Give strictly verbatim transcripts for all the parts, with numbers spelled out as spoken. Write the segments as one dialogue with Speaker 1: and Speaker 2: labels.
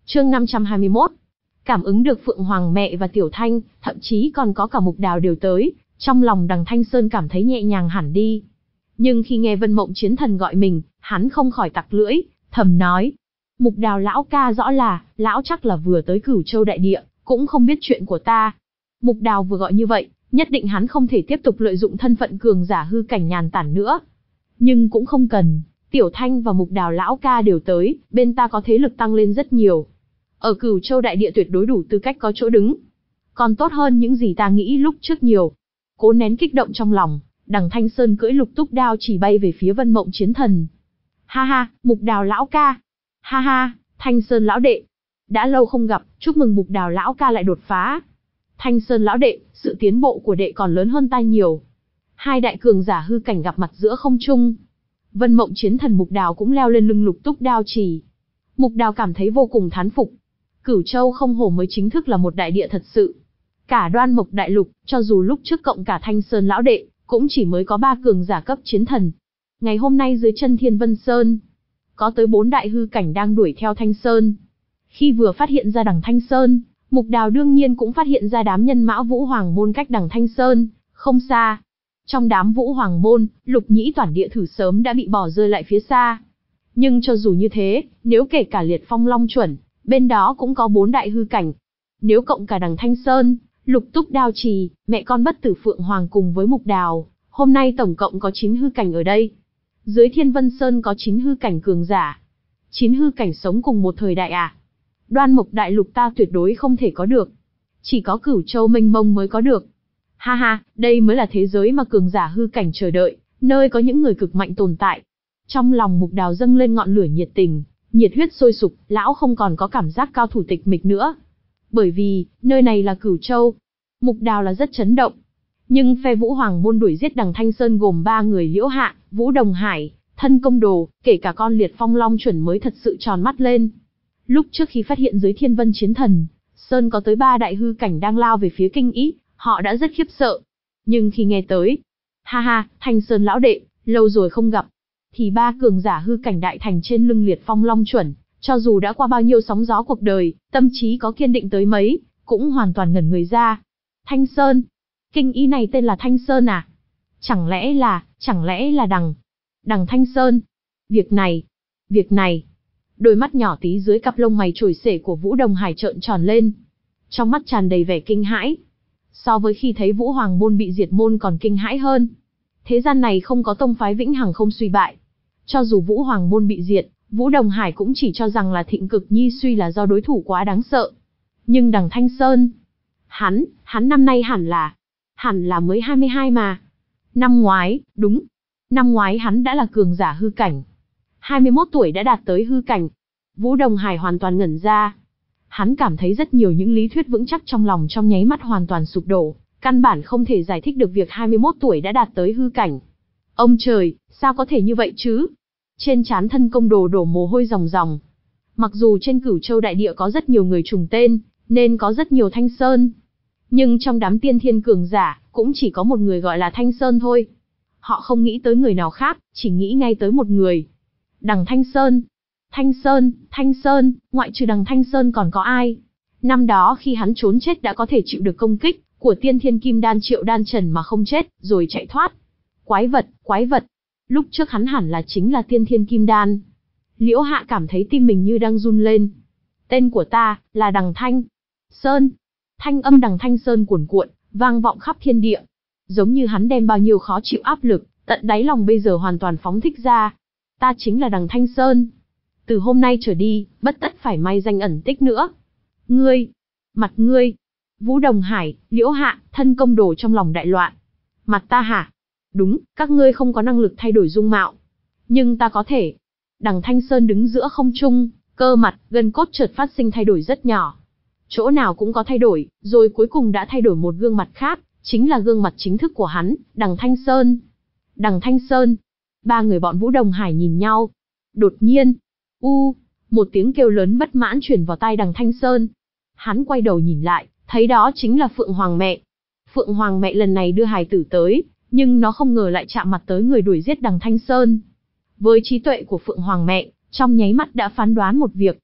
Speaker 1: Chương năm trăm hai mươi mốt. Cảm ứng được Phượng Hoàng mẹ và Tiểu Thanh, thậm chí còn có cả Mục Đào đều tới, trong lòng Đằng Thanh Sơn cảm thấy nhẹ nhàng hẳn đi. Nhưng khi nghe Vân Mộng Chiến Thần gọi mình, hắn không khỏi tặc lưỡi, thầm nói: Mục Đào lão ca rõ là, lão chắc là vừa tới Cửu Châu đại địa, cũng không biết chuyện của ta. Mục Đào vừa gọi như vậy, nhất định hắn không thể tiếp tục lợi dụng thân phận cường giả hư cảnh nhàn tản nữa. Nhưng cũng không cần, Tiểu Thanh và Mục Đào lão ca đều tới, bên ta có thế lực tăng lên rất nhiều. Ở Cửu Châu đại địa tuyệt đối đủ tư cách có chỗ đứng. Còn tốt hơn những gì ta nghĩ lúc trước nhiều. Cố nén kích động trong lòng, Đằng Thanh Sơn cưỡi Lục Túc đao chỉ bay về phía Vân Mộng Chiến Thần. Ha ha, Mục Đào lão ca. Ha ha, Thanh Sơn lão đệ. Đã lâu không gặp, chúc mừng Mục Đào lão ca lại đột phá. Thanh Sơn lão đệ, sự tiến bộ của đệ còn lớn hơn ta nhiều. Hai đại cường giả hư cảnh gặp mặt giữa không trung. Vân Mộng Chiến Thần Mục Đào cũng leo lên lưng Lục Túc đao chỉ. Mục Đào cảm thấy vô cùng thán phục. Cửu Châu không hổ mới chính thức là một đại địa thật sự. Cả Đoan Mộc đại lục, cho dù lúc trước cộng cả Thanh Sơn lão đệ, cũng chỉ mới có ba cường giả cấp chiến thần. Ngày hôm nay dưới chân Thiên Vân Sơn, có tới bốn đại hư cảnh đang đuổi theo Thanh Sơn. Khi vừa phát hiện ra Đằng Thanh Sơn, Mục Đào đương nhiên cũng phát hiện ra đám nhân mã Vũ Hoàng môn cách Đằng Thanh Sơn không xa. Trong đám Vũ Hoàng môn, Lục Nhĩ Toản Địa Thử sớm đã bị bỏ rơi lại phía xa. Nhưng cho dù như thế, nếu kể cả Liệt Phong Long Chuẩn, bên đó cũng có bốn đại hư cảnh. Nếu cộng cả Đằng Thanh Sơn, Lục Túc đao trì, mẹ con bất tử Phượng Hoàng cùng với Mục Đào, hôm nay tổng cộng có chín hư cảnh ở đây. Dưới Thiên Vân Sơn có chín hư cảnh cường giả. chín hư cảnh sống cùng một thời đại à? Đoan Mộc đại lục ta tuyệt đối không thể có được. Chỉ có Cửu Châu mênh mông mới có được. Ha ha, đây mới là thế giới mà cường giả hư cảnh chờ đợi, nơi có những người cực mạnh tồn tại. Trong lòng Mục Đào dâng lên ngọn lửa nhiệt tình, nhiệt huyết sôi sục, lão không còn có cảm giác cao thủ tịch mịch nữa. Bởi vì, nơi này là Cửu Châu. Mục Đào là rất chấn động. Nhưng phe Vũ Hoàng môn đuổi giết Đằng Thanh Sơn gồm ba người Liễu Hạ, Vũ Đồng Hải, Thân Công Đồ, kể cả con Liệt Phong Long Chuẩn mới thật sự tròn mắt lên. Lúc trước khi phát hiện dưới Thiên Vân Chiến Thần, Sơn có tới ba đại hư cảnh đang lao về phía Kinh Ý, họ đã rất khiếp sợ. Nhưng khi nghe tới, ha ha, Thanh Sơn lão đệ, lâu rồi không gặp, thì ba cường giả hư cảnh đại thành trên lưng Liệt Phong Long Chuẩn, cho dù đã qua bao nhiêu sóng gió cuộc đời, tâm trí có kiên định tới mấy, cũng hoàn toàn ngẩn người ra. Thanh Sơn, Kinh Ý này tên là Thanh Sơn à? Chẳng lẽ là, chẳng lẽ là Đằng, Đằng Thanh Sơn? Việc này, việc này. Đôi mắt nhỏ tí dưới cặp lông mày chổi xể của Vũ Đồng Hải trợn tròn lên. Trong mắt tràn đầy vẻ kinh hãi. So với khi thấy Vũ Hoàng môn bị diệt môn còn kinh hãi hơn. Thế gian này không có tông phái vĩnh hằng không suy bại. Cho dù Vũ Hoàng môn bị diệt, Vũ Đồng Hải cũng chỉ cho rằng là Thịnh Cực Nhi suy là do đối thủ quá đáng sợ. Nhưng Đằng Thanh Sơn, hắn, hắn năm nay hẳn là, hẳn là mới hai mươi hai mà. Năm ngoái, đúng, năm ngoái hắn đã là cường giả hư cảnh. hai mươi mốt tuổi đã đạt tới hư cảnh. Vũ Đồng Hải hoàn toàn ngẩn ra. Hắn cảm thấy rất nhiều những lý thuyết vững chắc trong lòng trong nháy mắt hoàn toàn sụp đổ, căn bản không thể giải thích được việc hai mươi mốt tuổi đã đạt tới hư cảnh. Ông trời, sao có thể như vậy chứ? Trên trán Thân Công Đồ đổ mồ hôi ròng ròng. Mặc dù trên Cửu Châu đại địa có rất nhiều người trùng tên, nên có rất nhiều Thanh Sơn. Nhưng trong đám tiên thiên cường giả, cũng chỉ có một người gọi là Thanh Sơn thôi. Họ không nghĩ tới người nào khác, chỉ nghĩ ngay tới một người. Đằng Thanh Sơn. Thanh Sơn, Thanh Sơn, ngoại trừ Đằng Thanh Sơn còn có ai? Năm đó khi hắn trốn chết đã có thể chịu được công kích của tiên thiên kim đan Triệu Đan Trần mà không chết, rồi chạy thoát. Quái vật, quái vật. Lúc trước hắn hẳn là chính là tiên thiên kim đan. Liễu Hạ cảm thấy tim mình như đang run lên. Tên của ta, là Đằng Thanh Sơn. Thanh âm Đằng Thanh Sơn cuồn cuộn, vang vọng khắp thiên địa. Giống như hắn đem bao nhiêu khó chịu áp lực, tận đáy lòng bây giờ hoàn toàn phóng thích ra. Ta chính là Đằng Thanh Sơn. Từ hôm nay trở đi, bất tất phải may danh ẩn tích nữa. Ngươi, mặt ngươi. Vũ Đồng Hải, Liễu Hạ, Thân Công Đồ trong lòng đại loạn. Mặt ta hả? Đúng, các ngươi không có năng lực thay đổi dung mạo. Nhưng ta có thể. Đằng Thanh Sơn đứng giữa không trung, cơ mặt, gân cốt chợt phát sinh thay đổi rất nhỏ. Chỗ nào cũng có thay đổi, rồi cuối cùng đã thay đổi một gương mặt khác, chính là gương mặt chính thức của hắn, Đằng Thanh Sơn. Đằng Thanh Sơn. Ba người bọn Vũ Đồng Hải nhìn nhau. Đột nhiên, u, một tiếng kêu lớn bất mãn truyền vào tai Đằng Thanh Sơn. Hắn quay đầu nhìn lại, thấy đó chính là Phượng Hoàng mẹ. Phượng Hoàng mẹ lần này đưa hài tử tới, nhưng nó không ngờ lại chạm mặt tới người đuổi giết Đằng Thanh Sơn. Với trí tuệ của Phượng Hoàng mẹ, trong nháy mắt đã phán đoán một việc.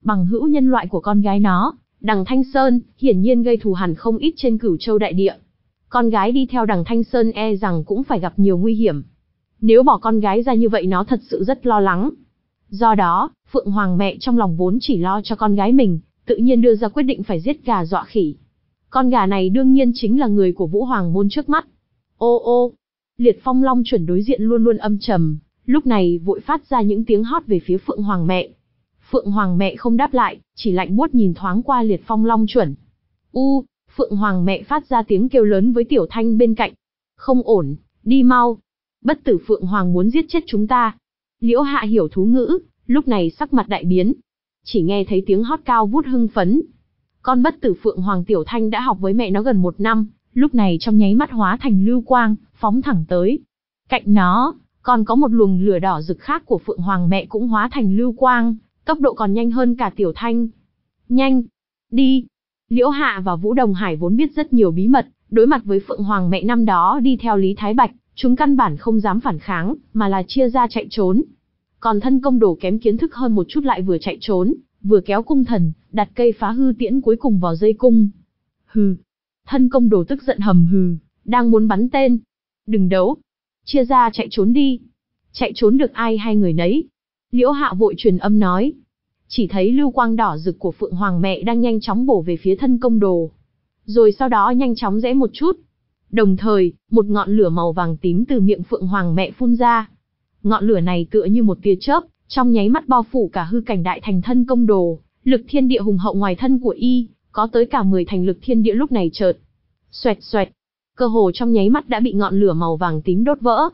Speaker 1: bằng hữu nhân loại của con gái nó, Đằng Thanh Sơn, hiển nhiên gây thù hằn không ít trên Cửu Châu đại địa. Con gái đi theo Đằng Thanh Sơn e rằng cũng phải gặp nhiều nguy hiểm. Nếu bỏ con gái ra như vậy nó thật sự rất lo lắng. Do đó, Phượng Hoàng mẹ trong lòng vốn chỉ lo cho con gái mình, tự nhiên đưa ra quyết định phải giết gà dọa khỉ. Con gà này đương nhiên chính là người của Vũ Hoàng môn trước mắt. Ô ô, Liệt Phong Long chuẩn đối diện luôn luôn âm trầm, lúc này vội phát ra những tiếng hót về phía Phượng Hoàng mẹ. Phượng Hoàng mẹ không đáp lại, chỉ lạnh buốt nhìn thoáng qua Liệt Phong Long chuẩn. U, Phượng Hoàng mẹ phát ra tiếng kêu lớn với Tiểu Thanh bên cạnh. Không ổn, đi mau. Bất tử Phượng Hoàng muốn giết chết chúng ta. Liễu Hạ hiểu thú ngữ, lúc này sắc mặt đại biến. Chỉ nghe thấy tiếng hót cao vút hưng phấn. Con bất tử Phượng Hoàng Tiểu Thanh đã học với mẹ nó gần một năm, lúc này trong nháy mắt hóa thành lưu quang, phóng thẳng tới. Cạnh nó, còn có một luồng lửa đỏ rực khác của Phượng Hoàng mẹ cũng hóa thành lưu quang, tốc độ còn nhanh hơn cả Tiểu Thanh. Nhanh, đi. Liễu Hạ và Vũ Đồng Hải vốn biết rất nhiều bí mật, đối mặt với Phượng Hoàng mẹ năm đó đi theo Lý Thái Bạch, chúng căn bản không dám phản kháng, mà là chia ra chạy trốn. Còn thân công đồ kém kiến thức hơn một chút lại vừa chạy trốn, vừa kéo cung thần, đặt cây phá hư tiễn cuối cùng vào dây cung. Hừ. Thân công đồ tức giận hầm hừ, đang muốn bắn tên. Đừng đấu. Chia ra chạy trốn đi. Chạy trốn được ai hay người nấy. Liễu Hạ vội truyền âm nói. Chỉ thấy lưu quang đỏ rực của Phượng Hoàng mẹ đang nhanh chóng bổ về phía thân công đồ. Rồi sau đó nhanh chóng rẽ một chút. Đồng thời, một ngọn lửa màu vàng tím từ miệng Phượng Hoàng mẹ phun ra. Ngọn lửa này tựa như một tia chớp, trong nháy mắt bao phủ cả hư cảnh đại thành thân công đồ, lực thiên địa hùng hậu ngoài thân của y, có tới cả mười thành lực thiên địa lúc này chợt. Xoẹt xoẹt, cơ hồ trong nháy mắt đã bị ngọn lửa màu vàng tím đốt vỡ.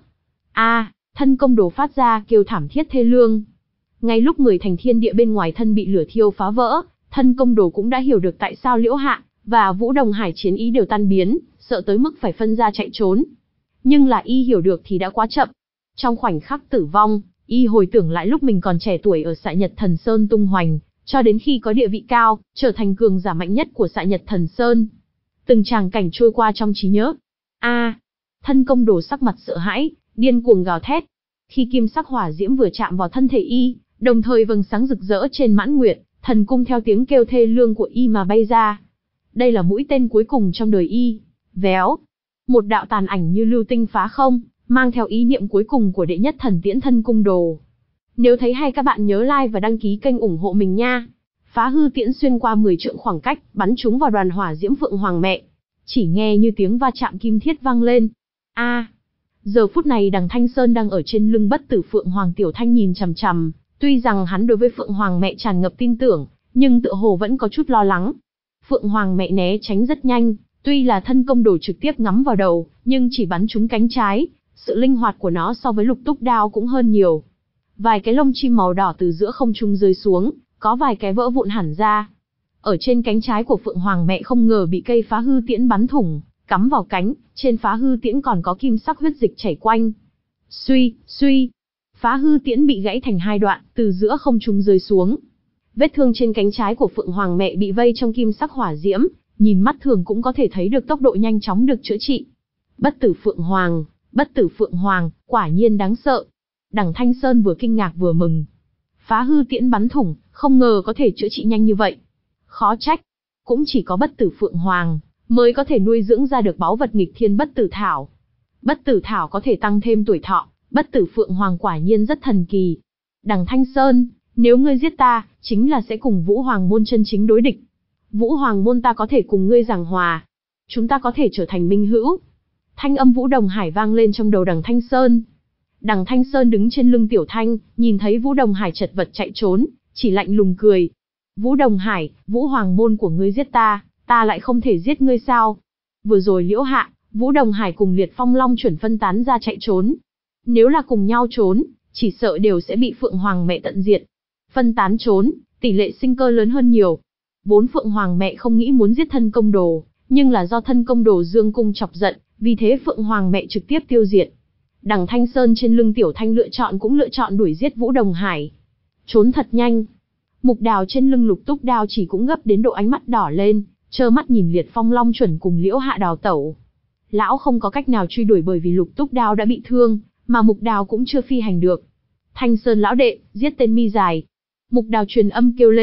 Speaker 1: A, thân công đồ phát ra kêu thảm thiết thê lương. Ngay lúc mười thành thiên địa bên ngoài thân bị lửa thiêu phá vỡ, thân công đồ cũng đã hiểu được tại sao Liễu Hạ và Vũ Đồng Hải chiến ý đều tan biến, sợ tới mức phải phân ra chạy trốn. Nhưng là y hiểu được thì đã quá chậm. Trong khoảnh khắc tử vong, y hồi tưởng lại lúc mình còn trẻ tuổi ở Xạ Nhật Thần Sơn tung hoành, cho đến khi có địa vị cao, trở thành cường giả mạnh nhất của Xạ Nhật Thần Sơn. Từng tràng cảnh trôi qua trong trí nhớ. A, thân công đồ sắc mặt sợ hãi, điên cuồng gào thét. Khi kim sắc hỏa diễm vừa chạm vào thân thể y, đồng thời vầng sáng rực rỡ trên Mãn Nguyệt, thần cung theo tiếng kêu thê lương của y mà bay ra. Đây là mũi tên cuối cùng trong đời y. Véo, một đạo tàn ảnh như lưu tinh phá không, mang theo ý niệm cuối cùng của đệ nhất thần tiễn thân cung đồ. Nếu thấy hay các bạn nhớ like và đăng ký kênh ủng hộ mình nha. Phá hư tiễn xuyên qua mười trượng khoảng cách, bắn trúng vào đoàn hỏa diễm Phượng Hoàng mẹ. Chỉ nghe như tiếng va chạm kim thiết vang lên. A, giờ phút này Đằng Thanh Sơn đang ở trên lưng bất tử Phượng Hoàng Tiểu Thanh nhìn chằm chằm, tuy rằng hắn đối với Phượng Hoàng mẹ tràn ngập tin tưởng, nhưng tựa hồ vẫn có chút lo lắng. Phượng Hoàng mẹ né tránh rất nhanh, tuy là thân công đồ trực tiếp ngắm vào đầu, nhưng chỉ bắn trúng cánh trái, sự linh hoạt của nó so với lục túc đao cũng hơn nhiều. Vài cái lông chim màu đỏ từ giữa không trung rơi xuống, có vài cái vỡ vụn hẳn ra. Ở trên cánh trái của Phượng Hoàng mẹ không ngờ bị cây phá hư tiễn bắn thủng, cắm vào cánh, trên phá hư tiễn còn có kim sắc huyết dịch chảy quanh. Suy, suy, phá hư tiễn bị gãy thành hai đoạn, từ giữa không trung rơi xuống. Vết thương trên cánh trái của Phượng Hoàng mẹ bị vây trong kim sắc hỏa diễm, nhìn mắt thường cũng có thể thấy được tốc độ nhanh chóng được chữa trị. Bất tử Phượng Hoàng, bất tử Phượng Hoàng, quả nhiên đáng sợ. Đằng Thanh Sơn vừa kinh ngạc vừa mừng. Phá hư tiễn bắn thủng, không ngờ có thể chữa trị nhanh như vậy. Khó trách, cũng chỉ có bất tử Phượng Hoàng mới có thể nuôi dưỡng ra được báu vật nghịch thiên bất tử thảo. Bất tử thảo có thể tăng thêm tuổi thọ, bất tử Phượng Hoàng quả nhiên rất thần kỳ. Đằng Thanh Sơn, nếu ngươi giết ta, chính là sẽ cùng Vũ Hoàng môn chân chính đối địch. Vũ Hoàng môn ta có thể cùng ngươi giảng hòa. Chúng ta có thể trở thành minh hữu. Thanh âm Vũ Đồng Hải vang lên trong đầu Đằng Thanh Sơn. Đằng Thanh Sơn đứng trên lưng Tiểu Thanh, nhìn thấy Vũ Đồng Hải chật vật chạy trốn, chỉ lạnh lùng cười. Vũ Đồng Hải, Vũ Hoàng môn của ngươi giết ta, ta lại không thể giết ngươi sao? Vừa rồi Liễu Hạ, Vũ Đồng Hải cùng Liệt Phong Long chuẩn phân tán ra chạy trốn. Nếu là cùng nhau trốn, chỉ sợ đều sẽ bị Phượng Hoàng mẹ tận diệt. Phân tán trốn, tỷ lệ sinh cơ lớn hơn nhiều. Vốn Phượng Hoàng mẹ không nghĩ muốn giết thân công đồ, nhưng là do thân công đồ dương cung chọc giận, vì thế Phượng Hoàng mẹ trực tiếp tiêu diệt. Đằng Thanh Sơn trên lưng Tiểu Thanh lựa chọn cũng lựa chọn đuổi giết Vũ Đồng Hải. Trốn thật nhanh. Mục Đào trên lưng Lục Túc Đao chỉ cũng gấp đến độ ánh mắt đỏ lên, trơ mắt nhìn Liệt Phong Long chuẩn cùng Liễu Hạ đào tẩu. Lão không có cách nào truy đuổi bởi vì Lục Túc Đao đã bị thương, mà Mục Đào cũng chưa phi hành được. Thanh Sơn lão đệ, giết tên mi dài. Mục Đào truyền âm kêu lên,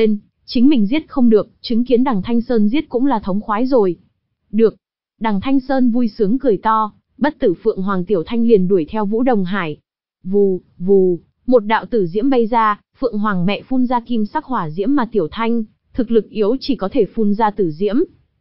Speaker 1: Chính mình giết không được, chứng kiến đằng Thanh Sơn giết cũng là thống khoái rồi. Được. Đằng Thanh Sơn vui sướng cười to, bất tử Phượng Hoàng Tiểu Thanh liền đuổi theo Vũ Đồng Hải. Vù, vù, một đạo tử diễm bay ra, Phượng Hoàng mẹ phun ra kim sắc hỏa diễm mà Tiểu Thanh, thực lực yếu chỉ có thể phun ra tử diễm.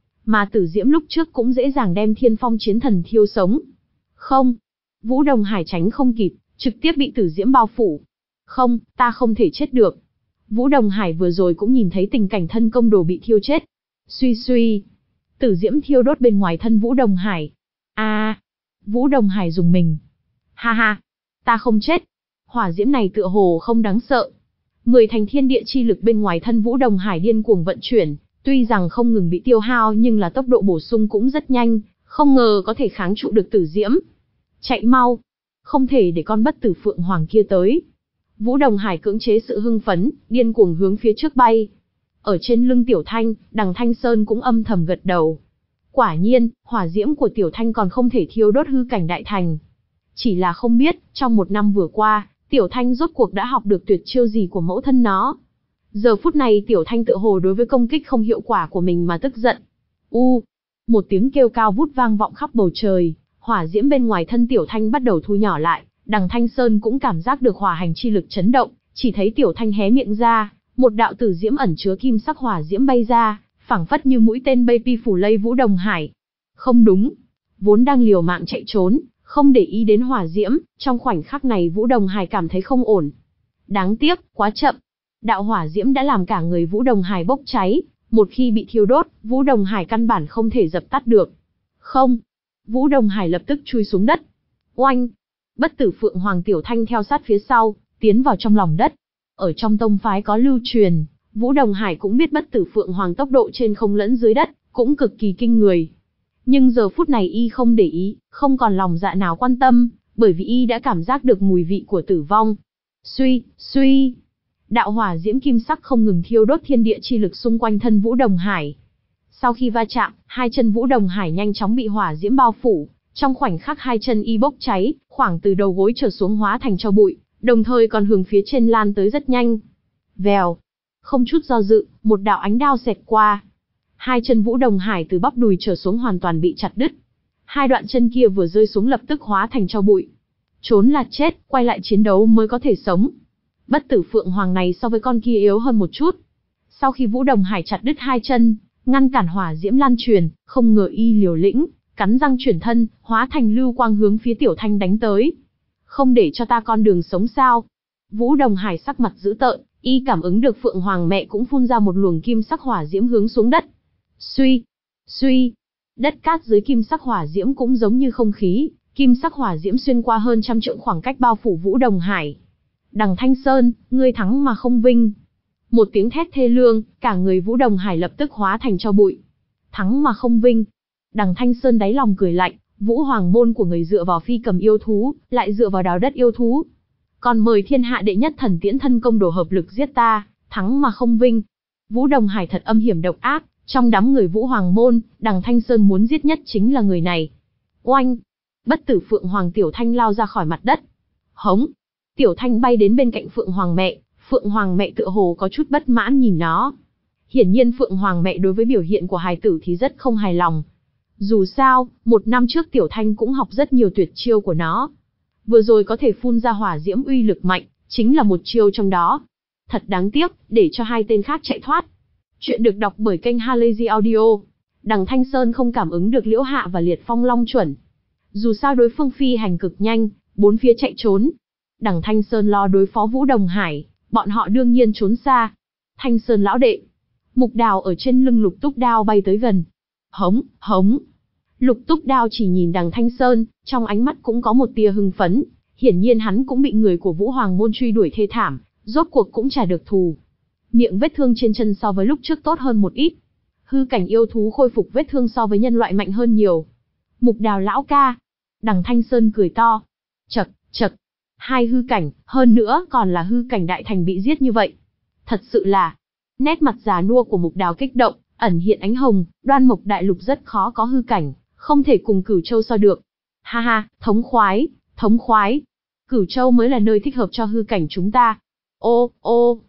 Speaker 1: Mà tử diễm lúc trước cũng dễ dàng đem Thiên Phong Chiến Thần thiêu sống. Không. Vũ Đồng Hải tránh không kịp, trực tiếp bị tử diễm bao phủ. Không, ta không thể chết được. Vũ Đồng Hải vừa rồi cũng nhìn thấy tình cảnh thân công đồ bị thiêu chết. Suy suy. Tử diễm thiêu đốt bên ngoài thân Vũ Đồng Hải. A, à, Vũ Đồng Hải dùng mình. Ha ha, ta không chết. Hỏa diễm này tựa hồ không đáng sợ. Mười thành thiên địa chi lực bên ngoài thân Vũ Đồng Hải điên cuồng vận chuyển, tuy rằng không ngừng bị tiêu hao nhưng là tốc độ bổ sung cũng rất nhanh, không ngờ có thể kháng trụ được tử diễm. Chạy mau, không thể để con bất tử Phượng Hoàng kia tới. Vũ Đồng Hải cưỡng chế sự hưng phấn, điên cuồng hướng phía trước bay. Ở trên lưng Tiểu Thanh, đằng Thanh Sơn cũng âm thầm gật đầu. Quả nhiên, hỏa diễm của Tiểu Thanh còn không thể thiêu đốt hư cảnh đại thành. Chỉ là không biết, trong một năm vừa qua, Tiểu Thanh rốt cuộc đã học được tuyệt chiêu gì của mẫu thân nó. Giờ phút này Tiểu Thanh tự hồ đối với công kích không hiệu quả của mình mà tức giận. U, một tiếng kêu cao vút vang vọng khắp bầu trời, hỏa diễm bên ngoài thân Tiểu Thanh bắt đầu thu nhỏ lại, đằng Thanh Sơn cũng cảm giác được hỏa hành chi lực chấn động, chỉ thấy Tiểu Thanh hé miệng ra, một đạo tử diễm ẩn chứa kim sắc hỏa diễm bay ra, phảng phất như mũi tên bay pi phủ lây Vũ Đồng Hải. Không đúng, vốn đang liều mạng chạy trốn, không để ý đến hỏa diễm, trong khoảnh khắc này Vũ Đồng Hải cảm thấy không ổn. Đáng tiếc, quá chậm. Đạo hỏa diễm đã làm cả người Vũ Đồng Hải bốc cháy, một khi bị thiêu đốt, Vũ Đồng Hải căn bản không thể dập tắt được. Không. Vũ Đồng Hải lập tức chui xuống đất. Oanh. Bất tử Phượng Hoàng Tiểu Thanh theo sát phía sau, tiến vào trong lòng đất. Ở trong tông phái có lưu truyền, Vũ Đồng Hải cũng biết bất tử Phượng Hoàng tốc độ trên không lẫn dưới đất, cũng cực kỳ kinh người. Nhưng giờ phút này y không để ý, không còn lòng dạ nào quan tâm, bởi vì y đã cảm giác được mùi vị của tử vong. Suy, suy. Đạo hỏa diễm kim sắc không ngừng thiêu đốt thiên địa chi lực xung quanh thân Vũ Đồng Hải. Sau khi va chạm, hai chân Vũ Đồng Hải nhanh chóng bị hỏa diễm bao phủ, trong khoảnh khắc hai chân y bốc cháy, khoảng từ đầu gối trở xuống hóa thành tro bụi, đồng thời còn hướng phía trên lan tới rất nhanh. Vèo, không chút do dự, một đạo ánh đao xẹt qua. Hai chân Vũ Đồng Hải từ bắp đùi trở xuống hoàn toàn bị chặt đứt. Hai đoạn chân kia vừa rơi xuống lập tức hóa thành tro bụi. Trốn là chết, quay lại chiến đấu mới có thể sống. Bất tử Phượng Hoàng này so với con kia yếu hơn một chút. Sau khi Vũ Đồng Hải chặt đứt hai chân, ngăn cản hỏa diễm lan truyền, không ngờ y liều lĩnh, cắn răng chuyển thân, hóa thành lưu quang hướng phía Tiểu Thanh đánh tới. Không để cho ta con đường sống sao? Vũ Đồng Hải sắc mặt dữ tợn, y cảm ứng được Phượng Hoàng mẹ cũng phun ra một luồng kim sắc hỏa diễm hướng xuống đất. Suy, suy, đất cát dưới kim sắc hỏa diễm cũng giống như không khí, kim sắc hỏa diễm xuyên qua hơn trăm trượng khoảng cách bao phủ Vũ Đồng Hải. Đằng Thanh Sơn, ngươi thắng mà không vinh. Một tiếng thét thê lương, cả người Vũ Đồng Hải lập tức hóa thành tro bụi. Thắng mà không vinh. Đằng Thanh Sơn đáy lòng cười lạnh, Vũ Hoàng môn của người dựa vào phi cầm yêu thú, lại dựa vào đào đất yêu thú. Còn mời thiên hạ đệ nhất thần tiễn thân công đồ hợp lực giết ta, thắng mà không vinh. Vũ Đồng Hải thật âm hiểm độc ác, trong đám người Vũ Hoàng môn, đằng Thanh Sơn muốn giết nhất chính là người này. Oanh! Bất tử Phượng Hoàng Tiểu Thanh lao ra khỏi mặt đất. Hống! Tiểu Thanh bay đến bên cạnh Phượng Hoàng mẹ, Phượng Hoàng mẹ tựa hồ có chút bất mãn nhìn nó. Hiển nhiên Phượng Hoàng mẹ đối với biểu hiện của hài tử thì rất không hài lòng. Dù sao, một năm trước Tiểu Thanh cũng học rất nhiều tuyệt chiêu của nó. Vừa rồi có thể phun ra hỏa diễm uy lực mạnh, chính là một chiêu trong đó. Thật đáng tiếc, để cho hai tên khác chạy thoát. Chuyện được đọc bởi kênh Halazy Audio. Đằng Thanh Sơn không cảm ứng được Liễu Hạ và Liệt Phong Long chuẩn. Dù sao đối phương phi hành cực nhanh, bốn phía chạy trốn. Đằng Thanh Sơn lo đối phó Vũ Đồng Hải, bọn họ đương nhiên trốn xa. Thanh Sơn lão đệ. Mục Đào ở trên lưng Lục Túc Đao bay tới gần. Hống, hống. Lục Túc Đao chỉ nhìn đằng Thanh Sơn, trong ánh mắt cũng có một tia hưng phấn. Hiển nhiên hắn cũng bị người của Vũ Hoàng môn truy đuổi thê thảm, rốt cuộc cũng trả được thù. Miệng vết thương trên chân so với lúc trước tốt hơn một ít. Hư cảnh yêu thú khôi phục vết thương so với nhân loại mạnh hơn nhiều. Mục Đào lão ca. Đằng Thanh Sơn cười to. Chậc, chậc. Hai hư cảnh, hơn nữa còn là hư cảnh đại thành bị giết như vậy. Thật sự là. Nét mặt già nua của Mục Đào kích động, ẩn hiện ánh hồng, Đoan Mộc Đại Lục rất khó có hư cảnh, không thể cùng Cửu Châu so được. Ha ha, thống khoái, thống khoái. Cửu Châu mới là nơi thích hợp cho hư cảnh chúng ta. Ô, ô.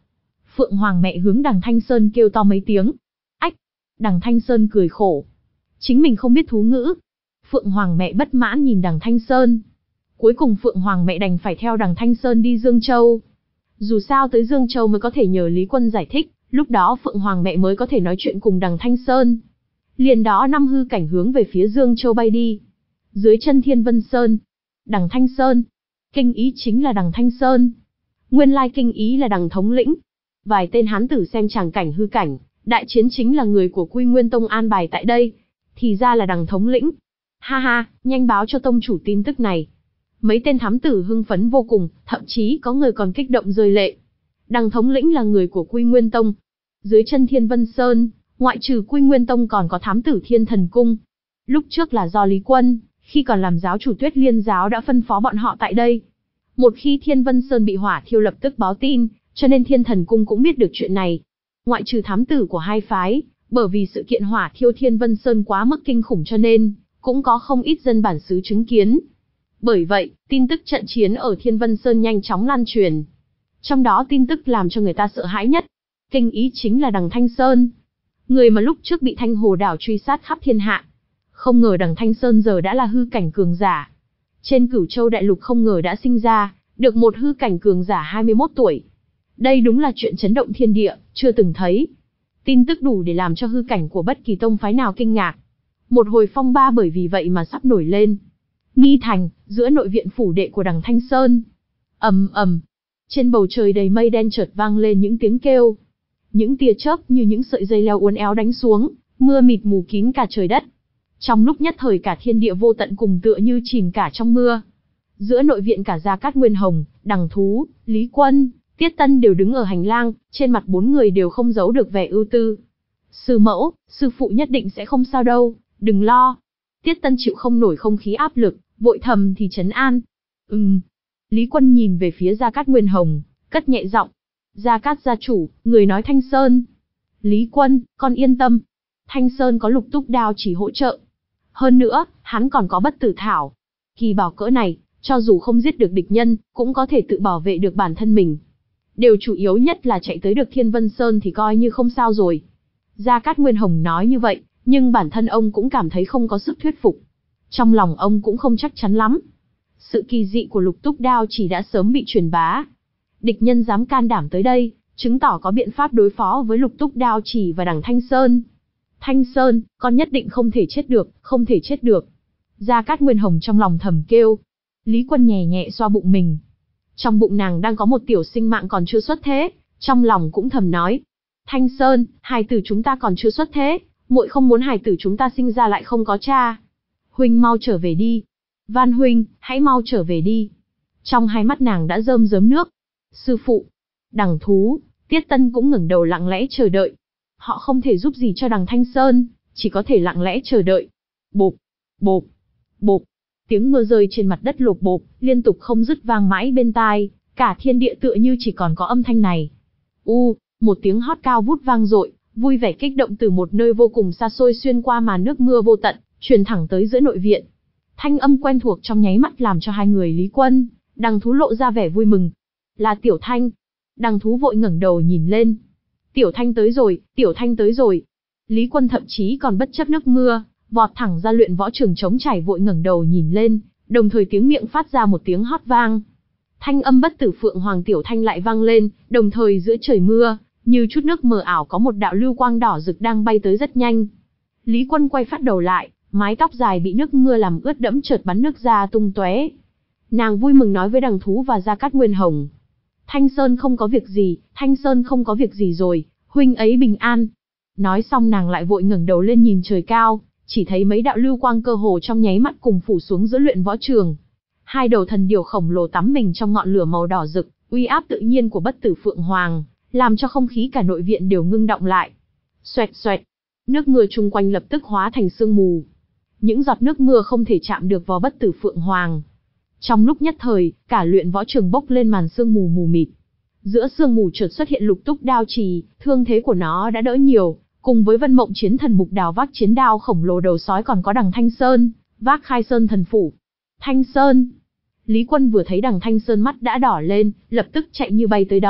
Speaker 1: Phượng Hoàng mẹ hướng đằng Thanh Sơn kêu to mấy tiếng. Ách! Đằng Thanh Sơn cười khổ. Chính mình không biết thú ngữ. Phượng Hoàng mẹ bất mãn nhìn đằng Thanh Sơn. Cuối cùng Phượng Hoàng mẹ đành phải theo đằng Thanh Sơn đi Dương Châu. Dù sao tới Dương Châu mới có thể nhờ Lý Quân giải thích, lúc đó Phượng Hoàng mẹ mới có thể nói chuyện cùng đằng Thanh Sơn. Liền đó năm hư cảnh hướng về phía Dương Châu bay đi. Dưới chân Thiên Vân Sơn, đằng Thanh Sơn. Kinh ý chính là đằng Thanh Sơn. Nguyên lai kinh ý là đằng thống lĩnh. Vài tên hán tử xem tràng cảnh hư cảnh, đại chiến chính là người của Quy Nguyên Tông an bài tại đây. Thì ra là đằng thống lĩnh. Ha ha, nhanh báo cho tông chủ tin tức này. Mấy tên thám tử hưng phấn vô cùng, thậm chí có người còn kích động rơi lệ. Đằng thống lĩnh là người của Quy Nguyên Tông. Dưới chân Thiên Vân Sơn, ngoại trừ Quy Nguyên Tông còn có thám tử Thiên Thần Cung. Lúc trước là do Lý Quân, khi còn làm giáo chủ Tuyết Liên giáo đã phân phó bọn họ tại đây. Một khi Thiên Vân Sơn bị hỏa thiêu lập tức báo tin, cho nên Thiên Thần Cung cũng biết được chuyện này. Ngoại trừ thám tử của hai phái, bởi vì sự kiện hỏa thiêu Thiên Vân Sơn quá mức kinh khủng cho nên, cũng có không ít dân bản xứ chứng kiến. Bởi vậy, tin tức trận chiến ở Thiên Vân Sơn nhanh chóng lan truyền. Trong đó tin tức làm cho người ta sợ hãi nhất. Kinh ý chính là đằng Thanh Sơn. Người mà lúc trước bị Thanh Hồ Đảo truy sát khắp thiên hạ. Không ngờ đằng Thanh Sơn giờ đã là hư cảnh cường giả. Trên Cửu Châu Đại Lục không ngờ đã sinh ra, được một hư cảnh cường giả hai mươi mốt tuổi. Đây đúng là chuyện chấn động thiên địa, chưa từng thấy. Tin tức đủ để làm cho hư cảnh của bất kỳ tông phái nào kinh ngạc. Một hồi phong ba bởi vì vậy mà sắp nổi lên. Nghi Thành, giữa nội viện phủ đệ của đằng Thanh Sơn. Ầm ầm, trên bầu trời đầy mây đen chợt vang lên những tiếng kêu. Những tia chớp như những sợi dây leo uốn éo đánh xuống, mưa mịt mù kín cả trời đất. Trong lúc nhất thời cả thiên địa vô tận cùng tựa như chìm cả trong mưa. Giữa nội viện cả Gia Cát Nguyên Hồng, Đằng Thú, Lý Quân, Tiết Tân đều đứng ở hành lang, trên mặt bốn người đều không giấu được vẻ ưu tư. Sư mẫu, sư phụ nhất định sẽ không sao đâu, đừng lo. Tiết Tân chịu không nổi không khí áp lực, vội thầm thì trấn an. Ừm. Lý Quân nhìn về phía Gia Cát Nguyên Hồng, cất nhẹ giọng. Gia Cát gia chủ, người nói Thanh Sơn. Lý Quân, con yên tâm. Thanh Sơn có lục túc đao chỉ hỗ trợ. Hơn nữa, hắn còn có bất tử thảo. Kỳ bảo cỡ này, cho dù không giết được địch nhân, cũng có thể tự bảo vệ được bản thân mình. Điều chủ yếu nhất là chạy tới được Thiên Vân Sơn thì coi như không sao rồi. Gia Cát Nguyên Hồng nói như vậy, nhưng bản thân ông cũng cảm thấy không có sức thuyết phục. Trong lòng ông cũng không chắc chắn lắm. Sự kỳ dị của lục túc đao chỉ đã sớm bị truyền bá. Địch nhân dám can đảm tới đây, chứng tỏ có biện pháp đối phó với lục túc đao chỉ và đằng Thanh Sơn. Thanh Sơn, con nhất định không thể chết được, không thể chết được. Gia Cát Nguyên Hồng trong lòng thầm kêu. Lý Quân nhẹ nhẹ xoa bụng mình. Trong bụng nàng đang có một tiểu sinh mạng còn chưa xuất thế, trong lòng cũng thầm nói. Thanh Sơn, hài tử chúng ta còn chưa xuất thế, muội không muốn hài tử chúng ta sinh ra lại không có cha. Huynh mau trở về đi. Van huynh, hãy mau trở về đi. Trong hai mắt nàng đã rơm rớm nước. Sư phụ, Đằng Thú, Tiết Tân cũng ngẩng đầu lặng lẽ chờ đợi. Họ không thể giúp gì cho đằng Thanh Sơn, chỉ có thể lặng lẽ chờ đợi. Bộp, bộp, bộp. Tiếng mưa rơi trên mặt đất lộp bộp, liên tục không dứt vang mãi bên tai, cả thiên địa tựa như chỉ còn có âm thanh này. U, một tiếng hót cao vút vang dội, vui vẻ kích động từ một nơi vô cùng xa xôi xuyên qua màn nước mưa vô tận, truyền thẳng tới giữa nội viện. Thanh âm quen thuộc trong nháy mắt làm cho hai người Lý Quân, Đằng Thú lộ ra vẻ vui mừng. Là Tiểu Thanh. Đằng Thú vội ngẩng đầu nhìn lên. Tiểu Thanh tới rồi, Tiểu Thanh tới rồi. Lý Quân thậm chí còn bất chấp nước mưa, vọt thẳng ra luyện võ trường trống trải vội ngẩng đầu nhìn lên, đồng thời tiếng miệng phát ra một tiếng hót vang. Thanh âm bất tử Phượng Hoàng Tiểu Thanh lại vang lên, đồng thời giữa trời mưa, như chút nước mờ ảo có một đạo lưu quang đỏ rực đang bay tới rất nhanh. Lý Quân quay phát đầu lại, mái tóc dài bị nước mưa làm ướt đẫm chợt bắn nước ra tung tóe. Nàng vui mừng nói với Đằng Thú và Gia Cát Nguyên Hồng. Thanh Sơn không có việc gì, Thanh Sơn không có việc gì rồi, huynh ấy bình an. Nói xong nàng lại vội ngẩng đầu lên nhìn trời cao, chỉ thấy mấy đạo lưu quang cơ hồ trong nháy mắt cùng phủ xuống giữa luyện võ trường. Hai đầu thần điểu khổng lồ tắm mình trong ngọn lửa màu đỏ rực, uy áp tự nhiên của bất tử Phượng Hoàng, làm cho không khí cả nội viện đều ngưng động lại. Xoẹt xoẹt, nước mưa chung quanh lập tức hóa thành sương mù. Những giọt nước mưa không thể chạm được vào bất tử Phượng Hoàng. Trong lúc nhất thời, cả luyện võ trường bốc lên màn sương mù mù mịt. Giữa sương mù chợt xuất hiện lục túc đao trì, thương thế của nó đã đỡ nhiều, cùng với Vân Mộng chiến thần Mục Đào vác chiến đao khổng lồ đầu sói còn có đằng Thanh Sơn, vác Khai Sơn thần phủ. Thanh Sơn! Lý Quân vừa thấy đằng Thanh Sơn mắt đã đỏ lên, lập tức chạy như bay tới đón,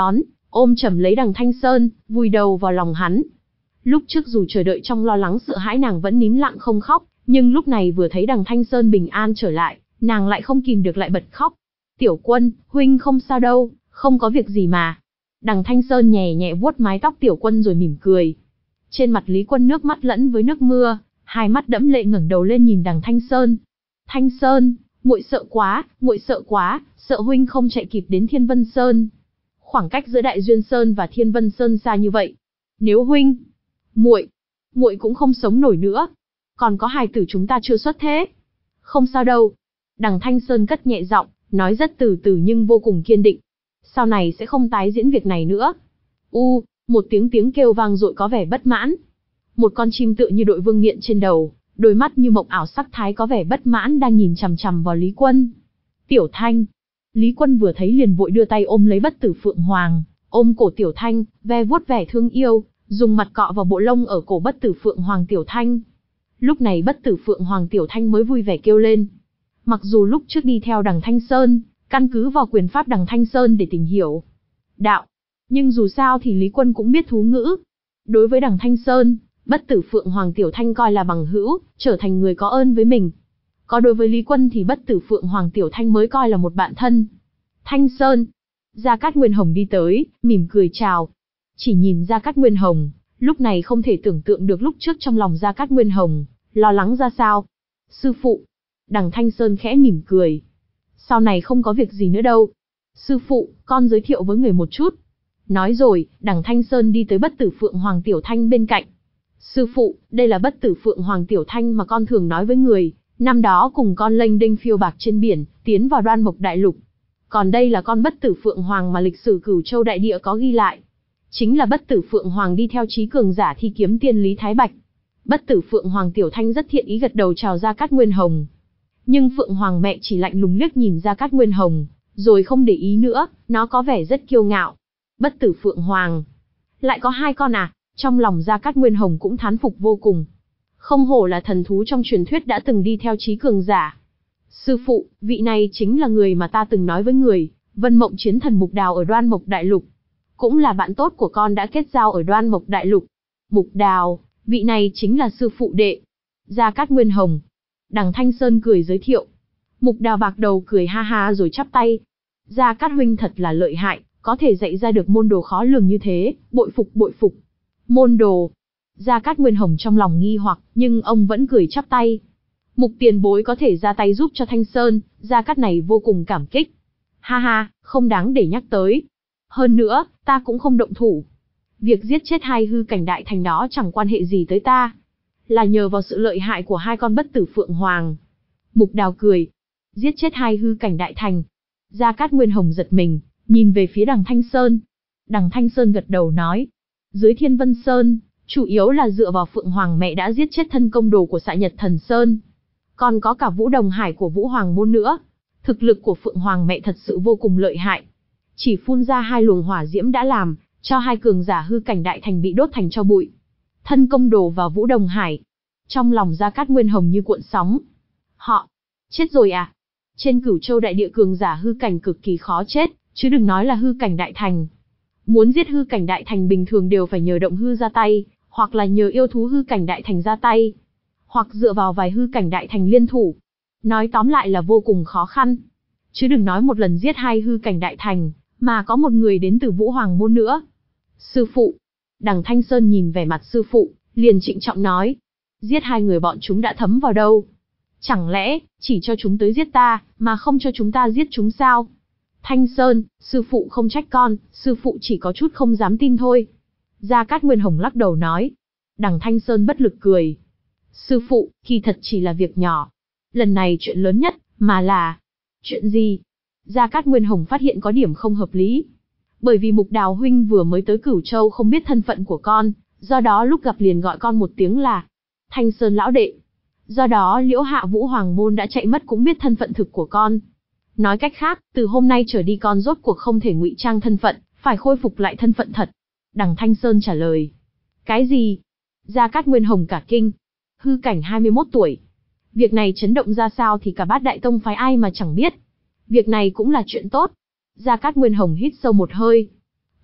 Speaker 1: ôm chầm lấy Đằng Thanh Sơn, vùi đầu vào lòng hắn. Lúc trước dù chờ đợi trong lo lắng sợ hãi nàng vẫn nín lặng không khóc, nhưng lúc này vừa thấy Đằng Thanh Sơn bình an trở lại, nàng lại không kìm được lại bật khóc. Tiểu Quân, huynh không sao đâu, không có việc gì mà. Đằng Thanh Sơn nhẹ nhẹ vuốt mái tóc Tiểu Quân rồi mỉm cười. Trên mặt Lý Quân nước mắt lẫn với nước mưa, hai mắt đẫm lệ ngẩng đầu lên nhìn Đằng Thanh Sơn. Thanh Sơn, muội sợ quá, muội sợ quá, sợ huynh không chạy kịp đến Thiên Vân Sơn. Khoảng cách giữa Đại Duyên Sơn và Thiên Vân Sơn xa như vậy, nếu huynh, muội, muội cũng không sống nổi nữa. Còn có hài tử chúng ta chưa xuất thế. Không sao đâu. Đằng Thanh Sơn cất nhẹ giọng, nói rất từ từ nhưng vô cùng kiên định. Sau này sẽ không tái diễn việc này nữa. U, một tiếng tiếng kêu vang dội có vẻ bất mãn. Một con chim tựa như đội vương miện trên đầu, đôi mắt như mộng ảo sắc thái có vẻ bất mãn đang nhìn chằm chằm vào Lý Quân. Tiểu Thanh. Lý Quân vừa thấy liền vội đưa tay ôm lấy Bất Tử Phượng Hoàng, ôm cổ Tiểu Thanh, ve vuốt vẻ thương yêu, dùng mặt cọ vào bộ lông ở cổ Bất Tử Phượng Hoàng Tiểu Thanh. Lúc này Bất Tử Phượng Hoàng Tiểu Thanh mới vui vẻ kêu lên. Mặc dù lúc trước đi theo Đằng Thanh Sơn, căn cứ vào quyền pháp Đằng Thanh Sơn để tìm hiểu đạo, nhưng dù sao thì Lý Quân cũng biết thú ngữ. Đối với Đằng Thanh Sơn, Bất Tử Phượng Hoàng Tiểu Thanh coi là bằng hữu, trở thành người có ơn với mình. Có đối với Lý Quân thì Bất Tử Phượng Hoàng Tiểu Thanh mới coi là một bạn thân. Thanh Sơn. Gia Cát Nguyên Hồng đi tới, mỉm cười chào. Chỉ nhìn Gia Cát Nguyên Hồng, lúc này không thể tưởng tượng được lúc trước trong lòng Gia Cát Nguyên Hồng lo lắng ra sao. Sư phụ. Đằng Thanh Sơn khẽ mỉm cười. Sau này không có việc gì nữa đâu. Sư phụ, con giới thiệu với người một chút. Nói rồi, Đằng Thanh Sơn đi tới Bất Tử Phượng Hoàng Tiểu Thanh bên cạnh. Sư phụ, đây là Bất Tử Phượng Hoàng Tiểu Thanh mà con thường nói với người, năm đó cùng con lênh đênh phiêu bạc trên biển, tiến vào Đoan Mộc Đại Lục. Còn đây là con Bất Tử Phượng Hoàng mà lịch sử Cửu Châu Đại Địa có ghi lại. Chính là Bất Tử Phượng Hoàng đi theo trí cường giả thi kiếm tiên Lý Thái Bạch. Bất Tử Phượng Hoàng Tiểu Thanh rất thiện ý gật đầu chào Gia Cát Nguyên Hồng. Nhưng Phượng Hoàng mẹ chỉ lạnh lùng liếc nhìn Gia Cát Nguyên Hồng, rồi không để ý nữa, nó có vẻ rất kiêu ngạo. Bất Tử Phượng Hoàng. Lại có hai con à? Trong lòng Gia Cát Nguyên Hồng cũng thán phục vô cùng. Không hổ là thần thú trong truyền thuyết đã từng đi theo trí cường giả. Sư phụ, vị này chính là người mà ta từng nói với người, Vân Mộng Chiến Thần Mục Đào ở Đoan Mộc Đại Lục. Cũng là bạn tốt của con đã kết giao ở Đoan Mộc Đại Lục. Mục Đào, vị này chính là sư phụ đệ. Gia Cát Nguyên Hồng. Đằng Thanh Sơn cười giới thiệu. Mục Đào bạc đầu cười ha ha rồi chắp tay. Gia Cát huynh thật là lợi hại, có thể dạy ra được môn đồ khó lường như thế, bội phục bội phục. Môn đồ. Gia Cát Nguyên Hồng trong lòng nghi hoặc, nhưng ông vẫn cười chắp tay. Mục tiền bối có thể ra tay giúp cho Thanh Sơn, Gia Cát này vô cùng cảm kích. Ha ha, không đáng để nhắc tới. Hơn nữa, ta cũng không động thủ. Việc giết chết hai hư cảnh đại thành đó chẳng quan hệ gì tới ta. Là nhờ vào sự lợi hại của hai con Bất Tử Phượng Hoàng. Mục Đào cười. Giết chết hai hư cảnh đại thành. Gia Cát Nguyên Hồng giật mình, nhìn về phía Đằng Thanh Sơn. Đằng Thanh Sơn gật đầu nói. Dưới Thiên Vân Sơn, chủ yếu là dựa vào Phượng Hoàng mẹ đã giết chết thân công đồ của Xạ Nhật Thần Sơn. Còn có cả Vũ Đồng Hải của Vũ Hoàng môn nữa. Thực lực của Phượng Hoàng mẹ thật sự vô cùng lợi hại. Chỉ phun ra hai luồng hỏa diễm đã làm cho hai cường giả hư cảnh đại thành bị đốt thành tro bụi. Thân công đồ và Vũ Đồng Hải. Trong lòng Gia Cát Nguyên Hồng như cuộn sóng. Họ chết rồi à? Trên Cửu Châu Đại Địa cường giả hư cảnh cực kỳ khó chết, chứ đừng nói là hư cảnh đại thành. Muốn giết hư cảnh đại thành bình thường đều phải nhờ động hư ra tay, hoặc là nhờ yêu thú hư cảnh đại thành ra tay, hoặc dựa vào vài hư cảnh đại thành liên thủ. Nói tóm lại là vô cùng khó khăn. Chứ đừng nói một lần giết hai hư cảnh đại thành, mà có một người đến từ Vũ Hoàng môn nữa. Sư phụ. Đằng Thanh Sơn nhìn vẻ mặt sư phụ, liền trịnh trọng nói. Giết hai người bọn chúng đã thấm vào đâu? Chẳng lẽ, chỉ cho chúng tới giết ta, mà không cho chúng ta giết chúng sao? Thanh Sơn, sư phụ không trách con, sư phụ chỉ có chút không dám tin thôi. Gia Cát Nguyên Hồng lắc đầu nói. Đằng Thanh Sơn bất lực cười. Sư phụ, kỳ thật chỉ là việc nhỏ. Lần này chuyện lớn nhất, mà là... Chuyện gì? Gia Cát Nguyên Hồng phát hiện có điểm không hợp lý. Bởi vì Mục Đào huynh vừa mới tới Cửu Châu không biết thân phận của con, do đó lúc gặp liền gọi con một tiếng là Thanh Sơn lão đệ. Do đó Liễu Hạ Vũ Hoàng môn đã chạy mất cũng biết thân phận thực của con. Nói cách khác, từ hôm nay trở đi con rốt cuộc không thể ngụy trang thân phận, phải khôi phục lại thân phận thật. Đằng Thanh Sơn trả lời. Cái gì? Gia Cát Nguyên Hồng cả kinh. Hư cảnh hai mươi mốt tuổi. Việc này chấn động ra sao thì cả bát đại tông phái ai mà chẳng biết. Việc này cũng là chuyện tốt. Gia Cát Nguyên Hồng hít sâu một hơi.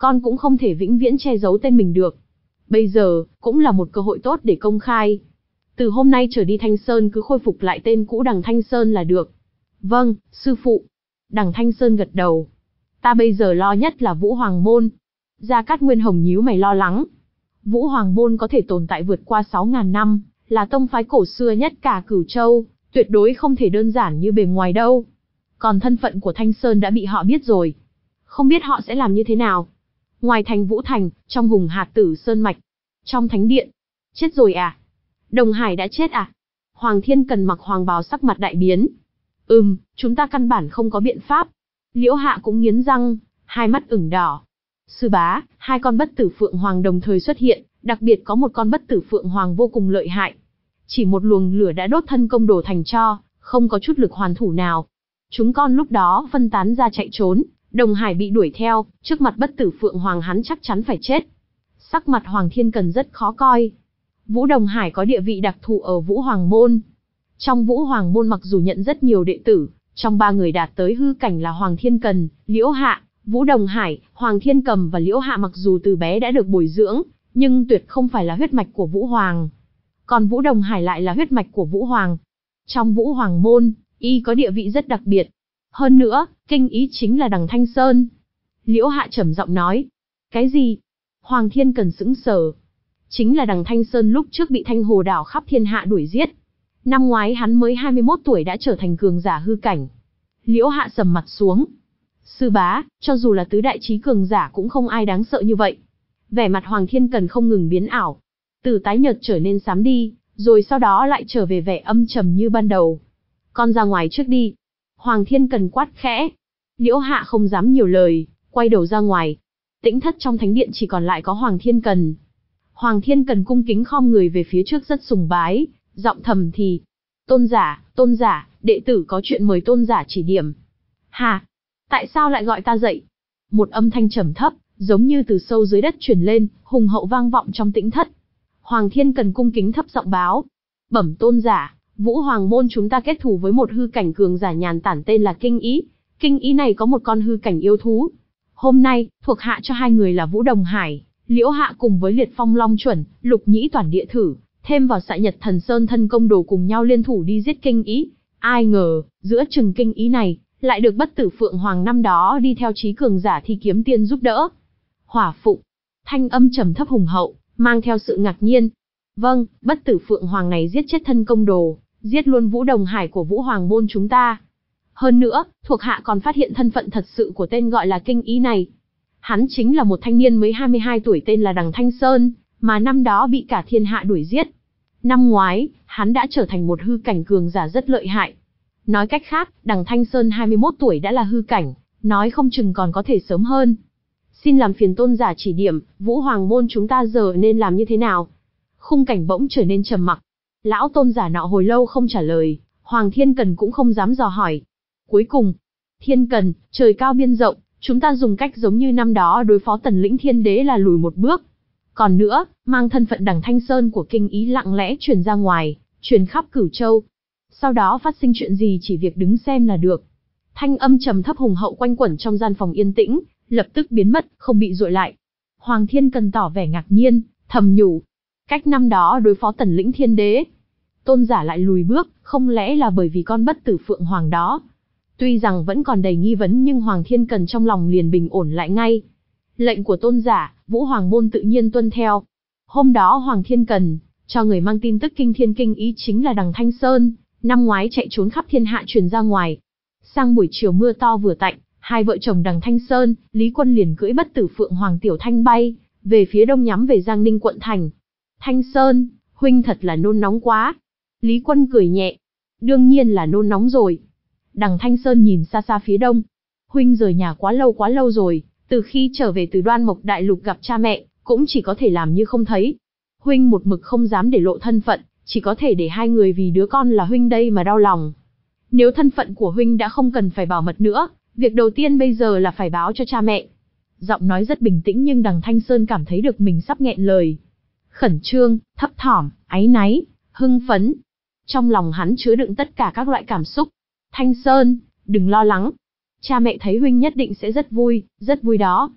Speaker 1: con cũng không thể vĩnh viễn che giấu tên mình được. Bây giờ, cũng là một cơ hội tốt để công khai. Từ hôm nay trở đi Thanh Sơn cứ khôi phục lại tên cũ Đằng Thanh Sơn là được. Vâng, sư phụ. Đằng Thanh Sơn gật đầu. Ta bây giờ lo nhất là Vũ Hoàng Môn. Gia Cát Nguyên Hồng nhíu mày lo lắng. Vũ Hoàng Môn có thể tồn tại vượt qua sáu ngàn năm, là tông phái cổ xưa nhất cả Cửu Châu, tuyệt đối không thể đơn giản như bề ngoài đâu. Còn thân phận của Thanh Sơn đã bị họ biết rồi. Không biết họ sẽ làm như thế nào. Ngoài thành Vũ Thành, trong Hùng Hạt Tử Sơn Mạch, trong thánh điện. Chết rồi à? Đồng Hải đã chết à? Hoàng Thiên Cần mặc hoàng bào sắc mặt đại biến. Ừm, chúng ta căn bản không có biện pháp. Liễu Hạ cũng nghiến răng, hai mắt ửng đỏ. Sư bá, hai con bất tử phượng hoàng đồng thời xuất hiện, đặc biệt có một con bất tử phượng hoàng vô cùng lợi hại. Chỉ một luồng lửa đã đốt thân công đồ thành tro, không có chút lực hoàn thủ nào. Chúng con lúc đó phân tán ra chạy trốn, Đồng Hải bị đuổi theo, trước mặt bất tử phượng hoàng hắn chắc chắn phải chết. Sắc mặt Hoàng Thiên Cần rất khó coi. Vũ Đồng Hải có địa vị đặc thù ở Vũ Hoàng Môn. Trong Vũ Hoàng Môn mặc dù nhận rất nhiều đệ tử, trong ba người đạt tới hư cảnh là Hoàng Thiên Cần, Liễu Hạ, Vũ Đồng Hải, Hoàng Thiên Cầm và Liễu Hạ mặc dù từ bé đã được bồi dưỡng, nhưng tuyệt không phải là huyết mạch của Vũ Hoàng. Còn Vũ Đồng Hải lại là huyết mạch của Vũ Hoàng. Trong Vũ Hoàng Môn, y có địa vị rất đặc biệt. Hơn nữa, kinh ý chính là Đằng Thanh Sơn. Liễu Hạ trầm giọng nói. Cái gì? Hoàng Thiên Cần sững sờ. Chính là Đằng Thanh Sơn lúc trước bị Thanh Hồ Đảo khắp thiên hạ đuổi giết. Năm ngoái hắn mới hai mươi mốt tuổi đã trở thành cường giả hư cảnh. Liễu Hạ sầm mặt xuống. Sư bá, cho dù là tứ đại chí cường giả cũng không ai đáng sợ như vậy. Vẻ mặt Hoàng Thiên Cần không ngừng biến ảo. Từ tái nhợt trở nên xám đi, rồi sau đó lại trở về vẻ âm trầm như ban đầu. Con ra ngoài trước đi. Hoàng Thiên Cần quát khẽ. Liễu Hạ không dám nhiều lời, quay đầu ra ngoài. Tĩnh thất trong thánh điện chỉ còn lại có Hoàng Thiên Cần. Hoàng Thiên Cần cung kính khom người về phía trước rất sùng bái, giọng thầm thì. Tôn giả, tôn giả, đệ tử có chuyện mời tôn giả chỉ điểm. Hà, tại sao lại gọi ta dậy? Một âm thanh trầm thấp, giống như từ sâu dưới đất truyền lên, hùng hậu vang vọng trong tĩnh thất. Hoàng Thiên Cần cung kính thấp giọng báo. Bẩm tôn giả, Vũ Hoàng Môn chúng ta kết thù với một hư cảnh cường giả nhàn tản tên là Kinh Ý. Kinh Ý này có một con hư cảnh yêu thú. Hôm nay, thuộc hạ cho hai người là Vũ Đồng Hải, Liễu Hạ cùng với Liệt Phong Long Chuẩn, Lục Nhĩ Toản Địa Thử, thêm vào Xạ Nhật Thần Sơn thân công đồ cùng nhau liên thủ đi giết Kinh Ý. Ai ngờ, giữa chừng Kinh Ý này, lại được bất tử Phượng Hoàng năm đó đi theo chí cường giả Thi Kiếm Tiên giúp đỡ. Hỏa Phụng, thanh âm trầm thấp hùng hậu, mang theo sự ngạc nhiên. Vâng, bất tử Phượng Hoàng này giết chết thân công đồ, giết luôn Vũ Đồng Hải của Vũ Hoàng Môn chúng ta. Hơn nữa, thuộc hạ còn phát hiện thân phận thật sự của tên gọi là Kinh Ý này. Hắn chính là một thanh niên mới hai mươi hai tuổi tên là Đằng Thanh Sơn, mà năm đó bị cả thiên hạ đuổi giết. Năm ngoái, hắn đã trở thành một hư cảnh cường giả rất lợi hại. Nói cách khác, Đằng Thanh Sơn hai mươi mốt tuổi đã là hư cảnh, nói không chừng còn có thể sớm hơn. Xin làm phiền tôn giả chỉ điểm, Vũ Hoàng Môn chúng ta giờ nên làm như thế nào? Khung cảnh bỗng trở nên trầm mặc. Lão tôn giả nọ hồi lâu không trả lời, Hoàng Thiên Cần cũng không dám dò hỏi. Cuối cùng, Thiên Cần, trời cao biên rộng, chúng ta dùng cách giống như năm đó đối phó Tần Lĩnh Thiên Đế là lùi một bước. Còn nữa, mang thân phận Đằng Thanh Sơn của Kinh Ý lặng lẽ truyền ra ngoài, truyền khắp Cửu Châu. Sau đó phát sinh chuyện gì chỉ việc đứng xem là được. Thanh âm trầm thấp hùng hậu quanh quẩn trong gian phòng yên tĩnh, lập tức biến mất, không bị dội lại. Hoàng Thiên Cần tỏ vẻ ngạc nhiên, thầm nhủ. Cách năm đó đối phó Tần Lĩnh Thiên Đế, tôn giả lại lùi bước, không lẽ là bởi vì con bất tử Phượng Hoàng đó? Tuy rằng vẫn còn đầy nghi vấn nhưng Hoàng Thiên Cần trong lòng liền bình ổn lại ngay. Lệnh của tôn giả, Vũ Hoàng Môn tự nhiên tuân theo. Hôm đó Hoàng Thiên Cần cho người mang tin tức kinh thiên kinh ý chính là Đằng Thanh Sơn, năm ngoái chạy trốn khắp thiên hạ truyền ra ngoài. Sang buổi chiều mưa to vừa tạnh, hai vợ chồng Đằng Thanh Sơn, Lý Quân liền cưỡi bất tử Phượng Hoàng Tiểu Thanh bay về phía đông nhắm về Giang Ninh quận thành. Thanh Sơn, huynh thật là nôn nóng quá. Lý Quân cười nhẹ. Đương nhiên là nôn nóng rồi. Đằng Thanh Sơn nhìn xa xa phía đông. Huynh rời nhà quá lâu quá lâu rồi, từ khi trở về từ Đoan Mộc Đại Lục gặp cha mẹ, cũng chỉ có thể làm như không thấy. Huynh một mực không dám để lộ thân phận, chỉ có thể để hai người vì đứa con là huynh đây mà đau lòng. Nếu thân phận của huynh đã không cần phải bảo mật nữa, việc đầu tiên bây giờ là phải báo cho cha mẹ. Giọng nói rất bình tĩnh nhưng Đằng Thanh Sơn cảm thấy được mình sắp nghẹn lời. Khẩn trương, thấp thỏm, áy náy, hưng phấn. Trong lòng hắn chứa đựng tất cả các loại cảm xúc. Thanh Sơn, đừng lo lắng. Cha mẹ thấy huynh nhất định sẽ rất vui, rất vui đó.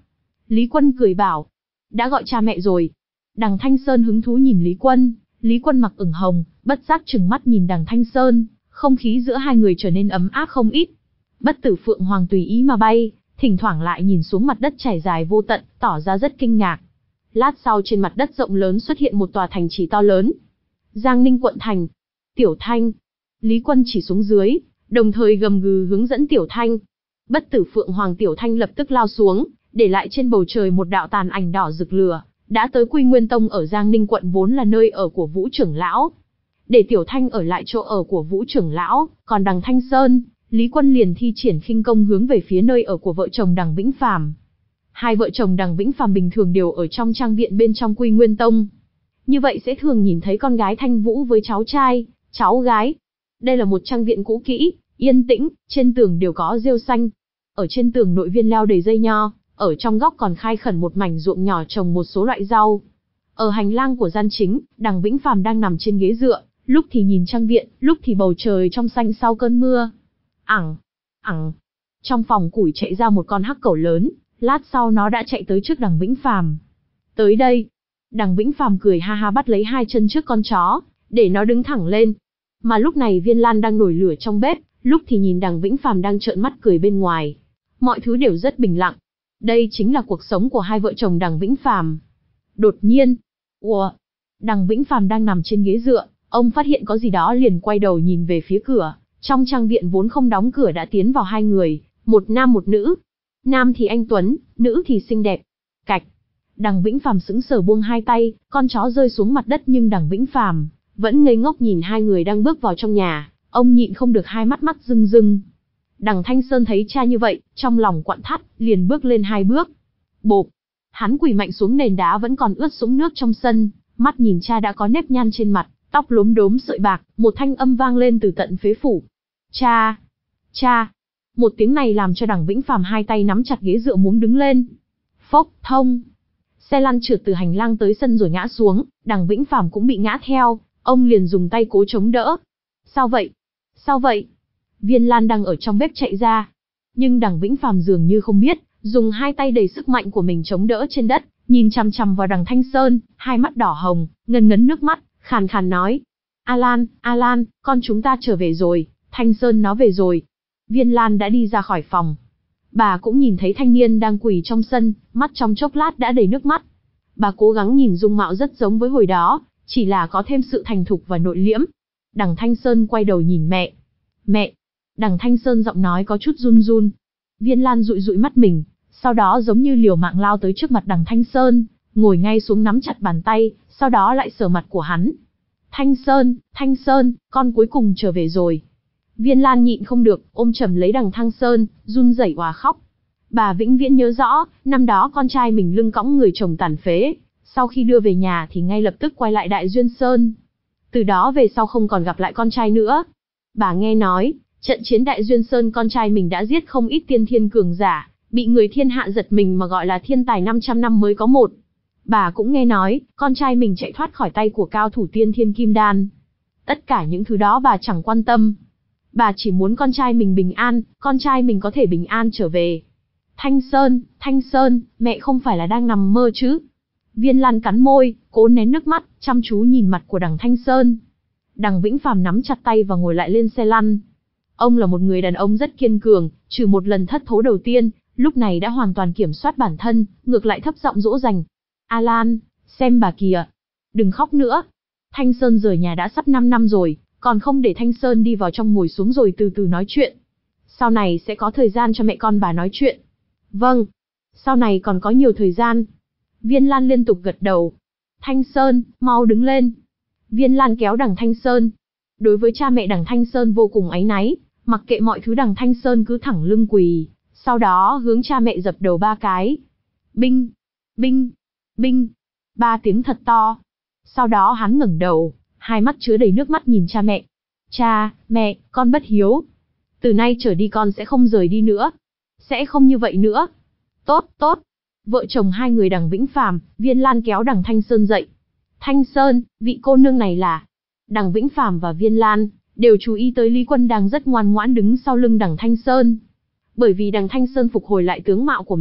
Speaker 1: Lý Quân cười bảo, đã gọi cha mẹ rồi. Đằng Thanh Sơn hứng thú nhìn Lý Quân, Lý Quân mặc ửng hồng, bất giác trừng mắt nhìn đằng Thanh Sơn, không khí giữa hai người trở nên ấm áp không ít. Bất tử Phượng Hoàng tùy ý mà bay, thỉnh thoảng lại nhìn xuống mặt đất trải dài vô tận, tỏ ra rất kinh ngạc. Lát sau trên mặt đất rộng lớn xuất hiện một tòa thành trì to lớn. Giang Ninh quận thành. Tiểu Thanh. Lý Quân chỉ xuống dưới, đồng thời gầm gừ hướng dẫn Tiểu Thanh. Bất tử Phượng Hoàng Tiểu Thanh lập tức lao xuống, để lại trên bầu trời một đạo tàn ảnh đỏ rực lửa, đã tới Quy Nguyên Tông ở Giang Ninh quận vốn là nơi ở của Vũ trưởng lão. Để Tiểu Thanh ở lại chỗ ở của Vũ trưởng lão, còn đằng Thanh Sơn, Lý Quân liền thi triển khinh công hướng về phía nơi ở của vợ chồng đằng Vĩnh Phàm. Hai vợ chồng đằng Vĩnh Phàm bình thường đều ở trong trang viện bên trong Quy Nguyên Tông. Như vậy sẽ thường nhìn thấy con gái Thanh Vũ với cháu trai, cháu gái. Đây là một trang viện cũ kỹ, yên tĩnh, trên tường đều có rêu xanh. Ở trên tường nội viên leo đầy dây nho, ở trong góc còn khai khẩn một mảnh ruộng nhỏ trồng một số loại rau. Ở hành lang của gian chính, đằng Vĩnh Phàm đang nằm trên ghế dựa, lúc thì nhìn trang viện, lúc thì bầu trời trong xanh sau cơn mưa. Ẳng, ẳng. Trong phòng củi chạy ra một con hắc cẩu lớn, lát sau nó đã chạy tới trước đằng Vĩnh Phàm. Tới đây. Đằng Vĩnh Phàm cười ha ha bắt lấy hai chân trước con chó, để nó đứng thẳng lên. Mà lúc này Viên Lan đang nổi lửa trong bếp, lúc thì nhìn đằng Vĩnh Phàm đang trợn mắt cười bên ngoài. Mọi thứ đều rất bình lặng. Đây chính là cuộc sống của hai vợ chồng đằng Vĩnh Phàm. Đột nhiên, ủa, đằng Vĩnh Phàm đang nằm trên ghế dựa, ông phát hiện có gì đó liền quay đầu nhìn về phía cửa. Trong trang viện vốn không đóng cửa đã tiến vào hai người, một nam một nữ. Nam thì anh tuấn, nữ thì xinh đẹp. Cạch. Đằng Vĩnh Phàm sững sờ buông hai tay, con chó rơi xuống mặt đất nhưng đằng Vĩnh Phàm vẫn ngây ngốc nhìn hai người đang bước vào trong nhà, ông nhịn không được hai mắt mắt rưng rưng. Đằng Thanh Sơn thấy cha như vậy, trong lòng quặn thắt, liền bước lên hai bước. Bộp. Hắn quỳ mạnh xuống nền đá vẫn còn ướt sũng nước trong sân, mắt nhìn cha đã có nếp nhăn trên mặt, tóc lốm đốm sợi bạc, một thanh âm vang lên từ tận phế phủ. Cha! Cha! Một tiếng này làm cho đằng Vĩnh Phàm hai tay nắm chặt ghế dựa muốn đứng lên. Phốc, thông! Xe lăn trượt từ hành lang tới sân rồi ngã xuống, đằng Vĩnh Phàm cũng bị ngã theo, ông liền dùng tay cố chống đỡ. Sao vậy? Sao vậy? Viên Lan đang ở trong bếp chạy ra. Nhưng đằng Vĩnh Phàm dường như không biết, dùng hai tay đầy sức mạnh của mình chống đỡ trên đất, nhìn chằm chằm vào đằng Thanh Sơn, hai mắt đỏ hồng, ngấn ngấn nước mắt, khàn khàn nói. Alan, Alan, con chúng ta trở về rồi, Thanh Sơn nó về rồi. Viên Lan đã đi ra khỏi phòng. Bà cũng nhìn thấy thanh niên đang quỳ trong sân, mắt trong chốc lát đã đầy nước mắt. Bà cố gắng nhìn dung mạo rất giống với hồi đó, chỉ là có thêm sự thành thục và nội liễm. Đằng Thanh Sơn quay đầu nhìn mẹ. Mẹ! Đằng Thanh Sơn giọng nói có chút run run. Viên Lan dụi dụi mắt mình, sau đó giống như liều mạng lao tới trước mặt đằng Thanh Sơn, ngồi ngay xuống nắm chặt bàn tay, sau đó lại sờ mặt của hắn. Thanh Sơn, Thanh Sơn, con cuối cùng trở về rồi. Viên Lan nhịn không được, ôm chầm lấy đằng Thanh Sơn, run rẩy òa khóc. Bà vĩnh viễn nhớ rõ, năm đó con trai mình lưng cõng người chồng tàn phế, sau khi đưa về nhà thì ngay lập tức quay lại Đại Duyên Sơn. Từ đó về sau không còn gặp lại con trai nữa. Bà nghe nói, trận chiến Đại Duyên Sơn con trai mình đã giết không ít tiên thiên cường giả, bị người thiên hạ giật mình mà gọi là thiên tài năm trăm năm mới có một. Bà cũng nghe nói, con trai mình chạy thoát khỏi tay của cao thủ tiên thiên kim đan. Tất cả những thứ đó bà chẳng quan tâm. Bà chỉ muốn con trai mình bình an, con trai mình có thể bình an trở về. Thanh Sơn, Thanh Sơn, mẹ không phải là đang nằm mơ chứ? Viên Lan cắn môi, cố nén nước mắt, chăm chú nhìn mặt của đằng Thanh Sơn. Đằng Vĩnh Phàm nắm chặt tay và ngồi lại lên xe lăn. Ông là một người đàn ông rất kiên cường, trừ một lần thất thố đầu tiên, lúc này đã hoàn toàn kiểm soát bản thân, ngược lại thấp giọng dỗ dành. Alan, xem bà kìa. Đừng khóc nữa. Thanh Sơn rời nhà đã sắp năm năm rồi, còn không để Thanh Sơn đi vào trong ngồi xuống rồi từ từ nói chuyện. Sau này sẽ có thời gian cho mẹ con bà nói chuyện. Vâng. Sau này còn có nhiều thời gian. Viên Lan liên tục gật đầu. Thanh Sơn, mau đứng lên. Viên Lan kéo đằng Thanh Sơn. Đối với cha mẹ đằng Thanh Sơn vô cùng áy náy, mặc kệ mọi thứ đằng Thanh Sơn cứ thẳng lưng quỳ, sau đó hướng cha mẹ dập đầu ba cái. Binh, binh, binh, ba tiếng thật to. Sau đó hắn ngẩng đầu, hai mắt chứa đầy nước mắt nhìn cha mẹ. Cha, mẹ, con bất hiếu. Từ nay trở đi con sẽ không rời đi nữa. Sẽ không như vậy nữa. Tốt, tốt. Vợ chồng hai người đằng Vĩnh Phàm, Viên Lan kéo đằng Thanh Sơn dậy. Thanh Sơn, vị cô nương này là... Đằng Vĩnh Phàm và Viên Lan đều chú ý tới Lý Quân đang rất ngoan ngoãn đứng sau lưng đằng Thanh Sơn. Bởi vì đằng Thanh Sơn phục hồi lại tướng mạo của mình,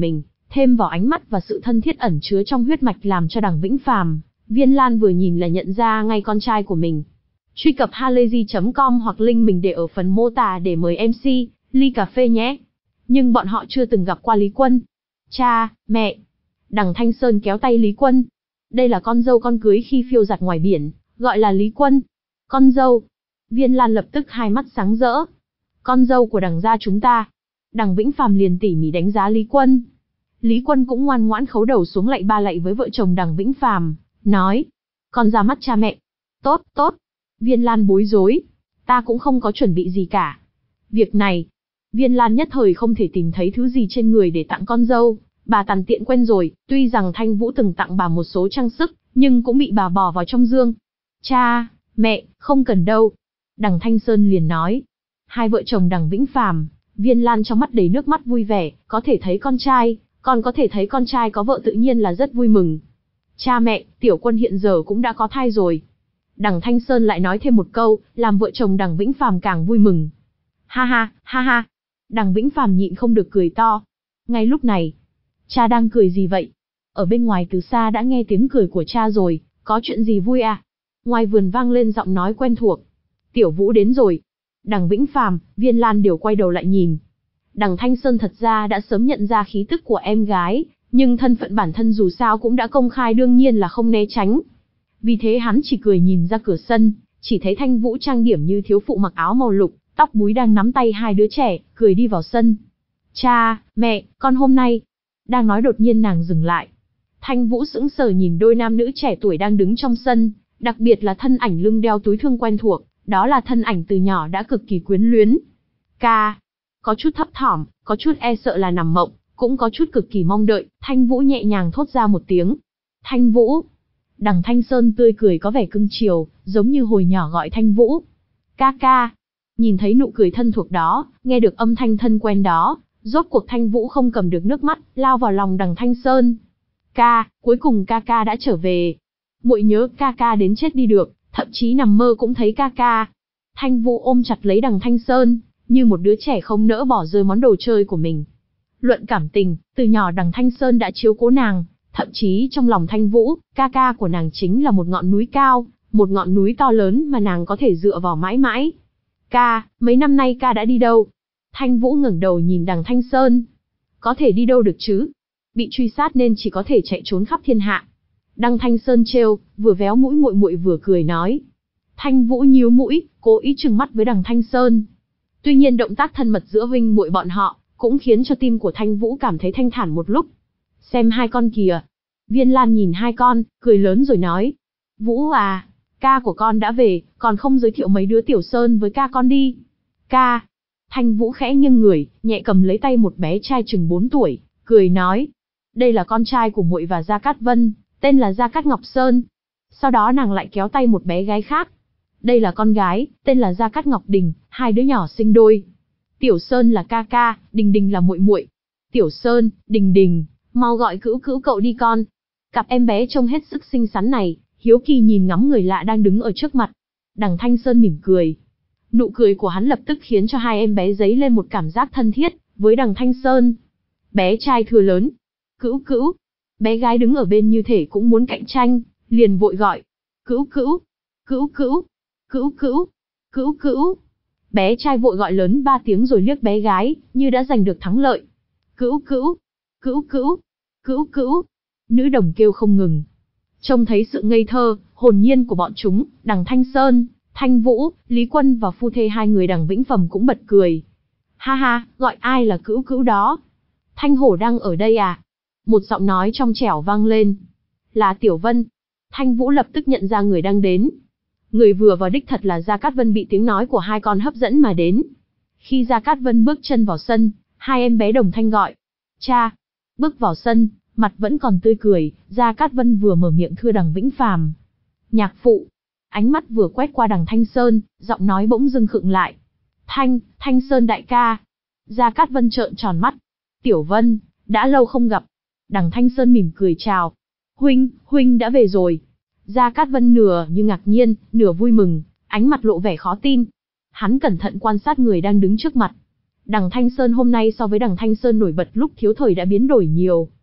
Speaker 1: thêm vào ánh mắt và sự thân thiết ẩn chứa trong huyết mạch làm cho Đằng Vĩnh Phàm, Viên Lan vừa nhìn là nhận ra ngay con trai của mình. Truy cập halayzi chấm com hoặc link mình để ở phần mô tả để mời em xê, ly cà phê nhé. Nhưng bọn họ chưa từng gặp qua Lý Quân. Cha, mẹ. Đằng Thanh Sơn kéo tay Lý Quân. Đây là con dâu con cưới khi phiêu giặt ngoài biển, gọi là Lý Quân. Con dâu. Viên Lan lập tức hai mắt sáng rỡ. Con dâu của Đằng gia chúng ta. Đằng Vĩnh Phàm liền tỉ mỉ đánh giá Lý Quân. Lý Quân cũng ngoan ngoãn khấu đầu xuống lạy ba lạy với vợ chồng Đằng Vĩnh Phàm, nói: con ra mắt cha mẹ. Tốt, tốt. Viên Lan bối rối. Ta cũng không có chuẩn bị gì cả. Việc này, Viên Lan nhất thời không thể tìm thấy thứ gì trên người để tặng con dâu. Bà tàn tiện quen rồi, tuy rằng Thanh Vũ từng tặng bà một số trang sức, nhưng cũng bị bà bỏ vào trong dương. Cha, mẹ, không cần đâu. Đằng Thanh Sơn liền nói. Hai vợ chồng Đằng Vĩnh Phàm, Viên Lan trong mắt đầy nước mắt vui vẻ, có thể thấy con trai, còn có thể thấy con trai có vợ tự nhiên là rất vui mừng. Cha mẹ, Tiểu Quân hiện giờ cũng đã có thai rồi. Đằng Thanh Sơn lại nói thêm một câu, làm vợ chồng Đằng Vĩnh Phàm càng vui mừng. Ha ha, ha ha. Đằng Vĩnh Phàm nhịn không được cười to. Ngay lúc này, cha đang cười gì vậy? Ở bên ngoài từ xa đã nghe tiếng cười của cha rồi, có chuyện gì vui à? Ngoài vườn vang lên giọng nói quen thuộc. Tiểu Vũ đến rồi. Đằng Vĩnh Phàm, Viên Lan đều quay đầu lại nhìn. Đằng Thanh Sơn thật ra đã sớm nhận ra khí tức của em gái, nhưng thân phận bản thân dù sao cũng đã công khai đương nhiên là không né tránh. Vì thế hắn chỉ cười nhìn ra cửa sân, chỉ thấy Thanh Vũ trang điểm như thiếu phụ mặc áo màu lục, tóc búi đang nắm tay hai đứa trẻ, cười đi vào sân. Cha, mẹ, con hôm nay... Đang nói đột nhiên nàng dừng lại. Thanh Vũ sững sờ nhìn đôi nam nữ trẻ tuổi đang đứng trong sân, đặc biệt là thân ảnh lưng đeo túi thương quen thuộc, đó là thân ảnh từ nhỏ đã cực kỳ quyến luyến. Ca, có chút thấp thỏm, có chút e sợ là nằm mộng, cũng có chút cực kỳ mong đợi, Thanh Vũ nhẹ nhàng thốt ra một tiếng. Thanh Vũ. Đằng Thanh Sơn tươi cười có vẻ cưng chiều, giống như hồi nhỏ gọi Thanh Vũ. Ca ca. Nhìn thấy nụ cười thân thuộc đó, nghe được âm thanh thân quen đó, rốt cuộc Thanh Vũ không cầm được nước mắt, lao vào lòng Đằng Thanh Sơn. Ca, cuối cùng ca ca đã trở về. Muội nhớ ca ca đến chết đi được, thậm chí nằm mơ cũng thấy ca ca. Thanh Vũ ôm chặt lấy Đằng Thanh Sơn, như một đứa trẻ không nỡ bỏ rơi món đồ chơi của mình. Luận cảm tình, từ nhỏ Đằng Thanh Sơn đã chiếu cố nàng, thậm chí trong lòng Thanh Vũ, ca ca của nàng chính là một ngọn núi cao, một ngọn núi to lớn mà nàng có thể dựa vào mãi mãi. Ca, mấy năm nay ca đã đi đâu? Thanh Vũ ngẩng đầu nhìn Đằng Thanh Sơn. Có thể đi đâu được chứ? Bị truy sát nên chỉ có thể chạy trốn khắp thiên hạ. Đằng Thanh Sơn trêu, vừa véo mũi muội muội vừa cười nói. Thanh Vũ nhíu mũi, cố ý trừng mắt với Đằng Thanh Sơn. Tuy nhiên động tác thân mật giữa huynh muội bọn họ cũng khiến cho tim của Thanh Vũ cảm thấy thanh thản một lúc. Xem hai con kìa. Viên Lan nhìn hai con, cười lớn rồi nói. Vũ à, ca của con đã về, còn không giới thiệu mấy đứa Tiểu Sơn với ca con đi. Ca. Thanh Vũ khẽ nghiêng người, nhẹ cầm lấy tay một bé trai chừng bốn tuổi, cười nói. Đây là con trai của muội và Gia Cát Vân, tên là Gia Cát Ngọc Sơn. Sau đó nàng lại kéo tay một bé gái khác. Đây là con gái, tên là Gia Cát Ngọc Đình, hai đứa nhỏ sinh đôi. Tiểu Sơn là ca ca, Đình Đình là muội muội. Tiểu Sơn, Đình Đình, mau gọi cữu cữu cậu đi con. Cặp em bé trông hết sức xinh xắn này, hiếu kỳ nhìn ngắm người lạ đang đứng ở trước mặt. Đằng Thanh Sơn mỉm cười. Nụ cười của hắn lập tức khiến cho hai em bé dấy lên một cảm giác thân thiết với Đằng Thanh Sơn. Bé trai thưa lớn. Cữu cữu. Bé gái đứng ở bên như thể cũng muốn cạnh tranh, liền vội gọi. Cữu cữu. Cữu cữu. Cữu cữu. Cữu cữu. Bé trai vội gọi lớn ba tiếng rồi liếc bé gái, như đã giành được thắng lợi. Cữu cữu. Cữu cữu. Cữu cữu. Nữ đồng kêu không ngừng. Trông thấy sự ngây thơ, hồn nhiên của bọn chúng, Đằng Thanh Sơn, Thanh Vũ, Lý Quân và phu thê hai người Đằng Vĩnh Phàm cũng bật cười. Ha ha, gọi ai là cữu cữu đó? Thanh Hổ đang ở đây à? Một giọng nói trong trẻo vang lên. Là Tiểu Vân. Thanh Vũ lập tức nhận ra người đang đến. Người vừa vào đích thật là Gia Cát Vân bị tiếng nói của hai con hấp dẫn mà đến. Khi Gia Cát Vân bước chân vào sân, hai em bé đồng thanh gọi. Cha. Bước vào sân, mặt vẫn còn tươi cười, Gia Cát Vân vừa mở miệng thưa Đằng Vĩnh Phàm. Nhạc phụ. Ánh mắt vừa quét qua Đằng Thanh Sơn, giọng nói bỗng dưng khựng lại. Thanh, Thanh Sơn đại ca. Gia Cát Vân trợn tròn mắt. Tiểu Vân, đã lâu không gặp. Đằng Thanh Sơn mỉm cười chào. Huynh, huynh đã về rồi. Gia Cát Vân nửa như ngạc nhiên, nửa vui mừng, ánh mặt lộ vẻ khó tin. Hắn cẩn thận quan sát người đang đứng trước mặt. Đằng Thanh Sơn hôm nay so với Đằng Thanh Sơn nổi bật lúc thiếu thời đã biến đổi nhiều.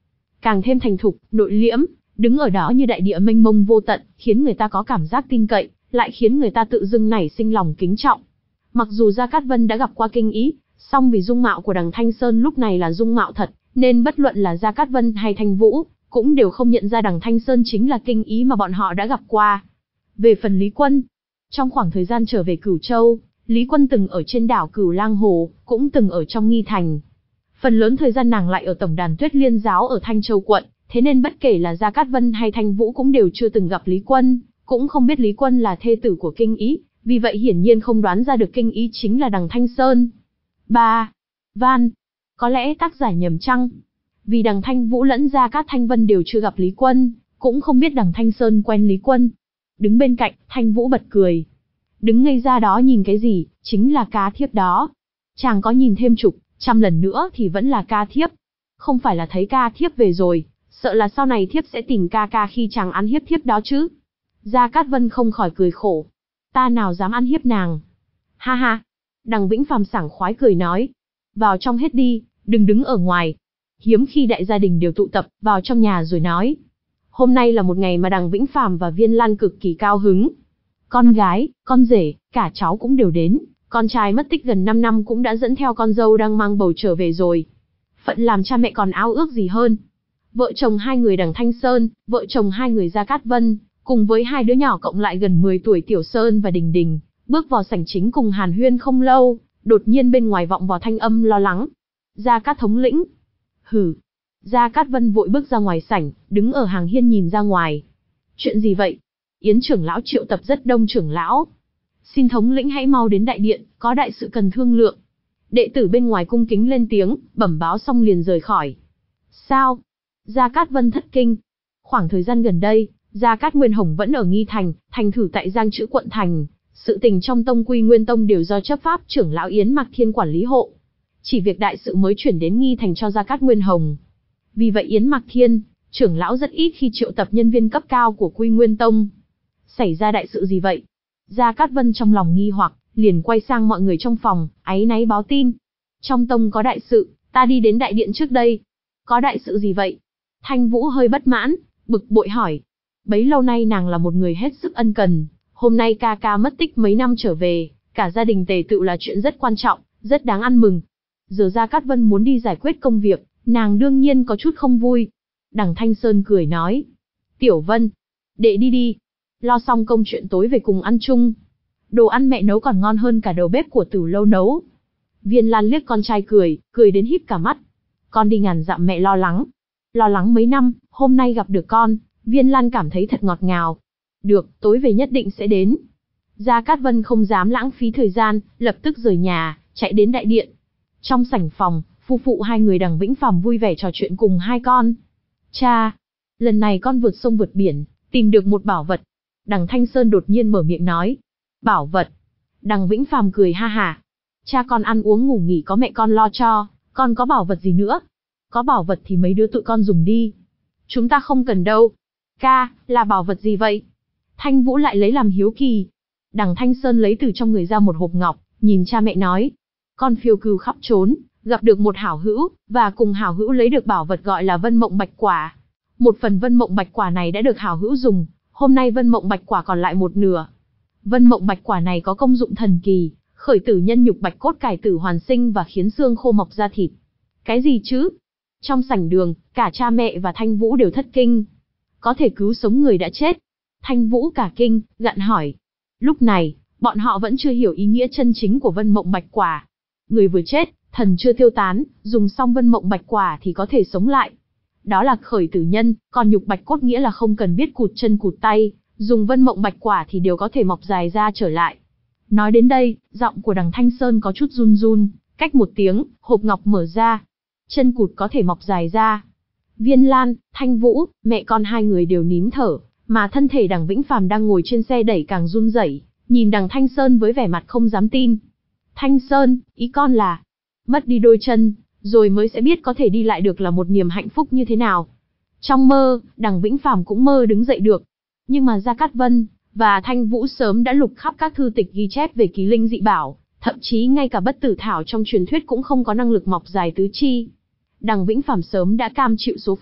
Speaker 1: càng thêm thành thục, nội liễm, đứng ở đó như đại địa mênh mông vô tận, khiến người ta có cảm giác tin cậy, lại khiến người ta tự dưng nảy sinh lòng kính trọng. Mặc dù Gia Cát Vân đã gặp qua Kinh Ý, song vì dung mạo của đằng Thanh Sơn lúc này là dung mạo thật, nên bất luận là Gia Cát Vân hay Thanh Vũ, cũng đều không nhận ra đằng Thanh Sơn chính là Kinh Ý mà bọn họ đã gặp qua. Về phần Lý Quân, trong khoảng thời gian trở về Cửu Châu, Lý Quân từng ở trên đảo Cửu Lang Hồ, cũng từng ở trong Nghi Thành. Phần lớn thời gian nàng lại ở tổng đàn Tuyết Liên giáo ở Thanh Châu quận, thế nên bất kể là Gia Cát Vân hay Thanh Vũ cũng đều chưa từng gặp Lý Quân, cũng không biết Lý Quân là thê tử của Kinh Ý, vì vậy hiển nhiên không đoán ra được Kinh Ý chính là đằng Thanh Sơn. ba. Van. Có lẽ tác giả nhầm chăng? Vì đằng Thanh Vũ lẫn Gia Cát Thanh Vân đều chưa gặp Lý Quân, cũng không biết đằng Thanh Sơn quen Lý Quân. Đứng bên cạnh, Thanh Vũ bật cười. Đứng ngây ra đó nhìn cái gì, chính là cá thiếp đó. Chàng có nhìn thêm chục, trăm lần nữa thì vẫn là ca thiếp. Không phải là thấy ca thiếp về rồi, sợ là sau này thiếp sẽ tìm ca ca khi chàng ăn hiếp thiếp đó chứ. Gia Cát Vân không khỏi cười khổ. Ta nào dám ăn hiếp nàng. Ha ha. Đằng Vĩnh Phàm sảng khoái cười nói. Vào trong hết đi, đừng đứng ở ngoài. Hiếm khi đại gia đình đều tụ tập vào trong nhà rồi nói. Hôm nay là một ngày mà đằng Vĩnh Phàm và Viên Lan cực kỳ cao hứng. Con gái, con rể, cả cháu cũng đều đến. Con trai mất tích gần năm năm cũng đã dẫn theo con dâu đang mang bầu trở về rồi. Phận làm cha mẹ còn ao ước gì hơn. Vợ chồng hai người đằng Thanh Sơn, vợ chồng hai người Gia Cát Vân, cùng với hai đứa nhỏ cộng lại gần mười tuổi Tiểu Sơn và Đình Đình, bước vào sảnh chính cùng hàn huyên không lâu, đột nhiên bên ngoài vọng vào thanh âm lo lắng. Gia Cát thống lĩnh. Hừ. Gia Cát Vân vội bước ra ngoài sảnh, đứng ở hàng hiên nhìn ra ngoài. Chuyện gì vậy? Yến trưởng lão triệu tập rất đông trưởng lão. Xin thống lĩnh hãy mau đến đại điện, có đại sự cần thương lượng. Đệ tử bên ngoài cung kính lên tiếng, bẩm báo xong liền rời khỏi. Sao? Gia Cát Vân thất kinh. Khoảng thời gian gần đây, Gia Cát Nguyên Hồng vẫn ở Nghi Thành, thành thử tại Giang Trữ quận thành. Sự tình trong tông Quy Nguyên Tông đều do chấp pháp trưởng lão Yến Mạc Thiên quản lý hộ. Chỉ việc đại sự mới chuyển đến Nghi Thành cho Gia Cát Nguyên Hồng. Vì vậy Yến Mạc Thiên, trưởng lão rất ít khi triệu tập nhân viên cấp cao của Quy Nguyên Tông. Xảy ra đại sự gì vậy? Gia Cát Vân trong lòng nghi hoặc, liền quay sang mọi người trong phòng, áy náy báo tin. Trong tông có đại sự, ta đi đến đại điện trước đây. Có đại sự gì vậy? Thanh Vũ hơi bất mãn, bực bội hỏi. Bấy lâu nay nàng là một người hết sức ân cần, hôm nay ca ca mất tích mấy năm trở về, cả gia đình tề tựu là chuyện rất quan trọng, rất đáng ăn mừng. Giờ Gia Cát Vân muốn đi giải quyết công việc, nàng đương nhiên có chút không vui. Đằng Thanh Sơn cười nói. Tiểu Vân, đệ đi đi. Lo xong công chuyện tối về cùng ăn chung. Đồ ăn mẹ nấu còn ngon hơn cả đầu bếp của Tử Lâu nấu. Viên Lan liếc con trai cười, cười đến híp cả mắt. Con đi ngàn dặm mẹ lo lắng. Lo lắng mấy năm, hôm nay gặp được con, Viên Lan cảm thấy thật ngọt ngào. Được, tối về nhất định sẽ đến. Gia Cát Vân không dám lãng phí thời gian, lập tức rời nhà, chạy đến đại điện. Trong sảnh phòng, phu phụ hai người đằng Vĩnh Phàm vui vẻ trò chuyện cùng hai con. Cha, lần này con vượt sông vượt biển, tìm được một bảo vật. Đằng Thanh Sơn đột nhiên mở miệng nói. Bảo vật. Đằng Vĩnh Phàm cười ha hả. Cha con ăn uống ngủ nghỉ có mẹ con lo cho, con có bảo vật gì nữa? Có bảo vật thì mấy đứa tụi con dùng đi. Chúng ta không cần đâu. Ca, là bảo vật gì vậy? Thanh Vũ lại lấy làm hiếu kỳ. Đằng Thanh Sơn lấy từ trong người ra một hộp ngọc, nhìn cha mẹ nói. Con phiêu cừu khắp trốn, gặp được một hảo hữu, và cùng hảo hữu lấy được bảo vật gọi là Vân Mộng Bạch Quả. Một phần Vân Mộng Bạch Quả này đã được hảo hữu dùng, hôm nay Vân Mộng Bạch Quả còn lại một nửa. Vân Mộng Bạch Quả này có công dụng thần kỳ, khởi tử nhân nhục bạch cốt cải tử hoàn sinh và khiến xương khô mọc ra thịt. Cái gì chứ? Trong sảnh đường, cả cha mẹ và Thanh Vũ đều thất kinh. Có thể cứu sống người đã chết. Thanh Vũ cả kinh, gặng hỏi. Lúc này, bọn họ vẫn chưa hiểu ý nghĩa chân chính của Vân Mộng Bạch Quả. Người vừa chết, thần chưa tiêu tán, dùng xong Vân Mộng Bạch Quả thì có thể sống lại. Đó là khởi tử nhân, còn nhục bạch cốt nghĩa là không cần biết cụt chân cụt tay, dùng Vân Mộng Bạch Quả thì đều có thể mọc dài ra trở lại. Nói đến đây, giọng của đằng Thanh Sơn có chút run run, cách một tiếng, hộp ngọc mở ra. Chân cụt có thể mọc dài ra. Viên Lan, Thanh Vũ, mẹ con hai người đều nín thở, mà thân thể đằng Vĩnh Phàm đang ngồi trên xe đẩy càng run rẩy, nhìn đằng Thanh Sơn với vẻ mặt không dám tin. Thanh Sơn, ý con là, mất đi đôi chân, rồi mới sẽ biết có thể đi lại được là một niềm hạnh phúc như thế nào. Trong mơ, đằng Vĩnh Phàm cũng mơ đứng dậy được. Nhưng mà Gia Cát Vân và Thanh Vũ sớm đã lục khắp các thư tịch ghi chép về kỳ linh dị bảo, thậm chí ngay cả bất tử thảo trong truyền thuyết cũng không có năng lực mọc dài tứ chi. Đằng Vĩnh Phàm sớm đã cam chịu số phận,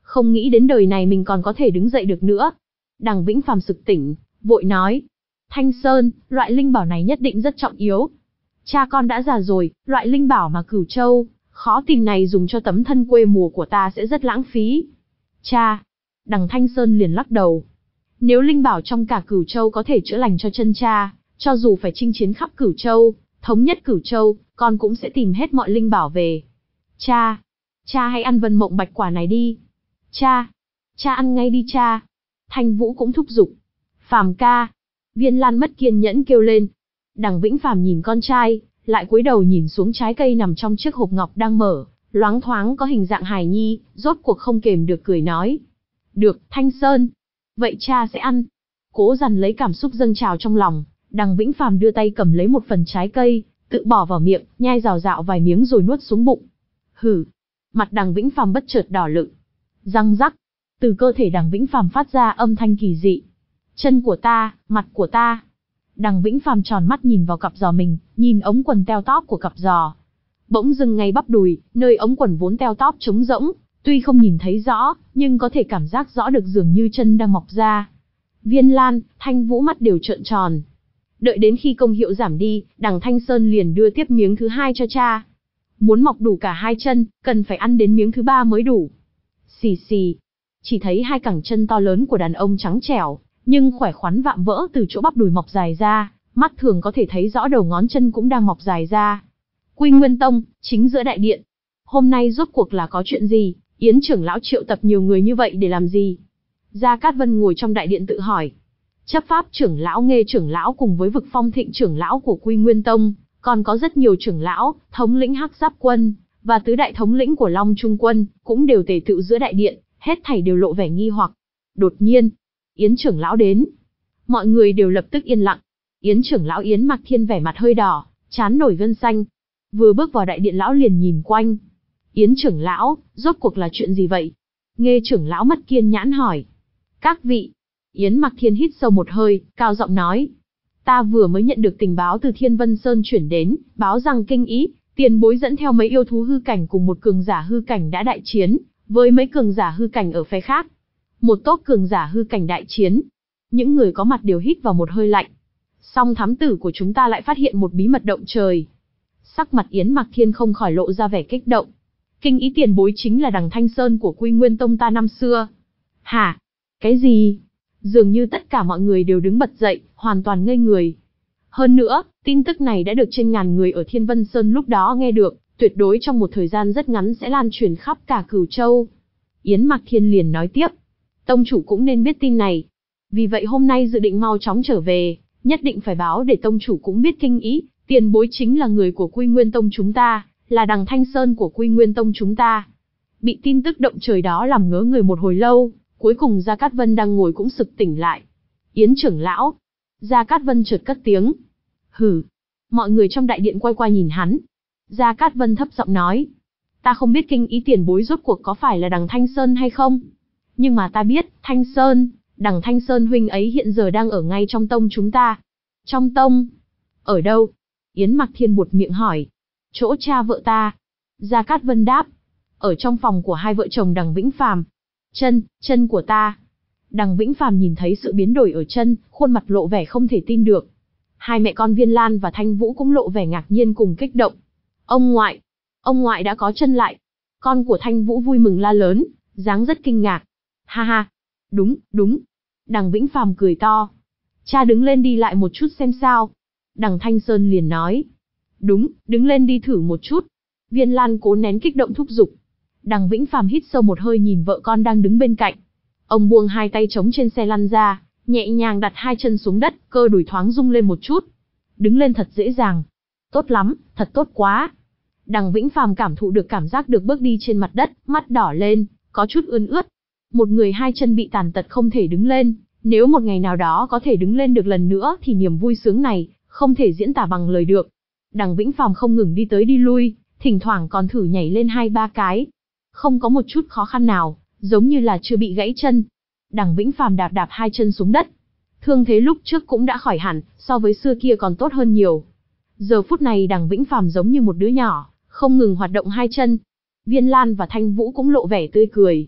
Speaker 1: không nghĩ đến đời này mình còn có thể đứng dậy được nữa. Đằng Vĩnh Phàm sực tỉnh, vội nói. Thanh Sơn, loại linh bảo này nhất định rất trọng yếu. Cha con đã già rồi, loại linh bảo mà Cửu Châu, khó tìm này dùng cho tấm thân quê mùa của ta sẽ rất lãng phí. Cha! Đằng Thanh Sơn liền lắc đầu. Nếu linh bảo trong cả Cửu Châu có thể chữa lành cho chân cha, cho dù phải chinh chiến khắp Cửu Châu, thống nhất Cửu Châu, con cũng sẽ tìm hết mọi linh bảo về. Cha! Cha hãy ăn vân mộng bạch quả này đi. Cha! Cha ăn ngay đi cha! Thanh Vũ cũng thúc giục. Phàm ca! Viên Lan mất kiên nhẫn kêu lên. Đằng Vĩnh Phàm nhìn con trai, lại cúi đầu nhìn xuống trái cây nằm trong chiếc hộp ngọc đang mở, loáng thoáng có hình dạng hài nhi, rốt cuộc không kềm được cười nói. Được, Thanh Sơn. Vậy cha sẽ ăn. Cố dằn lấy cảm xúc dâng trào trong lòng, đằng Vĩnh Phàm đưa tay cầm lấy một phần trái cây, tự bỏ vào miệng, nhai rào rạo vài miếng rồi nuốt xuống bụng. Hừ. Mặt đằng Vĩnh Phàm bất chợt đỏ lựng. Răng rắc. Từ cơ thể đằng Vĩnh Phàm phát ra âm thanh kỳ dị. Chân của ta, mặt của ta. Đằng Vĩnh Phàm tròn mắt nhìn vào cặp giò mình, nhìn ống quần teo tóp của cặp giò. Bỗng dưng ngay bắp đùi, nơi ống quần vốn teo tóp trống rỗng, tuy không nhìn thấy rõ, nhưng có thể cảm giác rõ được dường như chân đang mọc ra. Viên Lan, Thanh Vũ mắt đều trợn tròn. Đợi đến khi công hiệu giảm đi, đằng Thanh Sơn liền đưa tiếp miếng thứ hai cho cha. Muốn mọc đủ cả hai chân, cần phải ăn đến miếng thứ ba mới đủ. Xì xì. Chỉ thấy hai cẳng chân to lớn của đàn ông trắng trẻo, nhưng khỏe khoắn vạm vỡ từ chỗ bắp đùi mọc dài ra, mắt thường có thể thấy rõ đầu ngón chân cũng đang mọc dài ra. Quy Nguyên Tông, chính giữa đại điện. Hôm nay rốt cuộc là có chuyện gì? Yến trưởng lão triệu tập nhiều người như vậy để làm gì? Gia Cát Vân ngồi trong đại điện tự hỏi. Chấp pháp trưởng lão Nghê trưởng lão cùng với Vực Phong Thịnh trưởng lão của Quy Nguyên Tông, còn có rất nhiều trưởng lão, thống lĩnh Hắc Giáp quân, và tứ đại thống lĩnh của Long Trung quân, cũng đều tề tựu giữa đại điện, hết thảy đều lộ vẻ nghi hoặc. Đột nhiên, Yến trưởng lão đến. Mọi người đều lập tức yên lặng. Yến trưởng lão Yến Mạc Thiên vẻ mặt hơi đỏ, trán nổi gân xanh. Vừa bước vào đại điện lão liền nhìn quanh. Yến trưởng lão, rốt cuộc là chuyện gì vậy? Nghê trưởng lão mất kiên nhãn hỏi. Các vị. Yến Mạc Thiên hít sâu một hơi, cao giọng nói. Ta vừa mới nhận được tình báo từ Thiên Vân Sơn chuyển đến, báo rằng Kinh Ý, tiền bối dẫn theo mấy yêu thú hư cảnh cùng một cường giả hư cảnh đã đại chiến, với mấy cường giả hư cảnh ở phe khác. Một tốp cường giả hư cảnh đại chiến. Những người có mặt đều hít vào một hơi lạnh. Song thám tử của chúng ta lại phát hiện một bí mật động trời. Sắc mặt Yến Mạc Thiên không khỏi lộ ra vẻ kích động. Kinh Ý tiền bối chính là đằng Thanh Sơn của Quy Nguyên Tông ta năm xưa. Hả? Cái gì? Dường như tất cả mọi người đều đứng bật dậy, hoàn toàn ngây người. Hơn nữa, tin tức này đã được trên ngàn người ở Thiên Vân Sơn lúc đó nghe được, tuyệt đối trong một thời gian rất ngắn sẽ lan truyền khắp cả Cửu Châu. Yến Mạc Thiên liền nói tiếp. Tông chủ cũng nên biết tin này. Vì vậy hôm nay dự định mau chóng trở về, nhất định phải báo để tông chủ cũng biết Kinh Ý, tiền bối chính là người của Quy Nguyên Tông chúng ta, là đằng Thanh Sơn của Quy Nguyên Tông chúng ta. Bị tin tức động trời đó làm ngớ người một hồi lâu, cuối cùng Gia Cát Vân đang ngồi cũng sực tỉnh lại. Yến trưởng lão. Gia Cát Vân chợt cất tiếng. Hừ. Mọi người trong đại điện quay qua nhìn hắn. Gia Cát Vân thấp giọng nói. Ta không biết Kinh Ý tiền bối rốt cuộc có phải là đằng Thanh Sơn hay không. Nhưng mà ta biết, Thanh Sơn, đằng Thanh Sơn huynh ấy hiện giờ đang ở ngay trong tông chúng ta. Trong tông? Ở đâu? Yến Mạc Thiên buột miệng hỏi. Chỗ cha vợ ta. Gia Cát Vân đáp. Ở trong phòng của hai vợ chồng đằng Vĩnh Phàm. Chân, chân của ta. Đằng Vĩnh Phàm nhìn thấy sự biến đổi ở chân, khuôn mặt lộ vẻ không thể tin được. Hai mẹ con Viên Lan và Thanh Vũ cũng lộ vẻ ngạc nhiên cùng kích động. Ông ngoại, ông ngoại đã có chân lại. Con của Thanh Vũ vui mừng la lớn, dáng rất kinh ngạc. Ha ha, đúng, đúng. Đằng Vĩnh Phàm cười to. Cha đứng lên đi lại một chút xem sao. Đằng Thanh Sơn liền nói. Đúng, đứng lên đi thử một chút. Viên Lan cố nén kích động thúc giục. Đằng Vĩnh Phàm hít sâu một hơi nhìn vợ con đang đứng bên cạnh. Ông buông hai tay trống trên xe lăn ra, nhẹ nhàng đặt hai chân xuống đất, cơ đùi thoáng rung lên một chút. Đứng lên thật dễ dàng. Tốt lắm, thật tốt quá. Đằng Vĩnh Phàm cảm thụ được cảm giác được bước đi trên mặt đất, mắt đỏ lên, có chút ươn ướt. Một người hai chân bị tàn tật không thể đứng lên, nếu một ngày nào đó có thể đứng lên được lần nữa thì niềm vui sướng này, không thể diễn tả bằng lời được. Đằng Vĩnh Phàm không ngừng đi tới đi lui, thỉnh thoảng còn thử nhảy lên hai ba cái. Không có một chút khó khăn nào, giống như là chưa bị gãy chân. Đằng Vĩnh Phàm đạp đạp hai chân xuống đất. Thương thế lúc trước cũng đã khỏi hẳn, so với xưa kia còn tốt hơn nhiều. Giờ phút này đằng Vĩnh Phàm giống như một đứa nhỏ, không ngừng hoạt động hai chân. Viên Lan và Thanh Vũ cũng lộ vẻ tươi cười.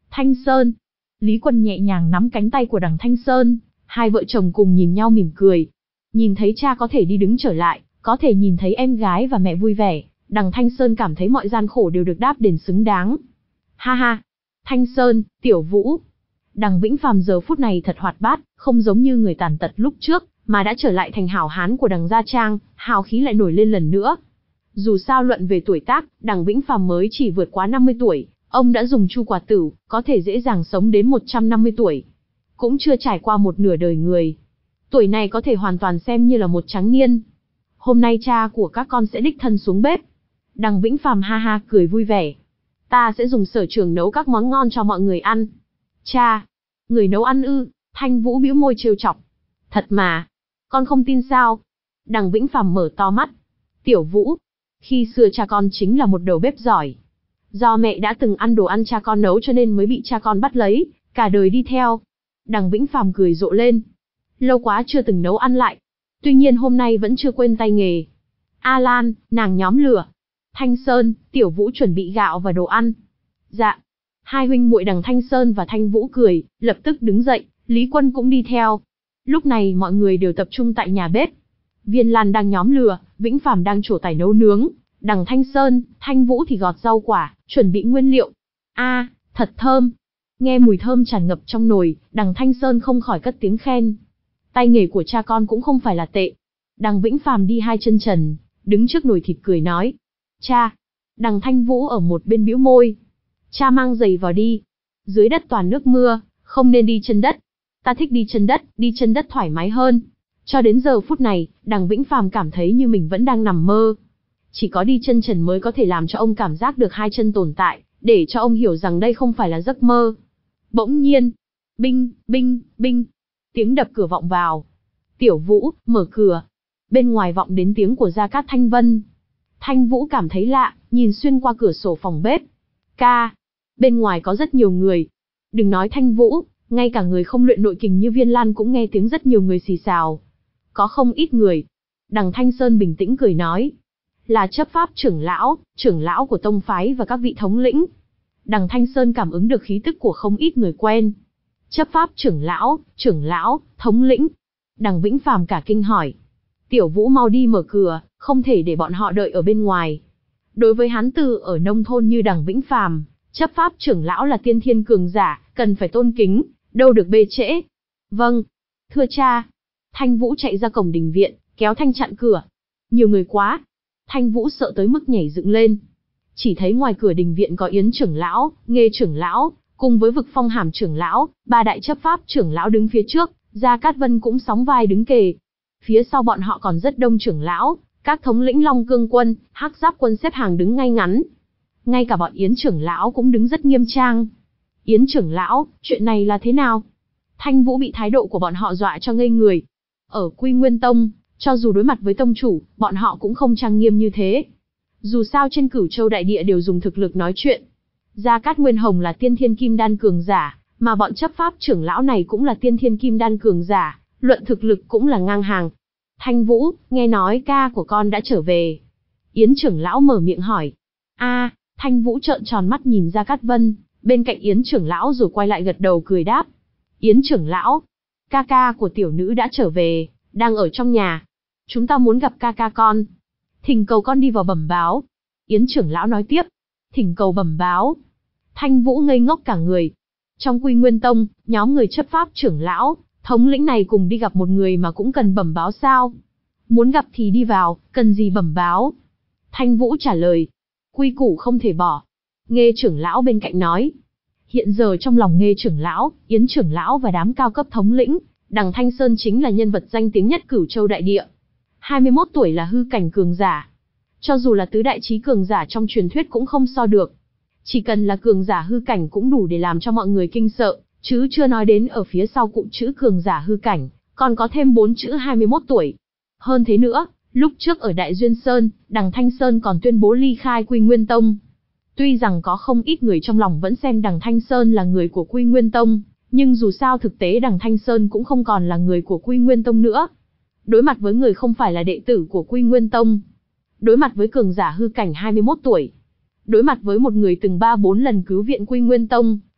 Speaker 1: Thanh Sơn. Lý Quân nhẹ nhàng nắm cánh tay của đằng Thanh Sơn, hai vợ chồng cùng nhìn nhau mỉm cười. Nhìn thấy cha có thể đi đứng trở lại, có thể nhìn thấy em gái và mẹ vui vẻ, đằng Thanh Sơn cảm thấy mọi gian khổ đều được đáp đền xứng đáng. Ha ha! Thanh Sơn, Tiểu Vũ. Đằng Vĩnh Phàm giờ phút này thật hoạt bát, không giống như người tàn tật lúc trước, mà đã trở lại thành hảo hán của đằng Gia Trang, hào khí lại nổi lên lần nữa. Dù sao luận về tuổi tác, đằng Vĩnh Phàm mới chỉ vượt quá năm mươi tuổi, ông đã dùng chu quả tử, có thể dễ dàng sống đến một trăm năm mươi tuổi. Cũng chưa trải qua một nửa đời người. Tuổi này có thể hoàn toàn xem như là một trắng niên. Hôm nay cha của các con sẽ đích thân xuống bếp. Đằng Vĩnh Phàm ha ha cười vui vẻ. Ta sẽ dùng sở trường nấu các món ngon cho mọi người ăn. Cha, người nấu ăn ư? Thanh Vũ bĩu môi trêu chọc. Thật mà, con không tin sao? Đằng Vĩnh Phàm mở to mắt. Tiểu Vũ, khi xưa cha con chính là một đầu bếp giỏi. Do mẹ đã từng ăn đồ ăn cha con nấu cho nên mới bị cha con bắt lấy, cả đời đi theo. Đằng Vĩnh Phàm cười rộ lên. Lâu quá chưa từng nấu ăn lại. Tuy nhiên hôm nay vẫn chưa quên tay nghề. A Lan, nàng nhóm lửa. Thanh Sơn, Tiểu Vũ chuẩn bị gạo và đồ ăn. Dạ. Hai huynh muội đằng Thanh Sơn và Thanh Vũ cười, lập tức đứng dậy, Lý Quân cũng đi theo. Lúc này mọi người đều tập trung tại nhà bếp. Viên Lan đang nhóm lửa, Vĩnh Phàm đang trổ tài nấu nướng, đằng Thanh Sơn, Thanh Vũ thì gọt rau quả, chuẩn bị nguyên liệu. A, à, thật thơm. Nghe mùi thơm tràn ngập trong nồi, đằng Thanh Sơn không khỏi cất tiếng khen. Tay nghề của cha con cũng không phải là tệ. Đằng Vĩnh Phàm đi hai chân trần, đứng trước nồi thịt cười nói. Cha. Đằng Thanh Vũ ở một bên bĩu môi. Cha mang giày vào đi. Dưới đất toàn nước mưa, không nên đi chân đất. Ta thích đi chân đất, đi chân đất thoải mái hơn. Cho đến giờ phút này, đằng Vĩnh Phàm cảm thấy như mình vẫn đang nằm mơ. Chỉ có đi chân trần mới có thể làm cho ông cảm giác được hai chân tồn tại, để cho ông hiểu rằng đây không phải là giấc mơ. Bỗng nhiên, binh, binh, binh, tiếng đập cửa vọng vào. Tiểu Vũ, mở cửa. Bên ngoài vọng đến tiếng của Gia Cát Thanh Vân. Thanh Vũ cảm thấy lạ, nhìn xuyên qua cửa sổ phòng bếp. Ca, bên ngoài có rất nhiều người. Đừng nói Thanh Vũ, ngay cả người không luyện nội kình như Viên Lan cũng nghe tiếng rất nhiều người xì xào. Có không ít người. Đằng Thanh Sơn bình tĩnh cười nói. Là chấp pháp trưởng lão, trưởng lão của tông phái và các vị thống lĩnh. Đằng Thanh Sơn cảm ứng được khí tức của không ít người quen. Chấp pháp trưởng lão, trưởng lão, thống lĩnh. Đằng Vĩnh Phàm cả kinh hỏi. Tiểu Vũ mau đi mở cửa, không thể để bọn họ đợi ở bên ngoài. Đối với hán tử ở nông thôn như đằng Vĩnh Phàm, chấp pháp trưởng lão là tiên thiên cường giả, cần phải tôn kính, đâu được bê trễ. Vâng, thưa cha. Thanh Vũ chạy ra cổng đình viện, kéo Thanh chặn cửa. Nhiều người quá. Thanh Vũ sợ tới mức nhảy dựng lên. Chỉ thấy ngoài cửa đình viện có Yến trưởng lão, Nghê trưởng lão, cùng với Vực Phong Hàm trưởng lão, ba đại chấp pháp trưởng lão đứng phía trước, Gia Cát Vân cũng sóng vai đứng kề. Phía sau bọn họ còn rất đông trưởng lão, các thống lĩnh Long Cương quân, Hắc Giáp quân xếp hàng đứng ngay ngắn. Ngay cả bọn Yến trưởng lão cũng đứng rất nghiêm trang. Yến trưởng lão, chuyện này là thế nào? Thanh Vũ bị thái độ của bọn họ dọa cho ngây người. Ở Quy Nguyên Tông, cho dù đối mặt với tông chủ, bọn họ cũng không trang nghiêm như thế. Dù sao trên Cửu Châu đại địa đều dùng thực lực nói chuyện. Gia Cát Nguyên Hồng là tiên thiên kim đan cường giả, mà bọn chấp pháp trưởng lão này cũng là tiên thiên kim đan cường giả, luận thực lực cũng là ngang hàng. Thanh Vũ, nghe nói ca của con đã trở về. Yến trưởng lão mở miệng hỏi. A, Thanh Vũ trợn tròn mắt nhìn Gia Cát Vân, bên cạnh Yến trưởng lão rồi quay lại gật đầu cười đáp. Yến trưởng lão, ca ca của tiểu nữ đã trở về, đang ở trong nhà. Chúng ta muốn gặp ca ca con. Thỉnh cầu con đi vào bẩm báo. Yến trưởng lão nói tiếp. Thỉnh cầu bẩm báo. Thanh Vũ ngây ngốc cả người. Trong Quy Nguyên Tông, nhóm người chấp pháp trưởng lão, thống lĩnh này cùng đi gặp một người mà cũng cần bẩm báo sao? Muốn gặp thì đi vào, cần gì bẩm báo? Thanh Vũ trả lời. Quy củ không thể bỏ. Nghê trưởng lão bên cạnh nói. Hiện giờ trong lòng Nghê trưởng lão, Yến trưởng lão và đám cao cấp thống lĩnh, đằng Thanh Sơn chính là nhân vật danh tiếng nhất Cửu Châu đại địa. hai mươi mốt tuổi là hư cảnh cường giả. Cho dù là tứ đại chí cường giả trong truyền thuyết cũng không so được. Chỉ cần là cường giả hư cảnh cũng đủ để làm cho mọi người kinh sợ, chứ chưa nói đến ở phía sau cụm chữ cường giả hư cảnh, còn có thêm bốn chữ hai mươi mốt tuổi. Hơn thế nữa, lúc trước ở Đại Duyên Sơn, đằng Thanh Sơn còn tuyên bố ly khai Quy Nguyên Tông. Tuy rằng có không ít người trong lòng vẫn xem đằng Thanh Sơn là người của Quy Nguyên Tông, nhưng dù sao thực tế đằng Thanh Sơn cũng không còn là người của Quy Nguyên Tông nữa. Đối mặt với người không phải là đệ tử của Quy Nguyên Tông, đối mặt với cường giả hư cảnh hai mươi mốt tuổi, đối mặt với một người từng ba bốn lần cứu viện Quy Nguyên Tông,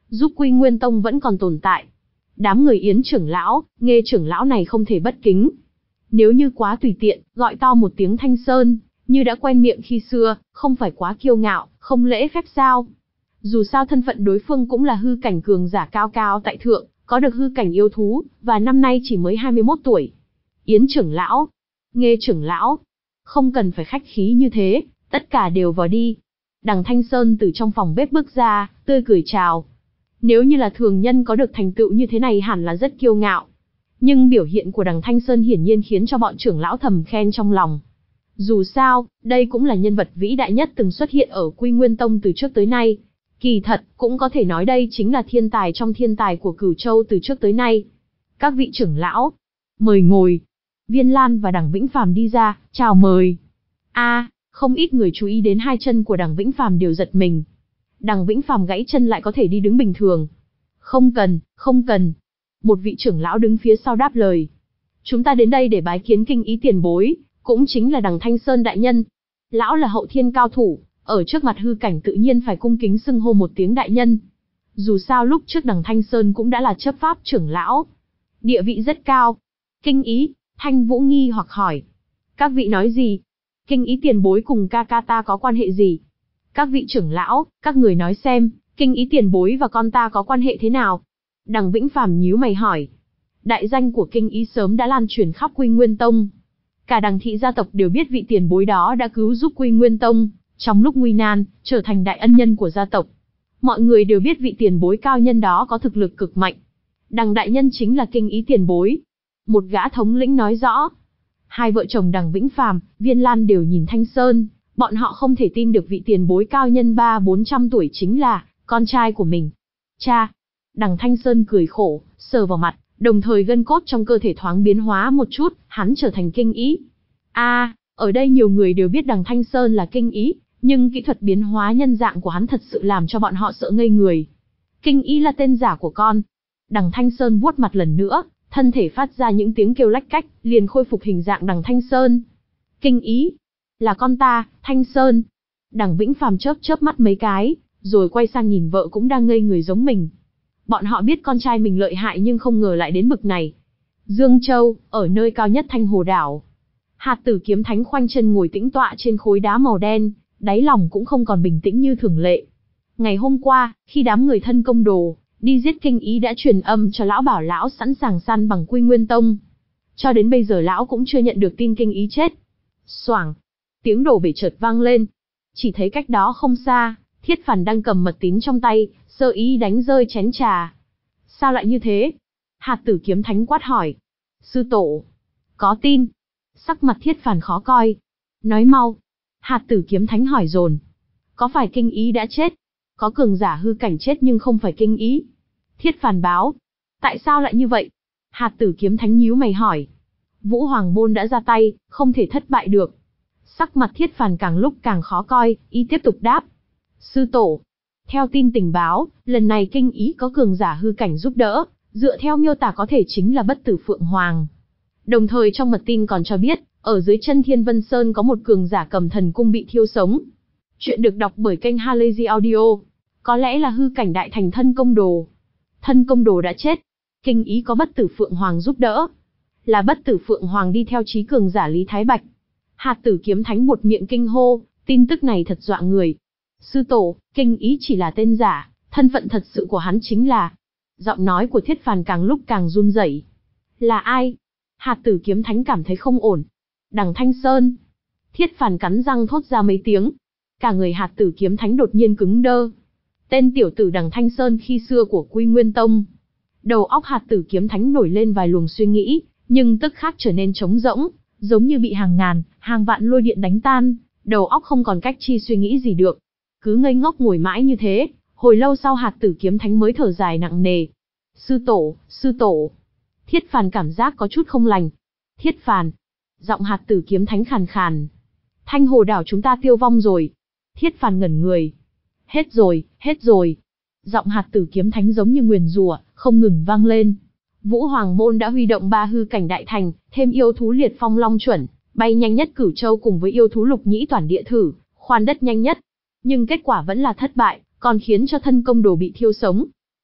Speaker 1: giúp Quy Nguyên Tông vẫn còn tồn tại. Đám người Yến trưởng lão, Nghê trưởng lão này không thể bất kính. Nếu như quá tùy tiện, gọi to một tiếng Thanh Sơn, như đã quen miệng khi xưa, không phải quá kiêu ngạo, không lễ phép sao? Dù sao thân phận đối phương cũng là hư cảnh cường giả cao cao tại thượng, có được hư cảnh yêu thú, và năm nay chỉ mới hai mươi mốt tuổi. Yến trưởng lão, Nghê trưởng lão, không cần phải khách khí như thế, tất cả đều vào đi. Đằng Thanh Sơn từ trong phòng bếp bước ra, tươi cười chào. Nếu như là thường nhân có được thành tựu như thế này hẳn là rất kiêu ngạo. Nhưng biểu hiện của đằng Thanh Sơn hiển nhiên khiến cho bọn trưởng lão thầm khen trong lòng. Dù sao, đây cũng là nhân vật vĩ đại nhất từng xuất hiện ở Quy Nguyên Tông từ trước tới nay. Kỳ thật, cũng có thể nói đây chính là thiên tài trong thiên tài của Cửu Châu từ trước tới nay. Các vị trưởng lão, mời ngồi. Viên Lan và đằng Vĩnh Phàm đi ra, chào mời. A, không ít người chú ý đến hai chân của đằng Vĩnh Phàm đều giật mình. Đằng Vĩnh Phàm gãy chân lại có thể đi đứng bình thường. Không cần, không cần. Một vị trưởng lão đứng phía sau đáp lời. Chúng ta đến đây để bái kiến Kinh Ý tiền bối, cũng chính là đằng Thanh Sơn đại nhân. Lão là hậu thiên cao thủ, ở trước mặt hư cảnh tự nhiên phải cung kính xưng hô một tiếng đại nhân. Dù sao lúc trước đằng Thanh Sơn cũng đã là chấp pháp trưởng lão. Địa vị rất cao. Kinh Ý, Thanh Vũ nghi hoặc hỏi. Các vị nói gì? Kinh Ý tiền bối cùng ca ca ta có quan hệ gì? Các vị trưởng lão, các người nói xem, Kinh Ý tiền bối và con ta có quan hệ thế nào? Đằng Vĩnh Phàm nhíu mày hỏi. Đại danh của Kinh Ý sớm đã lan truyền khắp Quy Nguyên Tông. Cả đằng thị gia tộc đều biết vị tiền bối đó đã cứu giúp Quy Nguyên Tông, trong lúc nguy nan, trở thành đại ân nhân của gia tộc. Mọi người đều biết vị tiền bối cao nhân đó có thực lực cực mạnh. Đằng đại nhân chính là Kinh Ý tiền bối. Một gã thống lĩnh nói rõ. Hai vợ chồng đằng Vĩnh Phàm, Viên Lan đều nhìn Thanh Sơn, bọn họ không thể tin được vị tiền bối cao nhân ba bốn trăm tuổi chính là con trai của mình. Cha! Đằng Thanh Sơn cười khổ, sờ vào mặt, đồng thời gân cốt trong cơ thể thoáng biến hóa một chút, hắn trở thành Kinh Ý. A, à, ở đây nhiều người đều biết đằng Thanh Sơn là Kinh Ý, nhưng kỹ thuật biến hóa nhân dạng của hắn thật sự làm cho bọn họ sợ ngây người. Kinh Ý là tên giả của con. Đằng Thanh Sơn vuốt mặt lần nữa, thân thể phát ra những tiếng kêu lách cách, liền khôi phục hình dạng đằng Thanh Sơn. Kinh Ý, là con ta, Thanh Sơn. Đằng Vĩnh Phàm chớp chớp mắt mấy cái, rồi quay sang nhìn vợ cũng đang ngây người giống mình. Bọn họ biết con trai mình lợi hại nhưng không ngờ lại đến bực này. Dương Châu, ở nơi cao nhất Thanh Hồ Đảo. Hạt Tử Kiếm Thánh khoanh chân ngồi tĩnh tọa trên khối đá màu đen, đáy lòng cũng không còn bình tĩnh như thường lệ. Ngày hôm qua, khi đám người thân công đồ đi giết Kinh Ý đã truyền âm cho lão bảo lão sẵn sàng săn bằng Quy Nguyên Tông. Cho đến bây giờ lão cũng chưa nhận được tin Kinh Ý chết. Xoảng, tiếng đổ bể chợt vang lên. Chỉ thấy cách đó không xa, Thiết Phàn đang cầm mật tín trong tay, sơ ý đánh rơi chén trà. Sao lại như thế? Hạt Tử Kiếm Thánh quát hỏi. Sư tổ, có tin. Sắc mặt Thiết Phàn khó coi. Nói mau. Hạt Tử Kiếm Thánh hỏi dồn. Có phải Kinh Ý đã chết? Có cường giả hư cảnh chết nhưng không phải Kinh Ý. Thiết Phàn báo. Tại sao lại như vậy? Hạt Tử Kiếm Thánh nhíu mày hỏi. Vũ Hoàng Môn đã ra tay, không thể thất bại được. Sắc mặt Thiết Phàn càng lúc càng khó coi, y tiếp tục đáp. Sư tổ, theo tin tình báo, lần này Kinh Ý có cường giả hư cảnh giúp đỡ, dựa theo miêu tả có thể chính là Bất Tử Phượng Hoàng. Đồng thời trong mật tin còn cho biết, ở dưới chân Thiên Vân Sơn có một cường giả cầm thần cung bị thiêu sống. Chuyện được đọc bởi kênh Halazy Audio. Có lẽ là hư cảnh đại thành thân công đồ. Thân công đồ đã chết. Kinh Ý có Bất Tử Phượng Hoàng giúp đỡ. Là Bất Tử Phượng Hoàng đi theo trí cường giả Lý Thái Bạch. Hạt Tử Kiếm Thánh buột miệng kinh hô, tin tức này thật dọa người. Sư tổ, Kinh Ý chỉ là tên giả, thân phận thật sự của hắn chính là... Giọng nói của Thiết Phàn càng lúc càng run rẩy. Là ai? Hạt Tử Kiếm Thánh cảm thấy không ổn. Đằng Thanh Sơn. Thiết Phàn cắn răng thốt ra mấy tiếng. Cả người Hạt Tử Kiếm Thánh đột nhiên cứng đơ. Tên tiểu tử đằng Thanh Sơn khi xưa của Quy Nguyên Tông. Đầu óc Hạt Tử Kiếm Thánh nổi lên vài luồng suy nghĩ, nhưng tức khắc trở nên trống rỗng, giống như bị hàng ngàn, hàng vạn lôi điện đánh tan, đầu óc không còn cách chi suy nghĩ gì được. Cứ ngây ngốc ngồi mãi như thế, hồi lâu sau Hạt Tử Kiếm Thánh mới thở dài nặng nề. Sư tổ, sư tổ. Thiết Phàn cảm giác có chút không lành. Thiết Phàn. Giọng Hạt Tử Kiếm Thánh khàn khàn. Thanh Hồ Đảo chúng ta tiêu vong rồi. Thiết Phàn ngẩn người. Hết rồi, hết rồi. Giọng Hạt Tử Kiếm Thánh giống như nguyền rủa, không ngừng vang lên. Vũ Hoàng Môn đã huy động ba hư cảnh đại thành, thêm yêu thú liệt phong long chuẩn, bay nhanh nhất Cửu Châu cùng với yêu thú lục nhĩ toàn địa thử, khoan đất nhanh nhất. Nhưng kết quả vẫn là thất bại, còn khiến cho thân công đồ bị thiêu sống.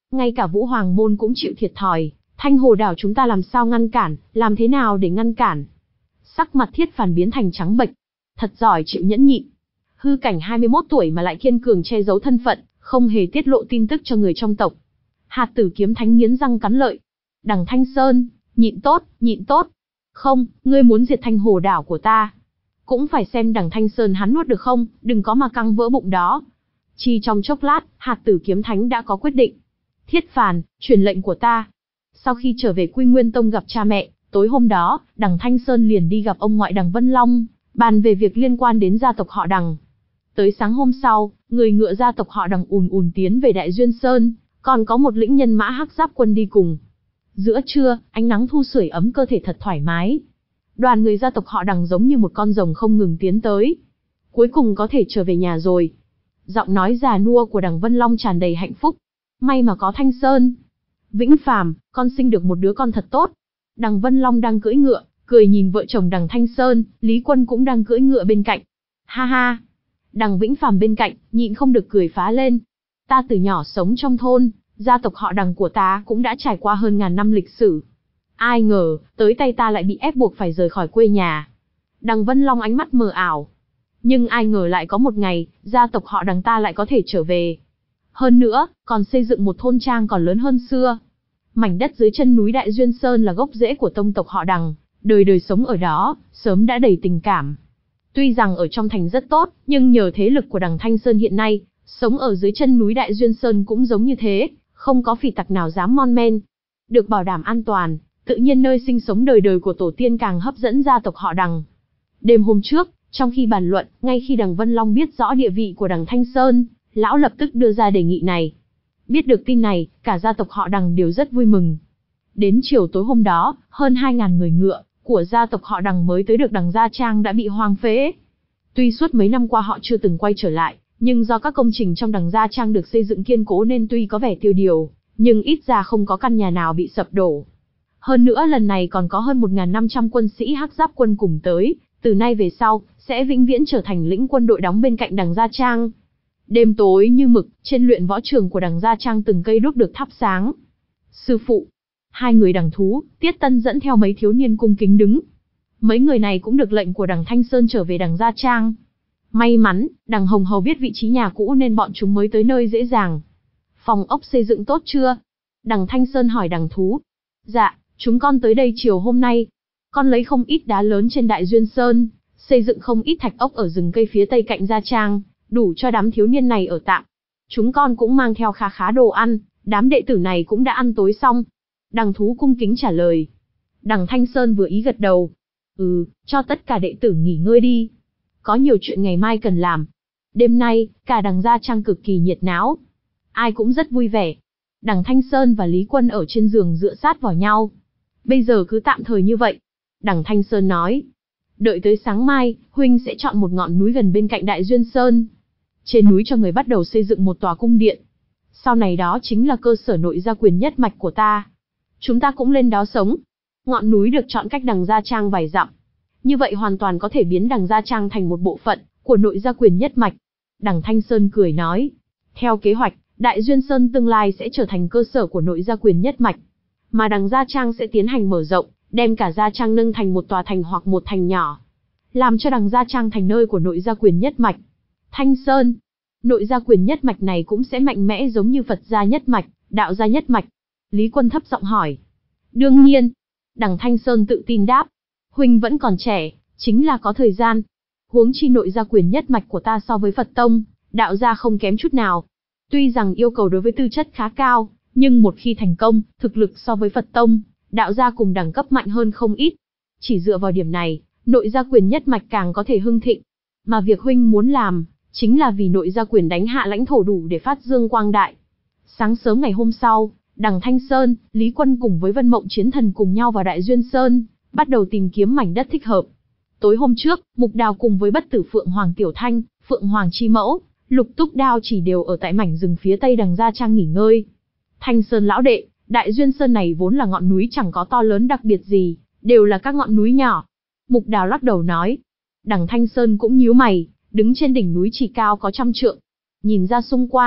Speaker 1: Ngay cả Vũ Hoàng môn cũng chịu thiệt thòi, Thanh Hồ đảo chúng ta làm sao ngăn cản, làm thế nào để ngăn cản? Sắc mặt Thiết Phàn biến thành trắng bệch. Thật giỏi chịu nhẫn nhịn. Hư cảnh hai mươi mốt tuổi mà lại kiên cường che giấu thân phận, không hề tiết lộ tin tức cho người trong tộc. Hạt Tử Kiếm Thánh nghiến răng cắn lợi. Đằng Thanh Sơn, nhịn tốt, nhịn tốt. Không, ngươi muốn diệt Thanh Hồ đảo của ta. Cũng phải xem đằng Thanh Sơn hắn nuốt được không, đừng có mà căng vỡ bụng đó. Chỉ trong chốc lát, Hạt Tử Kiếm Thánh đã có quyết định. Thiết Phàn, truyền lệnh của ta. Sau khi trở về Quy Nguyên Tông gặp cha mẹ, tối hôm đó, đằng Thanh Sơn liền đi gặp ông ngoại đằng Vân Long, bàn về việc liên quan đến gia tộc họ đằng. Tới sáng hôm sau, người ngựa gia tộc họ đằng ùn ùn tiến về Đại Duyên Sơn, còn có một lĩnh nhân mã hắc giáp quân đi cùng. Giữa trưa, ánh nắng thu sưởi ấm cơ thể thật thoải mái. Đoàn người gia tộc họ đằng giống như một con rồng không ngừng tiến tới. Cuối cùng có thể trở về nhà rồi. Giọng nói già nua của đằng Vân Long tràn đầy hạnh phúc. May mà có Thanh Sơn. Vĩnh Phàm, con sinh được một đứa con thật tốt. Đằng Vân Long đang cưỡi ngựa, cười nhìn vợ chồng đằng Thanh Sơn, Lý Quân cũng đang cưỡi ngựa bên cạnh. Ha ha. Đằng Vĩnh Phàm bên cạnh, nhịn không được cười phá lên. Ta từ nhỏ sống trong thôn, gia tộc họ đằng của ta cũng đã trải qua hơn ngàn năm lịch sử. Ai ngờ, tới tay ta lại bị ép buộc phải rời khỏi quê nhà. Đằng Vân Long ánh mắt mờ ảo. Nhưng ai ngờ lại có một ngày, gia tộc họ đằng ta lại có thể trở về. Hơn nữa, còn xây dựng một thôn trang còn lớn hơn xưa. Mảnh đất dưới chân núi Đại Duyên Sơn là gốc rễ của tông tộc họ đằng, đời đời sống ở đó, sớm đã đầy tình cảm. Tuy rằng ở trong thành rất tốt, nhưng nhờ thế lực của đằng Thanh Sơn hiện nay, sống ở dưới chân núi Đại Duyên Sơn cũng giống như thế, không có phỉ tặc nào dám mon men. Được bảo đảm an toàn, tự nhiên nơi sinh sống đời đời của tổ tiên càng hấp dẫn gia tộc họ đằng. Đêm hôm trước, trong khi bàn luận, ngay khi đằng Vân Long biết rõ địa vị của đằng Thanh Sơn, lão lập tức đưa ra đề nghị này. Biết được tin này, cả gia tộc họ đằng đều rất vui mừng. Đến chiều tối hôm đó, hơn hai ngàn người ngựa của gia tộc họ đằng mới tới được đằng Gia Trang đã bị hoang phế. Tuy suốt mấy năm qua họ chưa từng quay trở lại, nhưng do các công trình trong đằng Gia Trang được xây dựng kiên cố nên tuy có vẻ tiêu điều, nhưng ít ra không có căn nhà nào bị sập đổ. Hơn nữa lần này còn có hơn một nghìn năm trăm quân sĩ hắc giáp quân cùng tới, từ nay về sau, sẽ vĩnh viễn trở thành lĩnh quân đội đóng bên cạnh đằng Gia Trang. Đêm tối như mực, trên luyện võ trường của đằng Gia Trang từng cây đuốc được thắp sáng. Sư phụ, hai người đằng Thú, Tiết Tân dẫn theo mấy thiếu niên cung kính đứng. Mấy người này cũng được lệnh của đằng Thanh Sơn trở về đằng Gia Trang. May mắn, đằng Hồng Hầu biết vị trí nhà cũ nên bọn chúng mới tới nơi dễ dàng. Phòng ốc xây dựng tốt chưa? Đằng Thanh Sơn hỏi đằng Thú. Dạ, chúng con tới đây chiều hôm nay. Con lấy không ít đá lớn trên Đại Duyên Sơn, xây dựng không ít thạch ốc ở rừng cây phía tây cạnh Gia Trang, đủ cho đám thiếu niên này ở tạm. Chúng con cũng mang theo khá khá đồ ăn, đám đệ tử này cũng đã ăn tối xong. Đằng Thú cung kính trả lời. Đằng Thanh Sơn vừa ý gật đầu. Ừ, cho tất cả đệ tử nghỉ ngơi đi. Có nhiều chuyện ngày mai cần làm. Đêm nay, cả đằng Gia Trang cực kỳ nhiệt náo. Ai cũng rất vui vẻ. Đằng Thanh Sơn và Lý Quân ở trên giường dựa sát vào nhau. Bây giờ cứ tạm thời như vậy. Đằng Thanh Sơn nói. Đợi tới sáng mai, huynh sẽ chọn một ngọn núi gần bên cạnh Đại Duyên Sơn. Trên núi cho người bắt đầu xây dựng một tòa cung điện. Sau này đó chính là cơ sở nội gia quyền nhất mạch của ta. Chúng ta cũng lên đó sống. Ngọn núi được chọn cách đằng Gia Trang vài dặm. Như vậy hoàn toàn có thể biến đằng Gia Trang thành một bộ phận của nội gia quyền nhất mạch. Đằng Thanh Sơn cười nói. Theo kế hoạch, Đại Duyên Sơn tương lai sẽ trở thành cơ sở của nội gia quyền nhất mạch. Mà đằng Gia Trang sẽ tiến hành mở rộng, đem cả Gia Trang nâng thành một tòa thành hoặc một thành nhỏ. Làm cho đằng Gia Trang thành nơi của nội gia quyền nhất mạch. Thanh Sơn, nội gia quyền nhất mạch này cũng sẽ mạnh mẽ giống như Phật gia nhất mạch, đạo gia nhất mạch. Lý Quân thấp giọng hỏi. Đương nhiên. Đằng Thanh Sơn tự tin đáp. Huynh vẫn còn trẻ, chính là có thời gian. Huống chi nội gia quyền nhất mạch của ta so với Phật tông, đạo gia không kém chút nào. Tuy rằng yêu cầu đối với tư chất khá cao, nhưng một khi thành công, thực lực so với Phật tông, đạo gia cùng đẳng cấp mạnh hơn không ít. Chỉ dựa vào điểm này, nội gia quyền nhất mạch càng có thể hưng thịnh. Mà việc huynh muốn làm, chính là vì nội gia quyền đánh hạ lãnh thổ đủ để phát dương quang đại. Sáng sớm ngày hôm sau, đằng Thanh Sơn, Lý Quân cùng với Vân Mộng Chiến Thần cùng nhau vào Đại Duyên Sơn, bắt đầu tìm kiếm mảnh đất thích hợp. Tối hôm trước, Mục Đào cùng với Bất Tử Phượng Hoàng Tiểu Thanh, Phượng Hoàng Chi Mẫu, Lục Túc Đao chỉ đều ở tại mảnh rừng phía tây đằng Gia Trang nghỉ ngơi. Thanh Sơn lão đệ, Đại Duyên Sơn này vốn là ngọn núi chẳng có to lớn đặc biệt gì, đều là các ngọn núi nhỏ. Mục Đào lắc đầu nói. Đằng Thanh Sơn cũng nhíu mày, đứng trên đỉnh núi chỉ cao có trăm trượng. Nhìn ra xung quanh,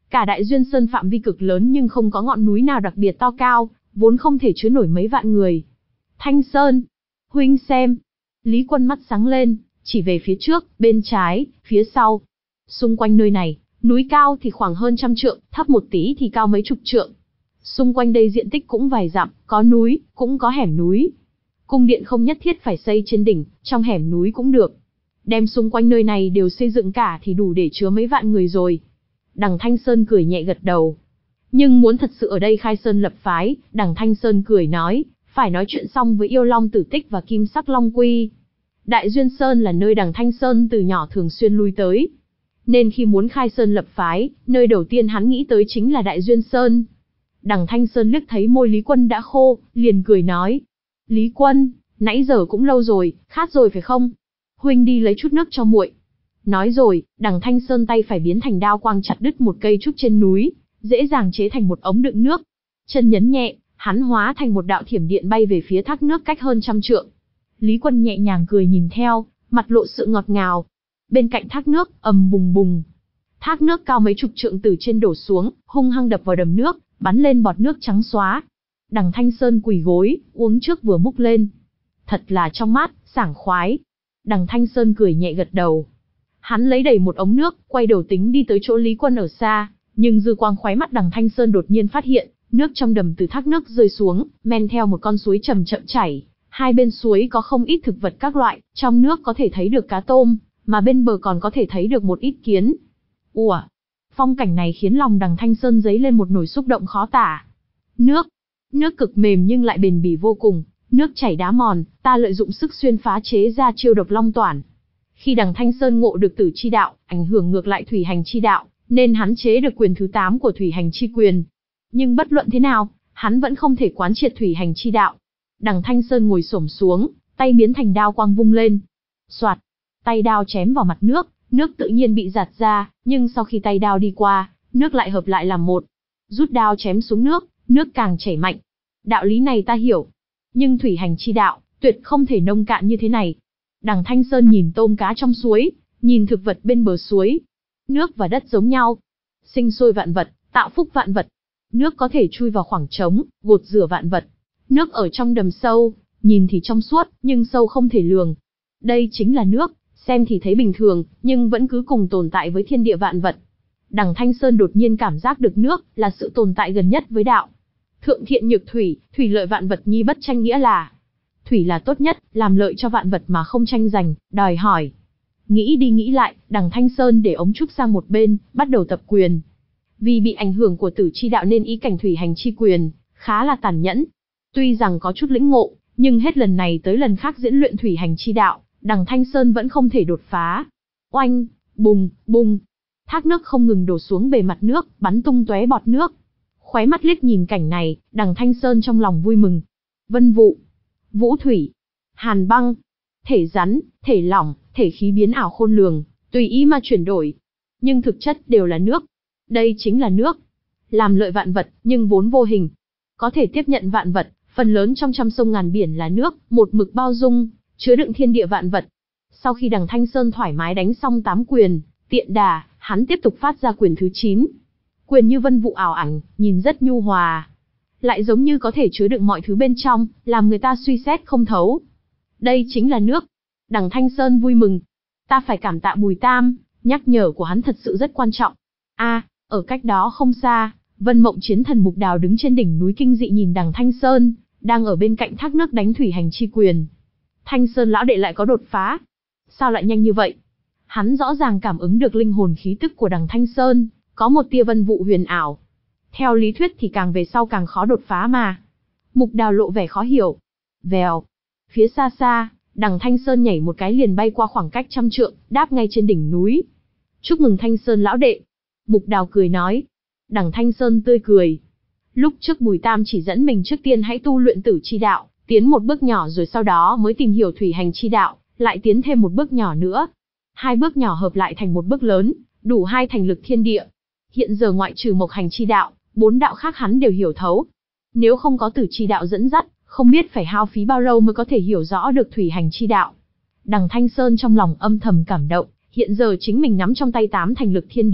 Speaker 1: Cả Đại Duyên Sơn phạm vi cực lớn nhưng không có ngọn núi nào đặc biệt to cao, vốn không thể chứa nổi mấy vạn người. Thanh Sơn, huynh xem. Lý Quân mắt sáng lên, chỉ về phía trước, bên trái, phía sau. Xung quanh nơi này, núi cao thì khoảng hơn trăm trượng, thấp một tí thì cao mấy chục trượng. Xung quanh đây diện tích cũng vài dặm, có núi, cũng có hẻm núi. Cung điện không nhất thiết phải xây trên đỉnh, trong hẻm núi cũng được. Đem xung quanh nơi này đều xây dựng cả thì đủ để chứa mấy vạn người rồi. Đằng Thanh Sơn cười nhẹ gật đầu. Nhưng muốn thật sự ở đây khai sơn lập phái, Đằng Thanh Sơn cười nói, phải nói chuyện xong với Yêu Long Tử Tích và Kim Sắc Long Quy. Đại Duyên Sơn là nơi Đằng Thanh Sơn từ nhỏ thường xuyên lui tới. Nên khi muốn khai sơn lập phái, nơi đầu tiên hắn nghĩ tới chính là Đại Duyên Sơn. Đằng Thanh Sơn liếc thấy môi Lý Quân đã khô, liền cười nói. Lý Quân, nãy giờ cũng lâu rồi, khát rồi phải không? Huynh đi lấy chút nước cho muội. Nói rồi, Đằng Thanh Sơn tay phải biến thành đao quang chặt đứt một cây trúc trên núi, dễ dàng chế thành một ống đựng nước. Chân nhấn nhẹ, hắn hóa thành một đạo thiểm điện bay về phía thác nước cách hơn trăm trượng. Lý Quân nhẹ nhàng cười nhìn theo, mặt lộ sự ngọt ngào. Bên cạnh thác nước, ầm bùng bùng. Thác nước cao mấy chục trượng từ trên đổ xuống, hung hăng đập vào đầm nước, bắn lên bọt nước trắng xóa. Đằng Thanh Sơn quỳ gối, uống trước vừa múc lên. Thật là trong mát, sảng khoái. Đằng Thanh Sơn cười nhẹ gật đầu. Hắn lấy đầy một ống nước, quay đầu tính đi tới chỗ Lý Quân ở xa, nhưng dư quang khóe mắt Đằng Thanh Sơn đột nhiên phát hiện, nước trong đầm từ thác nước rơi xuống, men theo một con suối chậm chậm chảy. Hai bên suối có không ít thực vật các loại, trong nước có thể thấy được cá tôm, mà bên bờ còn có thể thấy được một ít kiến. Ủa, phong cảnh này khiến lòng Đằng Thanh Sơn dấy lên một nỗi xúc động khó tả. Nước, nước cực mềm nhưng lại bền bỉ vô cùng, nước chảy đá mòn, ta lợi dụng sức xuyên phá chế ra chiêu độc long toản. Khi Đằng Thanh Sơn ngộ được tử chi đạo, ảnh hưởng ngược lại thủy hành chi đạo, nên hắn chế được quyền thứ tám của thủy hành chi quyền. Nhưng bất luận thế nào, hắn vẫn không thể quán triệt thủy hành chi đạo. Đằng Thanh Sơn ngồi xổm xuống, tay biến thành đao quang vung lên. Soạt, tay đao chém vào mặt nước, nước tự nhiên bị giạt ra, nhưng sau khi tay đao đi qua, nước lại hợp lại làm một. Rút đao chém xuống nước, nước càng chảy mạnh. Đạo lý này ta hiểu. Nhưng thủy hành chi đạo, tuyệt không thể nông cạn như thế này. Đằng Thanh Sơn nhìn tôm cá trong suối, nhìn thực vật bên bờ suối. Nước và đất giống nhau. Sinh sôi vạn vật, tạo phúc vạn vật. Nước có thể chui vào khoảng trống, gột rửa vạn vật. Nước ở trong đầm sâu, nhìn thì trong suốt, nhưng sâu không thể lường. Đây chính là nước, xem thì thấy bình thường, nhưng vẫn cứ cùng tồn tại với thiên địa vạn vật. Đằng Thanh Sơn đột nhiên cảm giác được nước là sự tồn tại gần nhất với đạo. Thượng thiện nhược thủy, thủy lợi vạn vật nhi bất tranh nghĩa là. Thủy là tốt nhất, làm lợi cho vạn vật mà không tranh giành, đòi hỏi. Nghĩ đi nghĩ lại, Đằng Thanh Sơn để ống trúc sang một bên, bắt đầu tập quyền. Vì bị ảnh hưởng của tử chi đạo nên ý cảnh thủy hành chi quyền, khá là tàn nhẫn. Tuy rằng có chút lĩnh ngộ, nhưng hết lần này tới lần khác diễn luyện thủy hành chi đạo, Đằng Thanh Sơn vẫn không thể đột phá. Oanh, bùng, bùng. Thác nước không ngừng đổ xuống bề mặt nước, bắn tung tóe bọt nước. Khóe mắt liếc nhìn cảnh này, Đằng Thanh Sơn trong lòng vui mừng. Vân vụ, vũ thủy, hàn băng, thể rắn, thể lỏng, thể khí biến ảo khôn lường, tùy ý mà chuyển đổi. Nhưng thực chất đều là nước. Đây chính là nước. Làm lợi vạn vật, nhưng vốn vô hình. Có thể tiếp nhận vạn vật, phần lớn trong trăm sông ngàn biển là nước, một mực bao dung, chứa đựng thiên địa vạn vật. Sau khi Đằng Thanh Sơn thoải mái đánh xong tám quyền, tiện đà, hắn tiếp tục phát ra quyền thứ chín. Quyền như vân vụ ảo ảnh, nhìn rất nhu hòa. Lại giống như có thể chứa đựng mọi thứ bên trong, làm người ta suy xét không thấu. Đây chính là nước. Đằng Thanh Sơn vui mừng. Ta phải cảm tạ Bùi Tam, nhắc nhở của hắn thật sự rất quan trọng. A, à, ở cách đó không xa, Vân Mộng Chiến Thần Mục Đào đứng trên đỉnh núi kinh dị nhìn Đằng Thanh Sơn, đang ở bên cạnh thác nước đánh thủy hành chi quyền. Thanh Sơn lão đệ lại có đột phá. Sao lại nhanh như vậy? Hắn rõ ràng cảm ứng được linh hồn khí tức của Đằng Thanh Sơn, có một tia vân vụ huyền ảo. Theo lý thuyết thì càng về sau càng khó đột phá mà. Mục Đào lộ vẻ khó hiểu. Vèo. Phía xa xa, Đằng Thanh Sơn nhảy một cái liền bay qua khoảng cách trăm trượng, đáp ngay trên đỉnh núi. Chúc mừng Thanh Sơn lão đệ. Mục Đào cười nói. Đằng Thanh Sơn tươi cười. Lúc trước Bùi Tam chỉ dẫn mình trước tiên hãy tu luyện tử chi đạo, tiến một bước nhỏ rồi sau đó mới tìm hiểu thủy hành chi đạo, lại tiến thêm một bước nhỏ nữa. Hai bước nhỏ hợp lại thành một bước lớn, đủ hai thành lực thiên địa. Hiện giờ ngoại trừ mộc hành chi đạo, bốn đạo khác hắn đều hiểu thấu. Nếu không có tử chi đạo dẫn dắt, không biết phải hao phí bao lâu mới có thể hiểu rõ được thủy hành chi đạo. Đằng Thanh Sơn trong lòng âm thầm cảm động, hiện giờ chính mình nắm trong tay tám thành lực thiên địa,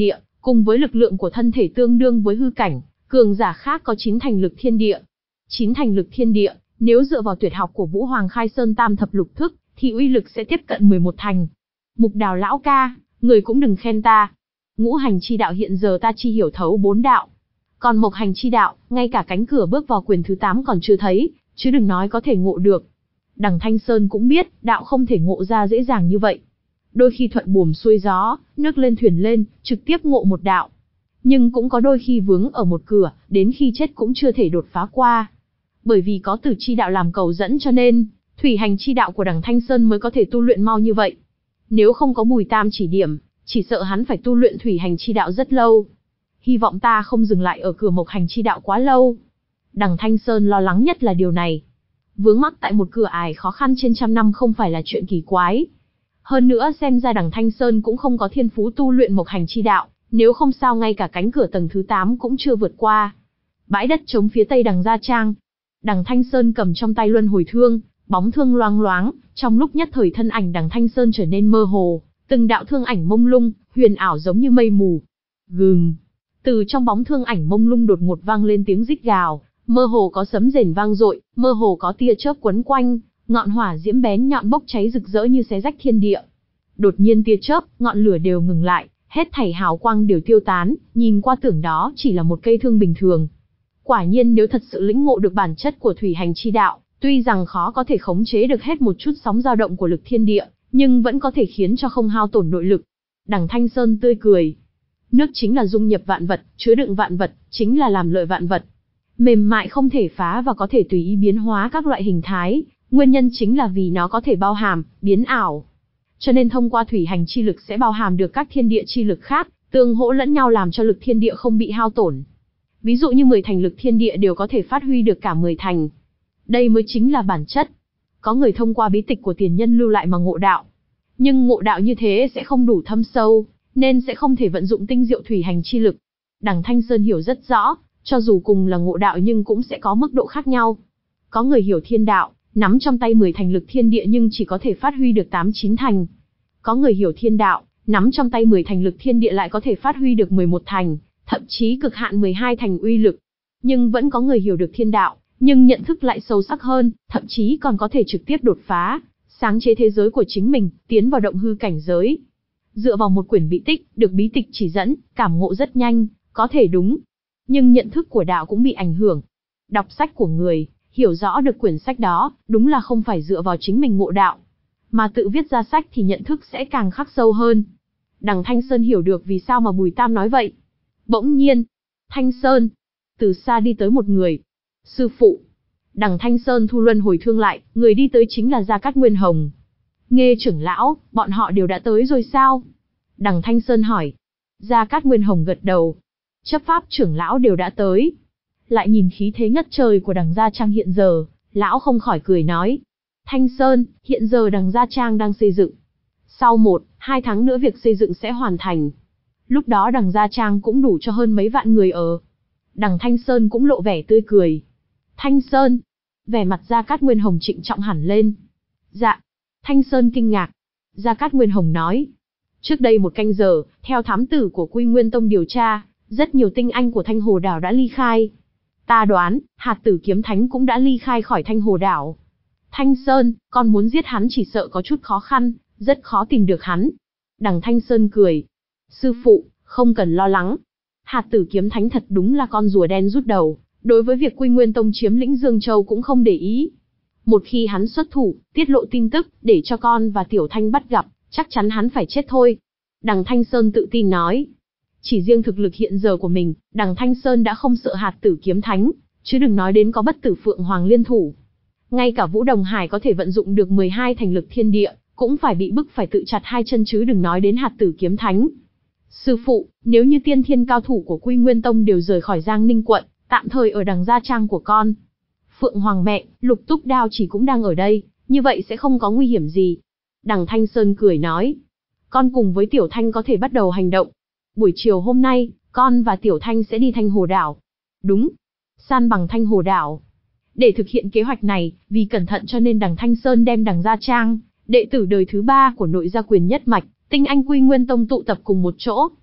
Speaker 1: cùng với lực lượng của thân thể tương đương với hư cảnh, cường giả khác có chín thành lực thiên địa. Chín thành lực thiên địa, nếu dựa vào tuyệt học của Vũ Hoàng Khai Sơn Tam Thập Lục Thức, thì uy lực sẽ tiếp cận mười một thành. Mục Đào lão ca, người cũng đừng khen ta. Ngũ hành chi đạo hiện giờ ta chi hiểu thấu bốn đạo. Còn mộc hành chi đạo, ngay cả cánh cửa bước vào quyền thứ tám còn chưa thấy, chứ đừng nói có thể ngộ được. Đằng Thanh Sơn cũng biết, đạo không thể ngộ ra dễ dàng như vậy. Đôi khi thuận buồm xuôi gió, nước lên thuyền lên, trực tiếp ngộ một đạo. Nhưng cũng có đôi khi vướng ở một cửa, đến khi chết cũng chưa thể đột phá qua. Bởi vì có tử chi đạo làm cầu dẫn cho nên, thủy hành chi đạo của đằng Thanh Sơn mới có thể tu luyện mau như vậy. Nếu không có Bùi Tam chỉ điểm, chỉ sợ hắn phải tu luyện thủy hành chi đạo rất lâu. Hy vọng ta không dừng lại ở cửa mộc hành chi đạo quá lâu. Đằng Thanh Sơn lo lắng nhất là điều này. Vướng mắc tại một cửa ải khó khăn trên trăm năm không phải là chuyện kỳ quái. Hơn nữa xem ra đằng Thanh Sơn cũng không có thiên phú tu luyện mộc hành chi đạo, nếu không sao ngay cả cánh cửa tầng thứ tám cũng chưa vượt qua. Bãi đất trống phía tây đằng Gia Trang. Đằng Thanh Sơn cầm trong tay luân hồi thương, bóng thương loang loáng, trong lúc nhất thời thân ảnh đằng Thanh Sơn trở nên mơ hồ, từng đạo thương ảnh mông lung, huyền ảo giống như mây mù. Gừng. Từ trong bóng thương ảnh mông lung đột ngột vang lên tiếng rít gào, mơ hồ có sấm rền vang dội, mơ hồ có tia chớp quấn quanh, ngọn hỏa diễm bén nhọn bốc cháy rực rỡ như xé rách thiên địa. Đột nhiên tia chớp, ngọn lửa đều ngừng lại, hết thảy hào quang đều tiêu tán, nhìn qua tưởng đó chỉ là một cây thương bình thường. Quả nhiên nếu thật sự lĩnh ngộ được bản chất của thủy hành chi đạo, tuy rằng khó có thể khống chế được hết một chút sóng dao động của lực thiên địa, nhưng vẫn có thể khiến cho không hao tổn nội lực. Đằng Thanh Sơn tươi cười. Nước chính là dung nhập vạn vật, chứa đựng vạn vật, chính là làm lợi vạn vật. Mềm mại không thể phá và có thể tùy ý biến hóa các loại hình thái, nguyên nhân chính là vì nó có thể bao hàm, biến ảo. Cho nên thông qua thủy hành chi lực sẽ bao hàm được các thiên địa chi lực khác, tương hỗ lẫn nhau làm cho lực thiên địa không bị hao tổn. Ví dụ như mười thành lực thiên địa đều có thể phát huy được cả mười thành. Đây mới chính là bản chất. Có người thông qua bí tịch của tiền nhân lưu lại mà ngộ đạo. Nhưng ngộ đạo như thế sẽ không đủ thâm sâu, nên sẽ không thể vận dụng tinh diệu thủy hành chi lực. Đằng Thanh Sơn hiểu rất rõ, cho dù cùng là ngộ đạo nhưng cũng sẽ có mức độ khác nhau. Có người hiểu thiên đạo, nắm trong tay mười thành lực thiên địa nhưng chỉ có thể phát huy được tám chín thành. Có người hiểu thiên đạo, nắm trong tay mười thành lực thiên địa lại có thể phát huy được mười một thành, thậm chí cực hạn mười hai thành uy lực. Nhưng vẫn có người hiểu được thiên đạo, nhưng nhận thức lại sâu sắc hơn, thậm chí còn có thể trực tiếp đột phá, sáng chế thế giới của chính mình, tiến vào động hư cảnh giới. Dựa vào một quyển bí tích, được bí tịch chỉ dẫn, cảm ngộ rất nhanh, có thể đúng. Nhưng nhận thức của đạo cũng bị ảnh hưởng. Đọc sách của người, hiểu rõ được quyển sách đó, đúng là không phải dựa vào chính mình ngộ đạo. Mà tự viết ra sách thì nhận thức sẽ càng khắc sâu hơn. Đằng Thanh Sơn hiểu được vì sao mà Bùi Tam nói vậy. Bỗng nhiên, Thanh Sơn, từ xa đi tới một người. Sư phụ. Đằng Thanh Sơn thu luân hồi thương lại, người đi tới chính là Gia Cát Nguyên Hồng. Nghê trưởng lão, bọn họ đều đã tới rồi sao? Đằng Thanh Sơn hỏi. Gia Cát Nguyên Hồng gật đầu. Chấp pháp trưởng lão đều đã tới. Lại nhìn khí thế ngất trời của đằng Gia Trang hiện giờ, lão không khỏi cười nói. Thanh Sơn, hiện giờ đằng Gia Trang đang xây dựng. Sau một, hai tháng nữa việc xây dựng sẽ hoàn thành. Lúc đó đằng Gia Trang cũng đủ cho hơn mấy vạn người ở. Đằng Thanh Sơn cũng lộ vẻ tươi cười. Thanh Sơn, vẻ mặt Gia Cát Nguyên Hồng trịnh trọng hẳn lên. Dạ. Thanh Sơn kinh ngạc. Gia Cát Nguyên Hồng nói. Trước đây một canh giờ, theo thám tử của Quy Nguyên Tông điều tra, rất nhiều tinh anh của Thanh Hồ Đảo đã ly khai. Ta đoán, hạt tử kiếm thánh cũng đã ly khai khỏi Thanh Hồ Đảo. Thanh Sơn, con muốn giết hắn chỉ sợ có chút khó khăn, rất khó tìm được hắn. Đằng Thanh Sơn cười. Sư phụ, không cần lo lắng. Hạt tử kiếm thánh thật đúng là con rùa đen rút đầu, đối với việc Quy Nguyên Tông chiếm lĩnh Dương Châu cũng không để ý. Một khi hắn xuất thủ, tiết lộ tin tức, để cho con và Tiểu Thanh bắt gặp, chắc chắn hắn phải chết thôi. Đằng Thanh Sơn tự tin nói. Chỉ riêng thực lực hiện giờ của mình, đằng Thanh Sơn đã không sợ hạt tử kiếm thánh, chứ đừng nói đến có bất tử Phượng Hoàng liên thủ. Ngay cả Vũ Đồng Hải có thể vận dụng được mười hai thành lực thiên địa, cũng phải bị bức phải tự chặt hai chân chứ đừng nói đến hạt tử kiếm thánh. Sư phụ, nếu như tiên thiên cao thủ của Quy Nguyên Tông đều rời khỏi Giang Ninh quận, tạm thời ở đằng Gia Trang của con. Phượng Hoàng mẹ, Lục Túc Đao chỉ cũng đang ở đây, như vậy sẽ không có nguy hiểm gì. Đằng Thanh Sơn cười nói. Con cùng với Tiểu Thanh có thể bắt đầu hành động. Buổi chiều hôm nay, con và Tiểu Thanh sẽ đi Thanh Hồ Đảo. Đúng. San bằng Thanh Hồ Đảo. Để thực hiện kế hoạch này, vì cẩn thận cho nên đằng Thanh Sơn đem đằng Gia Trang, đệ tử đời thứ ba của nội gia quyền nhất mạch, tinh anh Quy Nguyên Tông tụ tập cùng một chỗ.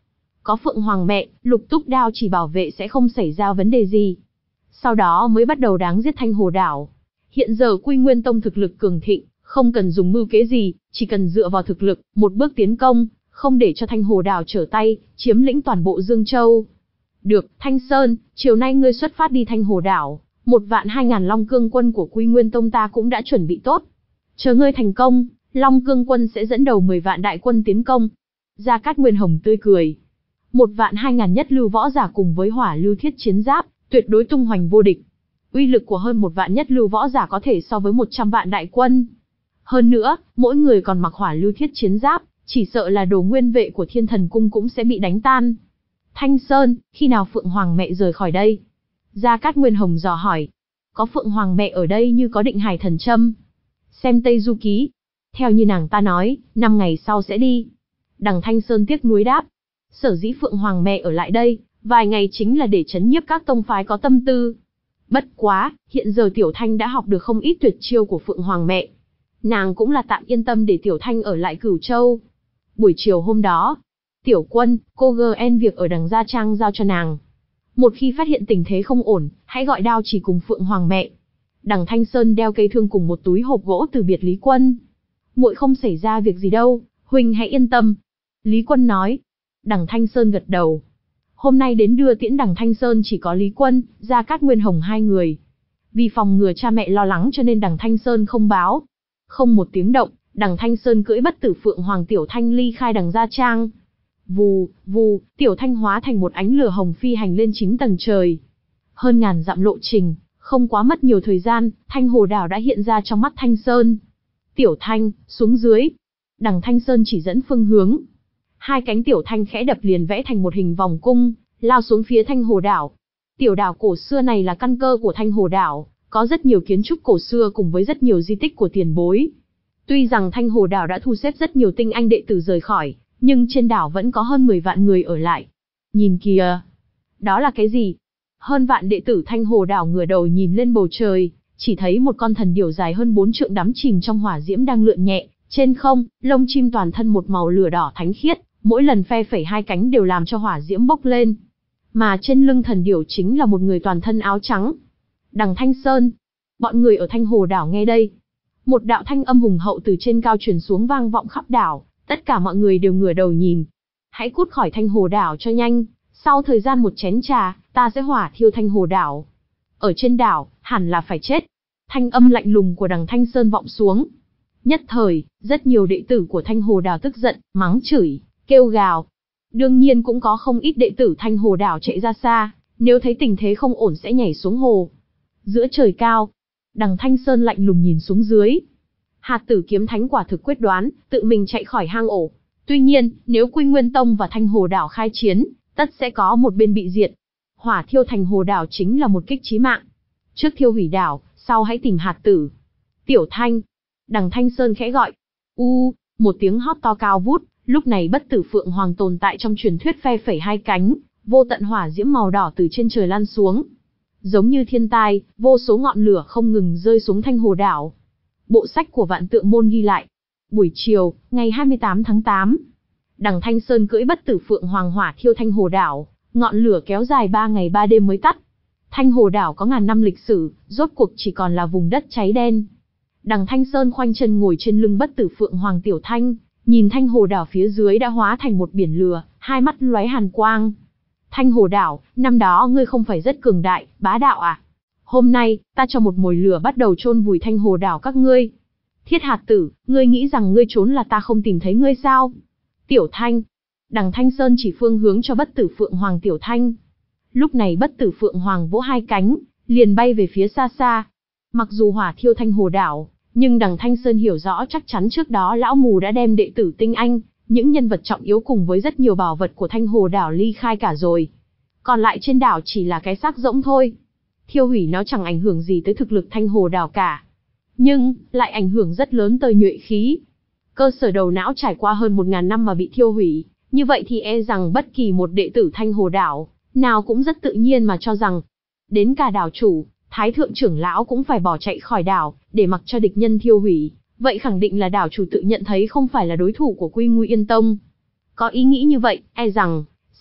Speaker 1: Có Phượng Hoàng mẹ, Lục Túc đao chỉ bảo vệ sẽ không xảy ra vấn đề gì. Sau đó mới bắt đầu đáng giết Thanh Hồ Đảo. Hiện giờ Quy Nguyên Tông thực lực cường thịnh, không cần dùng mưu kế gì, chỉ cần dựa vào thực lực, một bước tiến công, không để cho Thanh Hồ Đảo trở tay, chiếm lĩnh toàn bộ Dương Châu. Được, Thanh Sơn, chiều nay ngươi xuất phát đi Thanh Hồ Đảo, một vạn hai ngàn Long Cương quân của Quy Nguyên Tông ta cũng đã chuẩn bị tốt. Chờ ngươi thành công, Long Cương quân sẽ dẫn đầu mười vạn đại quân tiến công. Gia Cát Nguyên Hồng tươi cười. Một vạn hai ngàn nhất lưu võ giả cùng với hỏa lưu thiết chiến giáp, tuyệt đối tung hoành vô địch. Uy lực của hơn một vạn nhất lưu võ giả có thể so với một trăm vạn đại quân. Hơn nữa, mỗi người còn mặc hỏa lưu thiết chiến giáp, chỉ sợ là đồ nguyên vệ của Thiên Thần Cung cũng sẽ bị đánh tan. Thanh Sơn, khi nào Phượng Hoàng mẹ rời khỏi đây? Gia Cát Nguyên Hồng dò hỏi. Có Phượng Hoàng mẹ ở đây như có định hải thần châm. Xem Tây Du Ký. Theo như nàng ta nói, năm ngày sau sẽ đi. Đằng Thanh Sơn tiếc nuối đáp. Sở dĩ Phượng Hoàng mẹ ở lại đây, vài ngày chính là để trấn nhiếp các tông phái có tâm tư. Bất quá, hiện giờ Tiểu Thanh đã học được không ít tuyệt chiêu của Phượng Hoàng mẹ. Nàng cũng là tạm yên tâm để Tiểu Thanh ở lại Cửu Châu. Buổi chiều hôm đó, Tiểu Quân, cô giê en việc ở đằng Gia Trang giao cho nàng. Một khi phát hiện tình thế không ổn, hãy gọi đao chỉ cùng Phượng Hoàng mẹ. Đằng Thanh Sơn đeo cây thương cùng một túi hộp gỗ từ biệt Lý Quân. Muội không xảy ra việc gì đâu, huynh hãy yên tâm. Lý Quân nói. Đằng Thanh Sơn gật đầu. Hôm nay đến đưa tiễn đằng Thanh Sơn chỉ có Lý Quân, Gia Cát Nguyên Hồng hai người. Vì phòng ngừa cha mẹ lo lắng cho nên đằng Thanh Sơn không báo. Không một tiếng động, đằng Thanh Sơn cưỡi bất tử Phượng Hoàng Tiểu Thanh ly khai đằng Gia Trang. Vù, vù, Tiểu Thanh hóa thành một ánh lửa hồng phi hành lên chín tầng trời. Hơn ngàn dặm lộ trình, không quá mất nhiều thời gian, Thanh Hồ Đảo đã hiện ra trong mắt Thanh Sơn. Tiểu Thanh, xuống dưới. Đằng Thanh Sơn chỉ dẫn phương hướng. Hai cánh Tiểu Thanh khẽ đập liền vẽ thành một hình vòng cung, lao xuống phía Thanh Hồ Đảo. Tiểu đảo cổ xưa này là căn cơ của Thanh Hồ Đảo, có rất nhiều kiến trúc cổ xưa cùng với rất nhiều di tích của tiền bối. Tuy rằng Thanh Hồ Đảo đã thu xếp rất nhiều tinh anh đệ tử rời khỏi, nhưng trên đảo vẫn có hơn mười vạn người ở lại. Nhìn kìa! Đó là cái gì? Hơn vạn đệ tử Thanh Hồ Đảo ngửa đầu nhìn lên bầu trời, chỉ thấy một con thần điểu dài hơn bốn trượng đắm chìm trong hỏa diễm đang lượn nhẹ trên không, lông chim toàn thân một màu lửa đỏ thánh khiết, mỗi lần phe phẩy hai cánh đều làm cho hỏa diễm bốc lên. Mà trên lưng thần điểu chính là một người toàn thân áo trắng. Đằng Thanh Sơn. Bọn người ở Thanh Hồ Đảo nghe đây. Một đạo thanh âm hùng hậu từ trên cao truyền xuống vang vọng khắp đảo, tất cả mọi người đều ngửa đầu nhìn. Hãy cút khỏi Thanh Hồ Đảo cho nhanh, sau thời gian một chén trà, ta sẽ hỏa thiêu Thanh Hồ Đảo. Ở trên đảo, hẳn là phải chết. Thanh âm lạnh lùng của đằng Thanh Sơn vọng xuống. Nhất thời, rất nhiều đệ tử của Thanh Hồ Đảo tức giận, mắng chửi, kêu gào. Đương nhiên cũng có không ít đệ tử Thanh Hồ Đảo chạy ra xa, nếu thấy tình thế không ổn sẽ nhảy xuống hồ. Giữa trời cao, đằng Thanh Sơn lạnh lùng nhìn xuống dưới. Hạt Tử Kiếm Thánh quả thực quyết đoán, tự mình chạy khỏi hang ổ. Tuy nhiên, nếu Quy Nguyên Tông và Thanh Hồ Đảo khai chiến, tất sẽ có một bên bị diệt. Hỏa thiêu Thanh Hồ Đảo chính là một kích chí mạng. Trước thiêu hủy đảo, sau hãy tìm Hạt Tử. Tiểu Thanh. Đằng Thanh Sơn khẽ gọi. U, một tiếng hót to cao vút, lúc này bất tử Phượng Hoàng tồn tại trong truyền thuyết phe phẩy hai cánh, vô tận hỏa diễm màu đỏ từ trên trời lan xuống. Giống như thiên tai, vô số ngọn lửa không ngừng rơi xuống Thanh Hồ Đảo. Bộ sách của Vạn Tượng Môn ghi lại. Buổi chiều, ngày hai mươi tám tháng tám, đằng Thanh Sơn cưỡi bất tử Phượng Hoàng hỏa thiêu Thanh Hồ Đảo, ngọn lửa kéo dài ba ngày ba đêm mới tắt. Thanh Hồ Đảo có ngàn năm lịch sử, rốt cuộc chỉ còn là vùng đất cháy đen. Đằng Thanh Sơn khoanh chân ngồi trên lưng bất tử Phượng Hoàng Tiểu Thanh, nhìn Thanh Hồ Đảo phía dưới đã hóa thành một biển lửa, hai mắt lóe hàn quang. Thanh Hồ Đảo, năm đó ngươi không phải rất cường đại, bá đạo à? Hôm nay, ta cho một mồi lửa bắt đầu chôn vùi Thanh Hồ Đảo các ngươi. Thiết Hạt Tử, ngươi nghĩ rằng ngươi trốn là ta không tìm thấy ngươi sao? Tiểu Thanh. Đằng Thanh Sơn chỉ phương hướng cho bất tử Phượng Hoàng Tiểu Thanh. Lúc này bất tử Phượng Hoàng vỗ hai cánh, liền bay về phía xa xa. Mặc dù hỏa thiêu Thanh Hồ Đảo, nhưng đằng Thanh Sơn hiểu rõ chắc chắn trước đó lão mù đã đem đệ tử tinh anh, những nhân vật trọng yếu cùng với rất nhiều bảo vật của Thanh Hồ Đảo ly khai cả rồi. Còn lại trên đảo chỉ là cái xác rỗng thôi. Thiêu hủy nó chẳng ảnh hưởng gì tới thực lực Thanh Hồ Đảo cả. Nhưng, lại ảnh hưởng rất lớn tới nhuệ khí. Cơ sở đầu não trải qua hơn một ngàn năm mà bị thiêu hủy, như vậy thì e rằng bất kỳ một đệ tử Thanh Hồ Đảo, nào cũng rất tự nhiên mà cho rằng, đến cả đảo chủ, Thái thượng trưởng lão cũng phải bỏ chạy khỏi đảo, để mặc cho địch nhân thiêu hủy. Vậy khẳng định là đảo chủ tự nhận thấy không phải là đối thủ của Quy Nguyên Tông. Có ý nghĩ như vậy, e rằng,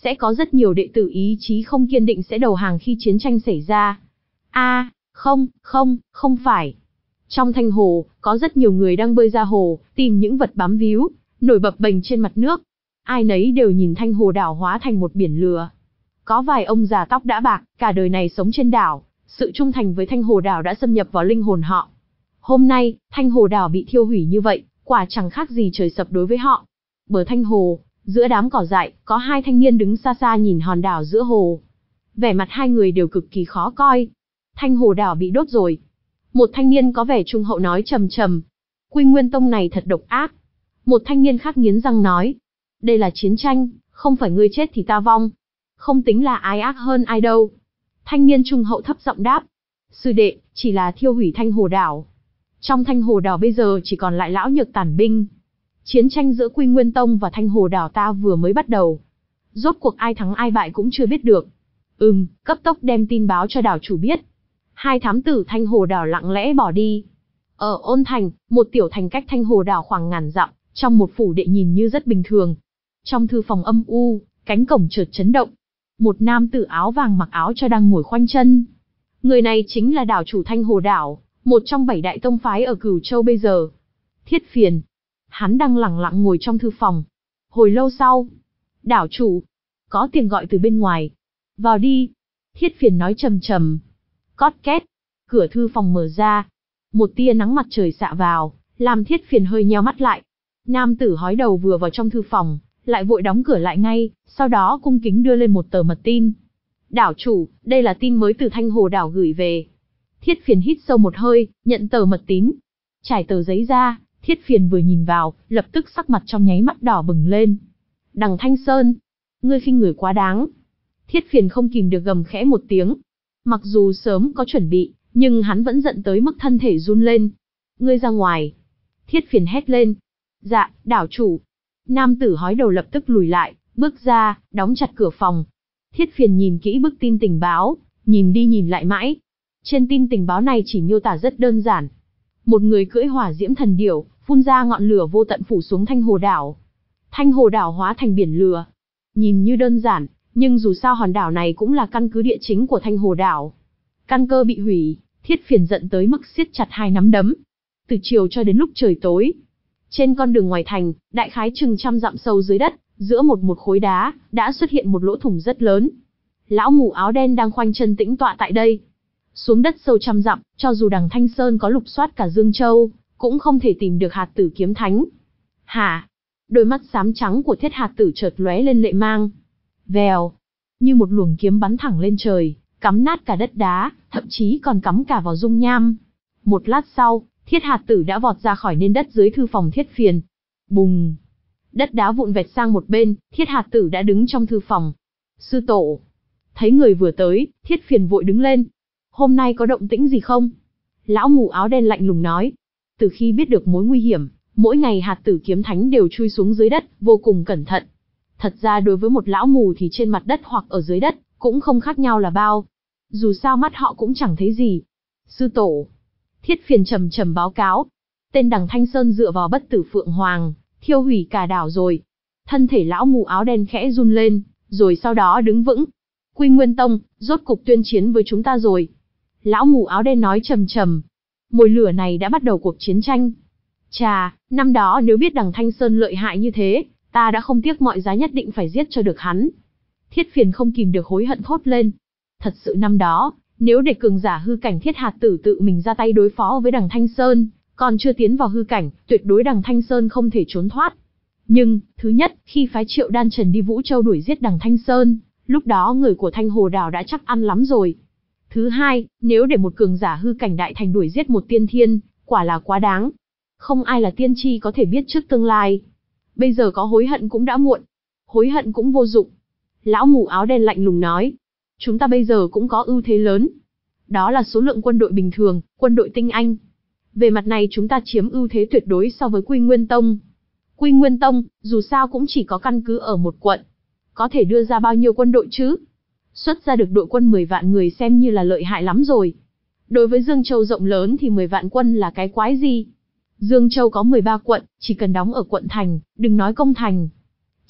Speaker 1: sẽ có rất nhiều đệ tử ý chí không kiên định sẽ đầu hàng khi chiến tranh xảy ra. A, không, không, không phải. Trong Thanh Hồ, có rất nhiều người đang bơi ra hồ, tìm những vật bám víu, nổi bập bềnh trên mặt nước. Ai nấy đều nhìn Thanh Hồ đảo hóa thành một biển lửa. Có vài ông già tóc đã bạc, cả đời này sống trên đảo, sự trung thành với Thanh Hồ đảo đã xâm nhập vào linh hồn họ. Hôm nay, Thanh Hồ đảo bị thiêu hủy như vậy, quả chẳng khác gì trời sập đối với họ. Bờ Thanh Hồ, giữa đám cỏ dại, có hai thanh niên đứng xa xa nhìn hòn đảo giữa hồ. Vẻ mặt hai người đều cực kỳ khó coi. Thanh Hồ đảo bị đốt rồi. Một thanh niên có vẻ trung hậu nói trầm trầm. Quy Nguyên Tông này thật độc ác. Một thanh niên khác nghiến răng nói. Đây là chiến tranh, không phải ngươi chết thì ta vong. Không tính là ai ác hơn ai đâu. Thanh niên trung hậu thấp giọng đáp. Sư đệ, chỉ là thiêu hủy Thanh Hồ đảo. Trong Thanh Hồ đảo bây giờ chỉ còn lại lão nhược tàn binh. Chiến tranh giữa Quy Nguyên Tông và Thanh Hồ đảo ta vừa mới bắt đầu. Rốt cuộc ai thắng ai bại cũng chưa biết được. Ừm, cấp tốc đem tin báo cho đảo chủ biết. Hai thám tử Thanh Hồ đảo lặng lẽ bỏ đi. Ở Ôn Thành, một tiểu thành cách Thanh Hồ đảo khoảng ngàn dặm, trong một phủ đệ nhìn như rất bình thường. Trong thư phòng âm u, cánh cổng chợt chấn động. Một nam tử áo vàng mặc áo cho đang ngồi khoanh chân. Người này chính là đảo chủ Thanh Hồ đảo, một trong bảy đại tông phái ở Cửu Châu bây giờ. Thiết Phiền. Hắn đang lặng lặng ngồi trong thư phòng. Hồi lâu sau, đảo chủ, có tiếng gọi từ bên ngoài. Vào đi. Thiết Phiền nói trầm trầm. Cót két. Cửa thư phòng mở ra. Một tia nắng mặt trời xạ vào, làm Thiết Phiền hơi nheo mắt lại. Nam tử hói đầu vừa vào trong thư phòng, lại vội đóng cửa lại ngay, sau đó cung kính đưa lên một tờ mật tin. Đảo chủ, đây là tin mới từ Thanh Hồ đảo gửi về. Thiết Phiền hít sâu một hơi, nhận tờ mật tín. Trải tờ giấy ra, Thiết Phiền vừa nhìn vào, lập tức sắc mặt trong nháy mắt đỏ bừng lên. Đằng Thanh Sơn, ngươi khinh người quá đáng. Thiết Phiền không kìm được gầm khẽ một tiếng. Mặc dù sớm có chuẩn bị, nhưng hắn vẫn giận tới mức thân thể run lên. Ngươi ra ngoài. Thiết Phiền hét lên. Dạ, đảo chủ. Nam tử hói đầu lập tức lùi lại, bước ra, đóng chặt cửa phòng. Thiết Phiền nhìn kỹ bức tin tình báo, nhìn đi nhìn lại mãi. Trên tin tình báo này chỉ miêu tả rất đơn giản. Một người cưỡi hỏa diễm thần điểu, phun ra ngọn lửa vô tận phủ xuống Thanh Hồ đảo. Thanh Hồ đảo hóa thành biển lửa. Nhìn như đơn giản, nhưng dù sao hòn đảo này cũng là căn cứ địa chính của Thanh Hồ đảo. Căn cơ bị hủy, Thiết Phiền giận tới mức siết chặt hai nắm đấm. Từ chiều cho đến lúc trời tối, trên con đường ngoài thành, đại khái chừng trăm dặm sâu dưới đất, giữa một một khối đá, đã xuất hiện một lỗ thủng rất lớn. Lão mù áo đen đang khoanh chân tĩnh tọa tại đây. Xuống đất sâu trăm dặm, cho dù đằng Thanh Sơn có lục soát cả Dương Châu, cũng không thể tìm được hạt tử kiếm thánh. Hả? Đôi mắt xám trắng của Thiết hạt tử chợt lóe lên lệ mang. Vèo, như một luồng kiếm bắn thẳng lên trời, cắm nát cả đất đá, thậm chí còn cắm cả vào dung nham. Một lát sau, Thiết hạt tử đã vọt ra khỏi nền đất dưới thư phòng Thiết Phiền. Bùng! Đất đá vụn vẹt sang một bên, Thiết hạt tử đã đứng trong thư phòng. Sư tổ! Thấy người vừa tới, Thiết Phiền vội đứng lên. Hôm nay có động tĩnh gì không? Lão mù áo đen lạnh lùng nói. Từ khi biết được mối nguy hiểm, mỗi ngày hạt tử kiếm thánh đều chui xuống dưới đất, vô cùng cẩn thận. Thật ra đối với một lão mù thì trên mặt đất hoặc ở dưới đất, cũng không khác nhau là bao. Dù sao mắt họ cũng chẳng thấy gì. Sư tổ! Thiết Phiền trầm trầm báo cáo. Tên đằng Thanh Sơn dựa vào bất tử Phượng Hoàng, thiêu hủy cả đảo rồi. Thân thể lão mù áo đen khẽ run lên, rồi sau đó đứng vững. Quy Nguyên Tông, rốt cục tuyên chiến với chúng ta rồi. Lão mù áo đen nói trầm trầm. Mồi lửa này đã bắt đầu cuộc chiến tranh. Chà, năm đó nếu biết đằng Thanh Sơn lợi hại như thế, ta đã không tiếc mọi giá nhất định phải giết cho được hắn. Thiết Phiền không kìm được hối hận thốt lên. Thật sự năm đó, nếu để cường giả hư cảnh Thiết hạt tử tự mình ra tay đối phó với đằng Thanh Sơn, còn chưa tiến vào hư cảnh, tuyệt đối đằng Thanh Sơn không thể trốn thoát. Nhưng, thứ nhất, khi phái Triệu Đan Trần đi Vũ Châu đuổi giết đằng Thanh Sơn, lúc đó người của Thanh Hồ đảo đã chắc ăn lắm rồi. Thứ hai, nếu để một cường giả hư cảnh đại thành đuổi giết một tiên thiên, quả là quá đáng. Không ai là tiên tri có thể biết trước tương lai. Bây giờ có hối hận cũng đã muộn. Hối hận cũng vô dụng. Lão mù áo đen lạnh lùng nói. Chúng ta bây giờ cũng có ưu thế lớn. Đó là số lượng quân đội bình thường, quân đội tinh anh. Về mặt này chúng ta chiếm ưu thế tuyệt đối so với Quy Nguyên Tông. Quy Nguyên Tông, dù sao cũng chỉ có căn cứ ở một quận. Có thể đưa ra bao nhiêu quân đội chứ? Xuất ra được đội quân mười vạn người xem như là lợi hại lắm rồi. Đối với Dương Châu rộng lớn thì mười vạn quân là cái quái gì? Dương Châu có mười ba quận, chỉ cần đóng ở quận thành, đừng nói công thành.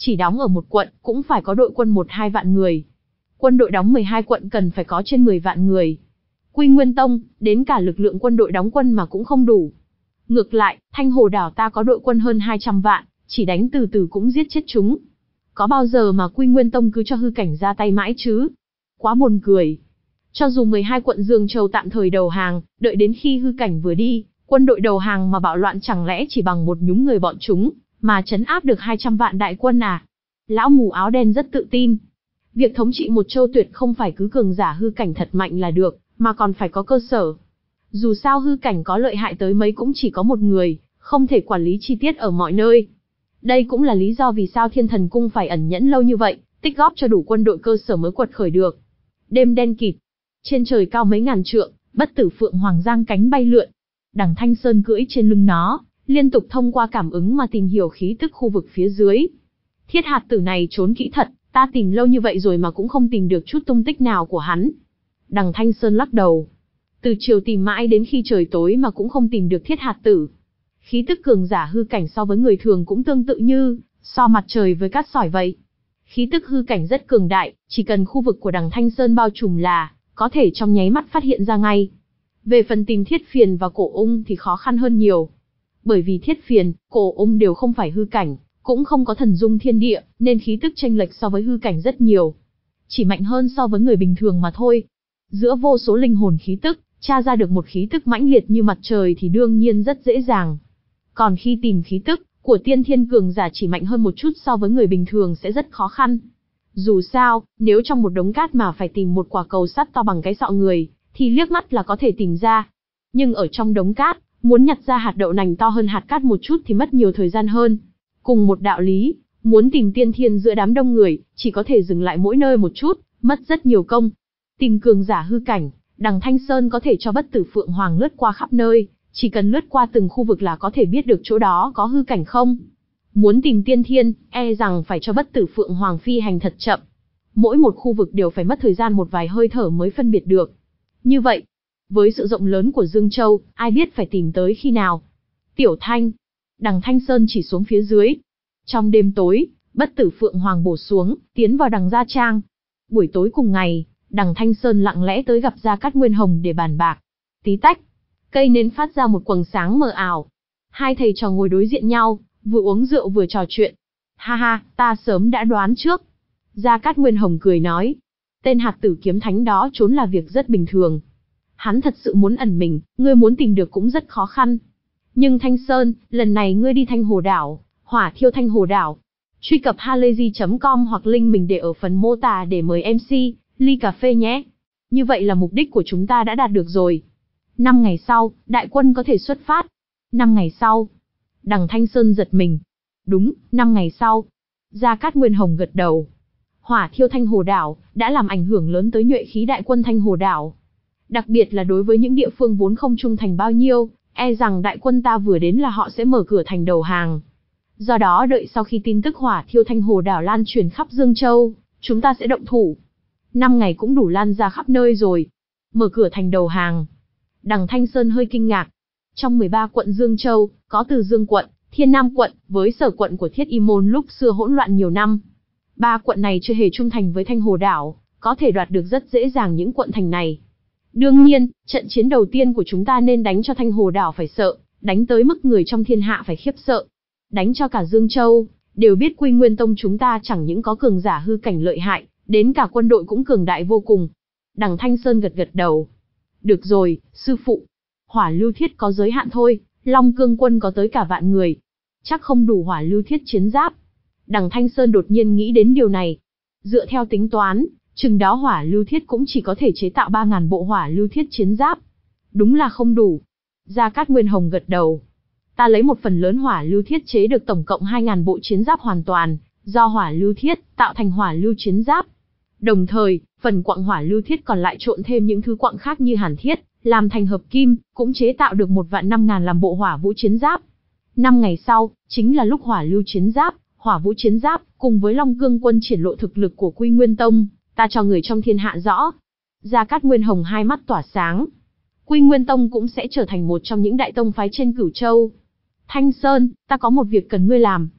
Speaker 1: Chỉ đóng ở một quận, cũng phải có đội quân một hai vạn người. Quân đội đóng mười hai quận cần phải có trên mười vạn người. Quy Nguyên Tông, đến cả lực lượng quân đội đóng quân mà cũng không đủ. Ngược lại, Thanh Hồ đảo ta có đội quân hơn hai trăm vạn, chỉ đánh từ từ cũng giết chết chúng. Có bao giờ mà Quy Nguyên Tông cứ cho hư cảnh ra tay mãi chứ? Quá buồn cười. Cho dù mười hai quận Dương Châu tạm thời đầu hàng, đợi đến khi hư cảnh vừa đi, quân đội đầu hàng mà bạo loạn chẳng lẽ chỉ bằng một nhúm người bọn chúng, mà trấn áp được hai trăm vạn đại quân à? Lão mù áo đen rất tự tin. Việc thống trị một châu tuyệt không phải cứ cường giả hư cảnh thật mạnh là được, mà còn phải có cơ sở. Dù sao hư cảnh có lợi hại tới mấy cũng chỉ có một người, không thể quản lý chi tiết ở mọi nơi. Đây cũng là lý do vì sao Thiên Thần Cung phải ẩn nhẫn lâu như vậy, tích góp cho đủ quân đội cơ sở mới quật khởi được. Đêm đen kịt, trên trời cao mấy ngàn trượng, bất tử phượng hoàng giang cánh bay lượn. Đằng Thanh Sơn cưỡi trên lưng nó, liên tục thông qua cảm ứng mà tìm hiểu khí tức khu vực phía dưới. Thiết hạt tử này trốn kỹ thật, ta tìm lâu như vậy rồi mà cũng không tìm được chút tung tích nào của hắn. Đằng Thanh Sơn lắc đầu. Từ chiều tìm mãi đến khi trời tối mà cũng không tìm được thiết hạt tử. Khí tức cường giả hư cảnh so với người thường cũng tương tự như so mặt trời với cát sỏi vậy. Khí tức hư cảnh rất cường đại, chỉ cần khu vực của đằng Thanh Sơn bao trùm là có thể trong nháy mắt phát hiện ra ngay. Về phần tìm thiết phiền và cổ ung thì khó khăn hơn nhiều. Bởi vì thiết phiền, cổ ung đều không phải hư cảnh, cũng không có thần dung thiên địa, nên khí tức chênh lệch so với hư cảnh rất nhiều. Chỉ mạnh hơn so với người bình thường mà thôi. Giữa vô số linh hồn khí tức, tra ra được một khí tức mãnh liệt như mặt trời thì đương nhiên rất dễ dàng. Còn khi tìm khí tức của tiên thiên cường giả chỉ mạnh hơn một chút so với người bình thường sẽ rất khó khăn. Dù sao, nếu trong một đống cát mà phải tìm một quả cầu sắt to bằng cái sọ người, thì liếc mắt là có thể tìm ra. Nhưng ở trong đống cát, muốn nhặt ra hạt đậu nành to hơn hạt cát một chút thì mất nhiều thời gian hơn. Cùng một đạo lý, muốn tìm tiên thiên giữa đám đông người, chỉ có thể dừng lại mỗi nơi một chút, mất rất nhiều công. Tìm cường giả hư cảnh, đằng Thanh Sơn có thể cho bất tử phượng hoàng lướt qua khắp nơi, chỉ cần lướt qua từng khu vực là có thể biết được chỗ đó có hư cảnh không. Muốn tìm tiên thiên, e rằng phải cho bất tử phượng hoàng phi hành thật chậm. Mỗi một khu vực đều phải mất thời gian một vài hơi thở mới phân biệt được. Như vậy, với sự rộng lớn của Dương Châu, ai biết phải tìm tới khi nào. Tiểu Thanh, đằng Thanh Sơn chỉ xuống phía dưới. Trong đêm tối, bất tử phượng hoàng bổ xuống, tiến vào đằng Gia Trang. Buổi tối cùng ngày, đằng Thanh Sơn lặng lẽ tới gặp Gia Cát Nguyên Hồng để bàn bạc. Tí tách, cây nến phát ra một quầng sáng mờ ảo. Hai thầy trò ngồi đối diện nhau, vừa uống rượu vừa trò chuyện. Ha ha, ta sớm đã đoán trước. Gia Cát Nguyên Hồng cười nói. Tên hạt tử kiếm thánh đó trốn là việc rất bình thường. Hắn thật sự muốn ẩn mình, ngươi muốn tìm được cũng rất khó khăn. Nhưng Thanh Sơn, lần này ngươi đi Thanh Hồ Đảo, hỏa thiêu Thanh Hồ Đảo. Truy cập halayzi chấm com hoặc link mình để ở phần mô tả để mời em xê, ly cà phê nhé. Như vậy là mục đích của chúng ta đã đạt được rồi. Năm ngày sau, đại quân có thể xuất phát. Năm ngày sau. Đằng Thanh Sơn giật mình. Đúng, năm ngày sau. Gia Cát Nguyên Hồng gật đầu. Hỏa thiêu Thanh Hồ Đảo đã làm ảnh hưởng lớn tới nhuệ khí đại quân Thanh Hồ Đảo. Đặc biệt là đối với những địa phương vốn không trung thành bao nhiêu, e rằng đại quân ta vừa đến là họ sẽ mở cửa thành đầu hàng. Do đó đợi sau khi tin tức hỏa thiêu Thanh Hồ Đảo lan truyền khắp Dương Châu, chúng ta sẽ động thủ. Năm ngày cũng đủ lan ra khắp nơi rồi. Mở cửa thành đầu hàng. Đằng Thanh Sơn hơi kinh ngạc. Trong mười ba quận Dương Châu, có Từ Dương quận, Thiên Nam quận, với Sở quận của Thiết Y Môn lúc xưa hỗn loạn nhiều năm. Ba quận này chưa hề trung thành với Thanh Hồ Đảo, có thể đoạt được rất dễ dàng những quận thành này. Đương nhiên, trận chiến đầu tiên của chúng ta nên đánh cho Thanh Hồ Đảo phải sợ, đánh tới mức người trong thiên hạ phải khiếp sợ. Đánh cho cả Dương Châu, đều biết Quy Nguyên Tông chúng ta chẳng những có cường giả hư cảnh lợi hại, đến cả quân đội cũng cường đại vô cùng. Đằng Thanh Sơn gật gật đầu. Được rồi, sư phụ. Hỏa lưu thiết có giới hạn thôi, Long Cương quân có tới cả vạn người. Chắc không đủ hỏa lưu thiết chiến giáp. Đằng Thanh Sơn đột nhiên nghĩ đến điều này. Dựa theo tính toán, chừng đó hỏa lưu thiết cũng chỉ có thể chế tạo ba ngàn bộ hỏa lưu thiết chiến giáp. Đúng là không đủ. Gia Cát Nguyên Hồng gật đầu. Ta lấy một phần lớn hỏa lưu thiết chế được tổng cộng hai ngàn bộ chiến giáp hoàn toàn, do hỏa lưu thiết tạo thành hỏa lưu chiến giáp. Đồng thời, phần quặng hỏa lưu thiết còn lại trộn thêm những thứ quặng khác như hàn thiết, làm thành hợp kim, cũng chế tạo được một vạn năm ngàn làm bộ hỏa vũ chiến giáp. Năm ngày sau, chính là lúc hỏa lưu chiến giáp, hỏa vũ chiến giáp, cùng với Long Cương quân triển lộ thực lực của Quy Nguyên Tông, ta cho người trong thiên hạ rõ. Gia Cát Nguyên Hồng hai mắt tỏa sáng. Quy Nguyên Tông cũng sẽ trở thành một trong những đại tông phái trên Cửu Châu. Thanh Sơn, ta có một việc cần ngươi làm.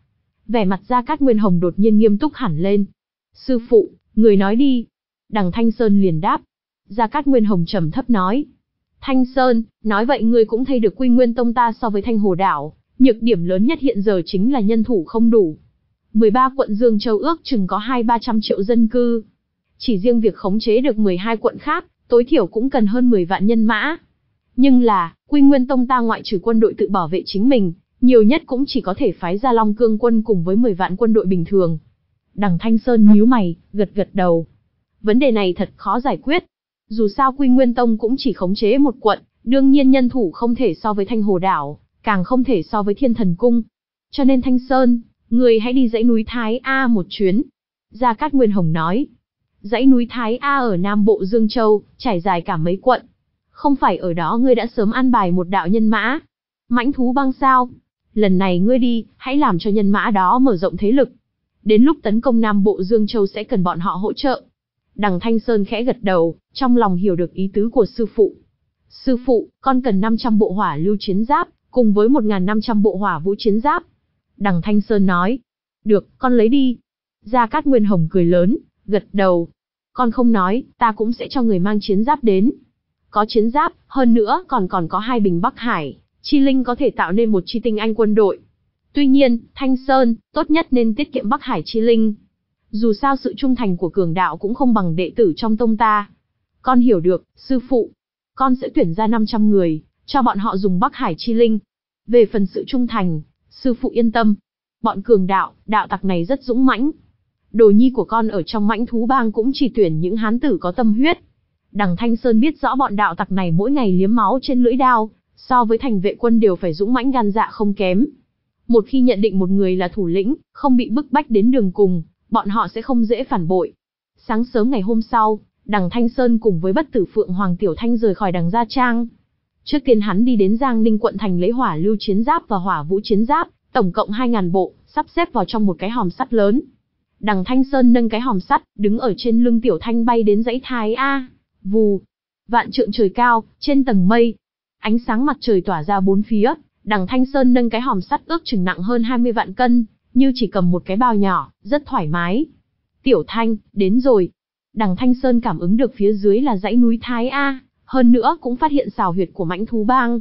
Speaker 1: Vẻ mặt Gia Cát Nguyên Hồng đột nhiên nghiêm túc hẳn lên. Sư phụ, người nói đi. Đằng Thanh Sơn liền đáp. Gia Cát Nguyên Hồng trầm thấp nói. Thanh Sơn, nói vậy ngươi cũng thấy được Quy Nguyên Tông ta so với Thanh Hồ Đảo, nhược điểm lớn nhất hiện giờ chính là nhân thủ không đủ. mười ba quận Dương Châu ước chừng có hai ba trăm triệu dân cư. Chỉ riêng việc khống chế được mười hai quận khác, tối thiểu cũng cần hơn mười vạn nhân mã. Nhưng là, Quy Nguyên Tông ta ngoại trừ quân đội tự bảo vệ chính mình, nhiều nhất cũng chỉ có thể phái ra Long Cương quân cùng với mười vạn quân đội bình thường. Đằng Thanh Sơn nhíu mày, gật gật đầu. Vấn đề này thật khó giải quyết. Dù sao Quy Nguyên Tông cũng chỉ khống chế một quận, đương nhiên nhân thủ không thể so với Thanh Hồ Đảo, càng không thể so với Thiên Thần Cung. Cho nên Thanh Sơn, người hãy đi dãy núi Thái A một chuyến. Gia Cát Nguyên Hồng nói. Dãy núi Thái A ở Nam Bộ Dương Châu, trải dài cả mấy quận. Không phải ở đó ngươi đã sớm an bài một đạo nhân mã. Mãnh thú băng sao? Lần này ngươi đi, hãy làm cho nhân mã đó mở rộng thế lực. Đến lúc tấn công Nam Bộ Dương Châu sẽ cần bọn họ hỗ trợ. Đằng Thanh Sơn khẽ gật đầu, trong lòng hiểu được ý tứ của sư phụ. Sư phụ, con cần năm trăm bộ hỏa lưu chiến giáp, cùng với một nghìn năm trăm bộ hỏa vũ chiến giáp. Đằng Thanh Sơn nói. Được, con lấy đi. Gia Cát Nguyên Hồng cười lớn, gật đầu. Con không nói, ta cũng sẽ cho người mang chiến giáp đến. Có chiến giáp, hơn nữa còn còn có hai bình Bắc Hải, chi linh có thể tạo nên một chi tinh anh quân đội. Tuy nhiên, Thanh Sơn, tốt nhất nên tiết kiệm Bắc Hải chi linh. Dù sao sự trung thành của cường đạo cũng không bằng đệ tử trong tông ta. Con hiểu được, sư phụ. Con sẽ tuyển ra năm trăm người, cho bọn họ dùng Bắc Hải chi linh. Về phần sự trung thành, sư phụ yên tâm. Bọn cường đạo, đạo tặc này rất dũng mãnh. Đồ nhi của con ở trong mãnh thú bang cũng chỉ tuyển những hán tử có tâm huyết. Đằng Thanh Sơn biết rõ bọn đạo tặc này mỗi ngày liếm máu trên lưỡi đao, so với thành vệ quân đều phải dũng mãnh gan dạ không kém. Một khi nhận định một người là thủ lĩnh, không bị bức bách đến đường cùng, bọn họ sẽ không dễ phản bội. Sáng sớm ngày hôm sau, đằng Thanh Sơn cùng với bất tử Phượng Hoàng Tiểu Thanh rời khỏi đằng Gia Trang. Trước tiên hắn đi đến Giang Ninh quận thành lấy hỏa lưu chiến giáp và hỏa vũ chiến giáp, tổng cộng hai nghìn bộ, sắp xếp vào trong một cái hòm sắt lớn. Đằng Thanh Sơn nâng cái hòm sắt, đứng ở trên lưng Tiểu Thanh bay đến dãy Thái A. Vù, vạn trượng trời cao, trên tầng mây, ánh sáng mặt trời tỏa ra bốn phía. Đằng Thanh Sơn nâng cái hòm sắt ước chừng nặng hơn hai mươi vạn cân, như chỉ cầm một cái bao nhỏ, rất thoải mái. Tiểu Thanh, đến rồi. Đằng Thanh Sơn cảm ứng được phía dưới là dãy núi Thái A, hơn nữa cũng phát hiện xào huyệt của mãnh thú bang.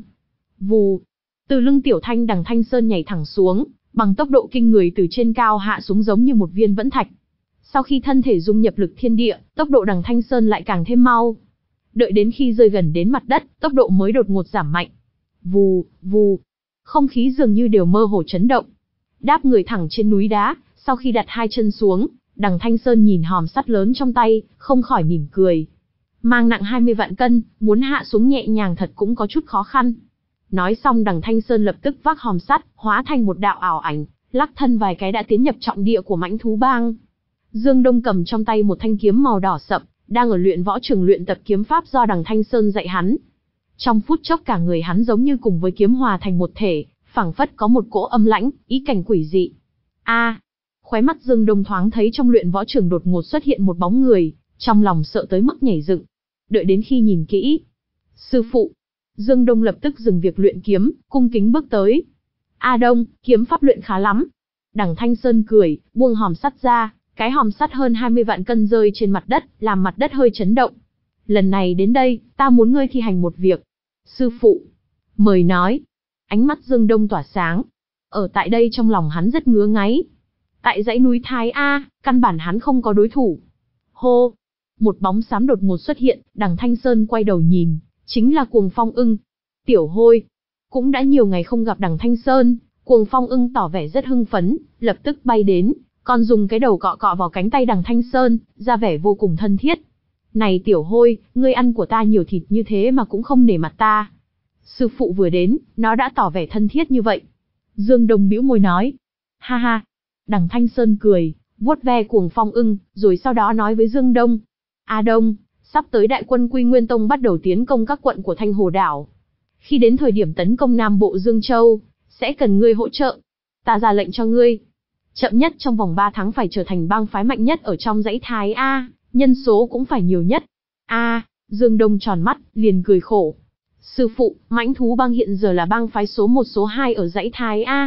Speaker 1: Vù, từ lưng Tiểu Thanh đằng Thanh Sơn nhảy thẳng xuống, bằng tốc độ kinh người từ trên cao hạ xuống giống như một viên vẫn thạch. Sau khi thân thể dung nhập lực thiên địa, tốc độ đằng Thanh Sơn lại càng thêm mau. Đợi đến khi rơi gần đến mặt đất, tốc độ mới đột ngột giảm mạnh. Vù, vù, không khí dường như đều mơ hồ chấn động. Đáp người thẳng trên núi đá, sau khi đặt hai chân xuống, đằng Thanh Sơn nhìn hòm sắt lớn trong tay, không khỏi mỉm cười. Mang nặng hai mươi vạn cân, muốn hạ xuống nhẹ nhàng thật cũng có chút khó khăn. Nói xong đằng Thanh Sơn lập tức vác hòm sắt, hóa thành một đạo ảo ảnh, lắc thân vài cái đã tiến nhập trọng địa của mãnh thú bang. Dương Đông cầm trong tay một thanh kiếm màu đỏ sậm, đang ở luyện võ trường luyện tập kiếm pháp do đằng Thanh Sơn dạy hắn. Trong phút chốc cả người hắn giống như cùng với kiếm hòa thành một thể, phảng phất có một cỗ âm lãnh, ý cảnh quỷ dị. A, à, khóe mắt Dương Đông thoáng thấy trong luyện võ trường đột ngột xuất hiện một bóng người, trong lòng sợ tới mức nhảy dựng. Đợi đến khi nhìn kỹ, sư phụ, Dương Đông lập tức dừng việc luyện kiếm, cung kính bước tới. A Đông, kiếm pháp luyện khá lắm. Đằng Thanh Sơn cười, buông hòm sắt ra, cái hòm sắt hơn hai mươi vạn cân rơi trên mặt đất, làm mặt đất hơi chấn động. Lần này đến đây, ta muốn ngươi thi hành một việc. Sư phụ, mời nói. Ánh mắt Dương Đông tỏa sáng. Ở tại đây trong lòng hắn rất ngứa ngáy. Tại dãy núi Thái A, căn bản hắn không có đối thủ. Hô, một bóng xám đột ngột xuất hiện, đằng Thanh Sơn quay đầu nhìn, chính là Cuồng Phong Ưng. Tiểu Hôi, cũng đã nhiều ngày không gặp đằng Thanh Sơn, Cuồng Phong Ưng tỏ vẻ rất hưng phấn, lập tức bay đến, còn dùng cái đầu cọ cọ vào cánh tay đằng Thanh Sơn, ra vẻ vô cùng thân thiết. Này Tiểu Hôi, ngươi ăn của ta nhiều thịt như thế mà cũng không nể mặt ta. Sư phụ vừa đến, nó đã tỏ vẻ thân thiết như vậy. Dương Đông bĩu môi nói. Ha ha. Đằng Thanh Sơn cười, vuốt ve Cuồng Phong Ưng, rồi sau đó nói với Dương Đông. A Đông, sắp tới đại quân Quy Nguyên Tông bắt đầu tiến công các quận của Thanh Hồ Đảo. Khi đến thời điểm tấn công Nam Bộ Dương Châu, sẽ cần ngươi hỗ trợ. Ta ra lệnh cho ngươi. Chậm nhất trong vòng ba tháng phải trở thành bang phái mạnh nhất ở trong dãy Thái A, nhân số cũng phải nhiều nhất. A, Dương Đông tròn mắt, liền cười khổ. Sư phụ, mãnh thú bang hiện giờ là bang phái số một số hai ở dãy Thái A.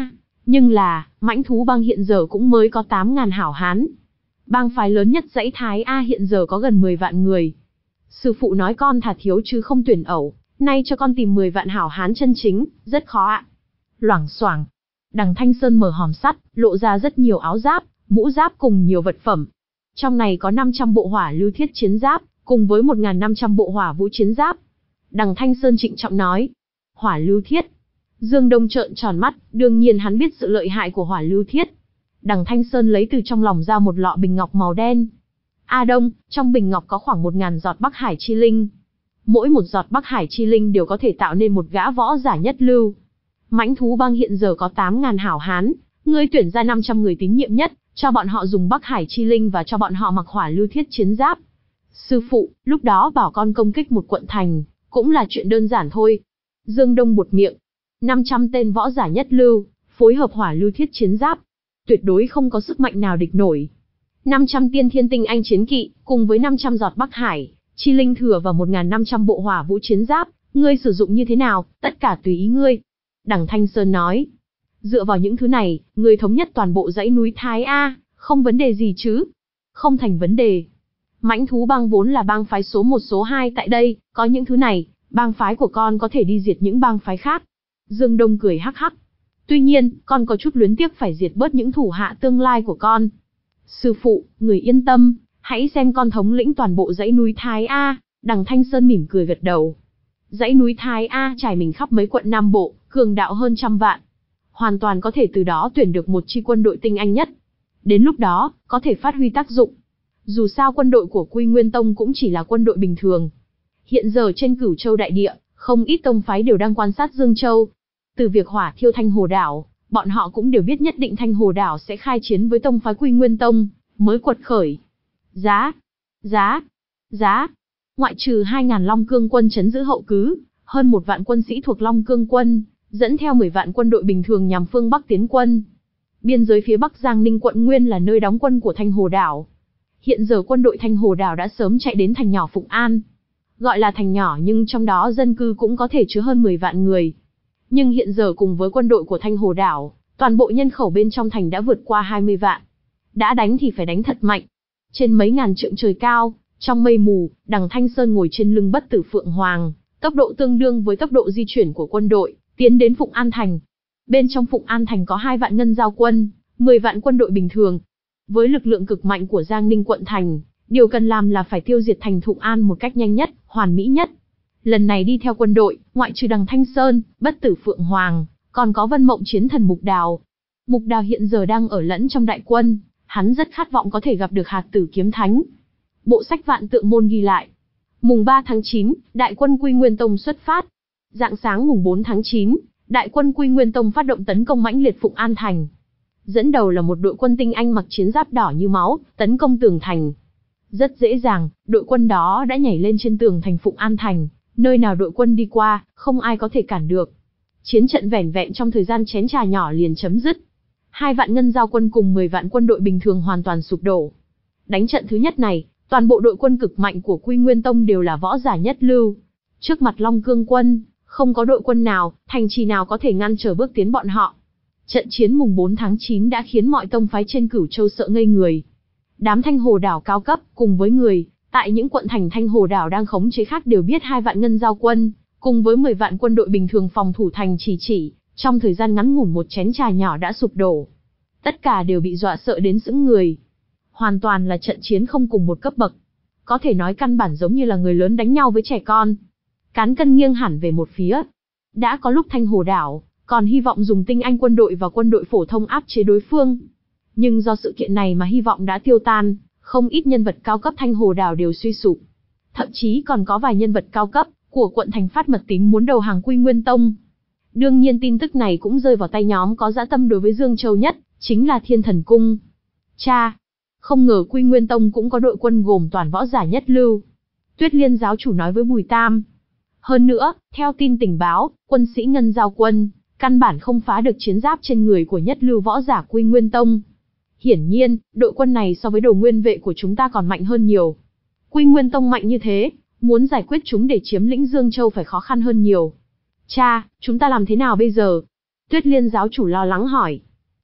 Speaker 1: Nhưng là, mãnh thú bang hiện giờ cũng mới có tám ngàn hảo hán. Bang phái lớn nhất dãy Thái A hiện giờ có gần mười vạn người. Sư phụ nói con thà thiếu chứ không tuyển ẩu, nay cho con tìm mười vạn hảo hán chân chính, rất khó ạ. Loảng xoảng. Đằng Thanh Sơn mở hòm sắt, lộ ra rất nhiều áo giáp, mũ giáp cùng nhiều vật phẩm. Trong này có năm trăm bộ hỏa lưu thiết chiến giáp, cùng với một nghìn năm trăm bộ hỏa vũ chiến giáp. Đằng Thanh Sơn trịnh trọng nói. Hỏa lưu thiết. Dương Đông trợn tròn mắt, đương nhiên hắn biết sự lợi hại của hỏa lưu thiết. Đằng Thanh Sơn lấy từ trong lòng ra một lọ bình ngọc màu đen. A Đông, trong bình ngọc có khoảng một ngàn giọt Bắc Hải chi linh. Mỗi một giọt Bắc Hải chi linh đều có thể tạo nên một gã võ giả nhất lưu. Mãnh thú bang hiện giờ có tám ngàn hảo hán, ngươi tuyển ra năm trăm người tín nhiệm nhất, cho bọn họ dùng Bắc Hải chi linh và cho bọn họ mặc hỏa lưu thiết chiến giáp. Sư phụ, lúc đó bảo con công kích một quận thành, cũng là chuyện đơn giản thôi. Dương Đông buột miệng. năm trăm tên võ giả nhất lưu, phối hợp hỏa lưu thiết chiến giáp. Tuyệt đối không có sức mạnh nào địch nổi. năm trăm tiên thiên tinh anh chiến kỵ, cùng với năm trăm giọt Bắc Hải, chi linh thừa và một nghìn năm trăm bộ hỏa vũ chiến giáp, ngươi sử dụng như thế nào, tất cả tùy ý ngươi. Đằng Thanh Sơn nói. Dựa vào những thứ này, ngươi thống nhất toàn bộ dãy núi Thái A, không vấn đề gì chứ? Không thành vấn đề. Mãnh thú bang vốn là bang phái số một số hai tại đây, có những thứ này, bang phái của con có thể đi diệt những bang phái khác. Dương Đông cười hắc hắc. Tuy nhiên, con có chút luyến tiếc phải diệt bớt những thủ hạ tương lai của con. Sư phụ, người yên tâm, hãy xem con thống lĩnh toàn bộ dãy núi Thái A. Đằng Thanh Sơn mỉm cười gật đầu. Dãy núi Thái A trải mình khắp mấy quận Nam Bộ, cường đạo hơn trăm vạn. Hoàn toàn có thể từ đó tuyển được một chi quân đội tinh anh nhất. Đến lúc đó, có thể phát huy tác dụng. Dù sao quân đội của Quy Nguyên Tông cũng chỉ là quân đội bình thường. Hiện giờ trên Cửu Châu đại địa, không ít tông phái đều đang quan sát Dương Châu. Từ việc hỏa thiêu Thanh Hồ Đảo, bọn họ cũng đều biết nhất định Thanh Hồ Đảo sẽ khai chiến với tông phái Quy Nguyên Tông, mới quật khởi. Giá, giá, giá. Ngoại trừ hai ngàn Long Cương quân trấn giữ hậu cứ, hơn một vạn quân sĩ thuộc Long Cương quân, dẫn theo mười vạn quân đội bình thường nhằm phương Bắc tiến quân. Biên giới phía Bắc Giang Ninh quận nguyên là nơi đóng quân của Thanh Hồ Đảo. Hiện giờ quân đội Thanh Hồ Đảo đã sớm chạy đến thành nhỏ Phụng An. Gọi là thành nhỏ nhưng trong đó dân cư cũng có thể chứa hơn mười vạn người. Nhưng hiện giờ cùng với quân đội của Thanh Hồ Đảo, toàn bộ nhân khẩu bên trong thành đã vượt qua hai mươi vạn. Đã đánh thì phải đánh thật mạnh. Trên mấy ngàn trượng trời cao, trong mây mù, Đằng Thanh Sơn ngồi trên lưng Bất Tử Phượng Hoàng, tốc độ tương đương với tốc độ di chuyển của quân đội, tiến đến Phụng An thành. Bên trong Phụng An thành có hai vạn ngân giao quân, mười vạn quân đội bình thường. Với lực lượng cực mạnh của Giang Ninh quận thành, điều cần làm là phải tiêu diệt thành Phụng An một cách nhanh nhất, hoàn mỹ nhất. Lần này đi theo quân đội, ngoại trừ Đằng Thanh Sơn, Bất Tử Phượng Hoàng, còn có Vân Mộng chiến thần Mục Đào. Mục Đào hiện giờ đang ở lẫn trong đại quân, hắn rất khát vọng có thể gặp được Hạt Tử Kiếm Thánh. Bộ sách Vạn Tượng môn ghi lại. Mùng ba tháng chín, đại quân Quy Nguyên Tông xuất phát. Rạng sáng mùng bốn tháng chín, đại quân Quy Nguyên Tông phát động tấn công mãnh liệt Phụng An thành. Dẫn đầu là một đội quân tinh anh mặc chiến giáp đỏ như máu, tấn công tường thành. Rất dễ dàng, đội quân đó đã nhảy lên trên tường thành Phụng An thành, nơi nào đội quân đi qua, không ai có thể cản được. Chiến trận vẻn vẹn trong thời gian chén trà nhỏ liền chấm dứt. Hai vạn ngân giao quân cùng mười vạn quân đội bình thường hoàn toàn sụp đổ. Đánh trận thứ nhất này, toàn bộ đội quân cực mạnh của Quy Nguyên Tông đều là võ giả nhất lưu. Trước mặt Long Cương quân, không có đội quân nào, thành trì nào có thể ngăn trở bước tiến bọn họ. Trận chiến mùng bốn tháng chín đã khiến mọi tông phái trên Cửu Châu sợ ngây người. Đám Thanh Hồ Đảo cao cấp, cùng với người, tại những quận thành Thanh Hồ Đảo đang khống chế khác đều biết hai vạn ngân giao quân, cùng với mười vạn quân đội bình thường phòng thủ thành chỉ chỉ, trong thời gian ngắn ngủn một chén trà nhỏ đã sụp đổ. Tất cả đều bị dọa sợ đến sững người. Hoàn toàn là trận chiến không cùng một cấp bậc. Có thể nói căn bản giống như là người lớn đánh nhau với trẻ con. Cán cân nghiêng hẳn về một phía. Đã có lúc Thanh Hồ Đảo còn hy vọng dùng tinh anh quân đội và quân đội phổ thông áp chế đối phương. Nhưng do sự kiện này mà hy vọng đã tiêu tan, không ít nhân vật cao cấp Thanh Hồ Đảo đều suy sụp. Thậm chí còn có vài nhân vật cao cấp của quận thành phát mật tín muốn đầu hàng Quy Nguyên Tông. Đương nhiên tin tức này cũng rơi vào tay nhóm có dã tâm đối với Dương Châu nhất, chính là Thiên Thần Cung. Cha! Không ngờ Quy Nguyên Tông cũng có đội quân gồm toàn võ giả nhất lưu. Tuyết Liên giáo chủ nói với Bùi Tam. Hơn nữa, theo tin tình báo, quân sĩ Ngân Giao quân, căn bản không phá được chiến giáp trên người của nhất lưu võ giả Quy Nguyên Tông. Hiển nhiên, đội quân này so với đồ nguyên vệ của chúng ta còn mạnh hơn nhiều. Quy Nguyên Tông mạnh như thế, muốn giải quyết chúng để chiếm lĩnh Dương Châu phải khó khăn hơn nhiều. Cha, chúng ta làm thế nào bây giờ? Tuyết Liên giáo chủ lo lắng hỏi.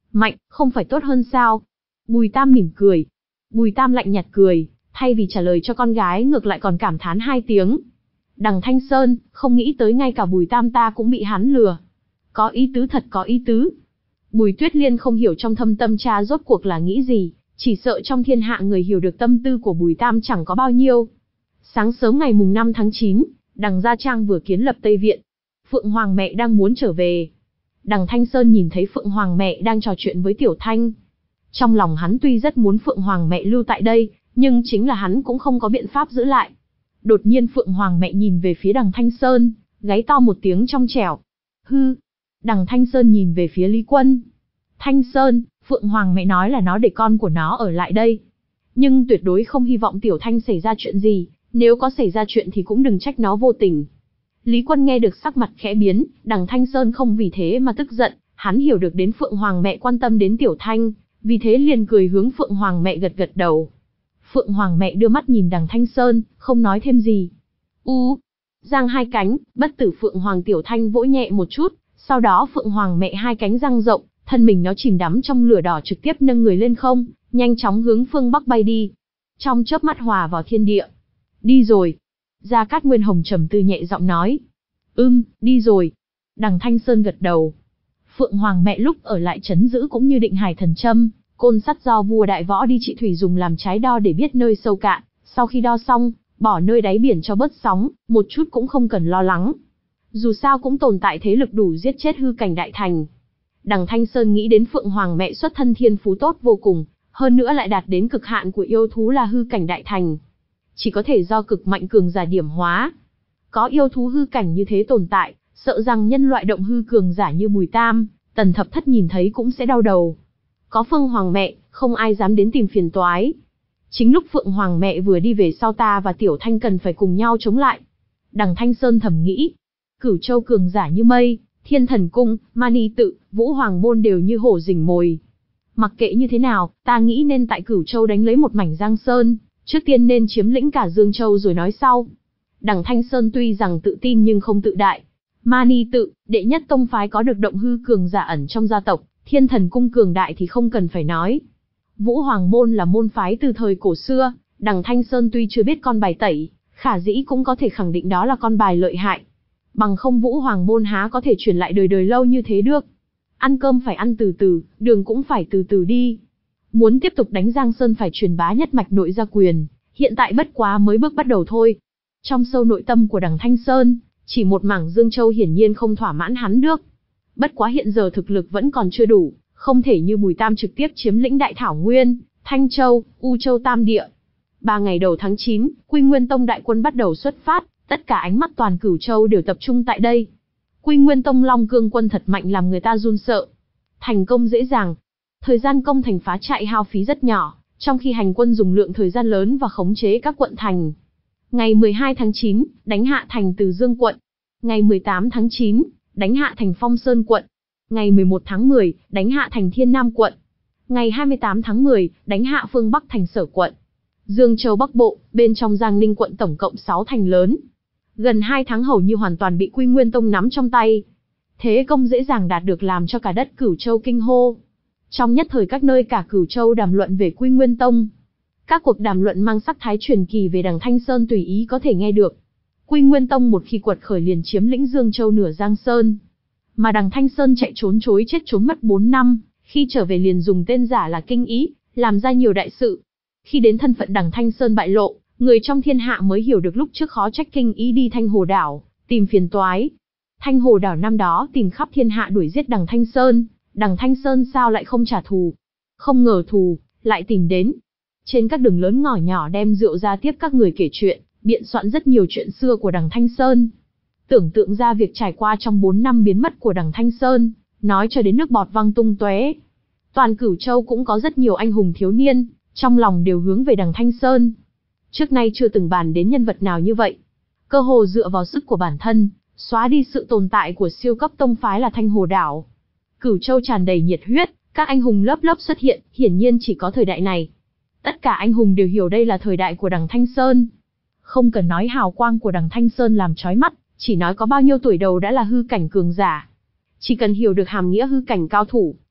Speaker 1: Mạnh, không phải tốt hơn sao? Bùi Tam mỉm cười. Bùi Tam lạnh nhạt cười, thay vì trả lời cho con gái ngược lại còn cảm thán hai tiếng. Đằng Thanh Sơn, không nghĩ tới ngay cả Bùi Tam ta cũng bị hắn lừa. Có ý tứ thật có ý tứ. Bùi Tuyết Liên không hiểu trong thâm tâm cha rốt cuộc là nghĩ gì, chỉ sợ trong thiên hạ người hiểu được tâm tư của Bùi Tam chẳng có bao nhiêu. Sáng sớm ngày mùng năm tháng chín, đằng Gia Trang vừa kiến lập Tây Viện. Phượng Hoàng mẹ đang muốn trở về. Đằng Thanh Sơn nhìn thấy Phượng Hoàng mẹ đang trò chuyện với Tiểu Thanh. Trong lòng hắn tuy rất muốn Phượng Hoàng mẹ lưu tại đây, nhưng chính là hắn cũng không có biện pháp giữ lại. Đột nhiên Phượng Hoàng mẹ nhìn về phía đằng Thanh Sơn, gáy to một tiếng trong trẻo. Hư! Đằng Thanh Sơn nhìn về phía Lý Quân. Thanh Sơn, Phượng Hoàng mẹ nói là nó để con của nó ở lại đây. Nhưng tuyệt đối không hy vọng Tiểu Thanh xảy ra chuyện gì, nếu có xảy ra chuyện thì cũng đừng trách nó vô tình. Lý Quân nghe được sắc mặt khẽ biến, đằng Thanh Sơn không vì thế mà tức giận, hắn hiểu được đến Phượng Hoàng mẹ quan tâm đến Tiểu Thanh, vì thế liền cười hướng Phượng Hoàng mẹ gật gật đầu. Phượng Hoàng mẹ đưa mắt nhìn đằng Thanh Sơn, không nói thêm gì. U, giang hai cánh, bất tử Phượng Hoàng Tiểu Thanh vỗ nhẹ một chút, sau đó Phượng Hoàng mẹ hai cánh dang rộng, thân mình nó chìm đắm trong lửa đỏ trực tiếp nâng người lên không, nhanh chóng hướng phương Bắc bay đi. Trong chớp mắt hòa vào thiên địa. Đi rồi. Gia Cát Nguyên Hồng trầm tư nhẹ giọng nói. Ưm, đi rồi. Đằng Thanh Sơn gật đầu. Phượng Hoàng mẹ lúc ở lại trấn giữ cũng như định hải thần châm, côn sắt do vua đại võ đi trị thủy dùng làm trái đo để biết nơi sâu cạn, sau khi đo xong, bỏ nơi đáy biển cho bớt sóng, một chút cũng không cần lo lắng. Dù sao cũng tồn tại thế lực đủ giết chết hư cảnh đại thành. Đằng Thanh Sơn nghĩ đến Phượng Hoàng mẹ xuất thân thiên phú tốt vô cùng, hơn nữa lại đạt đến cực hạn của yêu thú là hư cảnh đại thành. Chỉ có thể do cực mạnh cường giả điểm hóa. Có yêu thú hư cảnh như thế tồn tại, sợ rằng nhân loại động hư cường giả như Bùi Tam, Tần Thập Thất nhìn thấy cũng sẽ đau đầu. Có Phương Hoàng mẹ, không ai dám đến tìm phiền toái. Chính lúc Phượng Hoàng mẹ vừa đi về sau ta và Tiểu Thanh cần phải cùng nhau chống lại. Đằng Thanh Sơn thầm nghĩ, Cửu Châu cường giả như mây, Thiên Thần Cung, Mani Tự, Vũ Hoàng Môn đều như hổ rình mồi. Mặc kệ như thế nào, ta nghĩ nên tại Cửu Châu đánh lấy một mảnh Giang Sơn, trước tiên nên chiếm lĩnh cả Dương Châu rồi nói sau. Đằng Thanh Sơn tuy rằng tự tin nhưng không tự đại. Mani Tự, đệ nhất tông phái có được động hư cường giả ẩn trong gia tộc, Thiên Thần Cung cường đại thì không cần phải nói. Vũ Hoàng Môn là môn phái từ thời cổ xưa, đằng Thanh Sơn tuy chưa biết con bài tẩy, khả dĩ cũng có thể khẳng định đó là con bài lợi hại. Bằng không Vũ Hoàng Môn há có thể truyền lại đời đời lâu như thế được. Ăn cơm phải ăn từ từ, đường cũng phải từ từ đi. Muốn tiếp tục đánh Giang Sơn phải truyền bá nhất mạch nội gia quyền, hiện tại bất quá mới bước bắt đầu thôi. Trong sâu nội tâm của đằng Thanh Sơn, chỉ một mảng Dương Châu hiển nhiên không thỏa mãn hắn được. Bất quá hiện giờ thực lực vẫn còn chưa đủ, không thể như Bùi Tam trực tiếp chiếm lĩnh Đại Thảo Nguyên, Thanh Châu, U Châu Tam Địa. Ba ngày đầu tháng chín, Quy Nguyên Tông đại quân bắt đầu xuất phát, tất cả ánh mắt toàn Cửu Châu đều tập trung tại đây. Quy Nguyên Tông Long Cương quân thật mạnh làm người ta run sợ. Thành công dễ dàng. Thời gian công thành phá trại hao phí rất nhỏ, trong khi hành quân dùng lượng thời gian lớn và khống chế các quận thành. Ngày mười hai tháng chín, đánh hạ thành Từ Dương quận. Ngày mười tám tháng chín, đánh hạ thành Phong Sơn quận. Ngày mười một tháng mười, đánh hạ thành Thiên Nam quận. Ngày hai mươi tám tháng mười, đánh hạ phương Bắc thành Sở quận. Dương Châu Bắc Bộ, bên trong Giang Ninh quận tổng cộng sáu thành lớn. Gần hai tháng hầu như hoàn toàn bị Quy Nguyên Tông nắm trong tay. Thế công dễ dàng đạt được làm cho cả đất Cửu Châu kinh hô. Trong nhất thời các nơi cả Cửu Châu đàm luận về Quy Nguyên Tông. Các cuộc đàm luận mang sắc thái truyền kỳ về đằng Thanh Sơn tùy ý có thể nghe được. Quy Nguyên Tông một khi quật khởi liền chiếm lĩnh Dương Châu nửa Giang Sơn. Mà đằng Thanh Sơn chạy trốn chối chết trốn mất bốn năm, khi trở về liền dùng tên giả là Kinh Ý, làm ra nhiều đại sự. Khi đến thân phận đằng Thanh Sơn bại lộ, người trong thiên hạ mới hiểu được lúc trước khó trách Kinh Ý đi Thanh Hồ Đảo, tìm phiền toái. Thanh Hồ Đảo năm đó tìm khắp thiên hạ đuổi giết đằng Thanh Sơn, đằng Thanh Sơn sao lại không trả thù. Không ngờ thù, lại tìm đến. Trên các đường lớn ngõ nhỏ đem rượu ra tiếp các người kể chuyện, biện soạn rất nhiều chuyện xưa của đằng Thanh Sơn. Tưởng tượng ra việc trải qua trong bốn năm biến mất của đằng Thanh Sơn, nói cho đến nước bọt văng tung tóe. Toàn Cửu Châu cũng có rất nhiều anh hùng thiếu niên, trong lòng đều hướng về đằng Thanh Sơn. Trước nay chưa từng bàn đến nhân vật nào như vậy. Cơ hồ dựa vào sức của bản thân, xóa đi sự tồn tại của siêu cấp tông phái là Thanh Hồ Đảo. Cửu Châu tràn đầy nhiệt huyết, các anh hùng lớp lớp xuất hiện, hiển nhiên chỉ có thời đại này. Tất cả anh hùng đều hiểu đây là thời đại của đằng Thanh Sơn. Không cần nói hào quang của đằng Thanh Sơn làm chói mắt, chỉ nói có bao nhiêu tuổi đầu đã là hư cảnh cường giả. Chỉ cần hiểu được hàm nghĩa hư cảnh cao thủ,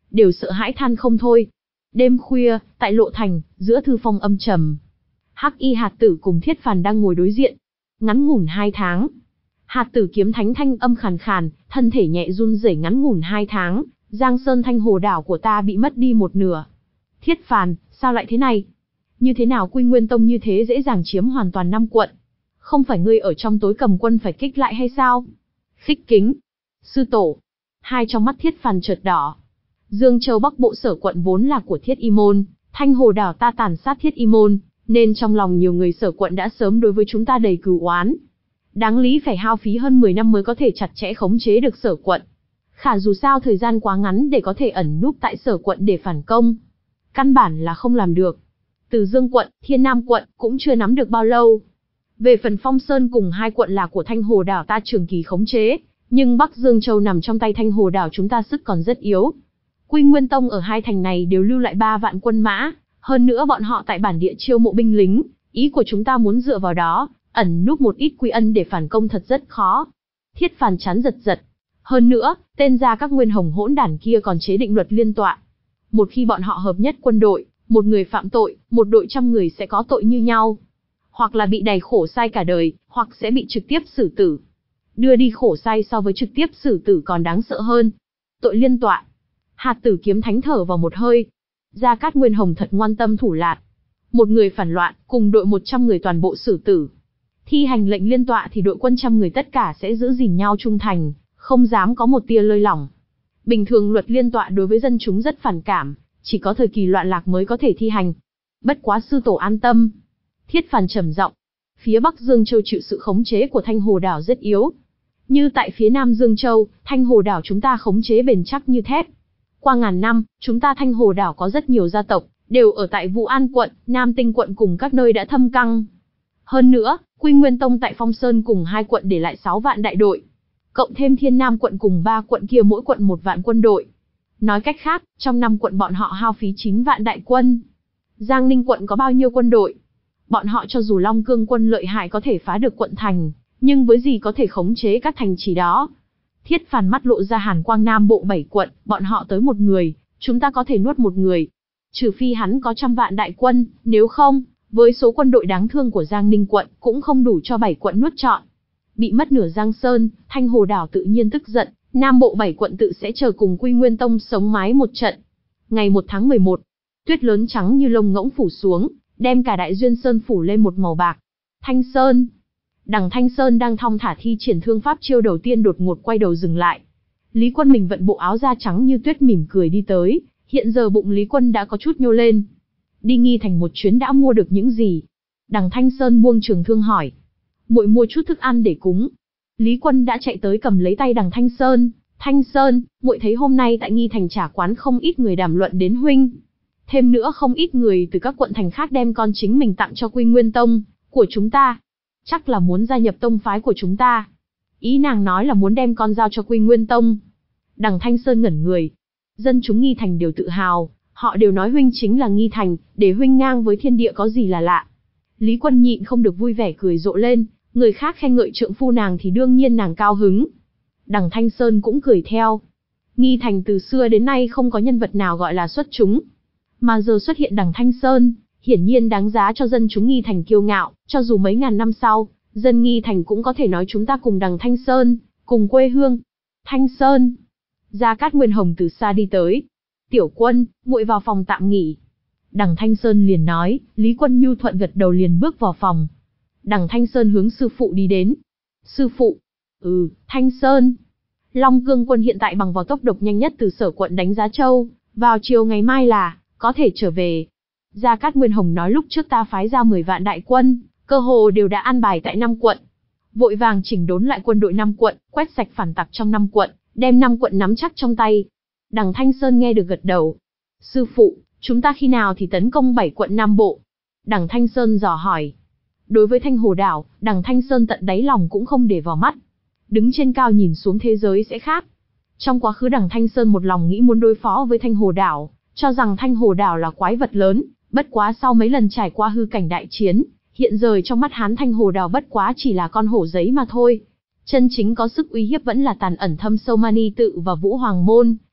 Speaker 1: đều sợ hãi than không thôi. Đêm khuya, tại lộ thành, giữa thư phong âm trầm, Hắc Y Hạt Tử cùng Thiết Phàn đang ngồi đối diện. Ngắn ngủn hai tháng. Hạt Tử kiếm thánh thanh âm khàn khàn, thân thể nhẹ run rẩy. Ngắn ngủn hai tháng, Giang Sơn Thanh Hồ đảo của ta bị mất đi một nửa. Thiết Phàn, sao lại thế này? Như thế nào Quy Nguyên Tông như thế dễ dàng chiếm hoàn toàn năm quận? Không phải ngươi ở trong tối cầm quân phải kích lại hay sao? Khích kính. Sư tổ. Hai trong mắt Thiết Phàn chợt đỏ. Dương Châu Bắc Bộ Sở quận vốn là của Thiết Y Môn, Thanh Hồ đảo ta tàn sát Thiết Y Môn, nên trong lòng nhiều người Sở quận đã sớm đối với chúng ta đầy cừu oán. Đáng lý phải hao phí hơn mười năm mới có thể chặt chẽ khống chế được Sở quận. Khả dù sao thời gian quá ngắn để có thể ẩn núp tại Sở quận để phản công. Căn bản là không làm được. Từ Dương quận, Thiên Nam quận cũng chưa nắm được bao lâu. Về phần Phong Sơn cùng hai quận là của Thanh Hồ đảo ta trường kỳ khống chế, nhưng Bắc Dương Châu nằm trong tay Thanh Hồ đảo chúng ta sức còn rất yếu. Quy Nguyên Tông ở hai thành này đều lưu lại ba vạn quân mã, hơn nữa bọn họ tại bản địa chiêu mộ binh lính, ý của chúng ta muốn dựa vào đó, ẩn núp một ít quy ân để phản công thật rất khó. Thiết Phàn chán giật giật. Hơn nữa, tên gia các nguyên hồng hỗn đản kia còn chế định luật liên tọa. Một khi bọn họ hợp nhất quân đội, một người phạm tội, một đội trăm người sẽ có tội như nhau. Hoặc là bị đày khổ sai cả đời, hoặc sẽ bị trực tiếp xử tử. Đưa đi khổ sai so với trực tiếp xử tử còn đáng sợ hơn. Tội liên tọa. Hạt Tử kiếm thánh thở vào một hơi. Gia Cát Nguyên Hồng thật ngoan tâm thủ lạt. Một người phản loạn, cùng đội một trăm người toàn bộ xử tử. Thi hành lệnh liên tọa thì đội quân trăm người tất cả sẽ giữ gìn nhau trung thành, không dám có một tia lơi lỏng. Bình thường luật liên tọa đối với dân chúng rất phản cảm, chỉ có thời kỳ loạn lạc mới có thể thi hành. Bất quá sư tổ an tâm. Thiết Phàn trầm giọng. Phía Bắc Dương Châu chịu sự khống chế của Thanh Hồ đảo rất yếu. Như tại phía Nam Dương Châu, Thanh Hồ đảo chúng ta khống chế bền chắc như thép. Qua ngàn năm, chúng ta Thanh Hồ đảo có rất nhiều gia tộc, đều ở tại Vũ An quận, Nam Tinh quận cùng các nơi đã thâm căng. Hơn nữa, Quy Nguyên Tông tại Phong Sơn cùng hai quận để lại sáu vạn đại đội. Cộng thêm Thiên Nam quận cùng ba quận kia mỗi quận một vạn quân đội. Nói cách khác, trong năm quận bọn họ hao phí chín vạn đại quân. Giang Ninh quận có bao nhiêu quân đội? Bọn họ cho dù Long Cương quân lợi hại có thể phá được quận thành, nhưng với gì có thể khống chế các thành trì đó? Thiết Phàn mắt lộ ra hàn quang. Nam bộ bảy quận, bọn họ tới một người, chúng ta có thể nuốt một người. Trừ phi hắn có trăm vạn đại quân, nếu không, với số quân đội đáng thương của Giang Ninh quận, cũng không đủ cho bảy quận nuốt trọn. Bị mất nửa Giang Sơn, Thanh Hồ đảo tự nhiên tức giận, Nam bộ bảy quận tự sẽ chờ cùng Quy Nguyên Tông sống mái một trận. Ngày một tháng mười một, tuyết lớn trắng như lông ngỗng phủ xuống, đem cả Đại Duyên Sơn phủ lên một màu bạc. Thanh Sơn. Đằng Thanh Sơn đang thong thả thi triển thương pháp chiêu đầu tiên đột ngột quay đầu dừng lại. Lý Quân mình vận bộ áo da trắng như tuyết mỉm cười đi tới, hiện giờ bụng Lý Quân đã có chút nhô lên. Đi Nghi Thành một chuyến đã mua được những gì? Đằng Thanh Sơn buông trường thương hỏi. Muội mua chút thức ăn để cúng. Lý Quân đã chạy tới cầm lấy tay đằng Thanh Sơn. Thanh Sơn, muội thấy hôm nay tại Nghi Thành trà quán không ít người đàm luận đến huynh. Thêm nữa không ít người từ các quận thành khác đem con chính mình tặng cho Quy Nguyên Tông của chúng ta. Chắc là muốn gia nhập tông phái của chúng ta. Ý nàng nói là muốn đem con giao cho Quy Nguyên Tông. Đằng Thanh Sơn ngẩn người. Dân chúng Nghi Thành đều tự hào, họ đều nói huynh chính là Nghi Thành, để huynh ngang với thiên địa có gì là lạ. Lý Quân nhịn không được vui vẻ cười rộ lên, người khác khen ngợi trượng phu nàng thì đương nhiên nàng cao hứng. Đằng Thanh Sơn cũng cười theo. Nghi Thành từ xưa đến nay không có nhân vật nào gọi là xuất chúng. Mà giờ xuất hiện đằng Thanh Sơn, hiển nhiên đáng giá cho dân chúng Nghi Thành kiêu ngạo, cho dù mấy ngàn năm sau, dân Nghi Thành cũng có thể nói chúng ta cùng đằng Thanh Sơn, cùng quê hương. Thanh Sơn. Gia Cát Nguyên Hồng từ xa đi tới. Tiểu Quân, muội vào phòng tạm nghỉ. Đằng Thanh Sơn liền nói, Lý Quân nhu thuận gật đầu liền bước vào phòng. Đằng Thanh Sơn hướng sư phụ đi đến. Sư phụ. Ừ, Thanh Sơn. Long Cương quân hiện tại bằng vào tốc độ nhanh nhất từ Sở quận đánh Giá Châu, vào chiều ngày mai là có thể trở về. Gia Cát Nguyên Hồng nói lúc trước ta phái ra mười vạn đại quân, cơ hồ đều đã an bài tại năm quận. Vội vàng chỉnh đốn lại quân đội năm quận, quét sạch phản tặc trong năm quận, đem năm quận nắm chắc trong tay. Đằng Thanh Sơn nghe được gật đầu. Sư phụ, chúng ta khi nào thì tấn công bảy quận Nam Bộ? Đằng Thanh Sơn dò hỏi. Đối với Thanh Hồ đảo, đằng Thanh Sơn tận đáy lòng cũng không để vào mắt. Đứng trên cao nhìn xuống thế giới sẽ khác. Trong quá khứ đằng Thanh Sơn một lòng nghĩ muốn đối phó với Thanh Hồ đảo, cho rằng Thanh Hồ đảo là quái vật lớn, bất quá sau mấy lần trải qua hư cảnh đại chiến, hiện giờ trong mắt hắn Thanh Hồ đảo bất quá chỉ là con hổ giấy mà thôi. Chân chính có sức uy hiếp vẫn là tàn ẩn thâm sâu Mani tự và Vũ Hoàng môn,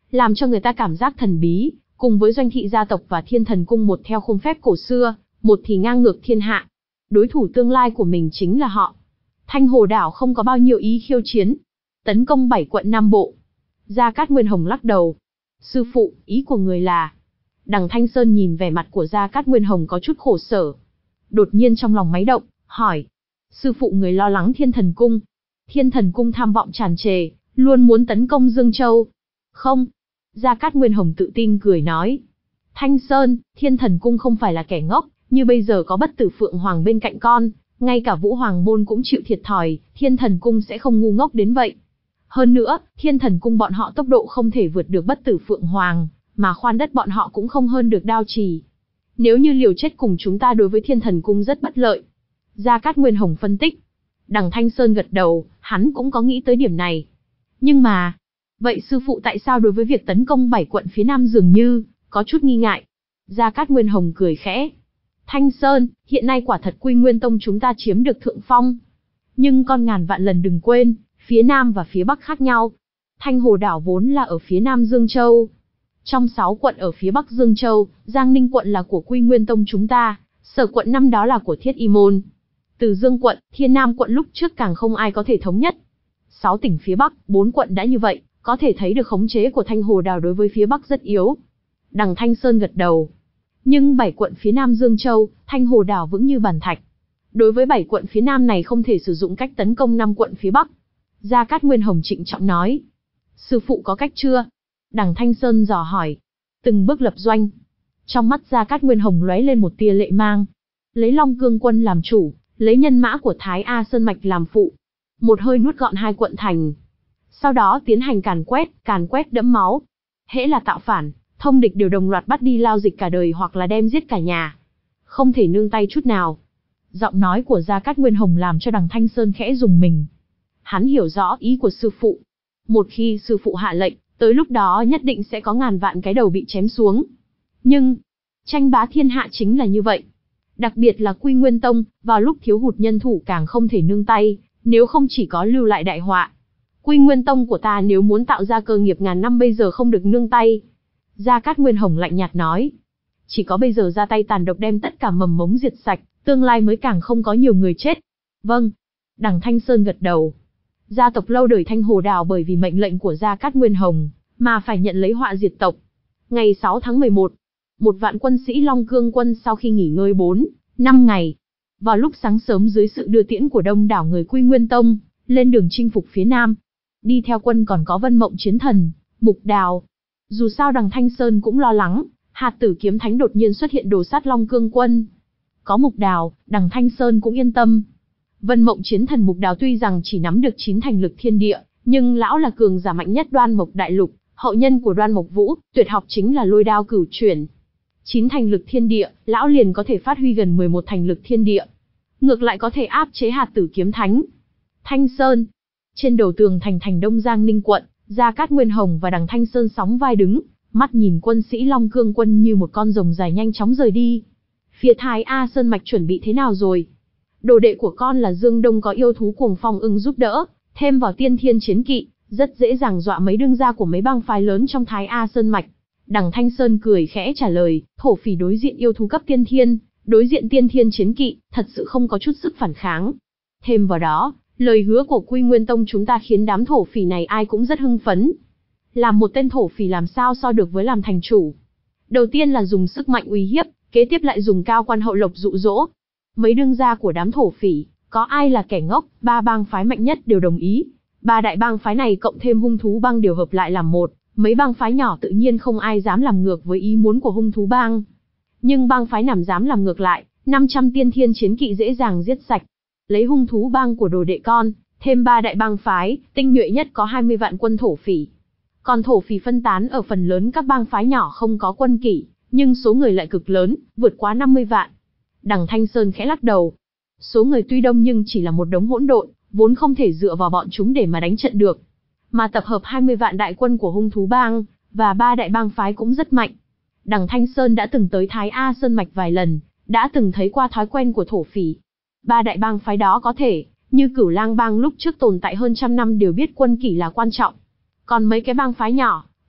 Speaker 1: làm cho người ta cảm giác thần bí, cùng với Doanh thị gia tộc và Thiên Thần cung một theo khuôn phép cổ xưa, một thì ngang ngược thiên hạ. Đối thủ tương lai của mình chính là họ. Thanh Hồ đảo không có bao nhiêu ý khiêu chiến, tấn công bảy quận Nam Bộ. Gia Cát Nguyên Hồng lắc đầu. Sư phụ, ý của người là... Đằng Thanh Sơn nhìn vẻ mặt của Gia Cát Nguyên Hồng có chút khổ sở. Đột nhiên trong lòng máy động, hỏi. Sư phụ, người lo lắng Thiên Thần cung. Thiên Thần cung tham vọng tràn trề, luôn muốn tấn công Dương Châu. Không. Gia Cát Nguyên Hồng tự tin cười nói. Thanh Sơn, Thiên Thần cung không phải là kẻ ngốc, như bây giờ có Bất Tử Phượng Hoàng bên cạnh con, ngay cả Vũ Hoàng môn cũng chịu thiệt thòi, Thiên Thần cung sẽ không ngu ngốc đến vậy. Hơn nữa, Thiên Thần cung bọn họ tốc độ không thể vượt được Bất Tử Phượng Hoàng, mà khoan đất bọn họ cũng không hơn được Đao Trì. Nếu như liều chết cùng chúng ta đối với Thiên Thần cung rất bất lợi. Gia Cát Nguyên Hồng phân tích. Đằng Thanh Sơn gật đầu, hắn cũng có nghĩ tới điểm này. Nhưng mà, vậy sư phụ tại sao đối với việc tấn công bảy quận phía Nam dường như có chút nghi ngại? Gia Cát Nguyên Hồng cười khẽ. Thanh Sơn, hiện nay quả thật Quy Nguyên Tông chúng ta chiếm được thượng phong. Nhưng con ngàn vạn lần đừng quên, phía Nam và phía Bắc khác nhau. Thanh Hồ đảo vốn là ở phía Nam Dương Châu. Trong sáu quận ở phía Bắc Dương Châu, Giang Ninh quận là của Quy Nguyên Tông chúng ta, Sở quận năm đó là của Thiết Y Môn. Từ Dương quận, Thiên Nam quận lúc trước càng không ai có thể thống nhất. Sáu tỉnh phía Bắc, bốn quận đã như vậy, có thể thấy được khống chế của Thanh Hồ đảo đối với phía Bắc rất yếu. Đằng Thanh Sơn gật đầu. Nhưng bảy quận phía Nam Dương Châu, Thanh Hồ đảo vững như bàn thạch. Đối với bảy quận phía Nam này không thể sử dụng cách tấn công năm quận phía Bắc. Gia Cát Nguyên Hồng trịnh trọng nói. Sư phụ có cách chưa? Đằng Thanh Sơn dò hỏi. Từng bước lập doanh. Trong mắt Gia Cát Nguyên Hồng lóe lên một tia lệ mang. Lấy Long Cương quân làm chủ, lấy nhân mã của Thái A Sơn Mạch làm phụ. Một hơi nuốt gọn hai quận thành. Sau đó tiến hành càn quét, càn quét đẫm máu. Hễ là tạo phản, thông địch đều đồng loạt bắt đi lao dịch cả đời hoặc là đem giết cả nhà. Không thể nương tay chút nào. Giọng nói của Gia Cát Nguyên Hồng làm cho đằng Thanh Sơn khẽ rùng mình. Hắn hiểu rõ ý của sư phụ. Một khi sư phụ hạ lệnh, tới lúc đó nhất định sẽ có ngàn vạn cái đầu bị chém xuống. Nhưng, tranh bá thiên hạ chính là như vậy. Đặc biệt là Quy Nguyên Tông, vào lúc thiếu hụt nhân thủ càng không thể nương tay, nếu không chỉ có lưu lại đại họa. Quy Nguyên Tông của ta nếu muốn tạo ra cơ nghiệp ngàn năm bây giờ không được nương tay. Gia Cát Nguyên Hồng lạnh nhạt nói. Chỉ có bây giờ ra tay tàn độc đem tất cả mầm mống diệt sạch, tương lai mới càng không có nhiều người chết. Vâng. Đằng Thanh Sơn gật đầu. Gia tộc lâu đời Thanh Hồ đảo bởi vì mệnh lệnh của Gia Cát Nguyên Hồng, mà phải nhận lấy họa diệt tộc. Ngày sáu tháng mười một, một vạn quân sĩ Long Cương quân sau khi nghỉ ngơi bốn, năm ngày. Vào lúc sáng sớm dưới sự đưa tiễn của đông đảo người Quy Nguyên Tông, lên đường chinh phục phía Nam. Đi theo quân còn có Vân Mộng Chiến Thần, Mục Đào. Dù sao đằng Thanh Sơn cũng lo lắng, hạt tử kiếm thánh đột nhiên xuất hiện đồ sát Long Cương quân. Có Mục Đào, đằng Thanh Sơn cũng yên tâm. Vân Mộng Chiến Thần Mục Đào tuy rằng chỉ nắm được chín thành lực thiên địa, nhưng lão là cường giả mạnh nhất Đoan Mộc Đại Lục, hậu nhân của Đoan Mộc Vũ, tuyệt học chính là lôi đao cửu chuyển. chín thành lực thiên địa, lão liền có thể phát huy gần mười một thành lực thiên địa. Ngược lại có thể áp chế hạt tử kiếm thánh. Thanh Sơn. Trên đầu tường thành thành Đông Giang Ninh quận, Gia Cát Nguyên Hồng và đằng Thanh Sơn sóng vai đứng, mắt nhìn quân sĩ Long Cương quân như một con rồng dài nhanh chóng rời đi. Phía Thái A Sơn Mạch chuẩn bị thế nào rồi? Đồ đệ của con là Dương Đông có yêu thú cuồng phong ưng giúp đỡ, thêm vào tiên thiên chiến kỵ, rất dễ dàng dọa mấy đương gia của mấy bang phái lớn trong Thái A Sơn Mạch. Đằng Thanh Sơn cười khẽ trả lời, thổ phỉ đối diện yêu thú cấp tiên thiên, đối diện tiên thiên chiến kỵ, thật sự không có chút sức phản kháng. Thêm vào đó, lời hứa của Quy Nguyên Tông chúng ta khiến đám thổ phỉ này ai cũng rất hưng phấn. Làm một tên thổ phỉ làm sao so được với làm thành chủ. Đầu tiên là dùng sức mạnh uy hiếp, kế tiếp lại dùng cao quan hậu lộc dụ dỗ. Mấy đương gia của đám thổ phỉ, có ai là kẻ ngốc, ba bang phái mạnh nhất đều đồng ý. Ba đại bang phái này cộng thêm hung thú bang đều hợp lại làm một, mấy bang phái nhỏ tự nhiên không ai dám làm ngược với ý muốn của hung thú bang. Nhưng bang phái nào dám làm ngược lại, năm trăm tiên thiên chiến kỵ dễ dàng giết sạch. Lấy hung thú bang của đồ đệ con, thêm ba đại bang phái, tinh nhuệ nhất có hai mươi vạn quân thổ phỉ. Còn thổ phỉ phân tán ở phần lớn các bang phái nhỏ không có quân kỷ, nhưng số người lại cực lớn, vượt quá năm mươi vạn. Đằng Thanh Sơn khẽ lắc đầu. Số người tuy đông nhưng chỉ là một đống hỗn độn, vốn không thể dựa vào bọn chúng để mà đánh trận được. Mà tập hợp hai mươi vạn đại quân của hung thú bang, và ba đại bang phái cũng rất mạnh. Đằng Thanh Sơn đã từng tới Thái A Sơn Mạch vài lần, đã từng thấy qua thói quen của thổ phỉ. Ba đại bang phái đó có thể, như Cửu Lang bang lúc trước tồn tại hơn trăm năm đều biết quân kỷ là quan trọng. Còn mấy cái bang phái nhỏ,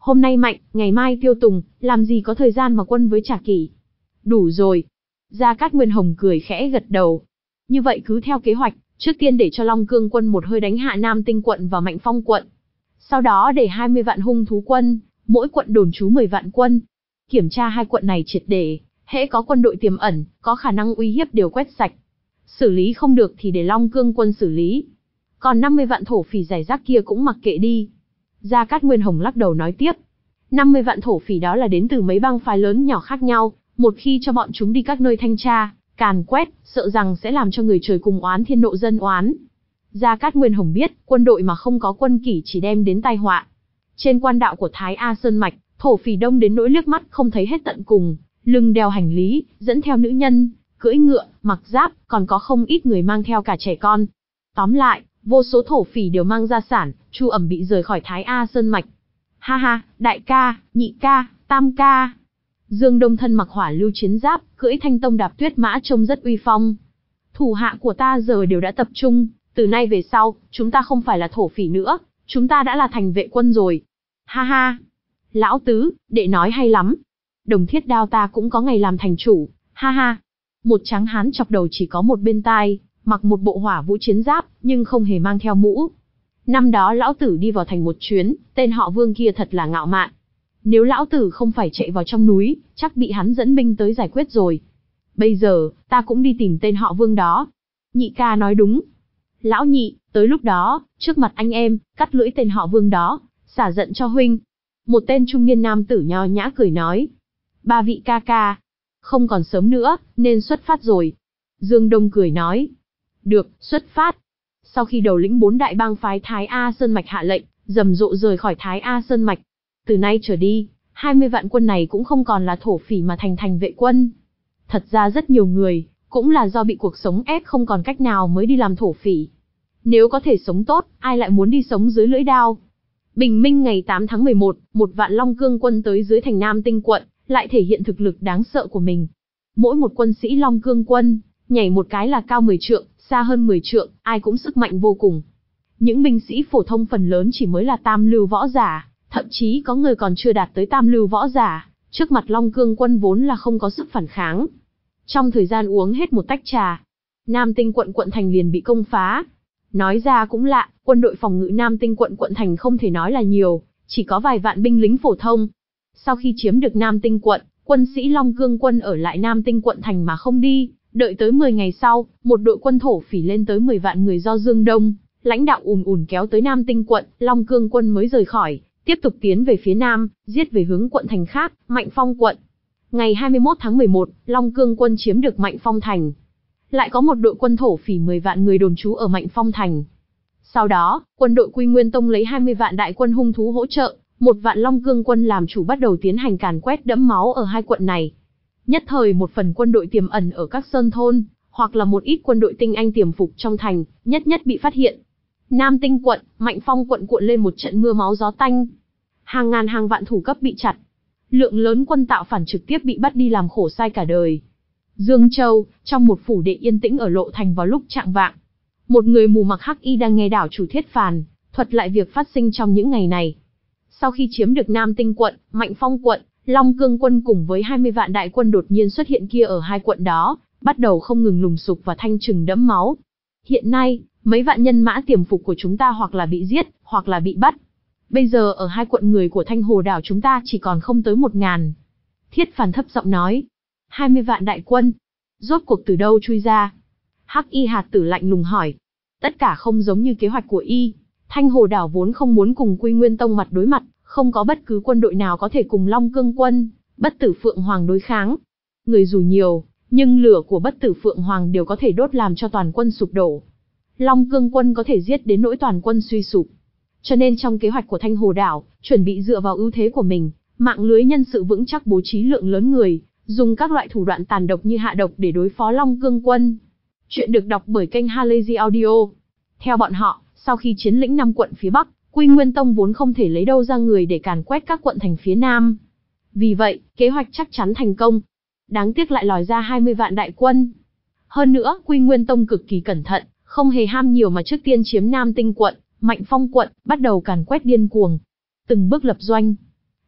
Speaker 1: Hôm nay mạnh, ngày mai tiêu tùng, làm gì có thời gian mà quân với Trà Kỷ. Đủ rồi. Gia Cát Nguyên Hồng cười khẽ gật đầu. Như vậy cứ theo kế hoạch, trước tiên để cho Long Cương quân một hơi đánh hạ Nam Tinh quận và Mạnh Phong quận. Sau đó để hai mươi vạn hung thú quân, mỗi quận đồn trú mười vạn quân. Kiểm tra hai quận này triệt để, hễ có quân đội tiềm ẩn, có khả năng uy hiếp đều quét sạch. Xử lý không được thì để Long Cương quân xử lý. Còn năm mươi vạn thổ phỉ giải rác kia cũng mặc kệ đi. Gia Cát Nguyên Hồng lắc đầu nói tiếp. năm mươi vạn thổ phỉ đó là đến từ mấy bang phái lớn nhỏ khác nhau, một khi cho bọn chúng đi các nơi thanh tra, càn quét, sợ rằng sẽ làm cho người trời cùng oán thiên nộ dân oán. Gia Cát Nguyên Hồng biết, quân đội mà không có quân kỷ chỉ đem đến tai họa. Trên quan đạo của Thái A Sơn Mạch, thổ phỉ đông đến nỗi liếc mắt không thấy hết tận cùng, lưng đeo hành lý, dẫn theo nữ nhân, cưỡi ngựa, mặc giáp, còn có không ít người mang theo cả trẻ con. Tóm lại, vô số thổ phỉ đều mang gia sản, chu ẩm bị rời khỏi Thái A Sơn Mạch. Ha ha, đại ca, nhị ca, tam ca. Dương Đông thân mặc hỏa lưu chiến giáp, cưỡi thanh tông đạp tuyết mã trông rất uy phong. Thủ hạ của ta giờ đều đã tập trung, từ nay về sau, chúng ta không phải là thổ phỉ nữa, chúng ta đã là thành vệ quân rồi. Ha ha. Lão tứ, đệ nói hay lắm. Đồng thiết đao ta cũng có ngày làm thành chủ, ha ha. Một tráng hán chọc đầu chỉ có một bên tai, mặc một bộ hỏa vũ chiến giáp, nhưng không hề mang theo mũ. Năm đó lão tử đi vào thành một chuyến, tên họ Vương kia thật là ngạo mạn. Nếu lão tử không phải chạy vào trong núi, chắc bị hắn dẫn binh tới giải quyết rồi. Bây giờ, ta cũng đi tìm tên họ Vương đó. Nhị ca nói đúng. Lão nhị, tới lúc đó, trước mặt anh em, cắt lưỡi tên họ Vương đó, xả giận cho huynh. Một tên trung niên nam tử nho nhã cười nói. Ba vị ca ca. Không còn sớm nữa, nên xuất phát rồi. Dương Đông cười nói. Được, xuất phát. Sau khi đầu lĩnh bốn đại bang phái Thái A Sơn Mạch hạ lệnh, rầm rộ rời khỏi Thái A Sơn Mạch. Từ nay trở đi, hai mươi vạn quân này cũng không còn là thổ phỉ mà thành thành vệ quân. Thật ra rất nhiều người, cũng là do bị cuộc sống ép không còn cách nào mới đi làm thổ phỉ. Nếu có thể sống tốt, ai lại muốn đi sống dưới lưỡi đao. Bình minh ngày tám tháng mười một, một vạn Long Cương quân tới dưới thành Nam Tinh quận, lại thể hiện thực lực đáng sợ của mình. Mỗi một quân sĩ Long Cương quân, nhảy một cái là cao mười trượng, xa hơn mười trượng, ai cũng sức mạnh vô cùng. Những binh sĩ phổ thông phần lớn chỉ mới là tam lưu võ giả, thậm chí có người còn chưa đạt tới tam lưu võ giả, trước mặt Long Cương quân vốn là không có sức phản kháng. Trong thời gian uống hết một tách trà, Nam Tinh quận quận thành liền bị công phá. Nói ra cũng lạ, quân đội phòng ngự Nam Tinh quận quận thành không thể nói là nhiều, chỉ có vài vạn binh lính phổ thông. Sau khi chiếm được Nam Tinh quận, quân sĩ Long Cương quân ở lại Nam Tinh quận thành mà không đi, đợi tới mười ngày sau, một đội quân thổ phỉ lên tới mười vạn người do Dương Đông lãnh đạo ùn ùn kéo tới Nam Tinh quận, Long Cương quân mới rời khỏi, tiếp tục tiến về phía nam, giết về hướng quận thành khác, Mạnh Phong quận. Ngày hai mươi mốt tháng mười một, Long Cương quân chiếm được Mạnh Phong thành. Lại có một đội quân thổ phỉ mười vạn người đồn trú ở Mạnh Phong thành. Sau đó, quân đội Quy Nguyên Tông lấy hai mươi vạn đại quân hung thú hỗ trợ, một vạn Long Cương quân làm chủ bắt đầu tiến hành càn quét đẫm máu ở hai quận này. Nhất thời một phần quân đội tiềm ẩn ở các sơn thôn, hoặc là một ít quân đội tinh anh tiềm phục trong thành, nhất nhất bị phát hiện. Nam Tinh quận, Mạnh Phong quận cuộn lên một trận mưa máu gió tanh. Hàng ngàn hàng vạn thủ cấp bị chặt. Lượng lớn quân tạo phản trực tiếp bị bắt đi làm khổ sai cả đời. Dương Châu, trong một phủ đệ yên tĩnh ở lộ thành vào lúc chạng vạng. Một người mù mặc hắc y đang nghe đảo chủ Thiết Phàn thuật lại việc phát sinh trong những ngày này. Sau khi chiếm được Nam Tinh quận, Mạnh Phong quận, Long Cương quân cùng với hai mươi vạn đại quân đột nhiên xuất hiện kia ở hai quận đó, bắt đầu không ngừng lùng sục và thanh trừng đẫm máu. Hiện nay, mấy vạn nhân mã tiềm phục của chúng ta hoặc là bị giết, hoặc là bị bắt. Bây giờ ở hai quận người của Thanh Hồ đảo chúng ta chỉ còn không tới một ngàn. Thiết Phàn thấp giọng nói. Hai mươi vạn đại quân. Rốt cuộc từ đâu chui ra? Hắc y hạt tử lạnh lùng hỏi. Tất cả không giống như kế hoạch của y. Thanh Hồ đảo vốn không muốn cùng Quy Nguyên Tông mặt đối mặt, không có bất cứ quân đội nào có thể cùng Long Cương quân, Bất Tử Phượng Hoàng đối kháng. Người dù nhiều, nhưng lửa của Bất Tử Phượng Hoàng đều có thể đốt làm cho toàn quân sụp đổ. Long Cương quân có thể giết đến nỗi toàn quân suy sụp. Cho nên trong kế hoạch của Thanh Hồ đảo, chuẩn bị dựa vào ưu thế của mình, mạng lưới nhân sự vững chắc bố trí lượng lớn người, dùng các loại thủ đoạn tàn độc như hạ độc để đối phó Long Cương quân. Chuyện được đọc bởi kênh Halazy Audio. Theo bọn họ, sau khi chiếm lĩnh năm quận phía Bắc, Quy Nguyên Tông vốn không thể lấy đâu ra người để càn quét các quận thành phía Nam. Vì vậy, kế hoạch chắc chắn thành công. Đáng tiếc lại lòi ra hai mươi vạn đại quân. Hơn nữa, Quy Nguyên Tông cực kỳ cẩn thận, không hề ham nhiều mà trước tiên chiếm Nam Tinh quận, Mạnh Phong quận, bắt đầu càn quét điên cuồng. Từng bước lập doanh.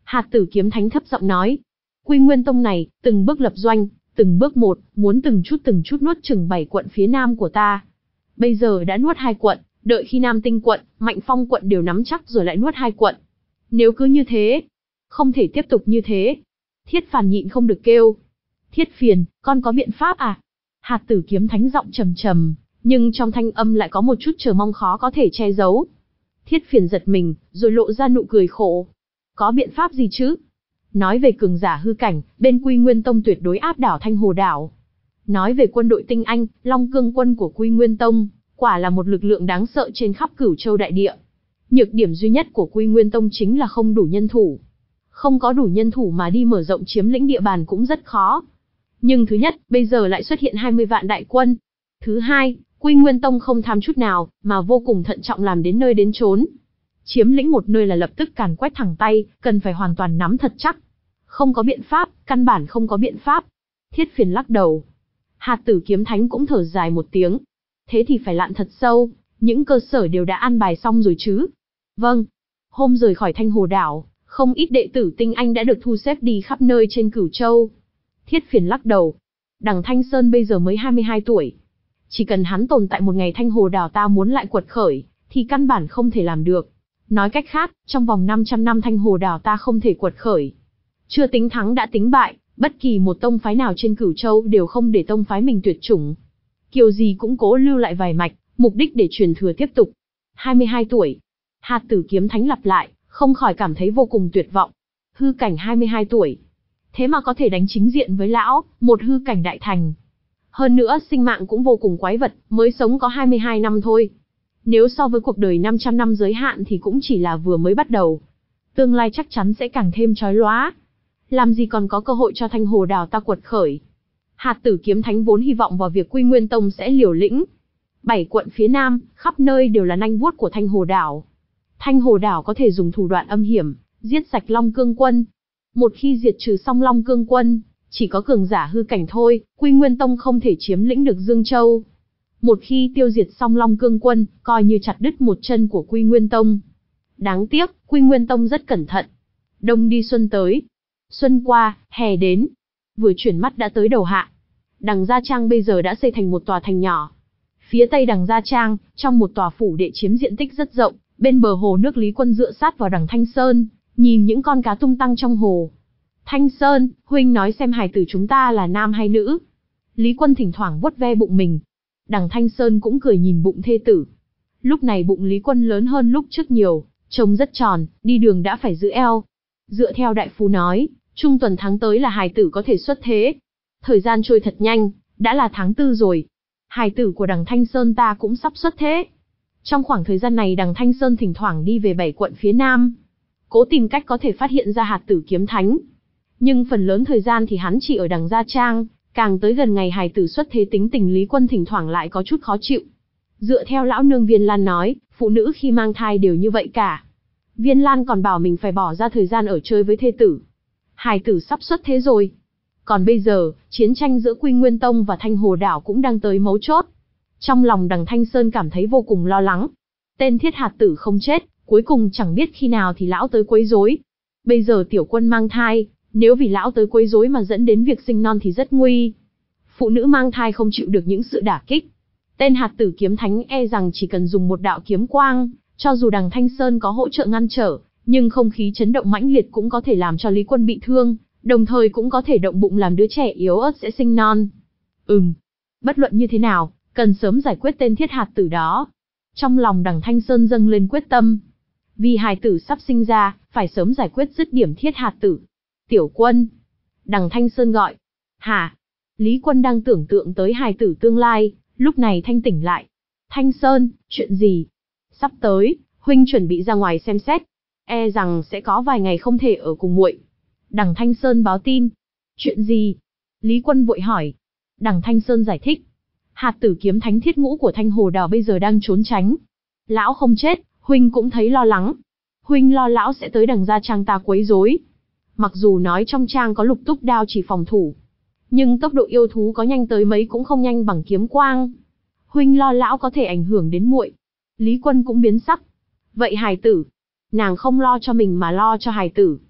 Speaker 1: Hạt tử kiếm thánh thấp giọng nói. Quy Nguyên Tông này, từng bước lập doanh, từng bước một, muốn từng chút từng chút nuốt chửng bảy quận phía nam của ta. Bây giờ đã nuốt hai quận, đợi khi Nam Tinh quận, Mạnh Phong quận đều nắm chắc rồi lại nuốt hai quận. Nếu cứ như thế, không thể tiếp tục như thế. Thiết Phàn nhịn không được kêu. Thiết Phiền, con có biện pháp à? Hạt tử kiếm thánh giọng trầm trầm, nhưng trong thanh âm lại có một chút chờ mong khó có thể che giấu. Thiết Phiền giật mình, rồi lộ ra nụ cười khổ. Có biện pháp gì chứ? Nói về cường giả hư cảnh, bên Quy Nguyên Tông tuyệt đối áp đảo Thanh Hồ Đảo. Nói về quân đội tinh anh, Long Cương quân của Quy Nguyên Tông, quả là một lực lượng đáng sợ trên khắp Cửu Châu đại địa. Nhược điểm duy nhất của Quy Nguyên Tông chính là không đủ nhân thủ. Không có đủ nhân thủ mà đi mở rộng chiếm lĩnh địa bàn cũng rất khó. Nhưng thứ nhất, bây giờ lại xuất hiện hai mươi vạn đại quân. Thứ hai, Quy Nguyên Tông không tham chút nào, mà vô cùng thận trọng làm đến nơi đến chốn. Chiếm lĩnh một nơi là lập tức càn quét thẳng tay, cần phải hoàn toàn nắm thật chắc. Không có biện pháp, căn bản không có biện pháp. Thiết Phiền lắc đầu. Hạt tử kiếm thánh cũng thở dài một tiếng. Thế thì phải lặn thật sâu, những cơ sở đều đã an bài xong rồi chứ. Vâng. Hôm rời khỏi Thanh Hồ Đảo, không ít đệ tử tinh anh đã được thu xếp đi khắp nơi trên Cửu Châu. Thiết Phiền lắc đầu. Đằng Thanh Sơn bây giờ mới hai mươi hai tuổi. Chỉ cần hắn tồn tại một ngày Thanh Hồ Đảo ta muốn lại quật khởi, thì căn bản không thể làm được. Nói cách khác, trong vòng năm trăm năm Thanh Hồ Đảo ta không thể quật khởi. Chưa tính thắng đã tính bại, bất kỳ một tông phái nào trên Cửu Châu đều không để tông phái mình tuyệt chủng. Kiểu gì cũng cố lưu lại vài mạch, mục đích để truyền thừa tiếp tục. hai mươi hai tuổi. Hạt tử kiếm thánh lặp lại, không khỏi cảm thấy vô cùng tuyệt vọng. Hư cảnh hai mươi hai tuổi. Thế mà có thể đánh chính diện với lão, một hư cảnh đại thành. Hơn nữa sinh mạng cũng vô cùng quái vật, mới sống có hai mươi hai năm thôi. Nếu so với cuộc đời năm trăm năm giới hạn thì cũng chỉ là vừa mới bắt đầu. Tương lai chắc chắn sẽ càng thêm chói lóa. Làm gì còn có cơ hội cho Thanh Hồ Đảo ta quật khởi. Hạt tử kiếm thánh vốn hy vọng vào việc Quy Nguyên Tông sẽ liều lĩnh. Bảy quận phía nam, khắp nơi đều là nanh vuốt của Thanh Hồ Đảo. Thanh Hồ Đảo có thể dùng thủ đoạn âm hiểm, giết sạch Long Cương quân. Một khi diệt trừ xong Long Cương quân, chỉ có cường giả hư cảnh thôi, Quy Nguyên Tông không thể chiếm lĩnh được Dương Châu. Một khi tiêu diệt xong Long Cương quân, coi như chặt đứt một chân của Quy Nguyên Tông. Đáng tiếc, Quy Nguyên Tông rất cẩn thận. Đông đi xuân tới. Xuân qua, hè đến. Vừa chuyển mắt đã tới đầu hạ. Đằng Gia Trang bây giờ đã xây thành một tòa thành nhỏ. Phía tây Đằng Gia Trang, trong một tòa phủ đệ chiếm diện tích rất rộng, bên bờ hồ nước Lý Quân dựa sát vào Đằng Thanh Sơn, nhìn những con cá tung tăng trong hồ. Thanh Sơn, huynh nói xem hài tử chúng ta là nam hay nữ? Lý Quân thỉnh thoảng vuốt ve bụng mình. Đằng Thanh Sơn cũng cười nhìn bụng thê tử. Lúc này bụng Lý Quân lớn hơn lúc trước nhiều, trông rất tròn, đi đường đã phải giữ eo. Dựa theo đại phu nói, trung tuần tháng tới là hài tử có thể xuất thế. Thời gian trôi thật nhanh, đã là tháng tư rồi. Hài tử của Đằng Thanh Sơn ta cũng sắp xuất thế. Trong khoảng thời gian này Đằng Thanh Sơn thỉnh thoảng đi về bảy quận phía nam, cố tìm cách có thể phát hiện ra hạt tử kiếm thánh. Nhưng phần lớn thời gian thì hắn chỉ ở Đằng Gia Trang, càng tới gần ngày hài tử xuất thế tính tình Lý Quân thỉnh thoảng lại có chút khó chịu. Dựa theo lão nương Viên Lan nói, phụ nữ khi mang thai đều như vậy cả. Viên Lan còn bảo mình phải bỏ ra thời gian ở chơi với thê tử. Hài tử sắp xuất thế rồi. Còn bây giờ, chiến tranh giữa Quy Nguyên Tông và Thanh Hồ Đảo cũng đang tới mấu chốt. Trong lòng Đằng Thanh Sơn cảm thấy vô cùng lo lắng. Tên thiết hạt tử không chết, cuối cùng chẳng biết khi nào thì lão tới quấy rối. Bây giờ tiểu quân mang thai, nếu vì lão tới quấy rối mà dẫn đến việc sinh non thì rất nguy. Phụ nữ mang thai không chịu được những sự đả kích. Tên hạt tử kiếm thánh e rằng chỉ cần dùng một đạo kiếm quang, cho dù Đằng Thanh Sơn có hỗ trợ ngăn trở, nhưng không khí chấn động mãnh liệt cũng có thể làm cho Lý Quân bị thương, đồng thời cũng có thể động bụng làm đứa trẻ yếu ớt sẽ sinh non. Ừm, bất luận như thế nào, cần sớm giải quyết tên thiết hạt tử đó. Trong lòng Đằng Thanh Sơn dâng lên quyết tâm. Vì hài tử sắp sinh ra, phải sớm giải quyết dứt điểm thiết hạt tử. Tiểu Quân. Đằng Thanh Sơn gọi. Hả? Lý Quân đang tưởng tượng tới hài tử tương lai, lúc này thanh tỉnh lại. Thanh Sơn, chuyện gì? Sắp tới, huynh chuẩn bị ra ngoài xem xét. E rằng sẽ có vài ngày không thể ở cùng muội. Đằng Thanh Sơn báo tin. Chuyện gì? Lý Quân vội hỏi. Đằng Thanh Sơn giải thích. Hạt tử kiếm thánh thiết ngũ của Thanh Hồ Đảo bây giờ đang trốn tránh. Lão không chết, huynh cũng thấy lo lắng. Huynh lo lão sẽ tới Đằng Gia Trang ta quấy rối. Mặc dù nói trong trang có lục túc đao chỉ phòng thủ, nhưng tốc độ yêu thú có nhanh tới mấy cũng không nhanh bằng kiếm quang. Huynh lo lão có thể ảnh hưởng đến muội. Lý Quân cũng biến sắc. Vậy hài tử? Nàng không lo cho mình mà lo cho hài tử.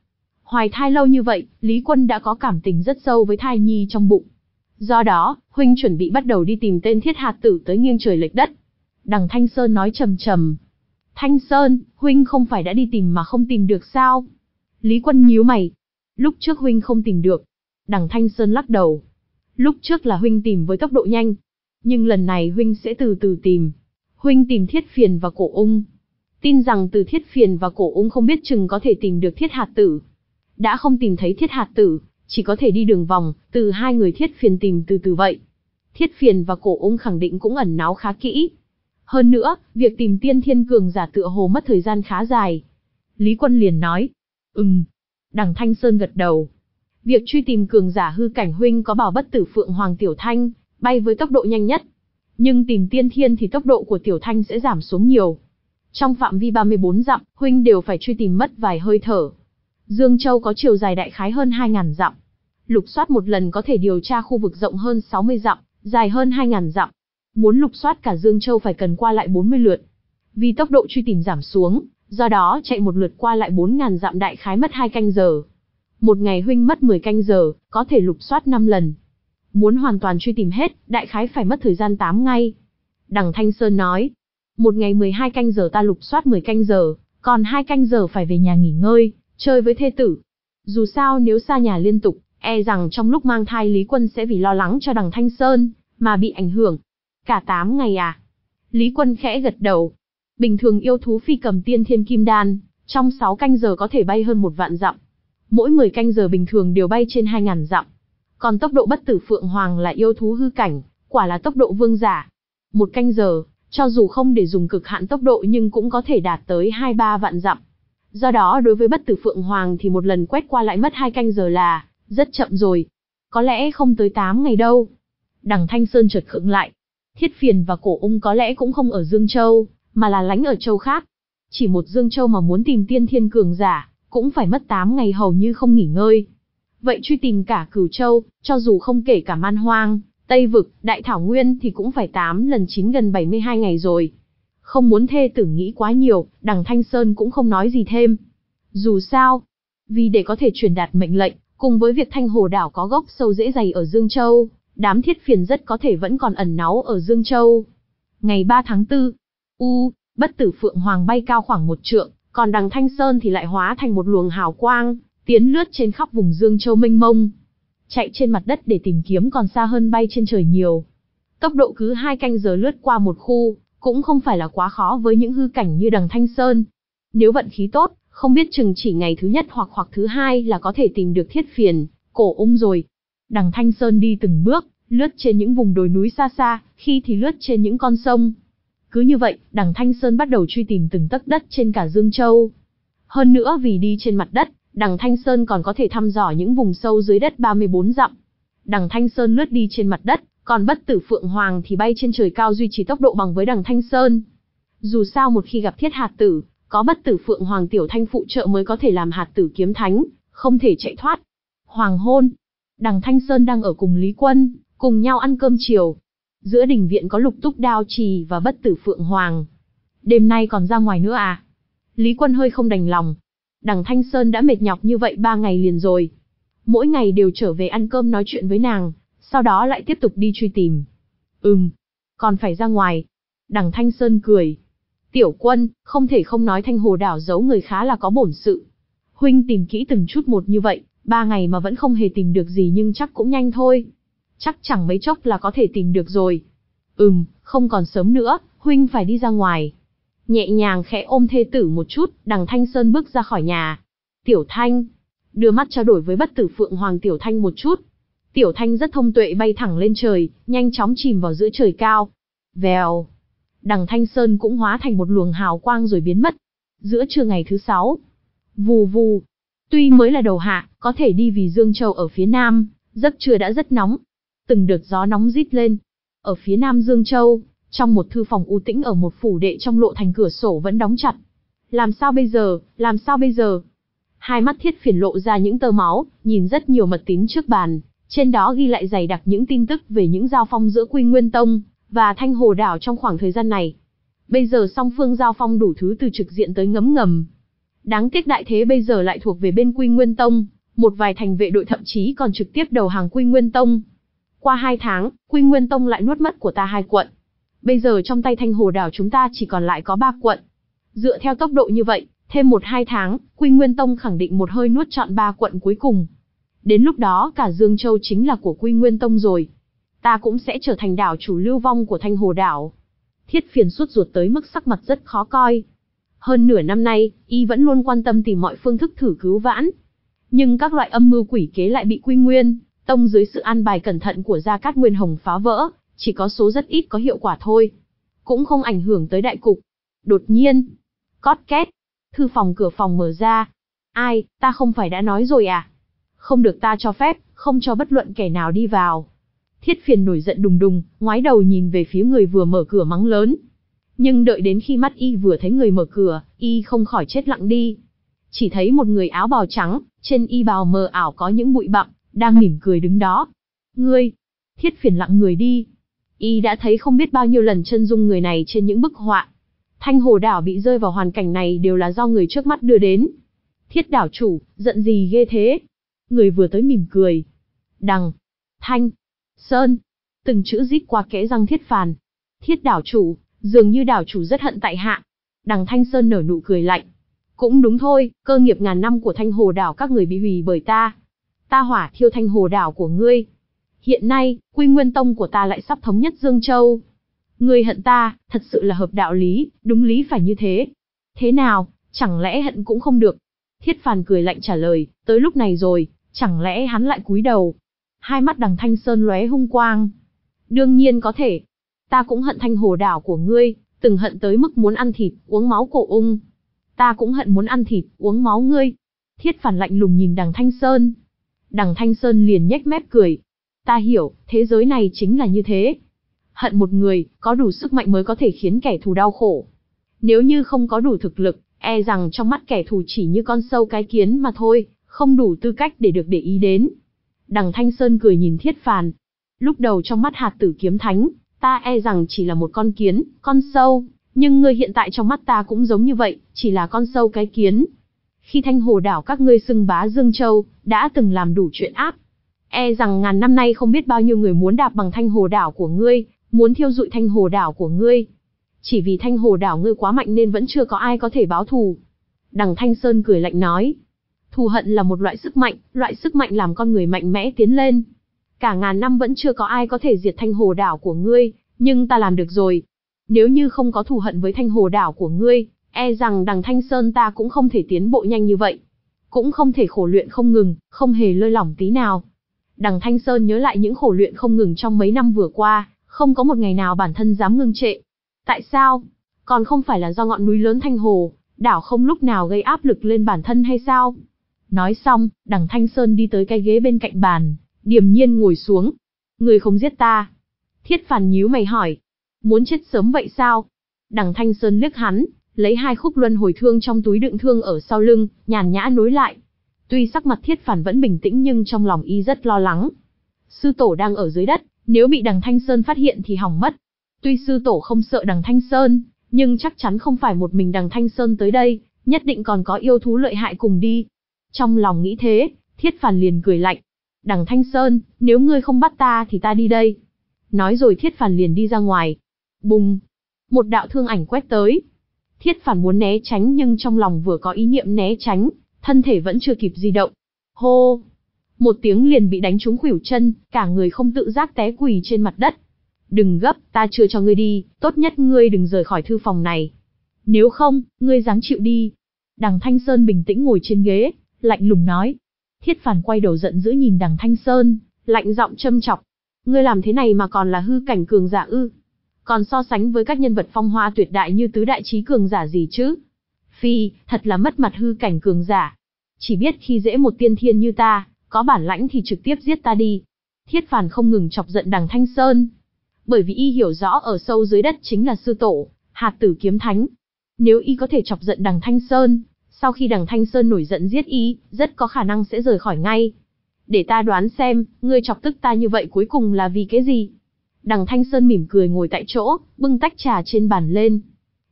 Speaker 1: Hoài thai lâu như vậy, Lý Quân đã có cảm tình rất sâu với thai nhi trong bụng. Do đó, huynh chuẩn bị bắt đầu đi tìm tên thiết hạt tử tới nghiêng trời lệch đất. Đằng Thanh Sơn nói trầm trầm. Thanh Sơn, huynh không phải đã đi tìm mà không tìm được sao? Lý Quân nhíu mày. Lúc trước huynh không tìm được. Đằng Thanh Sơn lắc đầu. Lúc trước là huynh tìm với tốc độ nhanh. Nhưng lần này huynh sẽ từ từ tìm. Huynh tìm Thiết Phiền và Cổ Ung. Tin rằng từ Thiết Phiền và Cổ Ung không biết chừng có thể tìm được Thiết Hạt Tử. Đã không tìm thấy Thiết Hạt Tử, chỉ có thể đi đường vòng, từ hai người Thiết Phiền tìm từ từ vậy. Thiết Phiền và Cổ Ung khẳng định cũng ẩn náu khá kỹ. Hơn nữa, việc tìm tiên thiên cường giả tựa hồ mất thời gian khá dài. Lý Quân liền nói. Ừm. Đằng Thanh Sơn gật đầu. Việc truy tìm cường giả hư cảnh huynh có bảo bất tử Phượng Hoàng Tiểu Thanh, bay với tốc độ nhanh nhất. Nhưng tìm tiên thiên thì tốc độ của Tiểu Thanh sẽ giảm xuống nhiều. Trong phạm vi ba mươi bốn dặm, huynh đều phải truy tìm mất vài hơi thở. Dương Châu có chiều dài đại khái hơn hai nghìn dặm. Lục soát một lần có thể điều tra khu vực rộng hơn sáu mươi dặm, dài hơn hai nghìn dặm. Muốn lục soát cả Dương Châu phải cần qua lại bốn mươi lượt. Vì tốc độ truy tìm giảm xuống, do đó chạy một lượt qua lại bốn nghìn dặm đại khái mất hai canh giờ. Một ngày huynh mất mười canh giờ, có thể lục soát năm lần. Muốn hoàn toàn truy tìm hết, đại khái phải mất thời gian tám ngày. Đằng Thanh Sơn nói, một ngày mười hai canh giờ ta lục soát mười canh giờ, còn hai canh giờ phải về nhà nghỉ ngơi, chơi với thê tử. Dù sao nếu xa nhà liên tục, e rằng trong lúc mang thai Lý Quân sẽ vì lo lắng cho đằng Thanh Sơn, mà bị ảnh hưởng. Cả tám ngày à? Lý Quân khẽ gật đầu. Bình thường yêu thú phi cầm tiên thiên kim đan, trong sáu canh giờ có thể bay hơn một vạn dặm. Mỗi mười canh giờ bình thường đều bay trên hai nghìn dặm. Còn tốc độ bất tử Phượng Hoàng là yêu thú hư cảnh, quả là tốc độ vương giả. Một canh giờ, cho dù không để dùng cực hạn tốc độ nhưng cũng có thể đạt tới hai ba vạn dặm. Do đó đối với bất tử Phượng Hoàng thì một lần quét qua lại mất hai canh giờ là rất chậm rồi. Có lẽ không tới tám ngày đâu. Đằng Thanh Sơn chợt khựng lại. Thiết Phiền và Cổ Ung có lẽ cũng không ở Dương Châu, mà là lánh ở châu khác. Chỉ một Dương Châu mà muốn tìm tiên thiên cường giả, cũng phải mất tám ngày hầu như không nghỉ ngơi. Vậy truy tìm cả Cửu Châu, cho dù không kể cả Man Hoang, Tây Vực, Đại Thảo Nguyên thì cũng phải tám lần chín gần bảy mươi hai ngày rồi. Không muốn thê tử nghĩ quá nhiều, đằng Thanh Sơn cũng không nói gì thêm. Dù sao, vì để có thể truyền đạt mệnh lệnh, cùng với việc Thanh Hồ Đảo có gốc sâu rễ dày ở Dương Châu, đám Thiết Phiền rất có thể vẫn còn ẩn náu ở Dương Châu. Ngày ba tháng tư, U, bất tử Phượng Hoàng bay cao khoảng một trượng, còn đằng Thanh Sơn thì lại hóa thành một luồng hào quang, tiến lướt trên khắp vùng Dương Châu mênh mông. Chạy trên mặt đất để tìm kiếm còn xa hơn bay trên trời nhiều. Tốc độ cứ hai canh giờ lướt qua một khu, cũng không phải là quá khó với những hư cảnh như đằng Thanh Sơn. Nếu vận khí tốt, không biết chừng chỉ ngày thứ nhất hoặc hoặc thứ hai là có thể tìm được Thiết Phiền, Cổ Ung rồi. Đằng Thanh Sơn đi từng bước, lướt trên những vùng đồi núi xa xa, khi thì lướt trên những con sông. Cứ như vậy, đằng Thanh Sơn bắt đầu truy tìm từng tấc đất trên cả Dương Châu. Hơn nữa vì đi trên mặt đất, đằng Thanh Sơn còn có thể thăm dò những vùng sâu dưới đất ba mươi bốn dặm. Đằng Thanh Sơn lướt đi trên mặt đất, còn bất tử Phượng Hoàng thì bay trên trời cao duy trì tốc độ bằng với đằng Thanh Sơn. Dù sao một khi gặp Thiết Hạt Tử, có bất tử Phượng Hoàng Tiểu Thanh phụ trợ mới có thể làm Hạt Tử kiếm thánh, không thể chạy thoát. Hoàng hôn, đằng Thanh Sơn đang ở cùng Lý Quân, cùng nhau ăn cơm chiều. Giữa đình viện có Lục Túc Đao Trì và bất tử Phượng Hoàng. Đêm nay còn ra ngoài nữa à? Lý Quân hơi không đành lòng. Đằng Thanh Sơn đã mệt nhọc như vậy ba ngày liền rồi. Mỗi ngày đều trở về ăn cơm nói chuyện với nàng, sau đó lại tiếp tục đi truy tìm. Ừm, còn phải ra ngoài. Đằng Thanh Sơn cười. Tiểu Quân, không thể không nói Thanh Hồ Đảo giấu người khá là có bổn sự. Huynh tìm kỹ từng chút một như vậy, ba ngày mà vẫn không hề tìm được gì nhưng chắc cũng nhanh thôi. Chắc chẳng mấy chốc là có thể tìm được rồi. Ừm, không còn sớm nữa, huynh phải đi ra ngoài. Nhẹ nhàng khẽ ôm thê tử một chút, đằng Thanh Sơn bước ra khỏi nhà. Tiểu Thanh, đưa mắt trao đổi với bất tử Phượng Hoàng Tiểu Thanh một chút. Tiểu Thanh rất thông tuệ bay thẳng lên trời, nhanh chóng chìm vào giữa trời cao. Vèo, đằng Thanh Sơn cũng hóa thành một luồng hào quang rồi biến mất. Giữa trưa ngày thứ sáu, vù vù. Tuy mới là đầu hạ, có thể đi vì Dương Châu ở phía nam, giấc trưa đã rất nóng. Từng đợt gió nóng rít lên. Ở phía nam Dương Châu, trong một thư phòng u tĩnh ở một phủ đệ trong lộ thành cửa sổ vẫn đóng chặt. Làm sao bây giờ, làm sao bây giờ? Hai mắt Thiết Phiền lộ ra những tơ máu, nhìn rất nhiều mật tín trước bàn, trên đó ghi lại dày đặc những tin tức về những giao phong giữa Quy Nguyên Tông và Thanh Hồ Đảo trong khoảng thời gian này. Bây giờ song phương giao phong đủ thứ từ trực diện tới ngấm ngầm. Đáng tiếc đại thế bây giờ lại thuộc về bên Quy Nguyên Tông, một vài thành vệ đội thậm chí còn trực tiếp đầu hàng Quy Nguyên Tông. Qua hai tháng, Quy Nguyên Tông lại nuốt mất của ta hai quận. Bây giờ trong tay Thanh Hồ đảo chúng ta chỉ còn lại có ba quận. Dựa theo tốc độ như vậy, thêm một hai tháng, Quy Nguyên Tông khẳng định một hơi nuốt trọn ba quận cuối cùng. Đến lúc đó cả Dương Châu chính là của Quy Nguyên Tông rồi. Ta cũng sẽ trở thành đảo chủ lưu vong của Thanh Hồ đảo. Thiết Phiền sốt ruột tới mức sắc mặt rất khó coi. Hơn nửa năm nay, y vẫn luôn quan tâm tìm mọi phương thức thử cứu vãn. Nhưng các loại âm mưu quỷ kế lại bị Quy Nguyên Tông dưới sự an bài cẩn thận của Gia Cát Nguyên Hồng phá vỡ, chỉ có số rất ít có hiệu quả thôi. Cũng không ảnh hưởng tới đại cục. Đột nhiên, cót két, thư phòng cửa phòng mở ra. Ai, ta không phải đã nói rồi à? Không được ta cho phép, không cho bất luận kẻ nào đi vào. Thiết Phiền nổi giận đùng đùng, ngoái đầu nhìn về phía người vừa mở cửa mắng lớn. Nhưng đợi đến khi mắt y vừa thấy người mở cửa, y không khỏi chết lặng đi. Chỉ thấy một người áo bào trắng, trên y bào mờ ảo có những bụi bặm, đang mỉm cười đứng đó. Ngươi! Thiết Phiền lặng người đi. Y đã thấy không biết bao nhiêu lần chân dung người này trên những bức họa. Thanh Hồ đảo bị rơi vào hoàn cảnh này đều là do người trước mắt đưa đến. Thiết đảo chủ, giận gì ghê thế? Người vừa tới mỉm cười. Đằng, Thanh, Sơn. Từng chữ rít qua kẽ răng Thiết Phàn. Thiết đảo chủ, dường như đảo chủ rất hận tại hạ. Đằng Thanh Sơn nở nụ cười lạnh. Cũng đúng thôi, cơ nghiệp ngàn năm của Thanh Hồ đảo các người bị hủy bởi ta. Ta hỏa thiêu Thanh Hồ đảo của ngươi. Hiện nay, Quy Nguyên Tông của ta lại sắp thống nhất Dương Châu. Ngươi hận ta, thật sự là hợp đạo lý, đúng lý phải như thế. Thế nào, chẳng lẽ hận cũng không được? Thiết Phàn cười lạnh trả lời, tới lúc này rồi, chẳng lẽ hắn lại cúi đầu? Hai mắt Đằng Thanh Sơn lóe hung quang. Đương nhiên có thể. Ta cũng hận Thanh Hồ đảo của ngươi, từng hận tới mức muốn ăn thịt, uống máu cổ ung. Ta cũng hận muốn ăn thịt, uống máu ngươi. Thiết Phàn lạnh lùng nhìn Đằng Thanh Sơn. Đằng Thanh Sơn liền nhếch mép cười. Ta hiểu, thế giới này chính là như thế. Hận một người, có đủ sức mạnh mới có thể khiến kẻ thù đau khổ. Nếu như không có đủ thực lực, e rằng trong mắt kẻ thù chỉ như con sâu cái kiến mà thôi, không đủ tư cách để được để ý đến. Đằng Thanh Sơn cười nhìn Thiết Phàn. Lúc đầu trong mắt Hạt Tử Kiếm Thánh, ta e rằng chỉ là một con kiến, con sâu, nhưng ngươi hiện tại trong mắt ta cũng giống như vậy, chỉ là con sâu cái kiến. Khi Thanh Hồ đảo các ngươi xưng bá Dương Châu, đã từng làm đủ chuyện ác. E rằng ngàn năm nay không biết bao nhiêu người muốn đạp bằng Thanh Hồ đảo của ngươi, muốn thiêu rụi Thanh Hồ đảo của ngươi. Chỉ vì Thanh Hồ đảo ngươi quá mạnh nên vẫn chưa có ai có thể báo thù. Đằng Thanh Sơn cười lạnh nói. Thù hận là một loại sức mạnh, loại sức mạnh làm con người mạnh mẽ tiến lên. Cả ngàn năm vẫn chưa có ai có thể diệt Thanh Hồ đảo của ngươi, nhưng ta làm được rồi. Nếu như không có thù hận với Thanh Hồ đảo của ngươi, e rằng Đằng Thanh Sơn ta cũng không thể tiến bộ nhanh như vậy. Cũng không thể khổ luyện không ngừng, không hề lơi lỏng tí nào. Đằng Thanh Sơn nhớ lại những khổ luyện không ngừng trong mấy năm vừa qua, không có một ngày nào bản thân dám ngưng trệ. Tại sao? Còn không phải là do ngọn núi lớn Thanh Hồ đảo không lúc nào gây áp lực lên bản thân hay sao? Nói xong, Đằng Thanh Sơn đi tới cái ghế bên cạnh bàn, điềm nhiên ngồi xuống. Người không giết ta. Thiết Phàn nhíu mày hỏi. Muốn chết sớm vậy sao? Đằng Thanh Sơn liếc hắn, lấy hai khúc luân hồi thương trong túi đựng thương ở sau lưng, nhàn nhã nối lại. Tuy sắc mặt Thiết Phàn vẫn bình tĩnh nhưng trong lòng y rất lo lắng. Sư tổ đang ở dưới đất, nếu bị Đằng Thanh Sơn phát hiện thì hỏng mất. Tuy sư tổ không sợ Đằng Thanh Sơn, nhưng chắc chắn không phải một mình Đằng Thanh Sơn tới đây, nhất định còn có yêu thú lợi hại cùng đi. Trong lòng nghĩ thế, Thiết Phàn liền cười lạnh. Đằng Thanh Sơn, nếu ngươi không bắt ta thì ta đi đây. Nói rồi Thiết Phàn liền đi ra ngoài. Bùng! Một đạo thương ảnh quét tới. Thiết Phàn muốn né tránh nhưng trong lòng vừa có ý niệm né tránh, thân thể vẫn chưa kịp di động. Hô! Một tiếng liền bị đánh trúng khuỷu chân, cả người không tự giác té quỳ trên mặt đất. Đừng gấp, ta chưa cho ngươi đi, tốt nhất ngươi đừng rời khỏi thư phòng này. Nếu không, ngươi dáng chịu đi. Đằng Thanh Sơn bình tĩnh ngồi trên ghế, lạnh lùng nói. Thiết Phàn quay đầu giận dữ nhìn Đằng Thanh Sơn, lạnh giọng châm chọc. Ngươi làm thế này mà còn là hư cảnh cường giả ư? Còn so sánh với các nhân vật phong hoa tuyệt đại như tứ đại chí cường giả gì chứ? Phi, thật là mất mặt hư cảnh cường giả. Chỉ biết khi dễ một tiên thiên như ta, có bản lãnh thì trực tiếp giết ta đi. Thiết Phàn không ngừng chọc giận Đằng Thanh Sơn. Bởi vì y hiểu rõ ở sâu dưới đất chính là sư tổ, Hạt Tử Kiếm Thánh. Nếu y có thể chọc giận Đằng Thanh Sơn, sau khi Đằng Thanh Sơn nổi giận giết y, rất có khả năng sẽ rời khỏi ngay. Để ta đoán xem, ngươi chọc tức ta như vậy cuối cùng là vì cái gì? Đằng Thanh Sơn mỉm cười ngồi tại chỗ, bưng tách trà trên bàn lên.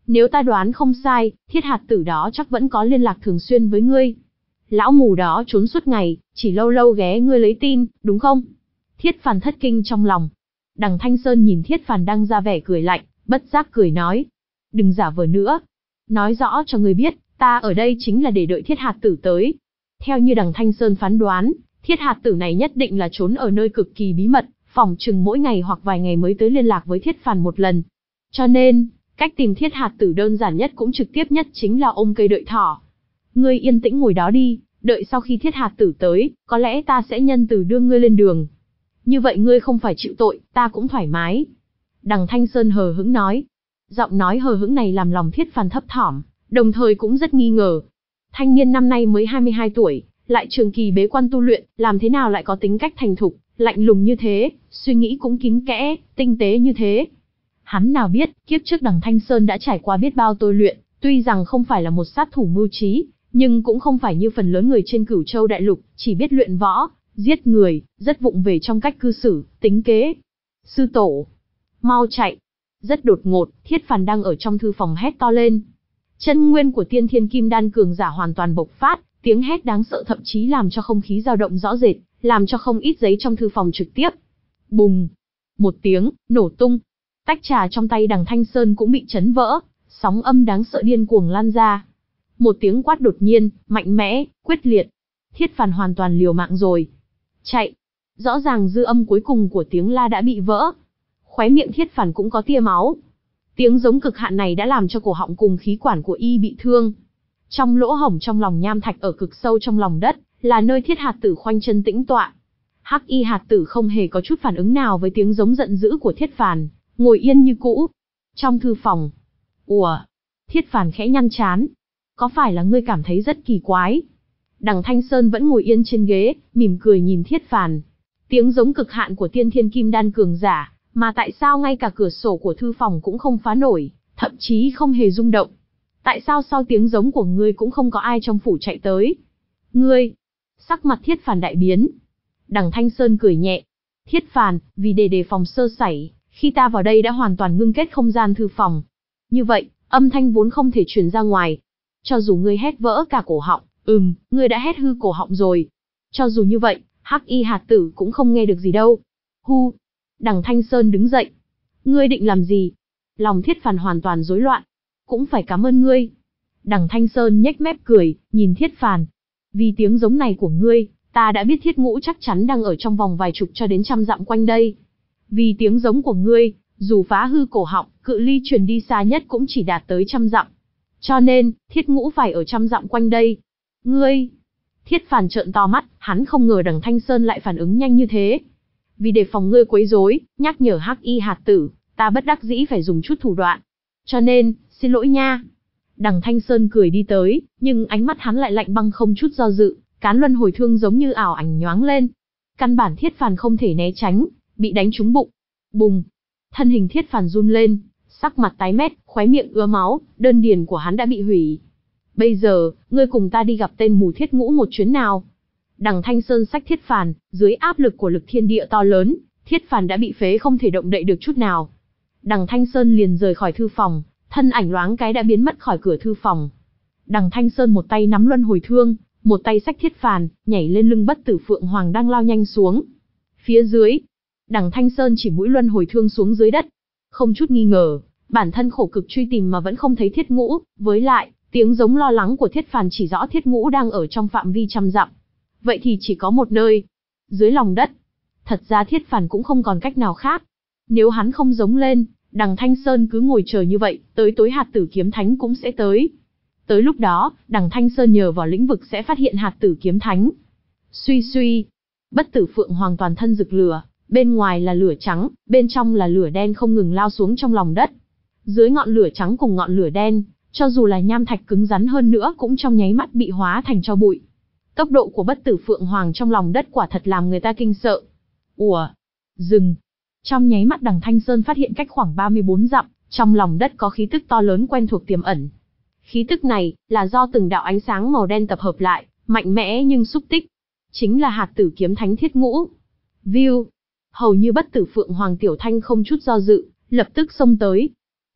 Speaker 1: Nếu ta đoán không sai, thiết hạt tử đó chắc vẫn có liên lạc thường xuyên với ngươi. Lão mù đó trốn suốt ngày, chỉ lâu lâu ghé ngươi lấy tin, đúng không? Thiết Phàn thất kinh trong lòng. Đằng Thanh Sơn nhìn Thiết Phàn đang ra vẻ cười lạnh, bất giác cười nói. Đừng giả vờ nữa. Nói rõ cho ngươi biết, ta ở đây chính là để đợi thiết hạt tử tới. Theo như đằng Thanh Sơn phán đoán, thiết hạt tử này nhất định là trốn ở nơi cực kỳ bí mật, phỏng chừng mỗi ngày hoặc vài ngày mới tới liên lạc với Thiết Phàn một lần. Cho nên, cách tìm thiết hạt tử đơn giản nhất cũng trực tiếp nhất chính là ôm cây đợi thỏ. Ngươi yên tĩnh ngồi đó đi, đợi sau khi thiết hạt tử tới, có lẽ ta sẽ nhân từ đưa ngươi lên đường. Như vậy ngươi không phải chịu tội, ta cũng thoải mái. Đằng Thanh Sơn hờ hững nói. Giọng nói hờ hững này làm lòng Thiết Phàn thấp thỏm, đồng thời cũng rất nghi ngờ. Thanh niên năm nay mới hai mươi hai tuổi, lại trường kỳ bế quan tu luyện, làm thế nào lại có tính cách thành thục, lạnh lùng như thế, suy nghĩ cũng kín kẽ, tinh tế như thế. Hắn nào biết, kiếp trước đằng Thanh Sơn đã trải qua biết bao tôi luyện, tuy rằng không phải là một sát thủ mưu trí, nhưng cũng không phải như phần lớn người trên Cửu Châu đại lục, chỉ biết luyện võ, giết người, rất vụng về trong cách cư xử, tính kế. Sư tổ, mau chạy. Rất đột ngột, Thiết Phàn đang ở trong thư phòng hét to lên. Chân nguyên của tiên thiên kim đan cường giả hoàn toàn bộc phát, tiếng hét đáng sợ thậm chí làm cho không khí dao động rõ rệt, làm cho không ít giấy trong thư phòng trực tiếp. Bùng! Một tiếng, nổ tung. Tách trà trong tay đằng Thanh Sơn cũng bị chấn vỡ, sóng âm đáng sợ điên cuồng lan ra. Một tiếng quát đột nhiên, mạnh mẽ, quyết liệt. Thiết Phàn hoàn toàn liều mạng rồi. Chạy! Rõ ràng dư âm cuối cùng của tiếng la đã bị vỡ. Khóe miệng Thiết Phàn cũng có tia máu. Tiếng giống cực hạn này đã làm cho cổ họng cùng khí quản của y bị thương. Trong lỗ hổng trong lòng nham thạch ở cực sâu trong lòng đất, là nơi thiết hạt tử khoanh chân tĩnh tọa. Hắc y hạt tử không hề có chút phản ứng nào với tiếng giống giận dữ của Thiết Phàn, ngồi yên như cũ. Trong thư phòng. Ủa? Thiết Phàn khẽ nhăn trán. Có phải là ngươi cảm thấy rất kỳ quái? Đằng Thanh Sơn vẫn ngồi yên trên ghế, mỉm cười nhìn Thiết Phàn. Tiếng giống cực hạn của tiên thiên kim đan cường giả, mà tại sao ngay cả cửa sổ của thư phòng cũng không phá nổi, thậm chí không hề rung động? Tại sao sau tiếng giống của ngươi cũng không có ai trong phủ chạy tới? Ngươi! Sắc mặt Thiết Phàn đại biến. Đằng Thanh Sơn cười nhẹ. Thiết Phàn, vì để đề phòng sơ sẩy, khi ta vào đây đã hoàn toàn ngưng kết không gian thư phòng. Như vậy, âm thanh vốn không thể truyền ra ngoài. Cho dù ngươi hét vỡ cả cổ họng, ừm, ngươi đã hét hư cổ họng rồi. Cho dù như vậy, Hắc y hạt tử cũng không nghe được gì đâu. Hu! Đằng Thanh Sơn đứng dậy. Ngươi định làm gì? Lòng Thiết Phàn hoàn toàn rối loạn. Cũng phải cảm ơn ngươi. Đằng Thanh Sơn nhếch mép cười, nhìn Thiết Phàn. Vì tiếng giống này của ngươi, ta đã biết Thiết Ngũ chắc chắn đang ở trong vòng vài chục cho đến trăm dặm quanh đây. Vì tiếng giống của ngươi, dù phá hư cổ họng, cự ly truyền đi xa nhất cũng chỉ đạt tới trăm dặm. Cho nên, Thiết Ngũ phải ở trăm dặm quanh đây. Ngươi! Thiết Phàn trợn to mắt, hắn không ngờ đằng Thanh Sơn lại phản ứng nhanh như thế. Vì đề phòng ngươi quấy rối, nhắc nhở Hắc y hạt tử, ta bất đắc dĩ phải dùng chút thủ đoạn. Cho nên, xin lỗi nha. Đằng Thanh Sơn cười đi tới, nhưng ánh mắt hắn lại lạnh băng không chút do dự, cán luân hồi thương giống như ảo ảnh nhoáng lên. Căn bản Thiết Phàn không thể né tránh, bị đánh trúng bụng. Bùng! Thân hình Thiết Phàn run lên, sắc mặt tái mét, khóe miệng ứa máu, đơn điền của hắn đã bị hủy. Bây giờ, ngươi cùng ta đi gặp tên mù Thiết Ngũ một chuyến nào. Đằng Thanh Sơn xách Thiết Phàn, dưới áp lực của lực thiên địa to lớn, Thiết Phàn đã bị phế không thể động đậy được chút nào. Đằng Thanh Sơn liền rời khỏi thư phòng, thân ảnh loáng cái đã biến mất khỏi cửa thư phòng. Đằng Thanh Sơn một tay nắm luân hồi thương, một tay xách Thiết Phàn, nhảy lên lưng Bất Tử Phượng Hoàng đang lao nhanh xuống. Phía dưới, đằng Thanh Sơn chỉ mũi luân hồi thương xuống dưới đất. Không chút nghi ngờ, bản thân khổ cực truy tìm mà vẫn không thấy Thiết Ngũ, với lại, tiếng giống lo lắng của Thiết Phàn chỉ rõ Thiết Ngũ đang ở trong phạm vi trăm dặm. Vậy thì chỉ có một nơi, dưới lòng đất. Thật ra Thiết Phàn cũng không còn cách nào khác. Nếu hắn không giống lên, đằng Thanh Sơn cứ ngồi chờ như vậy, tới tối hạt tử kiếm thánh cũng sẽ tới. Tới lúc đó, đằng Thanh Sơn nhờ vào lĩnh vực sẽ phát hiện hạt tử kiếm thánh. Suy suy, Bất Tử Phượng Hoàng toàn thân rực lửa, bên ngoài là lửa trắng, bên trong là lửa đen không ngừng lao xuống trong lòng đất. Dưới ngọn lửa trắng cùng ngọn lửa đen, cho dù là nham thạch cứng rắn hơn nữa cũng trong nháy mắt bị hóa thành tro bụi. Tốc độ của Bất Tử Phượng Hoàng trong lòng đất quả thật làm người ta kinh sợ. Ủa? Dừng! Trong nháy mắt đằng Thanh Sơn phát hiện cách khoảng ba mươi bốn dặm, trong lòng đất có khí tức to lớn quen thuộc tiềm ẩn. Khí tức này, là do từng đạo ánh sáng màu đen tập hợp lại, mạnh mẽ nhưng xúc tích. Chính là hạt tử kiếm thánh Thiết Ngũ. View! Hầu như Bất Tử Phượng Hoàng Tiểu Thanh không chút do dự, lập tức xông tới.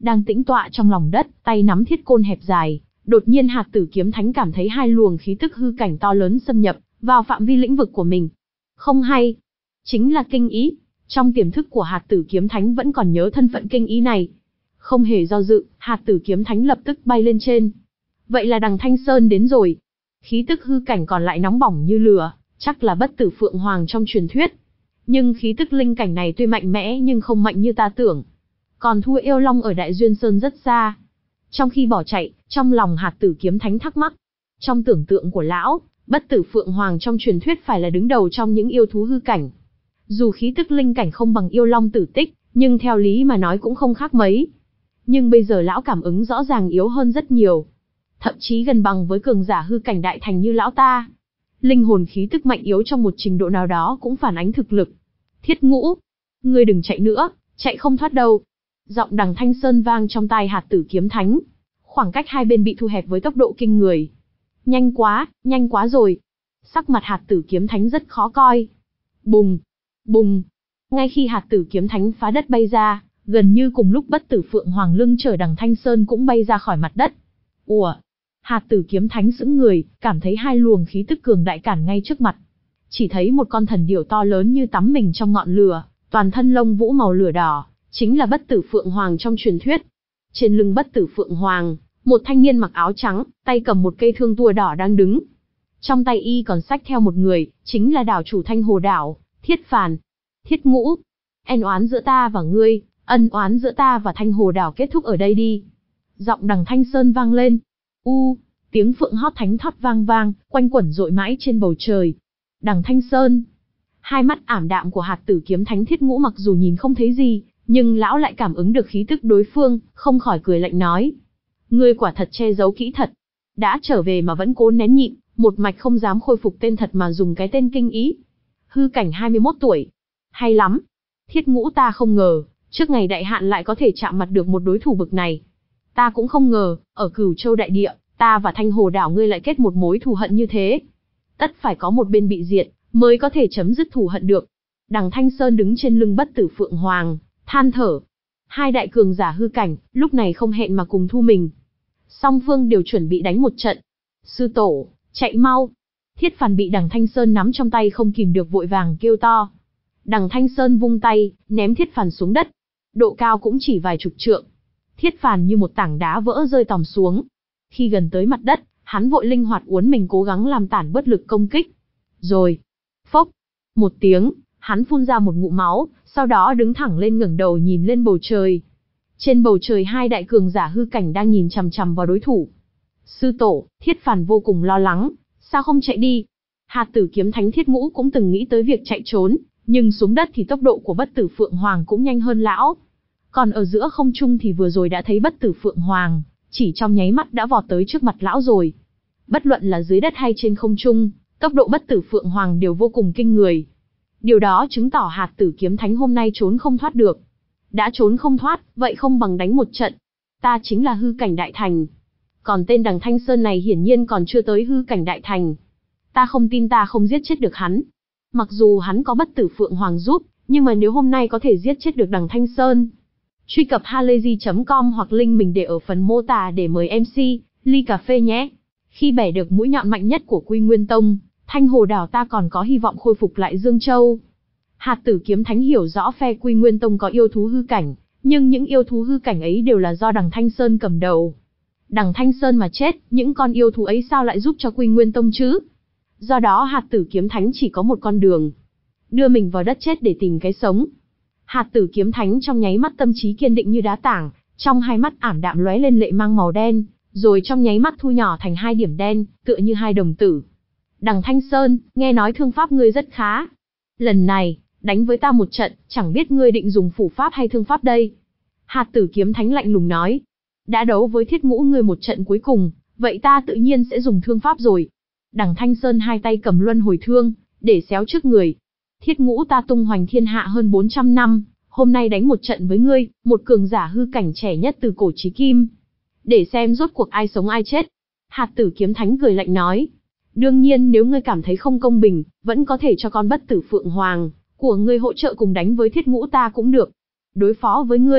Speaker 1: đang tĩnh tọa trong lòng đất, tay nắm thiết côn hẹp dài. Đột nhiên Hạt Tử Kiếm Thánh cảm thấy hai luồng khí tức hư cảnh to lớn xâm nhập vào phạm vi lĩnh vực của mình. Không hay, chính là kinh ý. Trong tiềm thức của Hạt Tử Kiếm Thánh vẫn còn nhớ thân phận kinh ý này. Không hề do dự, Hạt Tử Kiếm Thánh lập tức bay lên trên. Vậy là Đằng Thanh Sơn đến rồi. Khí tức hư cảnh còn lại nóng bỏng như lửa, chắc là bất tử Phượng Hoàng trong truyền thuyết. Nhưng khí tức linh cảnh này tuy mạnh mẽ nhưng không mạnh như ta tưởng. Còn thua yêu long ở Đại Duyên Sơn rất xa. Trong khi bỏ chạy, trong lòng Hạt Tử Kiếm Thánh thắc mắc. Trong tưởng tượng của lão, bất tử Phượng Hoàng trong truyền thuyết phải là đứng đầu trong những yêu thú hư cảnh. Dù khí tức linh cảnh không bằng yêu long Tử Tích, nhưng theo lý mà nói cũng không khác mấy. Nhưng bây giờ lão cảm ứng rõ ràng yếu hơn rất nhiều. Thậm chí gần bằng với cường giả hư cảnh đại thành như lão ta. Linh hồn khí tức mạnh yếu trong một trình độ nào đó cũng phản ánh thực lực. Thiết Ngũ, ngươi đừng chạy nữa, chạy không thoát đâu. Giọng Đằng Thanh Sơn vang trong tai Hạt Tử Kiếm Thánh. Khoảng cách hai bên bị thu hẹp với tốc độ kinh người. Nhanh quá, nhanh quá rồi. Sắc mặt Hạt Tử Kiếm Thánh rất khó coi. Bùng, bùng. Ngay khi Hạt Tử Kiếm Thánh phá đất bay ra, gần như cùng lúc bất tử Phượng Hoàng lưng chở Đằng Thanh Sơn cũng bay ra khỏi mặt đất. Ủa? Hạt Tử Kiếm Thánh sững người, cảm thấy hai luồng khí tức cường đại cản ngay trước mặt. Chỉ thấy một con thần điểu to lớn như tắm mình trong ngọn lửa, toàn thân lông vũ màu lửa đỏ, chính là bất tử Phượng Hoàng trong truyền thuyết. Trên lưng bất tử Phượng Hoàng, một thanh niên mặc áo trắng, tay cầm một cây thương tua đỏ đang đứng. Trong tay y còn xách theo một người, chính là đảo chủ Thanh Hồ Đảo, Thiết Phàn. Thiết Ngũ, ân oán giữa ta và ngươi, ân oán giữa ta và Thanh Hồ Đảo kết thúc ở đây đi. Giọng Đằng Thanh Sơn vang lên. U, tiếng phượng hót thánh thót vang vang, quanh quẩn dội mãi trên bầu trời. Đằng Thanh Sơn. Hai mắt ảm đạm của Hạt Tử Kiếm Thánh Thiết Ngũ mặc dù nhìn không thấy gì, nhưng lão lại cảm ứng được khí tức đối phương, không khỏi cười lạnh nói. Ngươi quả thật che giấu kỹ thật. Đã trở về mà vẫn cố nén nhịn, một mạch không dám khôi phục tên thật mà dùng cái tên kinh ý. Hư cảnh hai mươi mốt tuổi. Hay lắm. Thiết Ngũ, ta không ngờ, trước ngày đại hạn lại có thể chạm mặt được một đối thủ bực này. Ta cũng không ngờ, ở Cửu Châu đại địa, ta và Thanh Hồ Đảo ngươi lại kết một mối thù hận như thế. Tất phải có một bên bị diệt, mới có thể chấm dứt thù hận được. Đằng Thanh Sơn đứng trên lưng bất tử Phượng Hoàng, than thở. Hai đại cường giả hư cảnh, lúc này không hẹn mà cùng thu mình. Song phương đều chuẩn bị đánh một trận. Sư tổ, chạy mau. Thiết Phàn bị Đằng Thanh Sơn nắm trong tay không kìm được vội vàng kêu to. Đằng Thanh Sơn vung tay, ném Thiết Phàn xuống đất. Độ cao cũng chỉ vài chục trượng. Thiết Phàn như một tảng đá vỡ rơi tòm xuống. Khi gần tới mặt đất, hắn vội linh hoạt uốn mình cố gắng làm tản bớt lực công kích. Rồi, phốc, một tiếng, hắn phun ra một ngụm máu, sau đó đứng thẳng lên ngẩng đầu nhìn lên bầu trời. Trên bầu trời hai đại cường giả hư cảnh đang nhìn chằm chằm vào đối thủ. Sư tổ, Thiết Phàn vô cùng lo lắng, sao không chạy đi? Hạt Tử Kiếm Thánh Thiết Ngũ cũng từng nghĩ tới việc chạy trốn, nhưng xuống đất thì tốc độ của bất tử Phượng Hoàng cũng nhanh hơn lão. Còn ở giữa không trung thì vừa rồi đã thấy bất tử Phượng Hoàng, chỉ trong nháy mắt đã vọt tới trước mặt lão rồi. Bất luận là dưới đất hay trên không trung, tốc độ bất tử Phượng Hoàng đều vô cùng kinh người. Điều đó chứng tỏ Hạt Tử Kiếm Thánh hôm nay trốn không thoát được. Đã trốn không thoát, vậy không bằng đánh một trận. Ta chính là hư cảnh đại thành. Còn tên Đằng Thanh Sơn này hiển nhiên còn chưa tới hư cảnh đại thành. Ta không tin ta không giết chết được hắn. Mặc dù hắn có bất tử Phượng Hoàng giúp, nhưng mà nếu hôm nay có thể giết chết được Đằng Thanh Sơn. Truy cập halayzi chấm com hoặc link mình để ở phần mô tả để mời em xê, ly cà phê nhé. Khi bẻ được mũi nhọn mạnh nhất của Quy Nguyên Tông, Thanh Hồ Đảo ta còn có hy vọng khôi phục lại Dương Châu. Hạt Tử Kiếm Thánh hiểu rõ phe Quy Nguyên Tông có yêu thú hư cảnh, nhưng những yêu thú hư cảnh ấy đều là do Đằng Thanh Sơn cầm đầu. Đằng Thanh Sơn mà chết, những con yêu thú ấy sao lại giúp cho Quy Nguyên Tông chứ? Do đó Hạt Tử Kiếm Thánh chỉ có một con đường. Đưa mình vào đất chết để tìm cái sống. Hạt Tử Kiếm Thánh trong nháy mắt tâm trí kiên định như đá tảng, trong hai mắt ảm đạm lóe lên lệ mang màu đen, rồi trong nháy mắt thu nhỏ thành hai điểm đen, tựa như hai đồng tử. Đằng Thanh Sơn, nghe nói thương pháp ngươi rất khá. Lần này, đánh với ta một trận, chẳng biết ngươi định dùng phủ pháp hay thương pháp đây. Hạt Tử Kiếm Thánh lạnh lùng nói. Đã đấu với Thiết Ngũ ngươi một trận cuối cùng, vậy ta tự nhiên sẽ dùng thương pháp rồi. Đằng Thanh Sơn hai tay cầm luân hồi thương, để xéo trước người. Thiết Ngũ ta tung hoành thiên hạ hơn bốn trăm năm, hôm nay đánh một trận với ngươi, một cường giả hư cảnh trẻ nhất từ cổ chí kim. Để xem rốt cuộc ai sống ai chết. Hạt Tử Kiếm Thánh cười lạnh nói. Đương nhiên nếu ngươi cảm thấy không công bình, vẫn có thể cho con bất tử Phượng Hoàng của ngươi hỗ trợ cùng đánh với Thiết Ngũ ta cũng được. Đối phó với ngươi,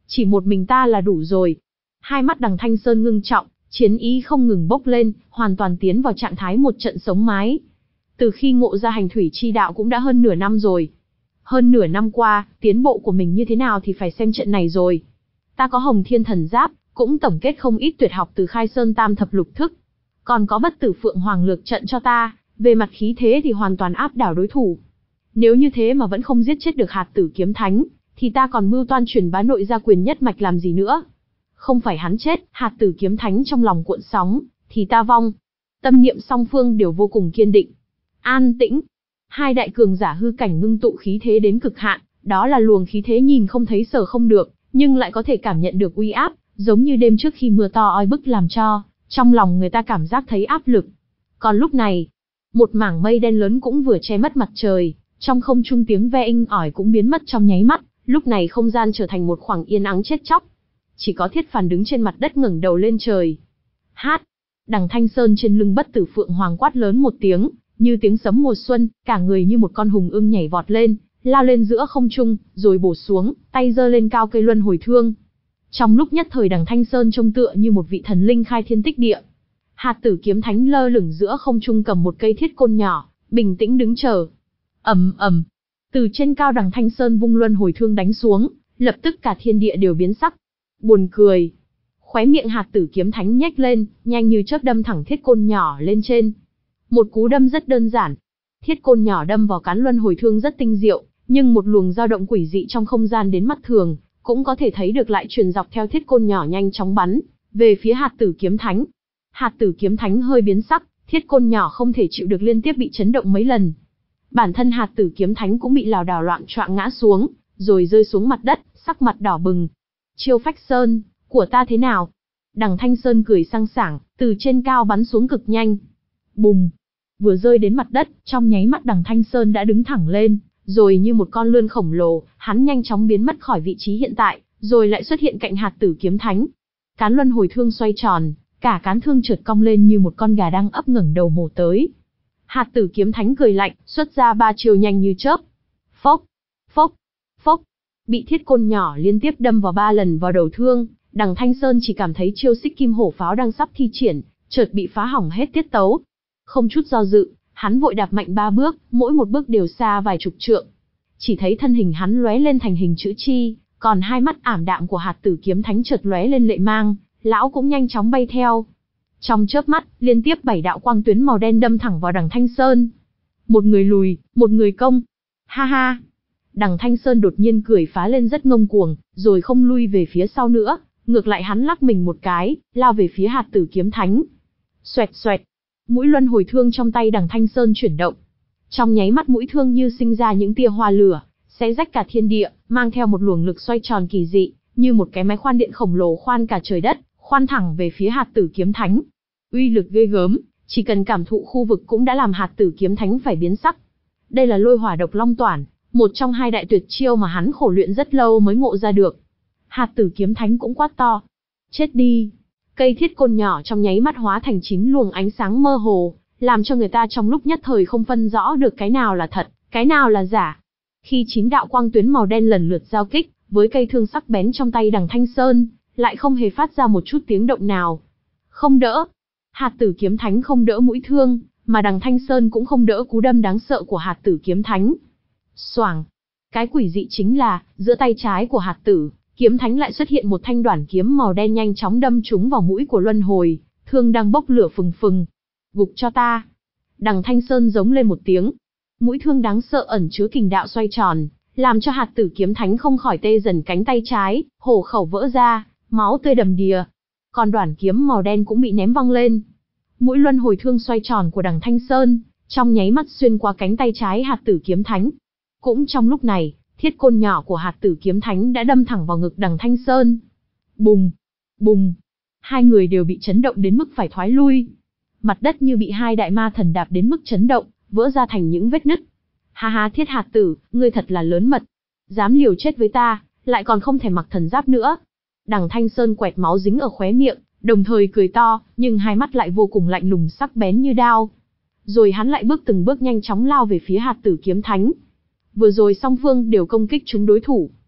Speaker 1: Chỉ một mình ta là đủ rồi. Hai mắt Đằng Thanh Sơn ngưng trọng, chiến ý không ngừng bốc lên, hoàn toàn tiến vào trạng thái một trận sống mái. Từ khi ngộ ra hành thủy chi đạo cũng đã hơn nửa năm rồi. Hơn nửa năm qua, tiến bộ của mình như thế nào thì phải xem trận này rồi. Ta có Hồng Thiên Thần Giáp, cũng tổng kết không ít tuyệt học từ Khai Sơn Tam Thập Lục Thức. Còn có Bất Tử Phượng Hoàng lược trận cho ta, về mặt khí thế thì hoàn toàn áp đảo đối thủ. Nếu như thế mà vẫn không giết chết được Hạt Tử Kiếm Thánh, thì ta còn mưu toan truyền bá nội gia quyền nhất mạch làm gì nữa. Không phải hắn chết, Hạt Tử Kiếm Thánh trong lòng cuộn sóng, thì ta vong. Tâm niệm song phương đều vô cùng kiên định. An tĩnh. Hai đại cường giả hư cảnh ngưng tụ khí thế đến cực hạn, đó là luồng khí thế nhìn không thấy sờ không được, nhưng lại có thể cảm nhận được uy áp, giống như đêm trước khi mưa to oi bức làm cho, trong lòng người ta cảm giác thấy áp lực. Còn lúc này, một mảng mây đen lớn cũng vừa che mất mặt trời, trong không trung tiếng ve inh ỏi cũng biến mất trong nháy mắt, lúc này không gian trở thành một khoảng yên ắng chết chóc. Chỉ có Thiết Phàm đứng trên mặt đất ngẩng đầu lên trời. Hát! Đằng Thanh Sơn trên lưng Bất Tử Phượng Hoàng quát lớn một tiếng, như tiếng sấm mùa xuân, cả người như một con hùng ưng nhảy vọt lên, lao lên giữa không trung, rồi bổ xuống, tay giơ lên cao cây luân hồi thương. Trong lúc nhất thời Đằng Thanh Sơn trông tựa như một vị thần linh khai thiên tích địa. Hạt Tử Kiếm Thánh lơ lửng giữa không trung cầm một cây thiết côn nhỏ, bình tĩnh đứng chờ. Ầm ầm, từ trên cao Đằng Thanh Sơn vung luân hồi thương đánh xuống, lập tức cả thiên địa đều biến sắc. Buồn cười. Khóe miệng Hạt Tử Kiếm Thánh nhếch lên, nhanh như chớp đâm thẳng thiết côn nhỏ lên trên. Một cú đâm rất đơn giản. Thiết côn nhỏ đâm vào cán luân hồi thương rất tinh diệu, nhưng một luồng dao động quỷ dị trong không gian đến mắt thường, cũng có thể thấy được lại truyền dọc theo thiết côn nhỏ nhanh chóng bắn về phía Hạt Tử Kiếm Thánh. Hạt Tử Kiếm Thánh hơi biến sắc, thiết côn nhỏ không thể chịu được liên tiếp bị chấn động mấy lần. Bản thân Hạt Tử Kiếm Thánh cũng bị lảo đảo loạng choạng ngã xuống, rồi rơi xuống mặt đất, sắc mặt đỏ bừng. Chiêu Phách Sơn, của ta thế nào? Đằng Thanh Sơn cười sang sảng, từ trên cao bắn xuống cực nhanh. Bùng! Vừa rơi đến mặt đất, trong nháy mắt Đằng Thanh Sơn đã đứng thẳng lên, rồi như một con lươn khổng lồ, hắn nhanh chóng biến mất khỏi vị trí hiện tại, rồi lại xuất hiện cạnh Hạt Tử Kiếm Thánh. Cán luân hồi thương xoay tròn, cả cán thương chợt cong lên như một con gà đang ấp ngẩng đầu mổ tới. Hạt Tử Kiếm Thánh cười lạnh, xuất ra ba chiêu nhanh như chớp. Phốc, phốc, phốc, bị thiết côn nhỏ liên tiếp đâm vào ba lần vào đầu thương. Đằng Thanh Sơn chỉ cảm thấy chiêu Xích Kim Hổ Pháo đang sắp thi triển, chợt bị phá hỏng hết tiết tấu. Không chút do dự, hắn vội đạp mạnh ba bước, mỗi một bước đều xa vài chục trượng. Chỉ thấy thân hình hắn lóe lên thành hình chữ chi, còn hai mắt ảm đạm của Hạt Tử Kiếm Thánh chợt lóe lên lệ mang, lão cũng nhanh chóng bay theo. Trong chớp mắt, liên tiếp bảy đạo quang tuyến màu đen đâm thẳng vào Đằng Thanh Sơn. Một người lùi, một người công. Ha ha! Đằng Thanh Sơn đột nhiên cười phá lên rất ngông cuồng, rồi không lui về phía sau nữa, ngược lại hắn lắc mình một cái, lao về phía Hạt Tử Kiếm Thánh. Xoẹt xoẹt, mũi luân hồi thương trong tay Đằng Thanh Sơn chuyển động. Trong nháy mắt mũi thương như sinh ra những tia hoa lửa, xé rách cả thiên địa, mang theo một luồng lực xoay tròn kỳ dị, như một cái máy khoan điện khổng lồ khoan cả trời đất, khoan thẳng về phía Hạt Tử Kiếm Thánh. Uy lực ghê gớm, chỉ cần cảm thụ khu vực cũng đã làm Hạt Tử Kiếm Thánh phải biến sắc. Đây là Lôi Hỏa Độc Long Toản, một trong hai đại tuyệt chiêu mà hắn khổ luyện rất lâu mới ngộ ra được. Hạt Tử Kiếm Thánh cũng quát to. Chết đi! Cây thiết côn nhỏ trong nháy mắt hóa thành chín luồng ánh sáng mơ hồ, làm cho người ta trong lúc nhất thời không phân rõ được cái nào là thật, cái nào là giả. Khi chín đạo quang tuyến màu đen lần lượt giao kích, với cây thương sắc bén trong tay Đằng Thanh Sơn, lại không hề phát ra một chút tiếng động nào. Không đỡ. Hạt Tử Kiếm Thánh không đỡ mũi thương, mà Đằng Thanh Sơn cũng không đỡ cú đâm đáng sợ của Hạt Tử Kiếm Thánh. Xoảng. Cái quỷ dị chính là, giữa tay trái của Hạt Tử Kiếm Thánh lại xuất hiện một thanh đoản kiếm màu đen nhanh chóng đâm trúng vào mũi của luân hồi, thương đang bốc lửa phừng phừng. Gục cho ta! Đằng Thanh Sơn giống lên một tiếng. Mũi thương đáng sợ ẩn chứa kình đạo xoay tròn, làm cho Hạt Tử Kiếm Thánh không khỏi tê dần cánh tay trái, hổ khẩu vỡ ra, máu tươi đầm đìa. Còn đoản kiếm màu đen cũng bị ném văng lên. Mũi luân hồi thương xoay tròn của Đằng Thanh Sơn, trong nháy mắt xuyên qua cánh tay trái Hạt Tử Kiếm Thánh. Cũng trong lúc này, thiết côn nhỏ của Hạt Tử Kiếm Thánh đã đâm thẳng vào ngực Đằng Thanh Sơn. Bùng! Bùng! Hai người đều bị chấn động đến mức phải thoái lui. Mặt đất như bị hai đại ma thần đạp đến mức chấn động, vỡ ra thành những vết nứt. Ha ha, Thiết Hạt Tử, ngươi thật là lớn mật. Dám liều chết với ta, lại còn không thể mặc thần giáp nữa. Đằng Thanh Sơn quẹt máu dính ở khóe miệng, đồng thời cười to, nhưng hai mắt lại vô cùng lạnh lùng sắc bén như đao. Rồi hắn lại bước từng bước nhanh chóng lao về phía Hạt Tử Kiếm Thánh. Vừa rồi song phương đều công kích trúng đối thủ.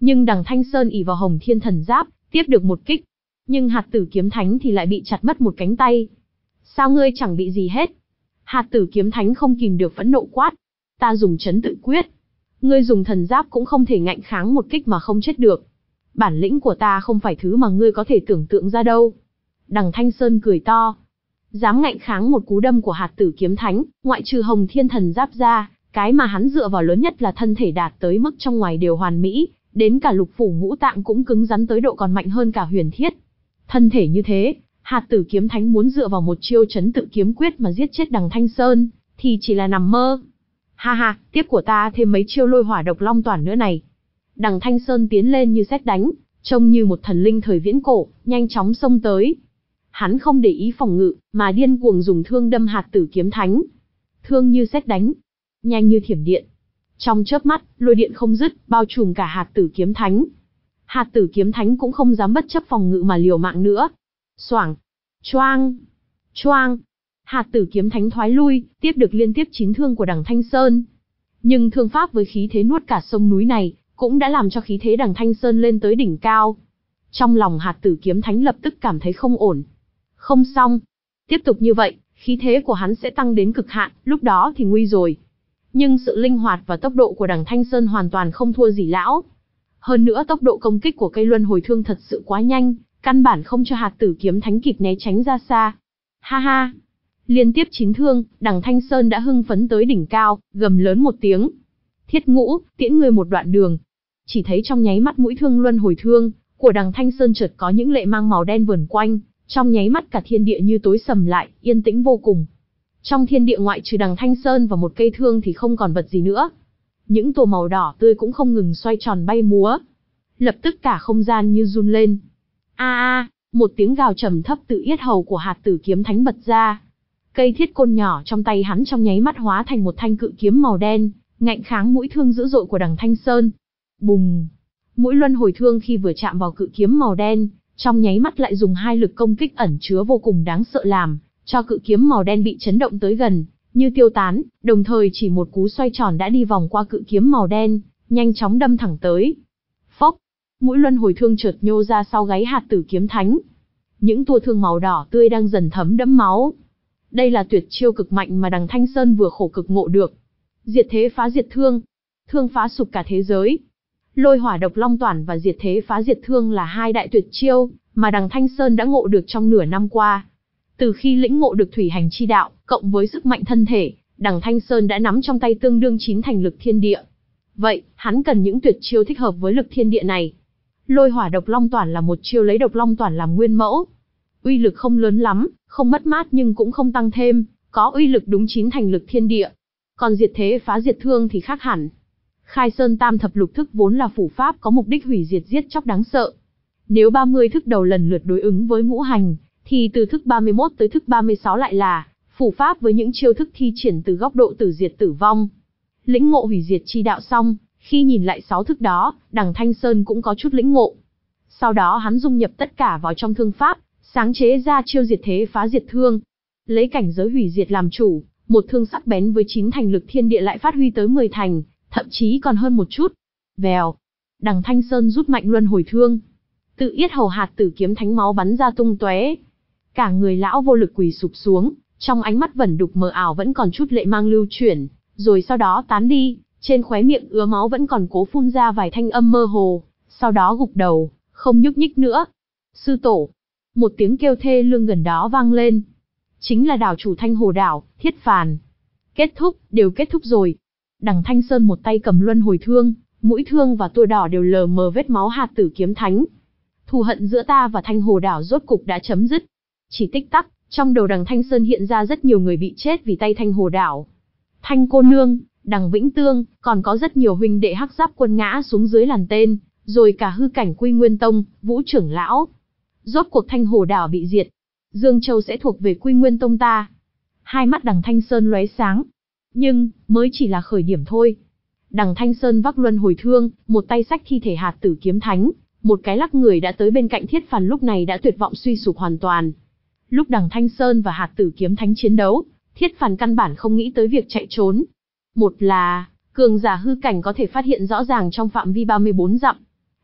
Speaker 1: Nhưng Đằng Thanh Sơn ỷ vào Hồng Thiên Thần Giáp, tiếp được một kích. Nhưng Hạt Tử Kiếm Thánh thì lại bị chặt mất một cánh tay. Sao ngươi chẳng bị gì hết? Hạt Tử Kiếm Thánh không kìm được phẫn nộ quát. Ta dùng trấn tự quyết. Ngươi dùng thần giáp cũng không thể ngạnh kháng một kích mà không chết được. Bản lĩnh của ta không phải thứ mà ngươi có thể tưởng tượng ra đâu. Đằng Thanh Sơn cười to. Dám ngạnh kháng một cú đâm của Hạt Tử Kiếm Thánh, ngoại trừ Hồng Thiên Thần Giáp ra, cái mà hắn dựa vào lớn nhất là thân thể đạt tới mức trong ngoài đều hoàn mỹ, đến cả lục phủ ngũ tạng cũng cứng rắn tới độ còn mạnh hơn cả huyền thiết. Thân thể như thế, Hạt Tử Kiếm Thánh muốn dựa vào một chiêu trấn tự kiếm quyết mà giết chết Đằng Thanh Sơn, thì chỉ là nằm mơ. Ha ha, tiếp của ta thêm mấy chiêu lôi hỏa độc long toàn nữa này. Đằng Thanh Sơn tiến lên như sét đánh, trông như một thần linh thời viễn cổ, nhanh chóng xông tới. Hắn không để ý phòng ngự, mà điên cuồng dùng thương đâm Hạt Tử Kiếm Thánh. Thương như sét đánh, nhanh như thiểm điện. Trong chớp mắt, lôi điện không dứt, bao trùm cả Hạt Tử Kiếm Thánh. Hạt Tử Kiếm Thánh cũng không dám bất chấp phòng ngự mà liều mạng nữa. Xoảng, choang, choang. Hạt Tử Kiếm Thánh thoái lui, tiếp được liên tiếp chín thương của Đằng Thanh Sơn. Nhưng thương pháp với khí thế nuốt cả sông núi này, cũng đã làm cho khí thế Đằng Thanh Sơn lên tới đỉnh cao. Trong lòng Hạt Tử Kiếm Thánh lập tức cảm thấy không ổn. Không xong. Tiếp tục như vậy, khí thế của hắn sẽ tăng đến cực hạn, lúc đó thì nguy rồi. Nhưng sự linh hoạt và tốc độ của Đằng Thanh Sơn hoàn toàn không thua gì lão. Hơn nữa tốc độ công kích của cây luân hồi thương thật sự quá nhanh, căn bản không cho Hạt Tử Kiếm Thánh kịp né tránh ra xa. Ha ha! Liên tiếp chín thương, Đằng Thanh Sơn đã hưng phấn tới đỉnh cao, gầm lớn một tiếng. Thiết Ngũ, tiễn ngươi một đoạn đường. Chỉ thấy trong nháy mắt mũi thương luân hồi thương của Đằng Thanh Sơn chợt có những lệ mang màu đen vờn quanh, trong nháy mắt cả thiên địa như tối sầm lại, yên tĩnh vô cùng. Trong thiên địa ngoại trừ Đằng Thanh Sơn và một cây thương thì không còn vật gì nữa. Những tua màu đỏ tươi cũng không ngừng xoay tròn bay múa. Lập tức cả không gian như run lên. A a, một tiếng gào trầm thấp từ yết hầu của Hạt Tử Kiếm Thánh bật ra. Cây thiết côn nhỏ trong tay hắn trong nháy mắt hóa thành một thanh cự kiếm màu đen, ngạnh kháng mũi thương dữ dội của Đằng Thanh Sơn. Bùng! Mũi luân hồi thương khi vừa chạm vào cự kiếm màu đen, trong nháy mắt lại dùng hai lực công kích ẩn chứa vô cùng đáng sợ làm cho cự kiếm màu đen bị chấn động tới gần, như tiêu tán, đồng thời chỉ một cú xoay tròn đã đi vòng qua cự kiếm màu đen, nhanh chóng đâm thẳng tới. Phốc! Mũi luân hồi thương chợt nhô ra sau gáy Hạt Tử Kiếm Thánh. Những tua thương màu đỏ tươi đang dần thấm đẫm máu. Đây là tuyệt chiêu cực mạnh mà Đằng Thanh Sơn vừa khổ cực ngộ được. Diệt thế phá diệt thương, thương phá sụp cả thế giới. Lôi hỏa độc long toản và diệt thế phá diệt thương là hai đại tuyệt chiêu mà Đằng Thanh Sơn đã ngộ được trong nửa năm qua. Từ khi lĩnh ngộ được thủy hành chi đạo, cộng với sức mạnh thân thể, Đằng Thanh Sơn đã nắm trong tay tương đương chín thành lực thiên địa. Vậy, hắn cần những tuyệt chiêu thích hợp với lực thiên địa này. Lôi hỏa độc long toản là một chiêu lấy độc long toản làm nguyên mẫu. Uy lực không lớn lắm, không mất mát nhưng cũng không tăng thêm, có uy lực đúng chín thành lực thiên địa. Còn diệt thế phá diệt thương thì khác hẳn. Khai Sơn Tam Thập Lục thức vốn là phủ pháp có mục đích hủy diệt giết chóc đáng sợ. Nếu ba mươi thức đầu lần lượt đối ứng với ngũ hành, thì từ thức ba mươi mốt tới thức ba mươi sáu lại là phủ pháp với những chiêu thức thi triển từ góc độ tử diệt tử vong. Lĩnh ngộ hủy diệt chi đạo xong, khi nhìn lại sáu thức đó, Đằng Thanh Sơn cũng có chút lĩnh ngộ. Sau đó hắn dung nhập tất cả vào trong thương pháp, sáng chế ra chiêu diệt thế phá diệt thương. Lấy cảnh giới hủy diệt làm chủ, một thương sắc bén với chín thành lực thiên địa lại phát huy tới mười thành, thậm chí còn hơn một chút. Vèo, Đằng Thanh Sơn rút mạnh luân hồi thương. Tự yết hầu Hạt Tử Kiếm Thánh máu bắn ra tung tóe. Cả người lão vô lực quỳ sụp xuống, trong ánh mắt vẩn đục mờ ảo vẫn còn chút lệ mang lưu chuyển, rồi sau đó tán đi, trên khóe miệng ứa máu vẫn còn cố phun ra vài thanh âm mơ hồ, sau đó gục đầu, không nhúc nhích nữa. Sư tổ! Một tiếng kêu thê lương gần đó vang lên. Chính là đảo chủ Thanh Hồ Đảo, Thiết Phàn. Kết thúc, đều kết thúc rồi. Đằng Thanh Sơn một tay cầm luân hồi thương, mũi thương và tua đỏ đều lờ mờ vết máu Hạt Tử Kiếm Thánh. Thù hận giữa ta và Thanh Hồ Đảo rốt cục đã chấm dứt. Chỉ tích tắc, trong đầu Đằng Thanh Sơn hiện ra rất nhiều người bị chết vì tay Thanh Hồ Đảo. Thanh cô nương, Đằng Vĩnh Tương, còn có rất nhiều huynh đệ Hắc Giáp quân ngã xuống dưới làn tên, rồi cả hư cảnh Quy Nguyên Tông, Vũ trưởng lão. Rốt cuộc Thanh Hồ Đảo bị diệt, Dương Châu sẽ thuộc về Quy Nguyên Tông ta. Hai mắt Đằng Thanh Sơn lóe sáng. Nhưng, mới chỉ là khởi điểm thôi. Đằng Thanh Sơn vác luân hồi thương, một tay xách thi thể Hạt Tử Kiếm Thánh, một cái lắc người đã tới bên cạnh Thiết Phàn lúc này đã tuyệt vọng suy sụp hoàn toàn. Lúc Đằng Thanh Sơn và Hạt Tử Kiếm Thánh chiến đấu, Thiết Phàn căn bản không nghĩ tới việc chạy trốn. Một là, cường giả hư cảnh có thể phát hiện rõ ràng trong phạm vi ba mươi bốn dặm.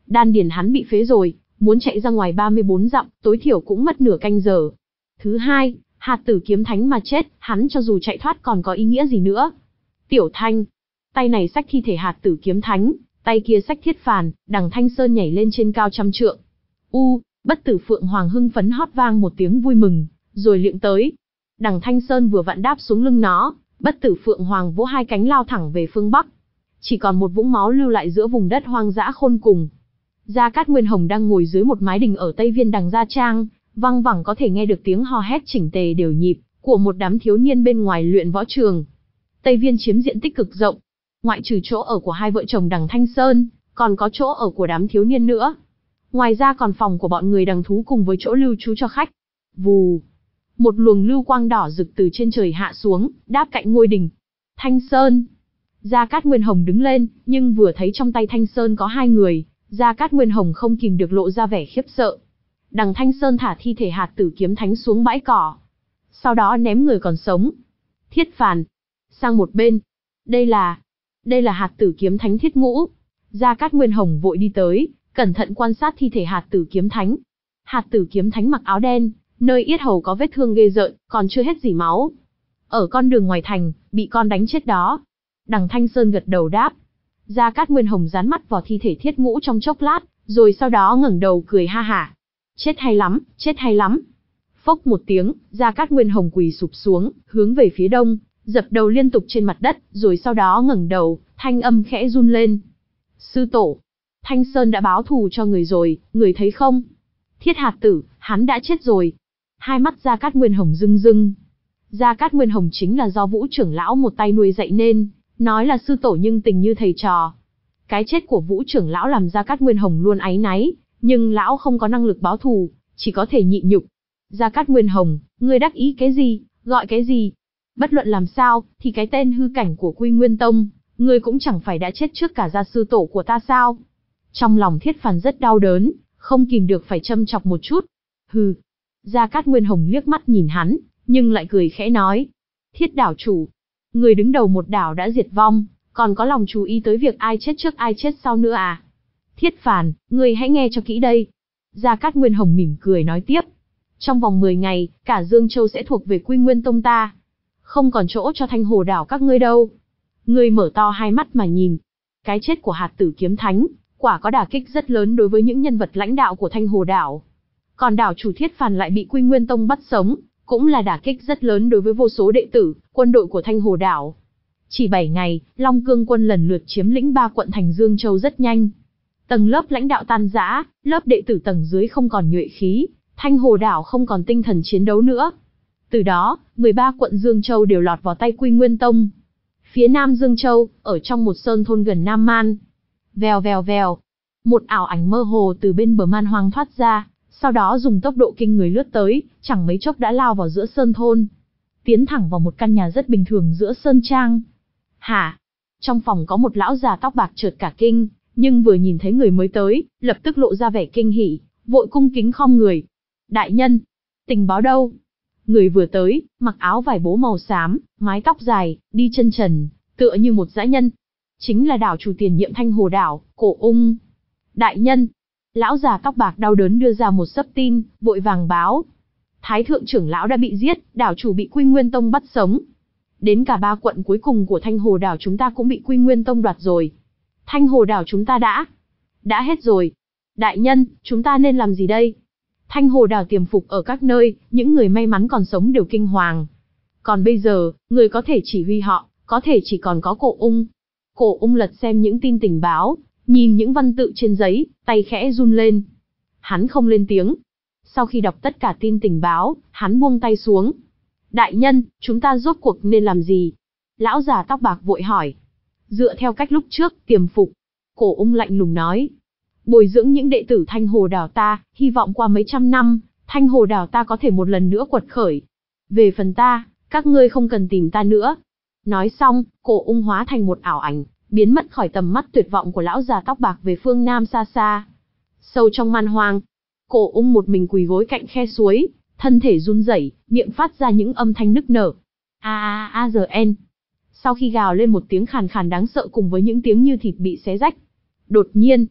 Speaker 1: Đan điền hắn bị phế rồi, muốn chạy ra ngoài ba mươi bốn dặm, tối thiểu cũng mất nửa canh giờ. Thứ hai, hạt tử kiếm thánh mà chết, hắn cho dù chạy thoát còn có ý nghĩa gì nữa. Tiểu Thanh, tay này xách thi thể hạt tử kiếm thánh, tay kia xách thiết phàn, Đằng Thanh Sơn nhảy lên trên cao trăm trượng. U, Bất Tử Phượng Hoàng hưng phấn hót vang một tiếng vui mừng, rồi liệng tới. Đằng Thanh Sơn vừa vặn đáp xuống lưng nó, Bất Tử Phượng Hoàng vỗ hai cánh lao thẳng về phương bắc. Chỉ còn một vũng máu lưu lại giữa vùng đất hoang dã khôn cùng. Gia Cát Nguyên Hồng đang ngồi dưới một mái đình ở Tây Viên Đằng Gia Trang, văng vẳng có thể nghe được tiếng hò hét chỉnh tề đều nhịp của một đám thiếu niên bên ngoài luyện võ trường. Tây Viên chiếm diện tích cực rộng, ngoại trừ chỗ ở của hai vợ chồng Đằng Thanh Sơn, còn có chỗ ở của đám thiếu niên nữa. Ngoài ra còn phòng của bọn người đằng thú cùng với chỗ lưu trú cho khách. Vù, một luồng lưu quang đỏ rực từ trên trời hạ xuống, đáp cạnh ngôi đình. Thanh Sơn. Gia Cát Nguyên Hồng đứng lên, nhưng vừa thấy trong tay Thanh Sơn có hai người, Gia Cát Nguyên Hồng không kìm được lộ ra vẻ khiếp sợ. Đằng Thanh Sơn thả thi thể hạt tử kiếm thánh xuống bãi cỏ, sau đó ném người còn sống. Thiết phàn, sang một bên. Đây là, đây là hạt tử kiếm thánh Thiết Ngũ. Gia Cát Nguyên Hồng vội đi tới, cẩn thận quan sát thi thể hạt tử kiếm thánh. Hạt tử kiếm thánh mặc áo đen, nơi yết hầu có vết thương ghê rợn, còn chưa hết rỉ máu. Ở con đường ngoài thành, bị con đánh chết đó. Đằng Thanh Sơn gật đầu đáp. Gia Cát Nguyên Hồng dán mắt vào thi thể Thiết Ngũ trong chốc lát, rồi sau đó ngẩng đầu cười ha hả. Chết hay lắm, chết hay lắm. Phốc một tiếng, Gia Cát Nguyên Hồng quỳ sụp xuống, hướng về phía đông, dập đầu liên tục trên mặt đất, rồi sau đó ngẩng đầu, thanh âm khẽ run lên. Sư tổ, Thanh Sơn đã báo thù cho người rồi, người thấy không? Thiết hạt tử, hắn đã chết rồi. Hai mắt Gia Cát Nguyên Hồng rưng rưng. Gia Cát Nguyên Hồng chính là do Vũ trưởng lão một tay nuôi dạy nên, nói là sư tổ nhưng tình như thầy trò. Cái chết của Vũ trưởng lão làm Gia Cát Nguyên Hồng luôn áy náy, nhưng lão không có năng lực báo thù, chỉ có thể nhịn nhục. Gia Cát Nguyên Hồng, ngươi đắc ý cái gì, gọi cái gì? Bất luận làm sao, thì cái tên hư cảnh của Quy Nguyên Tông, ngươi cũng chẳng phải đã chết trước cả gia sư tổ của ta sao? Trong lòng Thiết Phàn rất đau đớn, không kìm được phải châm chọc một chút. Hừ. Gia Cát Nguyên Hồng liếc mắt nhìn hắn, nhưng lại cười khẽ nói. Thiết đảo chủ, người đứng đầu một đảo đã diệt vong, còn có lòng chú ý tới việc ai chết trước ai chết sau nữa à? Thiết Phàn, ngươi hãy nghe cho kỹ đây. Gia Cát Nguyên Hồng mỉm cười nói tiếp. Trong vòng mười ngày, cả Dương Châu sẽ thuộc về Quy Nguyên Tông ta. Không còn chỗ cho Thanh Hồ đảo các ngươi đâu. Ngươi mở to hai mắt mà nhìn. Cái chết của hạt tử kiếm thánh, quả có đả kích rất lớn đối với những nhân vật lãnh đạo của Thanh Hồ đảo. Còn đảo chủ Thiết Phàn lại bị Quy Nguyên Tông bắt sống, cũng là đả kích rất lớn đối với vô số đệ tử, quân đội của Thanh Hồ đảo. Chỉ bảy ngày, Long Cương quân lần lượt chiếm lĩnh ba quận thành Dương Châu rất nhanh. Tầng lớp lãnh đạo tan rã, lớp đệ tử tầng dưới không còn nhuệ khí, Thanh Hồ đảo không còn tinh thần chiến đấu nữa. Từ đó, mười ba quận Dương Châu đều lọt vào tay Quy Nguyên Tông. Phía Nam Dương Châu, ở trong một sơn thôn gần Nam Man. Vèo vèo vèo, một ảo ảnh mơ hồ từ bên bờ man hoang thoát ra, sau đó dùng tốc độ kinh người lướt tới, chẳng mấy chốc đã lao vào giữa sơn thôn. Tiến thẳng vào một căn nhà rất bình thường giữa sơn trang. Hả? Trong phòng có một lão già tóc bạc chợt cả kinh, nhưng vừa nhìn thấy người mới tới, lập tức lộ ra vẻ kinh hỉ, vội cung kính khom người. Đại nhân, tình báo đâu? Người vừa tới, mặc áo vải bố màu xám, mái tóc dài, đi chân trần, tựa như một dã nhân. Chính là đảo chủ tiền nhiệm Thanh Hồ đảo, Cổ Ung. Đại nhân, lão già tóc bạc đau đớn đưa ra một sấp tin, vội vàng báo. Thái thượng trưởng lão đã bị giết, đảo chủ bị Quy Nguyên Tông bắt sống. Đến cả ba quận cuối cùng của Thanh Hồ đảo chúng ta cũng bị Quy Nguyên Tông đoạt rồi. Thanh Hồ đảo chúng ta đã, đã hết rồi. Đại nhân, chúng ta nên làm gì đây? Thanh Hồ đảo tiềm phục ở các nơi, những người may mắn còn sống đều kinh hoàng. Còn bây giờ, người có thể chỉ huy họ, có thể chỉ còn có Cổ Ung. Cổ Ung lật xem những tin tình báo, nhìn những văn tự trên giấy, tay khẽ run lên. Hắn không lên tiếng. Sau khi đọc tất cả tin tình báo, hắn buông tay xuống. Đại nhân, chúng ta rốt cuộc nên làm gì? Lão già tóc bạc vội hỏi. Dựa theo cách lúc trước, tiềm phục. Cổ Ung lạnh lùng nói. Bồi dưỡng những đệ tử Thanh Hồ đảo ta, hy vọng qua mấy trăm năm, Thanh Hồ đảo ta có thể một lần nữa quật khởi. Về phần ta, các ngươi không cần tìm ta nữa. Nói xong, Cổ Ung hóa thành một ảo ảnh, biến mất khỏi tầm mắt tuyệt vọng của lão già tóc bạc về phương Nam xa xa. Sâu trong man hoang, Cổ Ung một mình quỳ gối cạnh khe suối, thân thể run rẩy, miệng phát ra những âm thanh nức nở. A a a giờ en. Sau khi gào lên một tiếng khàn khàn đáng sợ cùng với những tiếng như thịt bị xé rách, đột nhiên,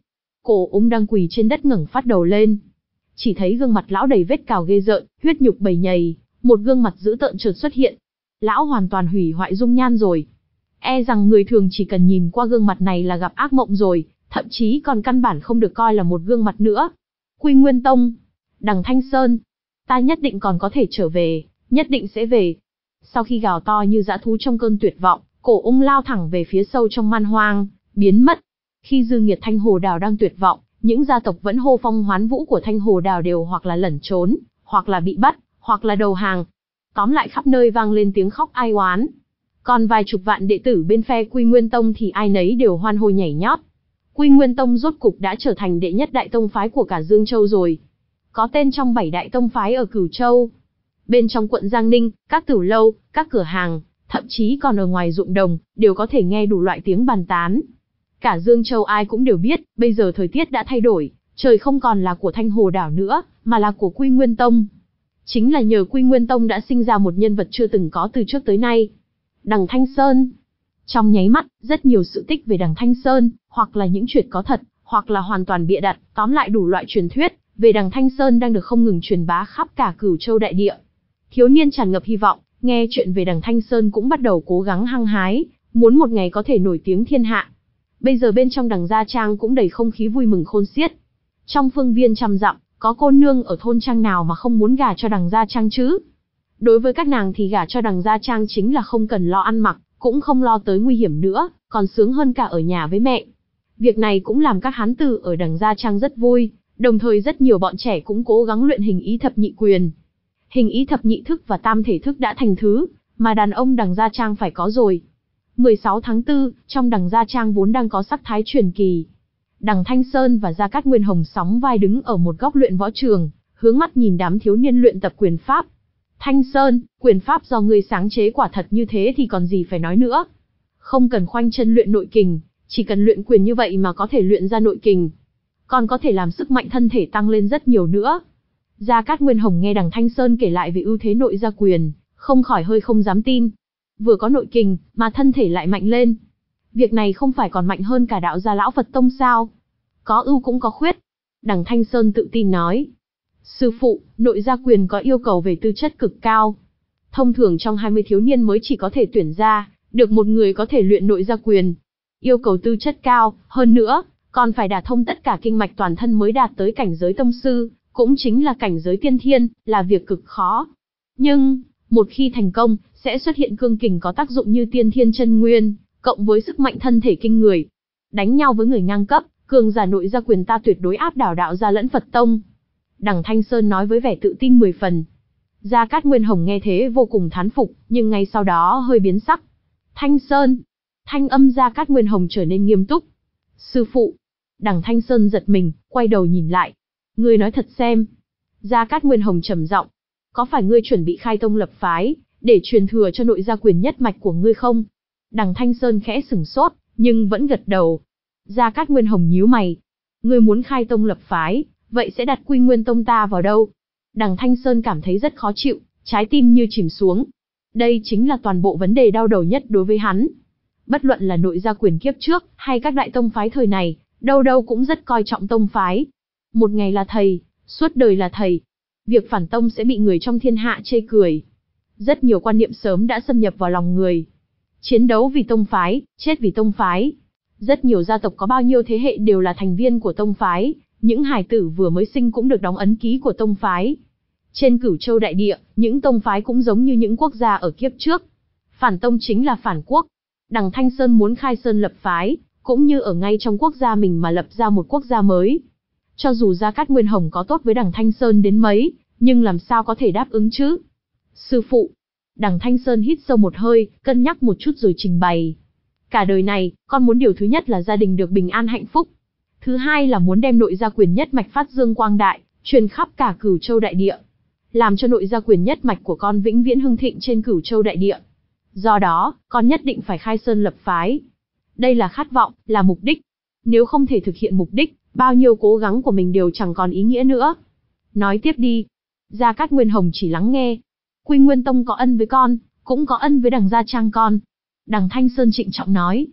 Speaker 1: Cổ Ung đang quỳ trên đất ngẩng phát đầu lên. Chỉ thấy gương mặt lão đầy vết cào ghê rợn, huyết nhục bầy nhầy, một gương mặt dữ tợn chợt xuất hiện. Lão hoàn toàn hủy hoại dung nhan rồi. E rằng người thường chỉ cần nhìn qua gương mặt này là gặp ác mộng rồi, thậm chí còn căn bản không được coi là một gương mặt nữa. Quy Nguyên Tông, Đằng Thanh Sơn, ta nhất định còn có thể trở về, nhất định sẽ về. Sau khi gào to như dã thú trong cơn tuyệt vọng, Cổ Ung lao thẳng về phía sâu trong man hoang, biến mất. Khi dư nghiệt Thanh Hồ Đào đang tuyệt vọng, những gia tộc vẫn hô phong hoán vũ của Thanh Hồ Đào đều hoặc là lẩn trốn, hoặc là bị bắt, hoặc là đầu hàng. Tóm lại khắp nơi vang lên tiếng khóc ai oán. Còn vài chục vạn đệ tử bên phe Quy Nguyên Tông thì ai nấy đều hoan hô nhảy nhót. Quy Nguyên Tông rốt cục đã trở thành đệ nhất đại tông phái của cả Dương Châu rồi. Có tên trong bảy đại tông phái ở Cửu Châu. Bên trong quận Giang Ninh, các tử lâu, các cửa hàng, thậm chí còn ở ngoài ruộng đồng, đều có thể nghe đủ loại tiếng bàn tán. Cả Dương Châu ai cũng đều biết, bây giờ thời tiết đã thay đổi, trời không còn là của Thanh Hồ Đảo nữa, mà là của Quy Nguyên Tông. Chính là nhờ Quy Nguyên Tông đã sinh ra một nhân vật chưa từng có từ trước tới nay. Đằng Thanh Sơn. Trong nháy mắt, rất nhiều sự tích về Đằng Thanh Sơn, hoặc là những chuyện có thật, hoặc là hoàn toàn bịa đặt, tóm lại đủ loại truyền thuyết về Đằng Thanh Sơn đang được không ngừng truyền bá khắp cả Cửu Châu đại địa. Thiếu niên tràn ngập hy vọng, nghe chuyện về Đằng Thanh Sơn cũng bắt đầu cố gắng hăng hái, muốn một ngày có thể nổi tiếng thiên hạ. Bây giờ bên trong Đằng Gia Trang cũng đầy không khí vui mừng khôn xiết. Trong phương viên trăm dặm, có cô nương ở thôn trang nào mà không muốn gả cho Đằng Gia Trang chứ? Đối với các nàng thì gả cho Đằng Gia Trang chính là không cần lo ăn mặc, cũng không lo tới nguy hiểm nữa, còn sướng hơn cả ở nhà với mẹ. Việc này cũng làm các hán tử ở Đằng Gia Trang rất vui, đồng thời rất nhiều bọn trẻ cũng cố gắng luyện hình ý thập nhị quyền. Hình ý thập nhị thức và tam thể thức đã thành thứ mà đàn ông Đằng Gia Trang phải có rồi. mười sáu tháng tư, trong Đằng Gia Trang vốn đang có sắc thái truyền kỳ. Đằng Thanh Sơn và Gia Cát Nguyên Hồng sóng vai đứng ở một góc luyện võ trường, hướng mắt nhìn đám thiếu niên luyện tập quyền pháp. Thanh Sơn, quyền pháp do ngươi sáng chế quả thật như thế thì còn gì phải nói nữa. Không cần khoanh chân luyện nội kình, chỉ cần luyện quyền như vậy mà có thể luyện ra nội kình. Còn có thể làm sức mạnh thân thể tăng lên rất nhiều nữa. Gia Cát Nguyên Hồng nghe Đằng Thanh Sơn kể lại về ưu thế nội gia quyền, không khỏi hơi không dám tin. Vừa có nội kình, mà thân thể lại mạnh lên. Việc này không phải còn mạnh hơn cả đạo gia Lão Phật Tông sao? Có ưu cũng có khuyết. Đằng Thanh Sơn tự tin nói. Sư phụ, nội gia quyền có yêu cầu về tư chất cực cao. Thông thường trong hai mươi thiếu niên mới chỉ có thể tuyển ra được một người có thể luyện nội gia quyền. Yêu cầu tư chất cao, hơn nữa, còn phải đả thông tất cả kinh mạch toàn thân mới đạt tới cảnh giới tông sư, cũng chính là cảnh giới tiên thiên, là việc cực khó. Nhưng, một khi thành công, sẽ xuất hiện cương kình có tác dụng như tiên thiên chân nguyên, cộng với sức mạnh thân thể kinh người. Đánh nhau với người ngang cấp, cường giả nội gia quyền ta tuyệt đối áp đảo đạo gia lẫn Phật Tông. Đằng Thanh Sơn nói với vẻ tự tin mười phần. Gia Cát Nguyên Hồng nghe thế vô cùng thán phục, nhưng ngay sau đó hơi biến sắc. Thanh Sơn. Thanh âm Gia Cát Nguyên Hồng trở nên nghiêm túc. Sư phụ. Đằng Thanh Sơn giật mình, quay đầu nhìn lại. Ngươi nói thật xem. Gia Cát Nguyên Hồng trầm giọng. Có phải ngươi chuẩn bị khai tông lập phái, để truyền thừa cho nội gia quyền nhất mạch của ngươi không? Đằng Thanh Sơn khẽ sửng sốt, nhưng vẫn gật đầu. Gia Cát Nguyên Hồng nhíu mày. Ngươi muốn khai tông lập phái, vậy sẽ đặt Quy Nguyên Tông ta vào đâu? Đằng Thanh Sơn cảm thấy rất khó chịu, trái tim như chìm xuống. Đây chính là toàn bộ vấn đề đau đầu nhất đối với hắn. Bất luận là nội gia quyền kiếp trước, hay các đại tông phái thời này, đâu đâu cũng rất coi trọng tông phái. Một ngày là thầy, suốt đời là thầy. Việc phản tông sẽ bị người trong thiên hạ chê cười. Rất nhiều quan niệm sớm đã xâm nhập vào lòng người. Chiến đấu vì tông phái, chết vì tông phái. Rất nhiều gia tộc có bao nhiêu thế hệ đều là thành viên của tông phái, những hài tử vừa mới sinh cũng được đóng ấn ký của tông phái. Trên Cửu Châu đại địa, những tông phái cũng giống như những quốc gia ở kiếp trước. Phản tông chính là phản quốc. Đằng Thanh Sơn muốn khai sơn lập phái, cũng như ở ngay trong quốc gia mình mà lập ra một quốc gia mới. Cho dù Gia Cát Nguyên Hồng có tốt với Đằng Thanh Sơn đến mấy, nhưng làm sao có thể đáp ứng chứ? Sư phụ. Đằng Thanh Sơn hít sâu một hơi, cân nhắc một chút rồi trình bày. Cả đời này, con muốn điều thứ nhất là gia đình được bình an hạnh phúc. Thứ hai là muốn đem nội gia quyền nhất mạch phát dương quang đại, truyền khắp cả Cửu Châu đại địa. Làm cho nội gia quyền nhất mạch của con vĩnh viễn hưng thịnh trên Cửu Châu đại địa. Do đó, con nhất định phải khai sơn lập phái. Đây là khát vọng, là mục đích. Nếu không thể thực hiện mục đích, bao nhiêu cố gắng của mình đều chẳng còn ý nghĩa nữa. Nói tiếp đi. Gia Cát Nguyên Hồng chỉ lắng nghe. Quy Nguyên Tông có ân với con, cũng có ân với Đằng Gia Trang con. Đằng Thanh Sơn trịnh trọng nói.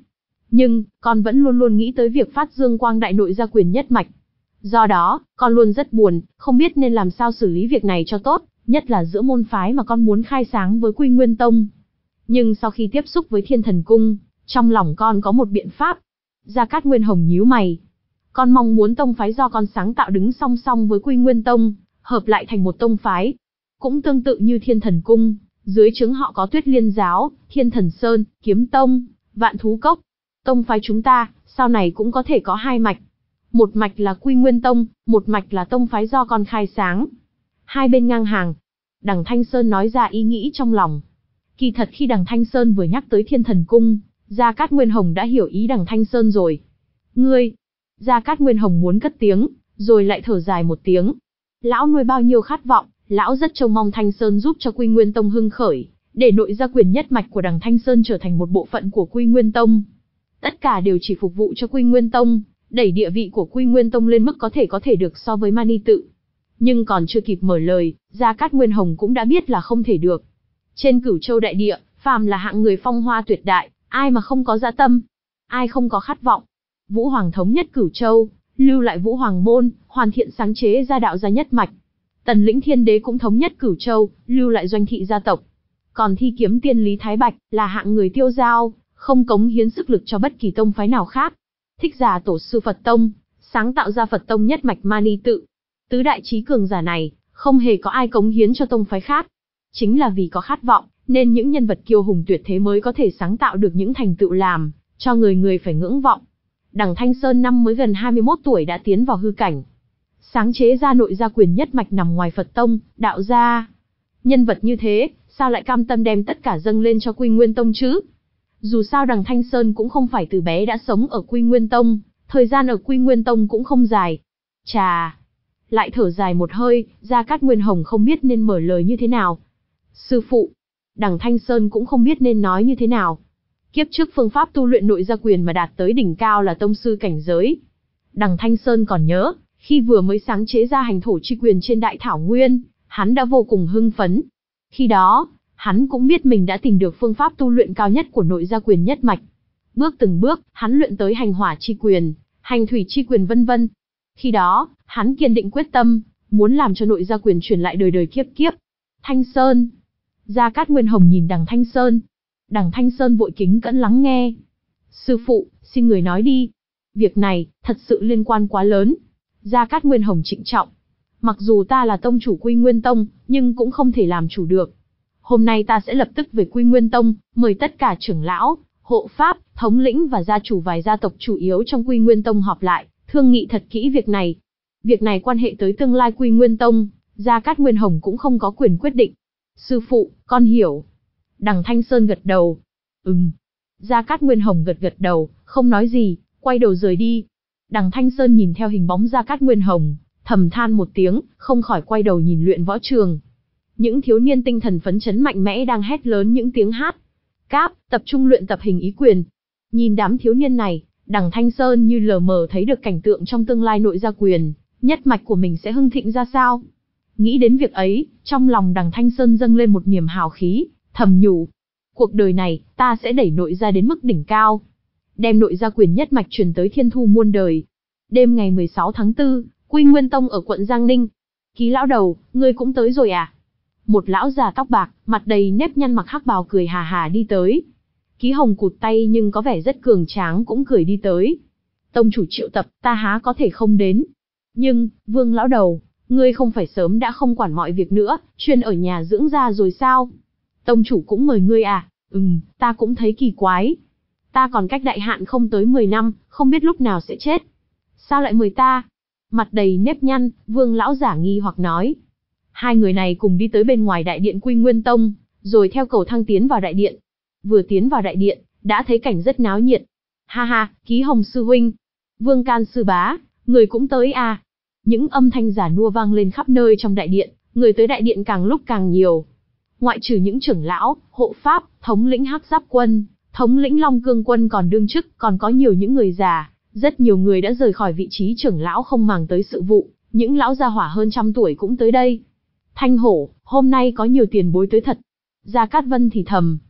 Speaker 1: Nhưng, con vẫn luôn luôn nghĩ tới việc phát dương quang đại nội gia quyền nhất mạch. Do đó, con luôn rất buồn, không biết nên làm sao xử lý việc này cho tốt, nhất là giữa môn phái mà con muốn khai sáng với Quy Nguyên Tông. Nhưng sau khi tiếp xúc với Thiên Thần Cung, trong lòng con có một biện pháp. Gia Cát Nguyên Hồng nhíu mày. Con mong muốn tông phái do con sáng tạo đứng song song với Quy Nguyên Tông, hợp lại thành một tông phái. Cũng tương tự như Thiên Thần Cung, dưới trướng họ có Tuyết Liên Giáo, Thiên Thần Sơn, Kiếm Tông, Vạn Thú Cốc. Tông phái chúng ta, sau này cũng có thể có hai mạch. Một mạch là Quy Nguyên Tông, một mạch là tông phái do con khai sáng. Hai bên ngang hàng. Đằng Thanh Sơn nói ra ý nghĩ trong lòng. Kỳ thật khi đằng Thanh Sơn vừa nhắc tới Thiên Thần Cung, Gia Cát Nguyên Hồng đã hiểu ý đằng Thanh Sơn rồi. Ngươi! Gia Cát Nguyên Hồng muốn cất tiếng, rồi lại thở dài một tiếng. Lão nuôi bao nhiêu khát vọng, lão rất trông mong Thanh Sơn giúp cho Quy Nguyên Tông hưng khởi, để nội gia quyền nhất mạch của đằng Thanh Sơn trở thành một bộ phận của Quy Nguyên Tông. Tất cả đều chỉ phục vụ cho Quy Nguyên Tông, đẩy địa vị của Quy Nguyên Tông lên mức có thể có thể được so với Mani Tự. Nhưng còn chưa kịp mở lời, Gia Cát Nguyên Hồng cũng đã biết là không thể được. Trên Cửu Châu đại địa, phàm là hạng người phong hoa tuyệt đại, ai mà không có dã tâm, ai không có khát vọng. Vũ Hoàng thống nhất Cửu Châu, lưu lại Vũ Hoàng môn, hoàn thiện sáng chế ra đạo gia nhất mạch. Tần Lĩnh Thiên Đế cũng thống nhất Cửu Châu, lưu lại doanh thị gia tộc. Còn Thi Kiếm Tiên Lý Thái Bạch là hạng người tiêu dao, không cống hiến sức lực cho bất kỳ tông phái nào khác. Thích Giả tổ sư Phật Tông, sáng tạo ra Phật Tông nhất mạch Mani Tự. Tứ đại chí cường giả này, không hề có ai cống hiến cho tông phái khác. Chính là vì có khát vọng, nên những nhân vật kiêu hùng tuyệt thế mới có thể sáng tạo được những thành tựu làm cho người người phải ngưỡng vọng. Đằng Thanh Sơn năm mới gần hai mươi mốt tuổi đã tiến vào hư cảnh, sáng chế ra nội gia quyền nhất mạch nằm ngoài Phật Tông, đạo gia. Nhân vật như thế, sao lại cam tâm đem tất cả dâng lên cho Quy Nguyên Tông chứ? Dù sao đằng Thanh Sơn cũng không phải từ bé đã sống ở Quy Nguyên Tông, thời gian ở Quy Nguyên Tông cũng không dài. Chà! Lại thở dài một hơi, Gia Cát Nguyên Hồng không biết nên mở lời như thế nào. Sư phụ! Đằng Thanh Sơn cũng không biết nên nói như thế nào. Kiếp trước phương pháp tu luyện nội gia quyền mà đạt tới đỉnh cao là tông sư cảnh giới. Đằng Thanh Sơn còn nhớ, khi vừa mới sáng chế ra hành thổ chi quyền trên Đại Thảo Nguyên, hắn đã vô cùng hưng phấn. Khi đó, hắn cũng biết mình đã tìm được phương pháp tu luyện cao nhất của nội gia quyền nhất mạch. Bước từng bước, hắn luyện tới hành hỏa chi quyền, hành thủy chi quyền vân vân. Khi đó, hắn kiên định quyết tâm, muốn làm cho nội gia quyền truyền lại đời đời kiếp kiếp. Thanh Sơn! Gia Cát Nguyên Hồng nhìn đằng Thanh Sơn. Đằng Thanh Sơn vội kính cẩn lắng nghe. Sư phụ, xin người nói đi. Việc này, thật sự liên quan quá lớn. Gia Cát Nguyên Hồng trịnh trọng. Mặc dù ta là tông chủ Quy Nguyên Tông, nhưng cũng không thể làm chủ được. Hôm nay ta sẽ lập tức về Quy Nguyên Tông, mời tất cả trưởng lão, hộ pháp, thống lĩnh và gia chủ vài gia tộc chủ yếu trong Quy Nguyên Tông họp lại, thương nghị thật kỹ việc này. Việc này quan hệ tới tương lai Quy Nguyên Tông, Gia Cát Nguyên Hồng cũng không có quyền quyết định. Sư phụ, con hiểu. Đằng Thanh Sơn gật đầu. Ừm. Gia Cát Nguyên Hồng gật gật đầu, không nói gì, quay đầu rời đi. Đằng Thanh Sơn nhìn theo hình bóng Gia Cát Nguyên Hồng, thầm than một tiếng, không khỏi quay đầu nhìn luyện võ trường. Những thiếu niên tinh thần phấn chấn mạnh mẽ đang hét lớn những tiếng hát. Cáp, tập trung luyện tập hình ý quyền. Nhìn đám thiếu niên này, đằng Thanh Sơn như lờ mờ thấy được cảnh tượng trong tương lai nội gia quyền, nhất mạch của mình sẽ hưng thịnh ra sao. Nghĩ đến việc ấy, trong lòng đằng Thanh Sơn dâng lên một niềm hào khí, thầm nhủ. Cuộc đời này, ta sẽ đẩy nội gia đến mức đỉnh cao. Đem nội gia quyền nhất mạch truyền tới thiên thu muôn đời. Đêm ngày mười sáu tháng tư, Quy Nguyên Tông ở quận Giang Ninh. Ký lão đầu, ngươi cũng tới rồi à? Một lão già tóc bạc, mặt đầy nếp nhăn mặc hắc bào cười hà hà đi tới. Ký Hồng cụt tay nhưng có vẻ rất cường tráng cũng cười đi tới. Tông chủ triệu tập, ta há có thể không đến. Nhưng, Vương lão đầu, ngươi không phải sớm đã không quản mọi việc nữa, chuyên ở nhà dưỡng da rồi sao? Tông chủ cũng mời ngươi à? Ừm, ta cũng thấy kỳ quái. Ta còn cách đại hạn không tới mười năm, không biết lúc nào sẽ chết. Sao lại mời ta? Mặt đầy nếp nhăn, Vương lão giả nghi hoặc nói. Hai người này cùng đi tới bên ngoài đại điện Quy Nguyên Tông, rồi theo cầu thang tiến vào đại điện. Vừa tiến vào đại điện, đã thấy cảnh rất náo nhiệt. Ha ha, Ký Hồng sư huynh, Vương Can sư bá, người cũng tới à? Những âm thanh giả nua vang lên khắp nơi trong đại điện, người tới đại điện càng lúc càng nhiều. Ngoại trừ những trưởng lão, hộ pháp, thống lĩnh Hắc Giáp quân, thống lĩnh Long Cương quân còn đương chức, còn có nhiều những người già, rất nhiều người đã rời khỏi vị trí trưởng lão không màng tới sự vụ, những lão gia hỏa hơn trăm tuổi cũng tới đây. Thanh Hổ, hôm nay có nhiều tiền bối tới thật. Gia Cát Vân thì thầm.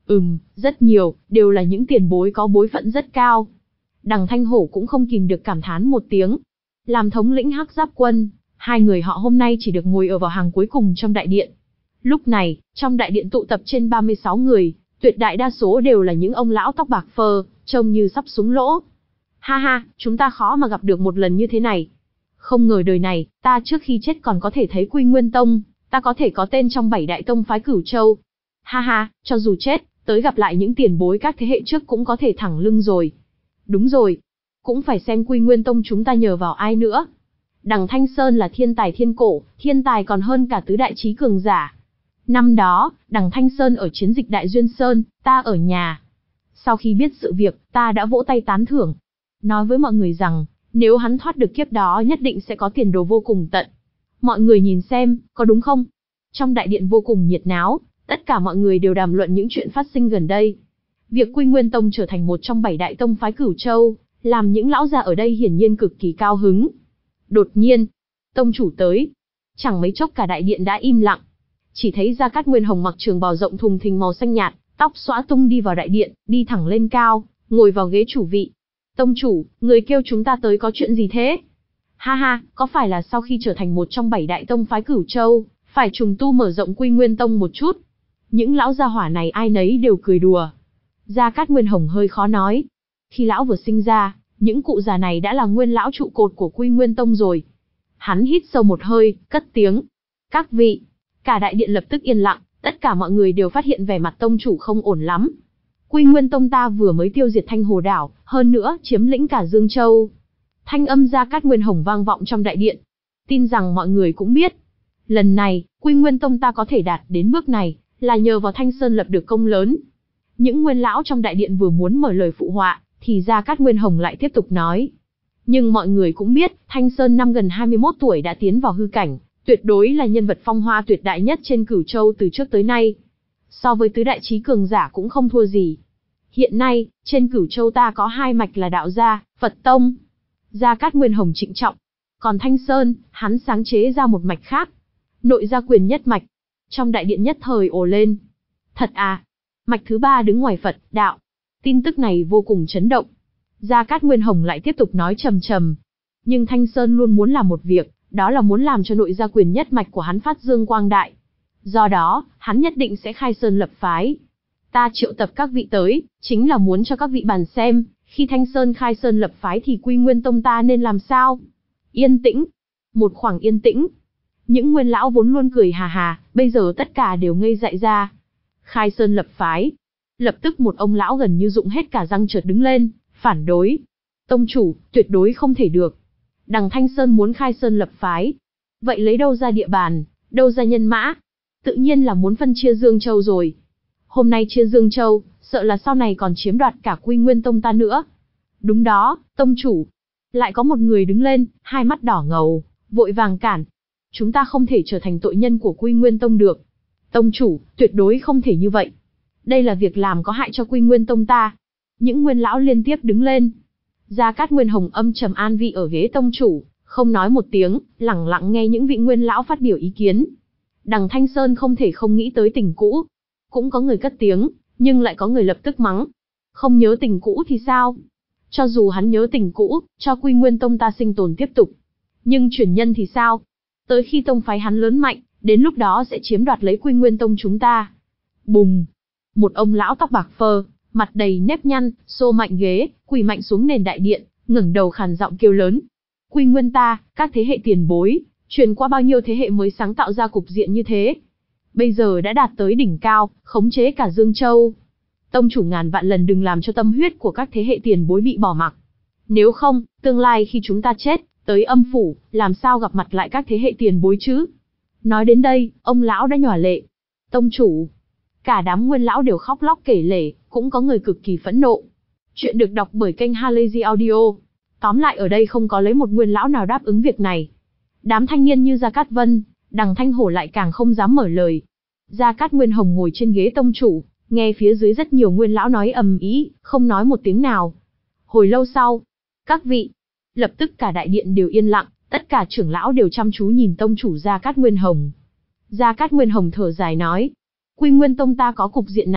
Speaker 1: Ừm, rất nhiều, đều là những tiền bối có bối phận rất cao. Đằng Thanh Hổ cũng không kìm được cảm thán một tiếng. Làm thống lĩnh Hắc Giáp quân, hai người họ hôm nay chỉ được ngồi ở vào hàng cuối cùng trong đại điện. Lúc này, trong đại điện tụ tập trên ba mươi sáu người, tuyệt đại đa số đều là những ông lão tóc bạc phơ, trông như sắp súng lỗ. Ha ha, chúng ta khó mà gặp được một lần như thế này. Không ngờ đời này, ta trước khi chết còn có thể thấy Quy Nguyên Tông, ta có thể có tên trong bảy đại tông phái Cửu Châu. Ha ha, cho dù chết, tới gặp lại những tiền bối các thế hệ trước cũng có thể thẳng lưng rồi. Đúng rồi, cũng phải xem Quy Nguyên Tông chúng ta nhờ vào ai nữa. Đằng Thanh Sơn là thiên tài thiên cổ, thiên tài còn hơn cả tứ đại chí cường giả. Năm đó, đằng Thanh Sơn ở chiến dịch Đại Duyên Sơn, ta ở nhà. Sau khi biết sự việc, ta đã vỗ tay tán thưởng. Nói với mọi người rằng, nếu hắn thoát được kiếp đó nhất định sẽ có tiền đồ vô cùng tận. Mọi người nhìn xem, có đúng không? Trong đại điện vô cùng nhiệt náo, tất cả mọi người đều đàm luận những chuyện phát sinh gần đây. Việc Quy Nguyên Tông trở thành một trong bảy đại tông phái Cửu Châu, làm những lão già ở đây hiển nhiên cực kỳ cao hứng. Đột nhiên, tông chủ tới. Chẳng mấy chốc cả đại điện đã im lặng. Chỉ thấy Gia Cát Nguyên Hồng mặc trường bào rộng thùng thình màu xanh nhạt, tóc xõa tung đi vào đại điện, đi thẳng lên cao, ngồi vào ghế chủ vị. Tông chủ, người kêu chúng ta tới có chuyện gì thế? Ha ha, có phải là sau khi trở thành một trong bảy đại tông phái Cửu Châu, phải trùng tu mở rộng Quy Nguyên Tông một chút? Những lão gia hỏa này ai nấy đều cười đùa. Gia Cát Nguyên Hồng hơi khó nói. Khi lão vừa sinh ra, những cụ già này đã là nguyên lão trụ cột của Quy Nguyên Tông rồi. Hắn hít sâu một hơi, cất tiếng. Các vị, cả đại điện lập tức yên lặng, tất cả mọi người đều phát hiện vẻ mặt tông chủ không ổn lắm. Quy Nguyên Tông ta vừa mới tiêu diệt Thanh Hồ Đảo, hơn nữa chiếm lĩnh cả Dương Châu. Thanh âm Gia Cát Nguyên Hồng vang vọng trong đại điện. Tin rằng mọi người cũng biết. Lần này, Quy Nguyên Tông ta có thể đạt đến bước này, là nhờ vào Thanh Sơn lập được công lớn. Những nguyên lão trong đại điện vừa muốn mở lời phụ họa, thì Gia Cát Nguyên Hồng lại tiếp tục nói. Nhưng mọi người cũng biết, Thanh Sơn năm gần hai mươi mốt tuổi đã tiến vào hư cảnh, tuyệt đối là nhân vật phong hoa tuyệt đại nhất trên Cửu Châu từ trước tới nay. So với tứ đại chí cường giả cũng không thua gì. Hiện nay, trên Cửu Châu ta có hai mạch là Đạo Gia, Phật Tông. Gia Cát Nguyên Hồng trịnh trọng. Còn Thanh Sơn, hắn sáng chế ra một mạch khác. Nội gia quyền nhất mạch. Trong đại điện nhất thời ồ lên. Thật à? Mạch thứ ba đứng ngoài Phật, Đạo. Tin tức này vô cùng chấn động. Gia Cát Nguyên Hồng lại tiếp tục nói trầm trầm. Nhưng Thanh Sơn luôn muốn làm một việc, đó là muốn làm cho nội gia quyền nhất mạch của hắn phát dương quang đại. Do đó, hắn nhất định sẽ khai sơn lập phái. Ta triệu tập các vị tới, chính là muốn cho các vị bàn xem, khi Thanh Sơn khai sơn lập phái thì Quy Nguyên Tông ta nên làm sao? Yên tĩnh. Một khoảng yên tĩnh. Những nguyên lão vốn luôn cười hà hà, bây giờ tất cả đều ngây dại ra. Khai sơn lập phái. Lập tức một ông lão gần như rụng hết cả răng chợt đứng lên, phản đối. Tông chủ, tuyệt đối không thể được. Đằng Thanh Sơn muốn khai sơn lập phái. Vậy lấy đâu ra địa bàn, đâu ra nhân mã? Tự nhiên là muốn phân chia Dương Châu rồi. Hôm nay chia Dương Châu, sợ là sau này còn chiếm đoạt cả Quy Nguyên Tông ta nữa. Đúng đó, tông chủ. Lại có một người đứng lên, hai mắt đỏ ngầu, vội vàng cản. Chúng ta không thể trở thành tội nhân của Quy Nguyên Tông được. Tông chủ, tuyệt đối không thể như vậy. Đây là việc làm có hại cho Quy Nguyên Tông ta. Những nguyên lão liên tiếp đứng lên. Gia Cát Nguyên Hồng âm trầm an vị ở ghế tông chủ, không nói một tiếng, lẳng lặng nghe những vị nguyên lão phát biểu ý kiến. Đằng Thanh Sơn không thể không nghĩ tới tình cũ. Cũng có người cất tiếng, nhưng lại có người lập tức mắng. Không nhớ tình cũ thì sao? Cho dù hắn nhớ tình cũ, cho Quy Nguyên Tông ta sinh tồn tiếp tục. Nhưng truyền nhân thì sao? Tới khi tông phái hắn lớn mạnh, đến lúc đó sẽ chiếm đoạt lấy Quy Nguyên Tông chúng ta. Bùng! Một ông lão tóc bạc phơ, mặt đầy nếp nhăn, xô mạnh ghế, quỳ mạnh xuống nền đại điện, ngẩng đầu khàn giọng kêu lớn. Quy Nguyên ta, các thế hệ tiền bối, truyền qua bao nhiêu thế hệ mới sáng tạo ra cục diện như thế. Bây giờ đã đạt tới đỉnh cao, khống chế cả Dương Châu. Tông chủ ngàn vạn lần đừng làm cho tâm huyết của các thế hệ tiền bối bị bỏ mặc. Nếu không, tương lai khi chúng ta chết, tới âm phủ, làm sao gặp mặt lại các thế hệ tiền bối chứ? Nói đến đây, ông lão đã nhòa lệ. Tông chủ. Cả đám nguyên lão đều khóc lóc kể lể, cũng có người cực kỳ phẫn nộ. Chuyện được đọc bởi kênh Halazy Audio. Tóm lại ở đây không có lấy một nguyên lão nào đáp ứng việc này. Đám thanh niên như Gia Cát Vân, đằng Thanh Hổ lại càng không dám mở lời. Gia Cát Nguyên Hồng ngồi trên ghế tông chủ, nghe phía dưới rất nhiều nguyên lão nói ầm ĩ, không nói một tiếng nào. Hồi lâu sau, các vị, lập tức cả đại điện đều yên lặng, tất cả trưởng lão đều chăm chú nhìn tông chủ Gia Cát Nguyên Hồng. Gia Cát Nguyên Hồng thở dài nói, Quy Nguyên Tông ta có cục diện này,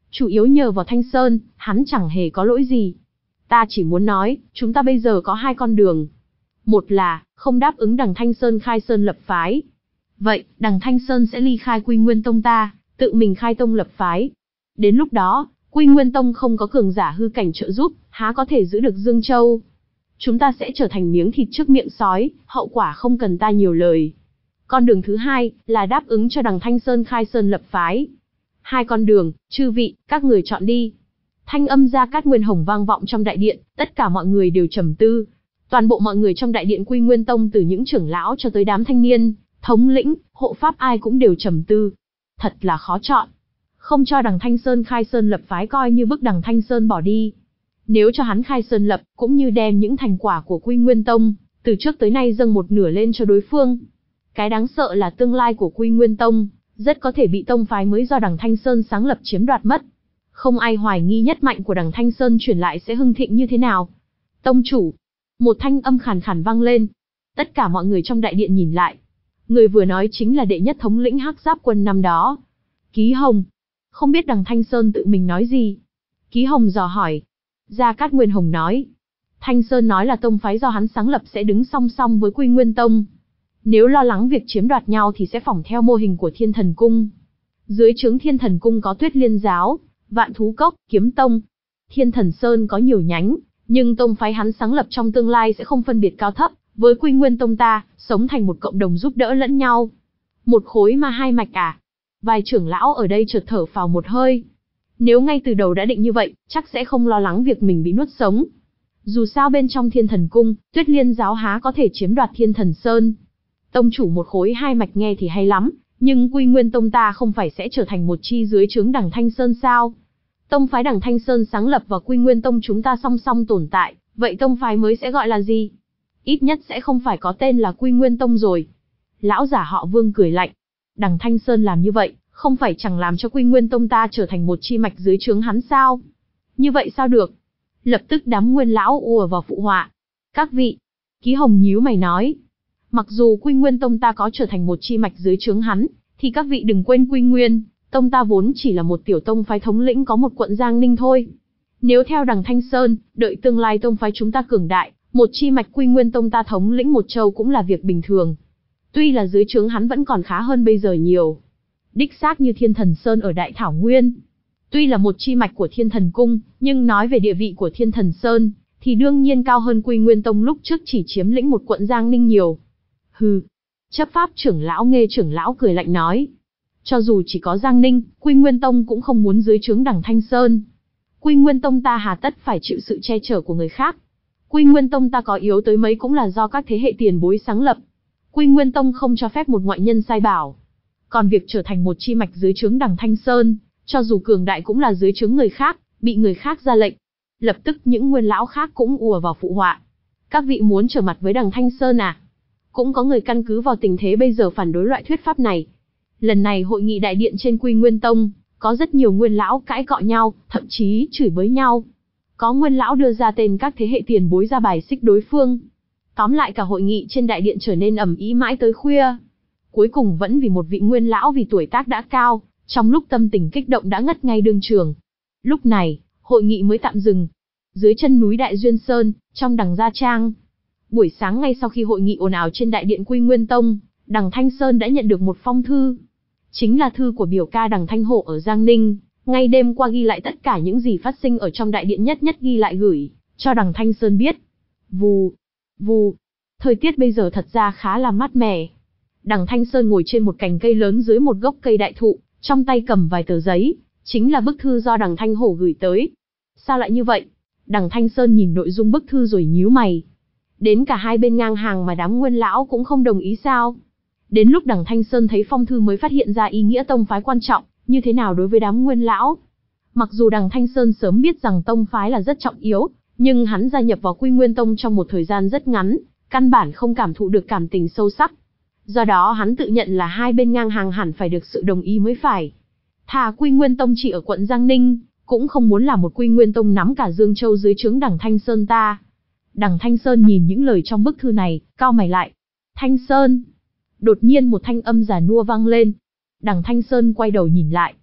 Speaker 1: Chủ yếu nhờ vào Thanh Sơn, hắn chẳng hề có lỗi gì. Ta chỉ muốn nói, chúng ta bây giờ có hai con đường. Một là, không đáp ứng đằng Thanh Sơn khai sơn lập phái. Vậy, đằng Thanh Sơn sẽ ly khai Quy Nguyên Tông ta, tự mình khai tông lập phái. Đến lúc đó, Quy Nguyên Tông không có cường giả hư cảnh trợ giúp, há có thể giữ được Dương Châu. Chúng ta sẽ trở thành miếng thịt trước miệng sói, hậu quả không cần ta nhiều lời. Con đường thứ hai, là đáp ứng cho đằng Thanh Sơn khai sơn lập phái. Hai con đường, chư vị, các người chọn đi. Thanh âm Gia Cát Nguyên Hồng vang vọng trong đại điện, tất cả mọi người đều trầm tư. Toàn bộ mọi người trong đại điện Quy Nguyên Tông từ những trưởng lão cho tới đám thanh niên, thống lĩnh, hộ pháp ai cũng đều trầm tư. Thật là khó chọn. Không cho đằng Thanh Sơn khai sơn lập phái coi như bức đằng Thanh Sơn bỏ đi. Nếu cho hắn khai sơn lập, cũng như đem những thành quả của Quy Nguyên Tông, từ trước tới nay dâng một nửa lên cho đối phương. Cái đáng sợ là tương lai của Quy Nguyên Tông, rất có thể bị tông phái mới do đằng Thanh Sơn sáng lập chiếm đoạt mất. Không ai hoài nghi nhất mạnh của đằng Thanh Sơn truyền lại sẽ hưng thịnh như thế nào. Tông chủ, một thanh âm khàn khàn vang lên. Tất cả mọi người trong đại điện nhìn lại. Người vừa nói chính là đệ nhất thống lĩnh Hắc Giáp quân năm đó. Ký Hồng. Không biết đằng Thanh Sơn tự mình nói gì. Ký Hồng dò hỏi. Gia Cát Nguyên Hồng nói. Thanh Sơn nói là tông phái do hắn sáng lập sẽ đứng song song với Quy Nguyên Tông. Nếu lo lắng việc chiếm đoạt nhau thì sẽ phỏng theo mô hình của Thiên Thần Cung. Dưới trướng Thiên Thần Cung có Tuyết Liên Giáo, Vạn Thú Cốc, Kiếm Tông. Thiên Thần Sơn có nhiều nhánh, nhưng tông phái hắn sáng lập trong tương lai sẽ không phân biệt cao thấp, với Quy Nguyên Tông ta, sống thành một cộng đồng giúp đỡ lẫn nhau. Một khối mà hai mạch à? Vài trưởng lão ở đây chợt thở phào một hơi. Nếu ngay từ đầu đã định như vậy, chắc sẽ không lo lắng việc mình bị nuốt sống. Dù sao bên trong Thiên Thần Cung, Tuyết Liên Giáo há có thể chiếm đoạt Thiên Thần Sơn. Tông chủ một khối hai mạch nghe thì hay lắm, nhưng Quy Nguyên Tông ta không phải sẽ trở thành một chi dưới trướng đằng Thanh Sơn sao? Tông phái đằng Thanh Sơn sáng lập và Quy Nguyên Tông chúng ta song song tồn tại, vậy tông phái mới sẽ gọi là gì? Ít nhất sẽ không phải có tên là Quy Nguyên Tông rồi. Lão giả họ Vương cười lạnh. Đằng Thanh Sơn làm như vậy, không phải chẳng làm cho Quy Nguyên Tông ta trở thành một chi mạch dưới trướng hắn sao? Như vậy sao được? Lập tức đám nguyên lão ùa vào phụ họa. Các vị, Ký Hồng nhíu mày nói. Mặc dù Quy Nguyên Tông ta có trở thành một chi mạch dưới trướng hắn, thì các vị đừng quên Quy Nguyên Tông ta vốn chỉ là một tiểu tông phái thống lĩnh có một quận Giang Ninh thôi. Nếu theo đằng Thanh Sơn, đợi tương lai tông phái chúng ta cường đại, một chi mạch Quy Nguyên Tông ta thống lĩnh một châu cũng là việc bình thường. Tuy là dưới trướng hắn vẫn còn khá hơn bây giờ nhiều. Đích xác như Thiên Thần Sơn ở Đại Thảo Nguyên. Tuy là một chi mạch của Thiên Thần Cung, nhưng nói về địa vị của Thiên Thần Sơn, thì đương nhiên cao hơn Quy Nguyên Tông lúc trước chỉ chiếm lĩnh một quận Giang Ninh nhiều. Hừ. Chấp pháp trưởng lão Nghê trưởng lão cười lạnh nói. Cho dù chỉ có Giang Ninh, Quy Nguyên Tông cũng không muốn dưới trướng đằng Thanh Sơn. Quy Nguyên Tông ta hà tất phải chịu sự che chở của người khác. Quy Nguyên Tông ta có yếu tới mấy cũng là do các thế hệ tiền bối sáng lập. Quy Nguyên Tông không cho phép một ngoại nhân sai bảo. Còn việc trở thành một chi mạch dưới trướng đằng Thanh Sơn, cho dù cường đại cũng là dưới trướng người khác, bị người khác ra lệnh. Lập tức những nguyên lão khác cũng ùa vào phụ họa. Các vị muốn trở mặt với đằng Thanh Sơn à? Cũng có người căn cứ vào tình thế bây giờ phản đối loại thuyết pháp này. Lần này hội nghị đại điện trên Quy Nguyên Tông, có rất nhiều nguyên lão cãi cọ nhau, thậm chí chửi bới nhau. Có nguyên lão đưa ra tên các thế hệ tiền bối ra bài xích đối phương. Tóm lại cả hội nghị trên đại điện trở nên ầm ĩ mãi tới khuya. Cuối cùng vẫn vì một vị nguyên lão vì tuổi tác đã cao, trong lúc tâm tình kích động đã ngất ngay đương trường. Lúc này, hội nghị mới tạm dừng. Dưới chân núi Đại Duyên Sơn, trong đằng Gia Trang. Buổi sáng ngay sau khi hội nghị ồn ào trên đại điện Quy Nguyên Tông, đằng Thanh Sơn đã nhận được một phong thư. Chính là thư của biểu ca đằng Thanh Hộ ở Giang Ninh, ngay đêm qua ghi lại tất cả những gì phát sinh ở trong đại điện nhất nhất ghi lại gửi, cho đằng Thanh Sơn biết. Vù, vù, thời tiết bây giờ thật ra khá là mát mẻ. Đằng Thanh Sơn ngồi trên một cành cây lớn dưới một gốc cây đại thụ, trong tay cầm vài tờ giấy, chính là bức thư do đằng Thanh Hổ gửi tới. Sao lại như vậy? Đằng Thanh Sơn nhìn nội dung bức thư rồi nhíu mày. Đến cả hai bên ngang hàng mà đám nguyên lão cũng không đồng ý sao? Đến lúc đằng Thanh Sơn thấy phong thư mới phát hiện ra ý nghĩa tông phái quan trọng, như thế nào đối với đám nguyên lão. Mặc dù đằng Thanh Sơn sớm biết rằng tông phái là rất trọng yếu, nhưng hắn gia nhập vào Quy Nguyên Tông trong một thời gian rất ngắn, căn bản không cảm thụ được cảm tình sâu sắc. Do đó hắn tự nhận là hai bên ngang hàng hẳn phải được sự đồng ý mới phải. Thà Quy Nguyên Tông chỉ ở quận Giang Ninh, cũng không muốn là một Quy Nguyên Tông nắm cả Dương Châu dưới trướng đằng Thanh Sơn ta. Đằng Thanh Sơn nhìn những lời trong bức thư này, cau mày lại. Thanh Sơn. Đột nhiên một thanh âm già nua vang lên. Đằng Thanh Sơn quay đầu nhìn lại.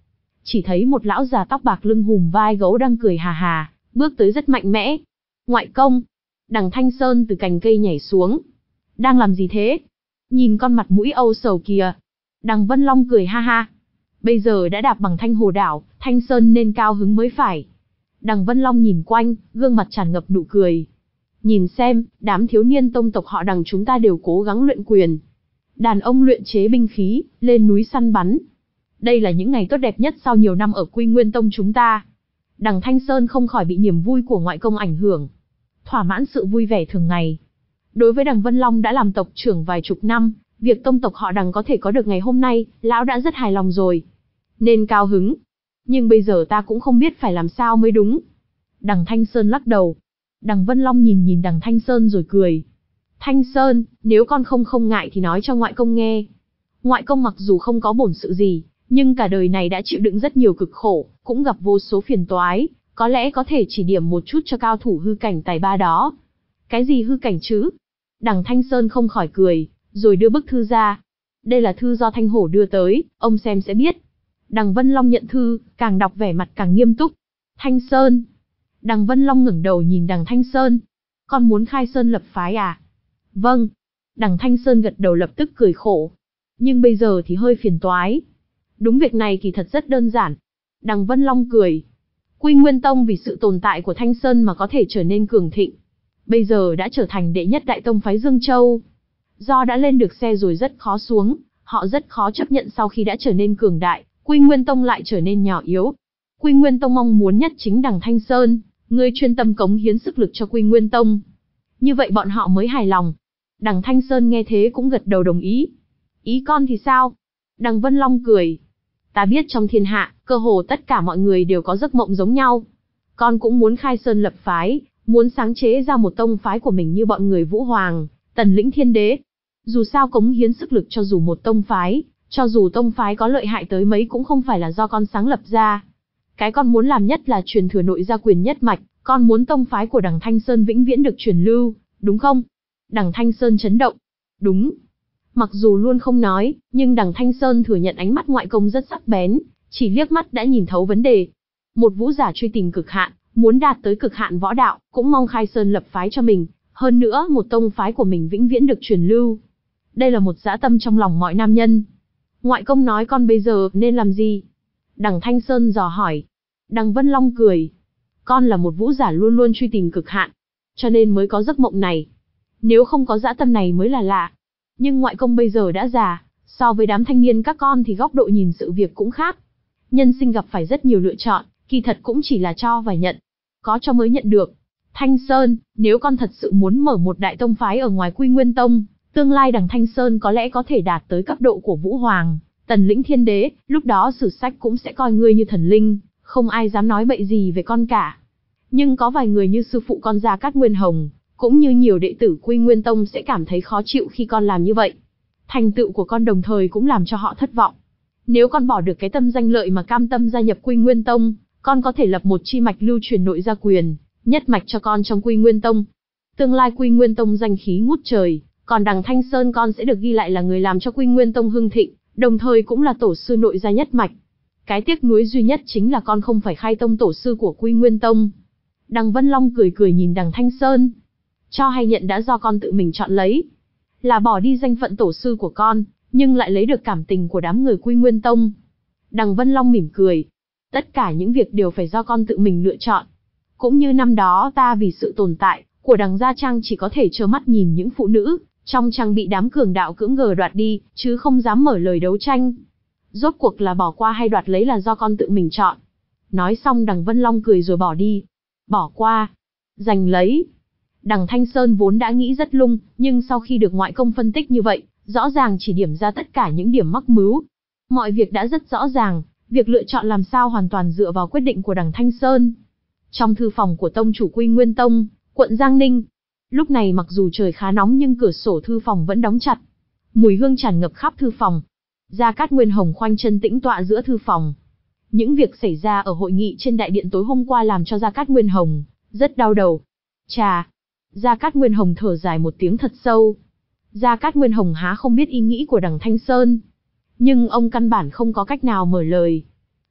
Speaker 1: chỉ thấy một lão già tóc bạc lưng hùm vai gấu đang cười hà hà, bước tới rất mạnh mẽ. Ngoại công. Đằng Thanh Sơn từ cành cây nhảy xuống. Đang làm gì thế? Nhìn con mặt mũi âu sầu kìa. Đằng Vân Long cười ha ha. Bây giờ đã đạp bằng Thanh Hồ Đảo, Thanh Sơn nên cao hứng mới phải. Đằng Vân Long nhìn quanh, gương mặt tràn ngập nụ cười. Nhìn xem, đám thiếu niên tông tộc họ Đằng chúng ta đều cố gắng luyện quyền. Đàn ông luyện chế binh khí, lên núi săn bắn. Đây là những ngày tốt đẹp nhất sau nhiều năm ở Quy Nguyên Tông chúng ta. Đằng Thanh Sơn không khỏi bị niềm vui của ngoại công ảnh hưởng. Thỏa mãn sự vui vẻ thường ngày. Đối với Đằng Vân Long đã làm tộc trưởng vài chục năm, việc tông tộc họ Đằng có thể có được ngày hôm nay, lão đã rất hài lòng rồi. Nên cao hứng. Nhưng bây giờ ta cũng không biết phải làm sao mới đúng. Đằng Thanh Sơn lắc đầu. Đằng Vân Long nhìn nhìn đằng Thanh Sơn rồi cười. Thanh Sơn, nếu con không không ngại thì nói cho ngoại công nghe. Ngoại công mặc dù không có bổn sự gì, nhưng cả đời này đã chịu đựng rất nhiều cực khổ, cũng gặp vô số phiền toái, có lẽ có thể chỉ điểm một chút cho cao thủ hư cảnh tài ba đó. Cái gì hư cảnh chứ? Đằng Thanh Sơn không khỏi cười, rồi đưa bức thư ra. Đây là thư do Thanh Hổ đưa tới, ông xem sẽ biết. Đằng Vân Long nhận thư, càng đọc vẻ mặt càng nghiêm túc. Thanh Sơn. Đằng Vân Long ngẩng đầu nhìn đằng Thanh Sơn. Con muốn khai sơn lập phái à? Vâng. Đằng Thanh Sơn gật đầu lập tức cười khổ. Nhưng bây giờ thì hơi phiền toái. Đúng việc này kỳ thật rất đơn giản. Đằng Vân Long cười. Quy Nguyên Tông vì sự tồn tại của Thanh Sơn mà có thể trở nên cường thịnh. Bây giờ đã trở thành đệ nhất đại tông phái Dương Châu. Do đã lên được xe rồi rất khó xuống, họ rất khó chấp nhận sau khi đã trở nên cường đại, Quy Nguyên Tông lại trở nên nhỏ yếu. Quy Nguyên Tông mong muốn nhất chính đằng Thanh Sơn, ngươi chuyên tâm cống hiến sức lực cho Quy Nguyên Tông. Như vậy bọn họ mới hài lòng. Đằng Thanh Sơn nghe thế cũng gật đầu đồng ý. Ý con thì sao? Đằng Vân Long cười. Ta biết trong thiên hạ, cơ hồ tất cả mọi người đều có giấc mộng giống nhau. Con cũng muốn khai sơn lập phái, muốn sáng chế ra một tông phái của mình như bọn người Vũ Hoàng, Tần Lĩnh Thiên Đế. Dù sao cống hiến sức lực cho dù một tông phái, cho dù tông phái có lợi hại tới mấy cũng không phải là do con sáng lập ra. Cái con muốn làm nhất là truyền thừa nội gia quyền nhất mạch, con muốn tông phái của đằng Thanh Sơn vĩnh viễn được truyền lưu, đúng không? Đằng Thanh Sơn chấn động. Đúng. Mặc dù luôn không nói, nhưng đằng Thanh Sơn thừa nhận ánh mắt ngoại công rất sắc bén, chỉ liếc mắt đã nhìn thấu vấn đề. Một vũ giả truy tìm cực hạn, muốn đạt tới cực hạn võ đạo, cũng mong khai sơn lập phái cho mình, hơn nữa một tông phái của mình vĩnh viễn được truyền lưu. Đây là một dã tâm trong lòng mọi nam nhân. Ngoại công nói con bây giờ nên làm gì? Đằng Thanh Sơn dò hỏi. Đằng Vân Long cười. Con là một vũ giả luôn luôn truy tìm cực hạn, cho nên mới có giấc mộng này. Nếu không có dã tâm này mới là lạ. Nhưng ngoại công bây giờ đã già, so với đám thanh niên các con thì góc độ nhìn sự việc cũng khác. Nhân sinh gặp phải rất nhiều lựa chọn, kỳ thật cũng chỉ là cho và nhận. Có cho mới nhận được. Thanh Sơn, nếu con thật sự muốn mở một đại tông phái ở ngoài Quy Nguyên Tông, tương lai đằng Thanh Sơn có lẽ có thể đạt tới cấp độ của Vũ Hoàng, Tần Lĩnh Thiên Đế, lúc đó sử sách cũng sẽ coi ngươi như thần linh, không ai dám nói bậy gì về con cả. Nhưng có vài người như sư phụ con Gia Cát Nguyên Hồng, cũng như nhiều đệ tử Quy Nguyên Tông sẽ cảm thấy khó chịu khi con làm như vậy. Thành tựu của con đồng thời cũng làm cho họ thất vọng. Nếu con bỏ được cái tâm danh lợi mà cam tâm gia nhập Quy Nguyên Tông, con có thể lập một chi mạch lưu truyền nội gia quyền, nhất mạch cho con trong Quy Nguyên Tông. Tương lai Quy Nguyên Tông danh khí ngút trời, còn đằng Thanh Sơn con sẽ được ghi lại là người làm cho Quy Nguyên Tông hưng thịnh, đồng thời cũng là tổ sư nội gia nhất mạch. Cái tiếc nuối duy nhất chính là con không phải khai tông tổ sư của Quy Nguyên Tông. Đằng Vân Long cười cười nhìn đằng Thanh Sơn. Cho hay nhận đã do con tự mình chọn lấy. Là bỏ đi danh phận tổ sư của con, nhưng lại lấy được cảm tình của đám người Quy Nguyên Tông. Đằng Vân Long mỉm cười. Tất cả những việc đều phải do con tự mình lựa chọn. Cũng như năm đó ta vì sự tồn tại của đằng Gia Trang chỉ có thể trơ mắt nhìn những phụ nữ trong trang bị đám cường đạo cưỡng gờ đoạt đi, chứ không dám mở lời đấu tranh. Rốt cuộc là bỏ qua hay đoạt lấy là do con tự mình chọn. Nói xong đằng Vân Long cười rồi bỏ đi. Bỏ qua. Giành lấy. Đằng Thanh Sơn vốn đã nghĩ rất lung, nhưng sau khi được ngoại công phân tích như vậy, rõ ràng chỉ điểm ra tất cả những điểm mắc mứu. Mọi việc đã rất rõ ràng, việc lựa chọn làm sao hoàn toàn dựa vào quyết định của đằng Thanh Sơn. Trong thư phòng của tông chủ Quy Nguyên Tông, quận Giang Ninh, lúc này mặc dù trời khá nóng nhưng cửa sổ thư phòng vẫn đóng chặt. Mùi hương tràn ngập khắp thư phòng. Gia Cát Nguyên Hồng khoanh chân tĩnh tọa giữa thư phòng. Những việc xảy ra ở hội nghị trên đại điện tối hôm qua làm cho Gia Cát Nguyên Hồng rất đau đầu. Chà. Gia Cát Nguyên Hồng thở dài một tiếng thật sâu. Gia Cát Nguyên Hồng há không biết ý nghĩ của đằng Thanh Sơn. Nhưng ông căn bản không có cách nào mở lời.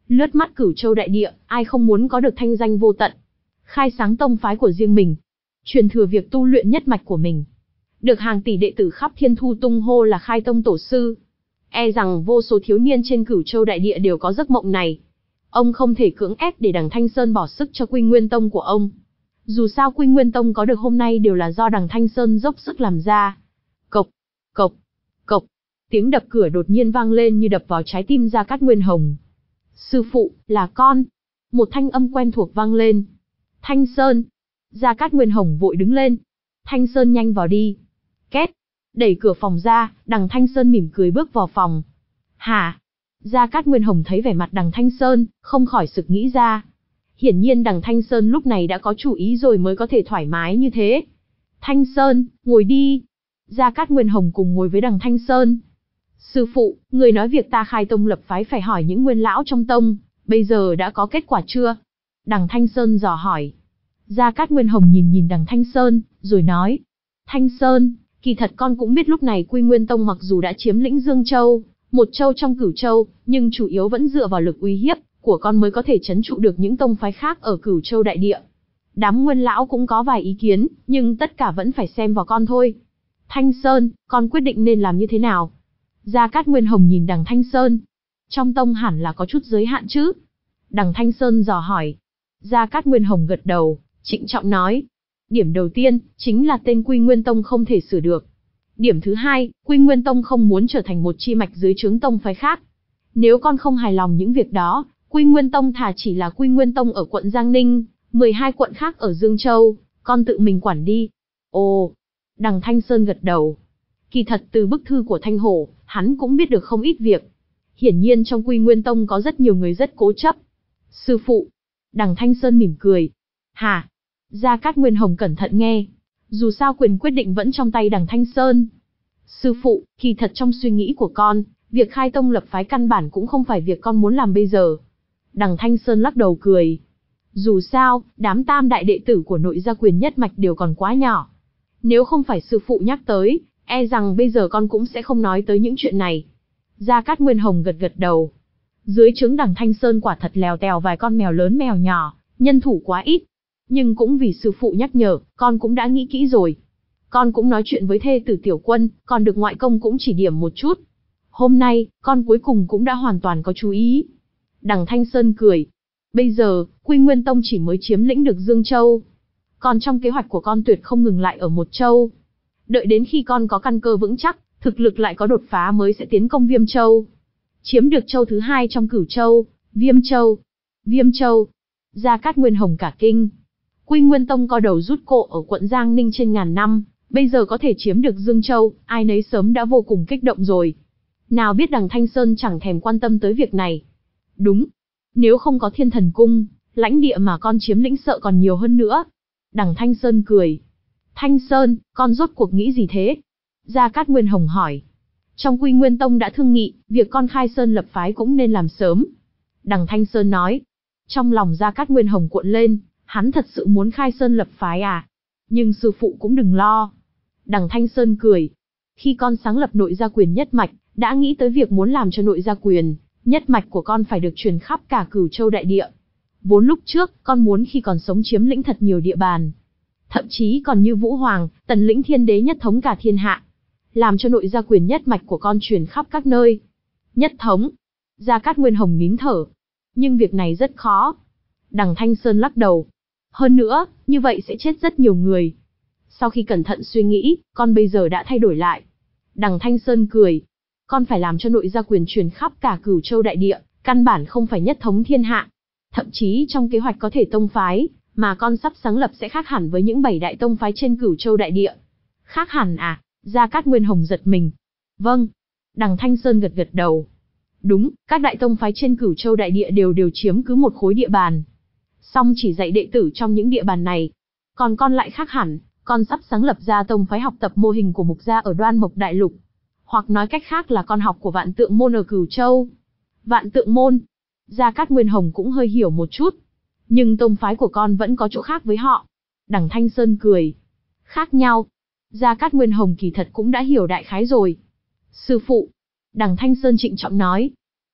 Speaker 1: Lướt mắt Cửu Châu đại địa, ai không muốn có được thanh danh vô tận. Khai sáng tông phái của riêng mình. Truyền thừa việc tu luyện nhất mạch của mình. Được hàng tỷ đệ tử khắp thiên thu tung hô là khai tông tổ sư. E rằng vô số thiếu niên trên Cửu Châu đại địa đều có giấc mộng này. Ông không thể cưỡng ép để Đằng Thanh Sơn bỏ sức cho Quy Nguyên Tông của ông. Dù sao Quy Nguyên Tông có được hôm nay đều là do Đằng Thanh Sơn dốc sức làm ra. Cộc, cộc, cộc. Tiếng đập cửa đột nhiên vang lên như đập vào trái tim Gia Cát Nguyên Hồng. Sư phụ, là con. Một thanh âm quen thuộc vang lên. Thanh Sơn. Gia Cát Nguyên Hồng vội đứng lên. Thanh Sơn nhanh vào đi. Két. Đẩy cửa phòng ra, Đằng Thanh Sơn mỉm cười bước vào phòng. Hả? Gia Cát Nguyên Hồng thấy vẻ mặt Đằng Thanh Sơn, không khỏi sực nghĩ ra. Hiển nhiên Đằng Thanh Sơn lúc này đã có chủ ý rồi mới có thể thoải mái như thế. Thanh Sơn, ngồi đi. Gia Cát Nguyên Hồng cùng ngồi với Đằng Thanh Sơn. Sư phụ, người nói việc ta khai tông lập phái phải hỏi những nguyên lão trong tông, bây giờ đã có kết quả chưa? Đằng Thanh Sơn dò hỏi. Gia Cát Nguyên Hồng nhìn nhìn Đằng Thanh Sơn, rồi nói. Thanh Sơn, kỳ thật con cũng biết lúc này Quy Nguyên Tông mặc dù đã chiếm lĩnh Dương Châu, một châu trong Cửu Châu, nhưng chủ yếu vẫn dựa vào lực uy hiếp của con mới có thể trấn trụ được những tông phái khác ở Cửu Châu đại địa. Đám nguyên lão cũng có vài ý kiến, nhưng tất cả vẫn phải xem vào con thôi. Thanh Sơn, con quyết định nên làm như thế nào? Gia Cát Nguyên Hồng nhìn Đằng Thanh Sơn. Trong tông hẳn là có chút giới hạn chứ? Đằng Thanh Sơn dò hỏi. Gia Cát Nguyên Hồng gật đầu, trịnh trọng nói. Điểm đầu tiên, chính là tên Quy Nguyên Tông không thể sửa được. Điểm thứ hai, Quy Nguyên Tông không muốn trở thành một chi mạch dưới trướng tông phái khác. Nếu con không hài lòng những việc đó, Quy Nguyên Tông thà chỉ là Quy Nguyên Tông ở quận Giang Ninh, mười hai quận khác ở Dương Châu, con tự mình quản đi. Ồ, Đằng Thanh Sơn gật đầu. Kỳ thật từ bức thư của Thanh Hổ, hắn cũng biết được không ít việc. Hiển nhiên trong Quy Nguyên Tông có rất nhiều người rất cố chấp. Sư phụ. Đằng Thanh Sơn mỉm cười. Hả? Gia Cát Nguyên Hồng cẩn thận nghe. Dù sao quyền quyết định vẫn trong tay Đằng Thanh Sơn. Sư phụ, kỳ thật trong suy nghĩ của con, việc khai tông lập phái căn bản cũng không phải việc con muốn làm bây giờ. Đằng Thanh Sơn lắc đầu cười. Dù sao, đám tam đại đệ tử của nội gia quyền nhất mạch đều còn quá nhỏ. Nếu không phải sư phụ nhắc tới, e rằng bây giờ con cũng sẽ không nói tới những chuyện này. Gia Cát Nguyên Hồng gật gật đầu. Dưới trướng Đằng Thanh Sơn quả thật lèo tèo vài con mèo lớn mèo nhỏ, nhân thủ quá ít. Nhưng cũng vì sư phụ nhắc nhở, con cũng đã nghĩ kỹ rồi. Con cũng nói chuyện với thê tử Tiểu Quân, còn được ngoại công cũng chỉ điểm một chút. Hôm nay, con cuối cùng cũng đã hoàn toàn có chú ý. Đằng Thanh Sơn cười. Bây giờ, Quy Nguyên Tông chỉ mới chiếm lĩnh được Dương Châu. Còn trong kế hoạch của con tuyệt không ngừng lại ở một châu. Đợi đến khi con có căn cơ vững chắc, thực lực lại có đột phá mới sẽ tiến công Viêm Châu. Chiếm được châu thứ hai trong Cửu Châu, Viêm Châu. Viêm Châu. Gia Cát Nguyên Hồng cả kinh. Quy Nguyên Tông co đầu rút cổ ở quận Giang Ninh trên ngàn năm, bây giờ có thể chiếm được Dương Châu, ai nấy sớm đã vô cùng kích động rồi. Nào biết Đằng Thanh Sơn chẳng thèm quan tâm tới việc này. Đúng. Nếu không có Thiên Thần Cung, lãnh địa mà con chiếm lĩnh sợ còn nhiều hơn nữa. Đằng Thanh Sơn cười. Thanh Sơn, con rốt cuộc nghĩ gì thế? Gia Cát Nguyên Hồng hỏi. Trong Quy Nguyên Tông đã thương nghị, việc con khai sơn lập phái cũng nên làm sớm. Đằng Thanh Sơn nói. Trong lòng Gia Cát Nguyên Hồng cuộn lên, hắn thật sự muốn khai sơn lập phái à? Nhưng sư phụ cũng đừng lo. Đằng Thanh Sơn cười. Khi con sáng lập nội gia quyền nhất mạch, đã nghĩ tới việc muốn làm cho nội gia quyền nhất mạch của con phải được truyền khắp cả Cửu Châu đại địa. Vốn lúc trước, con muốn khi còn sống chiếm lĩnh thật nhiều địa bàn. Thậm chí còn như Vũ Hoàng, Tần lĩnh Thiên Đế nhất thống cả thiên hạ. Làm cho nội gia quyền nhất mạch của con truyền khắp các nơi. Nhất thống. Gia Cát Nguyên Hồng nín thở. Nhưng việc này rất khó. Đằng Thanh Sơn lắc đầu. Hơn nữa, như vậy sẽ chết rất nhiều người. Sau khi cẩn thận suy nghĩ, con bây giờ đã thay đổi lại. Đằng Thanh Sơn cười. Con phải làm cho nội gia quyền truyền khắp cả Cửu Châu đại địa, căn bản không phải nhất thống thiên hạ. Thậm chí trong kế hoạch có thể tông phái, mà con sắp sáng lập sẽ khác hẳn với những bảy đại tông phái trên Cửu Châu đại địa. Khác hẳn à? Gia Cát Nguyên Hồng giật mình. Vâng. Đằng Thanh Sơn gật gật đầu. Đúng, các đại tông phái trên Cửu Châu đại địa đều đều chiếm cứ một khối địa bàn. Song chỉ dạy đệ tử trong những địa bàn này. Còn con lại khác hẳn, con sắp sáng lập ra tông phái học tập mô hình của Mục gia ở Đoan Mộc Đại Lục. Hoặc nói cách khác là con học của Vạn Tượng Môn ở Cửu Châu. Vạn Tượng Môn. Gia Cát Nguyên Hồng cũng hơi hiểu một chút. Nhưng tông phái của con vẫn có chỗ khác với họ. Đằng Thanh Sơn cười. Khác nhau. Gia Cát Nguyên Hồng kỳ thật cũng đã hiểu đại khái rồi. Sư phụ. Đằng Thanh Sơn trịnh trọng nói.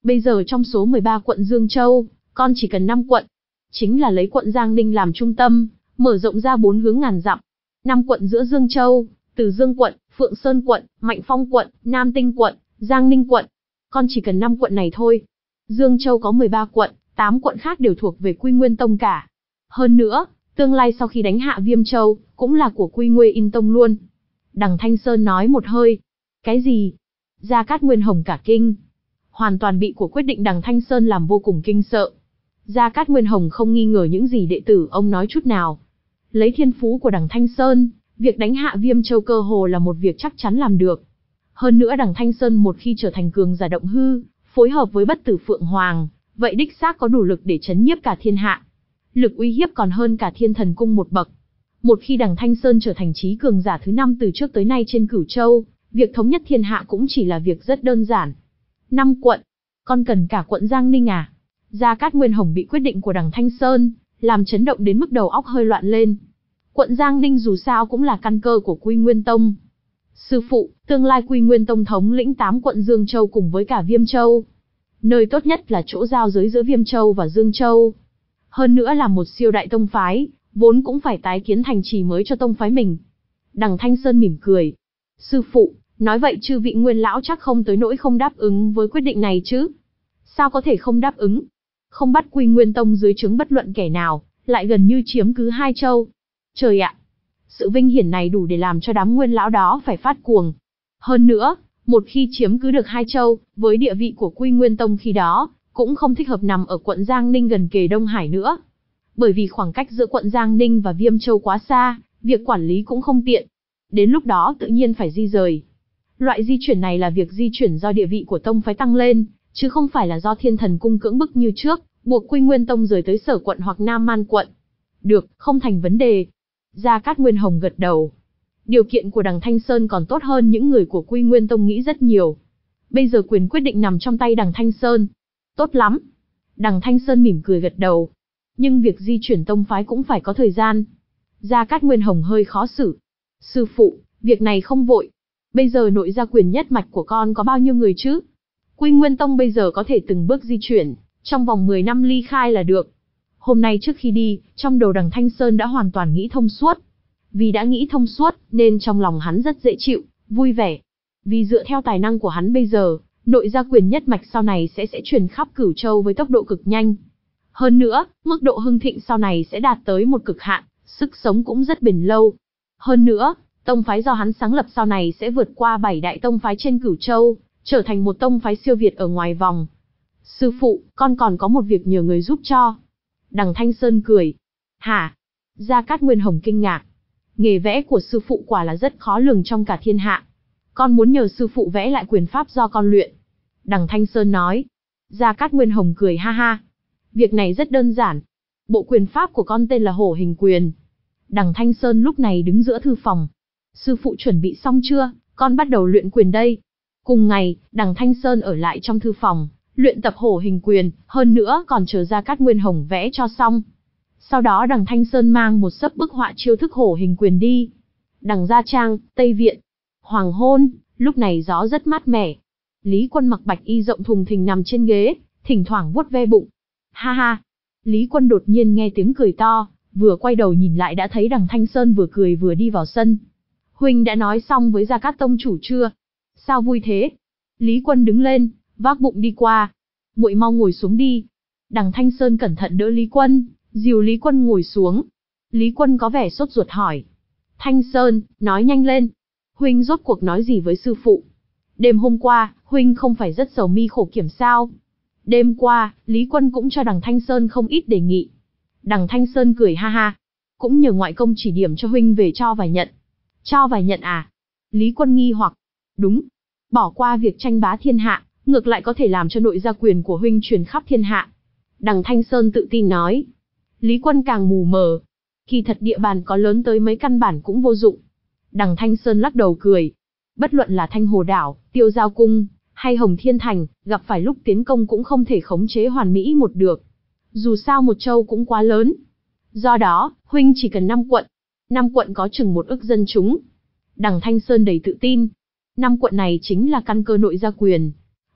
Speaker 1: Bây giờ trong số mười ba quận Dương Châu, con chỉ cần năm quận. Chính là lấy quận Giang Ninh làm trung tâm, mở rộng ra bốn hướng ngàn dặm. Năm quận giữa Dương Châu, Từ Dương quận, Phượng Sơn quận, Mạnh Phong quận, Nam Tinh quận, Giang Ninh quận. Con chỉ cần năm quận này thôi. Dương Châu có mười ba quận, tám quận khác đều thuộc về Quy Nguyên Tông cả. Hơn nữa, tương lai sau khi đánh hạ Viêm Châu, cũng là của Quy Nguyên In Tông luôn. Đằng Thanh Sơn nói một hơi. Cái gì? Gia Cát Nguyên Hồng cả kinh. Hoàn toàn bị của quyết định đằng Thanh Sơn làm vô cùng kinh sợ. Gia Cát Nguyên Hồng không nghi ngờ những gì đệ tử ông nói chút nào. Lấy thiên phú của đằng Thanh Sơn, việc đánh hạ Viêm Châu cơ hồ là một việc chắc chắn làm được. Hơn nữa đằng Thanh Sơn một khi trở thành cường giả động hư, phối hợp với bất tử Phượng Hoàng, vậy đích xác có đủ lực để chấn nhiếp cả thiên hạ. Lực uy hiếp còn hơn cả Thiên Thần Cung một bậc. Một khi đằng Thanh Sơn trở thành trí cường giả thứ năm từ trước tới nay trên Cửu Châu, việc thống nhất thiên hạ cũng chỉ là việc rất đơn giản. Năm quận, con cần cả quận Giang Ninh à? Gia Cát Nguyên Hồng bị quyết định của đằng Thanh Sơn làm chấn động đến mức đầu óc hơi loạn lên. Quận Giang Ninh dù sao cũng là căn cơ của Quy Nguyên Tông. Sư phụ, tương lai Quy Nguyên Tông thống lĩnh tám quận Dương Châu cùng với cả Viêm Châu. Nơi tốt nhất là chỗ giao giới giữa Viêm Châu và Dương Châu. Hơn nữa là một siêu đại tông phái, vốn cũng phải tái kiến thành trì mới cho tông phái mình. Đằng Thanh Sơn mỉm cười. Sư phụ, nói vậy chư vị Nguyên lão chắc không tới nỗi không đáp ứng với quyết định này chứ? Sao có thể không đáp ứng? Không bắt Quy Nguyên Tông dưới trướng bất luận kẻ nào, lại gần như chiếm cứ hai châu. Trời ạ! Sự vinh hiển này đủ để làm cho đám Nguyên lão đó phải phát cuồng. Hơn nữa, một khi chiếm cứ được hai châu, với địa vị của Quy Nguyên Tông khi đó, cũng không thích hợp nằm ở quận Giang Ninh gần kề Đông Hải nữa. Bởi vì khoảng cách giữa quận Giang Ninh và Viêm Châu quá xa, việc quản lý cũng không tiện. Đến lúc đó tự nhiên phải di rời. Loại di chuyển này là việc di chuyển do địa vị của tông phái tăng lên, chứ không phải là do Thiên Thần Cung cưỡng bức như trước, buộc Quy Nguyên Tông rời tới Sở quận hoặc Nam Man quận. Được, không thành vấn đề. Gia Cát Nguyên Hồng gật đầu. Điều kiện của đằng Thanh Sơn còn tốt hơn những người của Quy Nguyên Tông nghĩ rất nhiều. Bây giờ quyền quyết định nằm trong tay đằng Thanh Sơn. Tốt lắm. Đằng Thanh Sơn mỉm cười gật đầu. Nhưng việc di chuyển tông phái cũng phải có thời gian. Gia Cát Nguyên Hồng hơi khó xử. Sư phụ, việc này không vội. Bây giờ nội gia quyền nhất mạch của con có bao nhiêu người chứ? Quy Nguyên Tông bây giờ có thể từng bước di chuyển, trong vòng mười năm ly khai là được. Hôm nay trước khi đi, trong đầu đằng Thanh Sơn đã hoàn toàn nghĩ thông suốt. Vì đã nghĩ thông suốt, nên trong lòng hắn rất dễ chịu, vui vẻ. Vì dựa theo tài năng của hắn bây giờ, nội gia quyền nhất mạch sau này sẽ sẽ truyền khắp Cửu Châu với tốc độ cực nhanh. Hơn nữa, mức độ hưng thịnh sau này sẽ đạt tới một cực hạn, sức sống cũng rất bền lâu. Hơn nữa, tông phái do hắn sáng lập sau này sẽ vượt qua bảy đại tông phái trên Cửu Châu, trở thành một tông phái siêu việt ở ngoài vòng. Sư phụ, con còn có một việc nhờ người giúp cho. Đằng Thanh Sơn cười. Hả? Gia Cát Nguyên Hồng kinh ngạc. Nghề vẽ của sư phụ quả là rất khó lường trong cả thiên hạ. Con muốn nhờ sư phụ vẽ lại quyền pháp do con luyện. Đằng Thanh Sơn nói. Gia Cát Nguyên Hồng cười ha ha. Việc này rất đơn giản. Bộ quyền pháp của con tên là Hổ Hình Quyền. Đằng Thanh Sơn lúc này đứng giữa thư phòng. Sư phụ chuẩn bị xong chưa? Con bắt đầu luyện quyền đây. Cùng ngày, đằng Thanh Sơn ở lại trong thư phòng, luyện tập Hổ Hình Quyền, hơn nữa còn chờ Gia Cát Nguyên Hồng vẽ cho xong. Sau đó đằng Thanh Sơn mang một sấp bức họa chiêu thức Hổ Hình Quyền đi. Đằng Gia Trang, Tây Viện. Hoàng hôn, lúc này gió rất mát mẻ. Lý Quân mặc bạch y rộng thùng thình nằm trên ghế, thỉnh thoảng vuốt ve bụng. Ha ha. Lý Quân đột nhiên nghe tiếng cười to, vừa quay đầu nhìn lại đã thấy đằng Thanh Sơn vừa cười vừa đi vào sân. Huynh đã nói xong với Gia Cát tông chủ chưa? Sao vui thế? Lý Quân đứng lên, vác bụng đi qua. Muội mau ngồi xuống đi. Đằng Thanh Sơn cẩn thận đỡ Lý Quân, dìu Lý Quân ngồi xuống. Lý Quân có vẻ sốt ruột hỏi. Thanh Sơn, nói nhanh lên. Huynh rốt cuộc nói gì với sư phụ? Đêm hôm qua, Huynh không phải rất sầu mi khổ kiểm sao? Đêm qua, Lý Quân cũng cho đằng Thanh Sơn không ít đề nghị. Đằng Thanh Sơn cười ha ha. Cũng nhờ ngoại công chỉ điểm cho Huynh về cho và nhận. Cho và nhận à? Lý Quân nghi hoặc. Đúng. Bỏ qua việc tranh bá thiên hạ, ngược lại có thể làm cho nội gia quyền của Huynh truyền khắp thiên hạ. Đằng Thanh Sơn tự tin nói. Lý Quân càng mù mờ. Kỳ thật địa bàn có lớn tới mấy căn bản cũng vô dụng. Đằng Thanh Sơn lắc đầu cười. Bất luận là Thanh Hồ Đảo, Tiêu Giao Cung, hay Hồng Thiên Thành, gặp phải lúc tiến công cũng không thể khống chế hoàn mỹ một được. Dù sao một châu cũng quá lớn. Do đó, Huynh chỉ cần năm quận. Năm quận có chừng một ức dân chúng. Đằng Thanh Sơn đầy tự tin. Năm quận này chính là căn cơ nội gia quyền.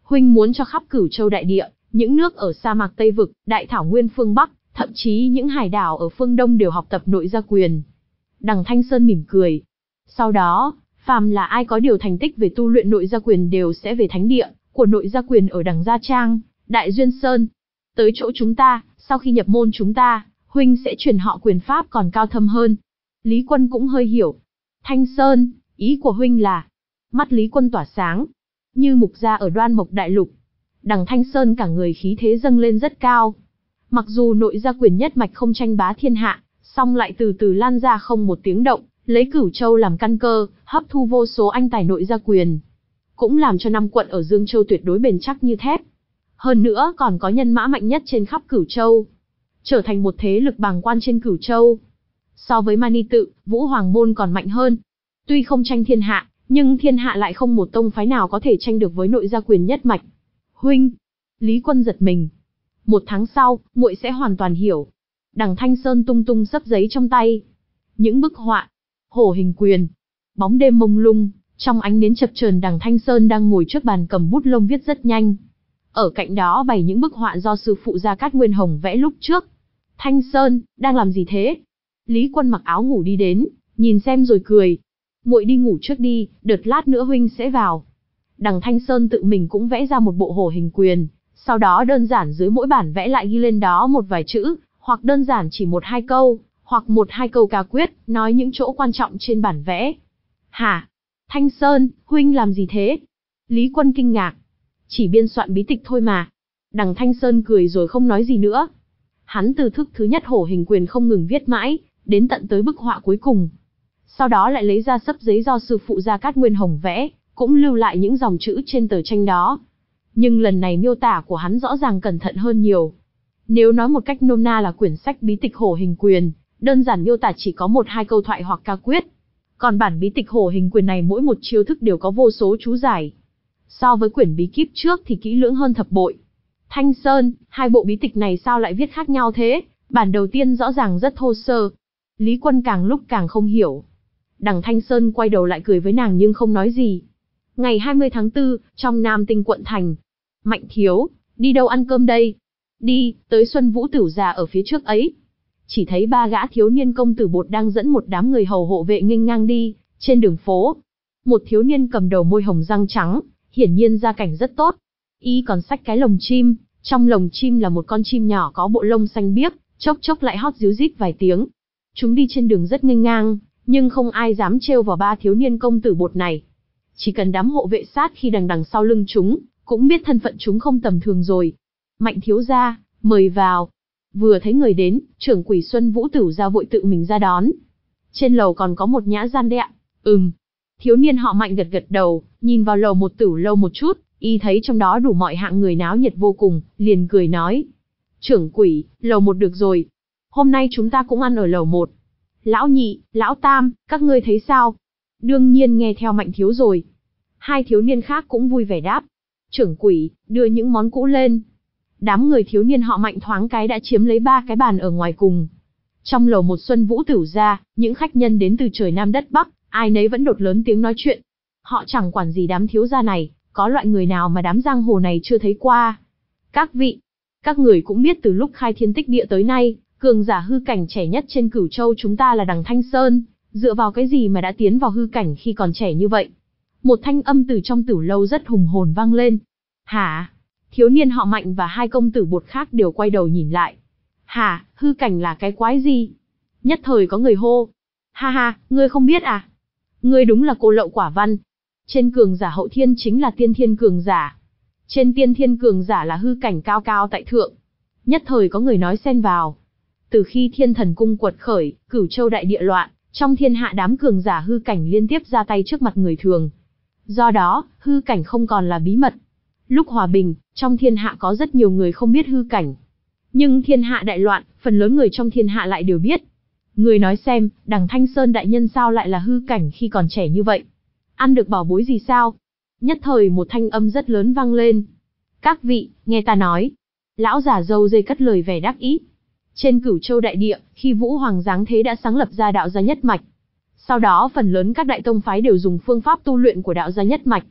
Speaker 1: huynh muốn cho khắp Cửu Châu đại địa, những nước ở sa mạc Tây Vực, Đại Thảo Nguyên phương Bắc, thậm chí những hải đảo ở phương Đông đều học tập nội gia quyền. Đằng Thanh Sơn mỉm cười. Sau đó, phàm là ai có điều thành tích về tu luyện nội gia quyền đều sẽ về thánh địa của nội gia quyền ở đằng Gia Trang, Đại Duyên Sơn. Tới chỗ chúng ta, sau khi nhập môn chúng ta, huynh sẽ truyền họ quyền pháp còn cao thâm hơn. Lý Quân cũng hơi hiểu. Thanh Sơn, ý của huynh là... Mắt Lý Quân tỏa sáng, như mục gia ở Đoan Mộc Đại Lục. Đằng Thanh Sơn cả người khí thế dâng lên rất cao. Mặc dù nội gia quyền nhất mạch không tranh bá thiên hạ, song lại từ từ lan ra không một tiếng động, lấy Cửu Châu làm căn cơ, hấp thu vô số anh tài nội gia quyền. Cũng làm cho năm quận ở Dương Châu tuyệt đối bền chắc như thép. Hơn nữa còn có nhân mã mạnh nhất trên khắp Cửu Châu. Trở thành một thế lực bàng quan trên Cửu Châu. So với Mani Tự, Vũ Hoàng Môn còn mạnh hơn. Tuy không tranh thiên hạ, nhưng thiên hạ lại không một tông phái nào có thể tranh được với nội gia quyền nhất mạch. Huynh! Lý Quân giật mình. Một tháng sau, muội sẽ hoàn toàn hiểu. Đằng Thanh Sơn tung tung sấp giấy trong tay. Những bức họa. Hổ hình quyền. Bóng đêm mông lung, trong ánh nến chập chờn đằng Thanh Sơn đang ngồi trước bàn cầm bút lông viết rất nhanh. Ở cạnh đó bày những bức họa do sư phụ Gia Cát Nguyên Hồng vẽ lúc trước. Thanh Sơn, đang làm gì thế? Lý Quân mặc áo ngủ đi đến, nhìn xem rồi cười. Muội đi ngủ trước đi, đợt lát nữa huynh sẽ vào. Đằng Thanh Sơn tự mình cũng vẽ ra một bộ hổ hình quyền, sau đó đơn giản dưới mỗi bản vẽ lại ghi lên đó một vài chữ, hoặc đơn giản chỉ một hai câu, hoặc một hai câu ca quyết, nói những chỗ quan trọng trên bản vẽ. Hả? Thanh Sơn, huynh làm gì thế? Lý Quân kinh ngạc. Chỉ biên soạn bí tịch thôi mà. Đằng Thanh Sơn cười rồi không nói gì nữa. Hắn từ thức thứ nhất hổ hình quyền không ngừng viết mãi, đến tận tới bức họa cuối cùng. Sau đó lại lấy ra xấp giấy do sư phụ Gia Cát Nguyên Hồng vẽ, cũng lưu lại những dòng chữ trên tờ tranh đó. Nhưng lần này miêu tả của hắn rõ ràng cẩn thận hơn nhiều. Nếu nói một cách nôm na là quyển sách bí tịch hổ hình quyền, đơn giản miêu tả chỉ có một hai câu thoại hoặc ca quyết. Còn bản bí tịch hổ hình quyền này mỗi một chiêu thức đều có vô số chú giải. So với quyển bí kíp trước thì kỹ lưỡng hơn thập bội. Thanh Sơn, hai bộ bí tịch này sao lại viết khác nhau thế? Bản đầu tiên rõ ràng rất thô sơ. Lý Quân càng lúc càng không hiểu. Đằng Thanh Sơn quay đầu lại cười với nàng nhưng không nói gì. Ngày hai mươi tháng tư, trong Nam Tinh quận thành. Mạnh thiếu, đi đâu ăn cơm đây? Đi, tới Xuân Vũ Tửu Gia ở phía trước ấy. Chỉ thấy ba gã thiếu niên công tử bột đang dẫn một đám người hầu hộ vệ nghênh ngang đi, trên đường phố. Một thiếu niên cầm đầu môi hồng răng trắng, hiển nhiên gia cảnh rất tốt. Y còn xách cái lồng chim, trong lồng chim là một con chim nhỏ có bộ lông xanh biếc, chốc chốc lại hót ríu rít vài tiếng. Chúng đi trên đường rất nghênh ngang, nhưng không ai dám trêu vào ba thiếu niên công tử bột này. Chỉ cần đám hộ vệ sát khi đằng đằng sau lưng chúng, cũng biết thân phận chúng không tầm thường rồi. Mạnh thiếu gia, mời vào. Vừa thấy người đến, trưởng quỷ Xuân Vũ Tửu Gia vội tự mình ra đón. Trên lầu còn có một nhã gian đấy ạ. Ừm. Thiếu niên họ Mạnh gật gật đầu, nhìn vào lầu một tửu lâu một chút, y thấy trong đó đủ mọi hạng người náo nhiệt vô cùng, liền cười nói. Trưởng quỷ, lầu một được rồi. Hôm nay chúng ta cũng ăn ở lầu một. Lão nhị, lão tam, các ngươi thấy sao? Đương nhiên nghe theo Mạnh thiếu rồi. Hai thiếu niên khác cũng vui vẻ đáp. Trưởng quỷ, đưa những món cũ lên. Đám người thiếu niên họ Mạnh thoáng cái đã chiếm lấy ba cái bàn ở ngoài cùng. Trong lầu một Xuân Vũ Tửu Gia, những khách nhân đến từ trời Nam đất Bắc, ai nấy vẫn đột lớn tiếng nói chuyện. Họ chẳng quản gì đám thiếu gia này, có loại người nào mà đám giang hồ này chưa thấy qua. Các vị, các người cũng biết từ lúc khai thiên tích địa tới nay, cường giả hư cảnh trẻ nhất trên Cửu Châu chúng ta là đằng Thanh Sơn, dựa vào cái gì mà đã tiến vào hư cảnh khi còn trẻ như vậy? Một thanh âm từ trong tửu lâu rất hùng hồn vang lên. Hả? Thiếu niên họ Mạnh và hai công tử bột khác đều quay đầu nhìn lại. Hả, hư cảnh là cái quái gì? Nhất thời có người hô. Ha ha, ngươi không biết à? Ngươi đúng là cô lậu quả văn. Trên cường giả hậu thiên chính là tiên thiên cường giả. Trên tiên thiên cường giả là hư cảnh cao cao tại thượng. Nhất thời có người nói xen vào. Từ khi thiên thần cung quật khởi, Cửu Châu đại địa loạn, trong thiên hạ đám cường giả hư cảnh liên tiếp ra tay trước mặt người thường. Do đó, hư cảnh không còn là bí mật. Lúc hòa bình, trong thiên hạ có rất nhiều người không biết hư cảnh. Nhưng thiên hạ đại loạn, phần lớn người trong thiên hạ lại đều biết. Người nói xem, đằng Thanh Sơn đại nhân sao lại là hư cảnh khi còn trẻ như vậy? Ăn được bảo bối gì sao? Nhất thời một thanh âm rất lớn vang lên. Các vị, nghe ta nói. Lão già râu dây cất lời vẻ đắc ý. Trên Cửu Châu đại địa, khi Vũ Hoàng giáng thế đã sáng lập ra đạo gia nhất mạch. Sau đó phần lớn các đại tông phái đều dùng phương pháp tu luyện của đạo gia nhất mạch.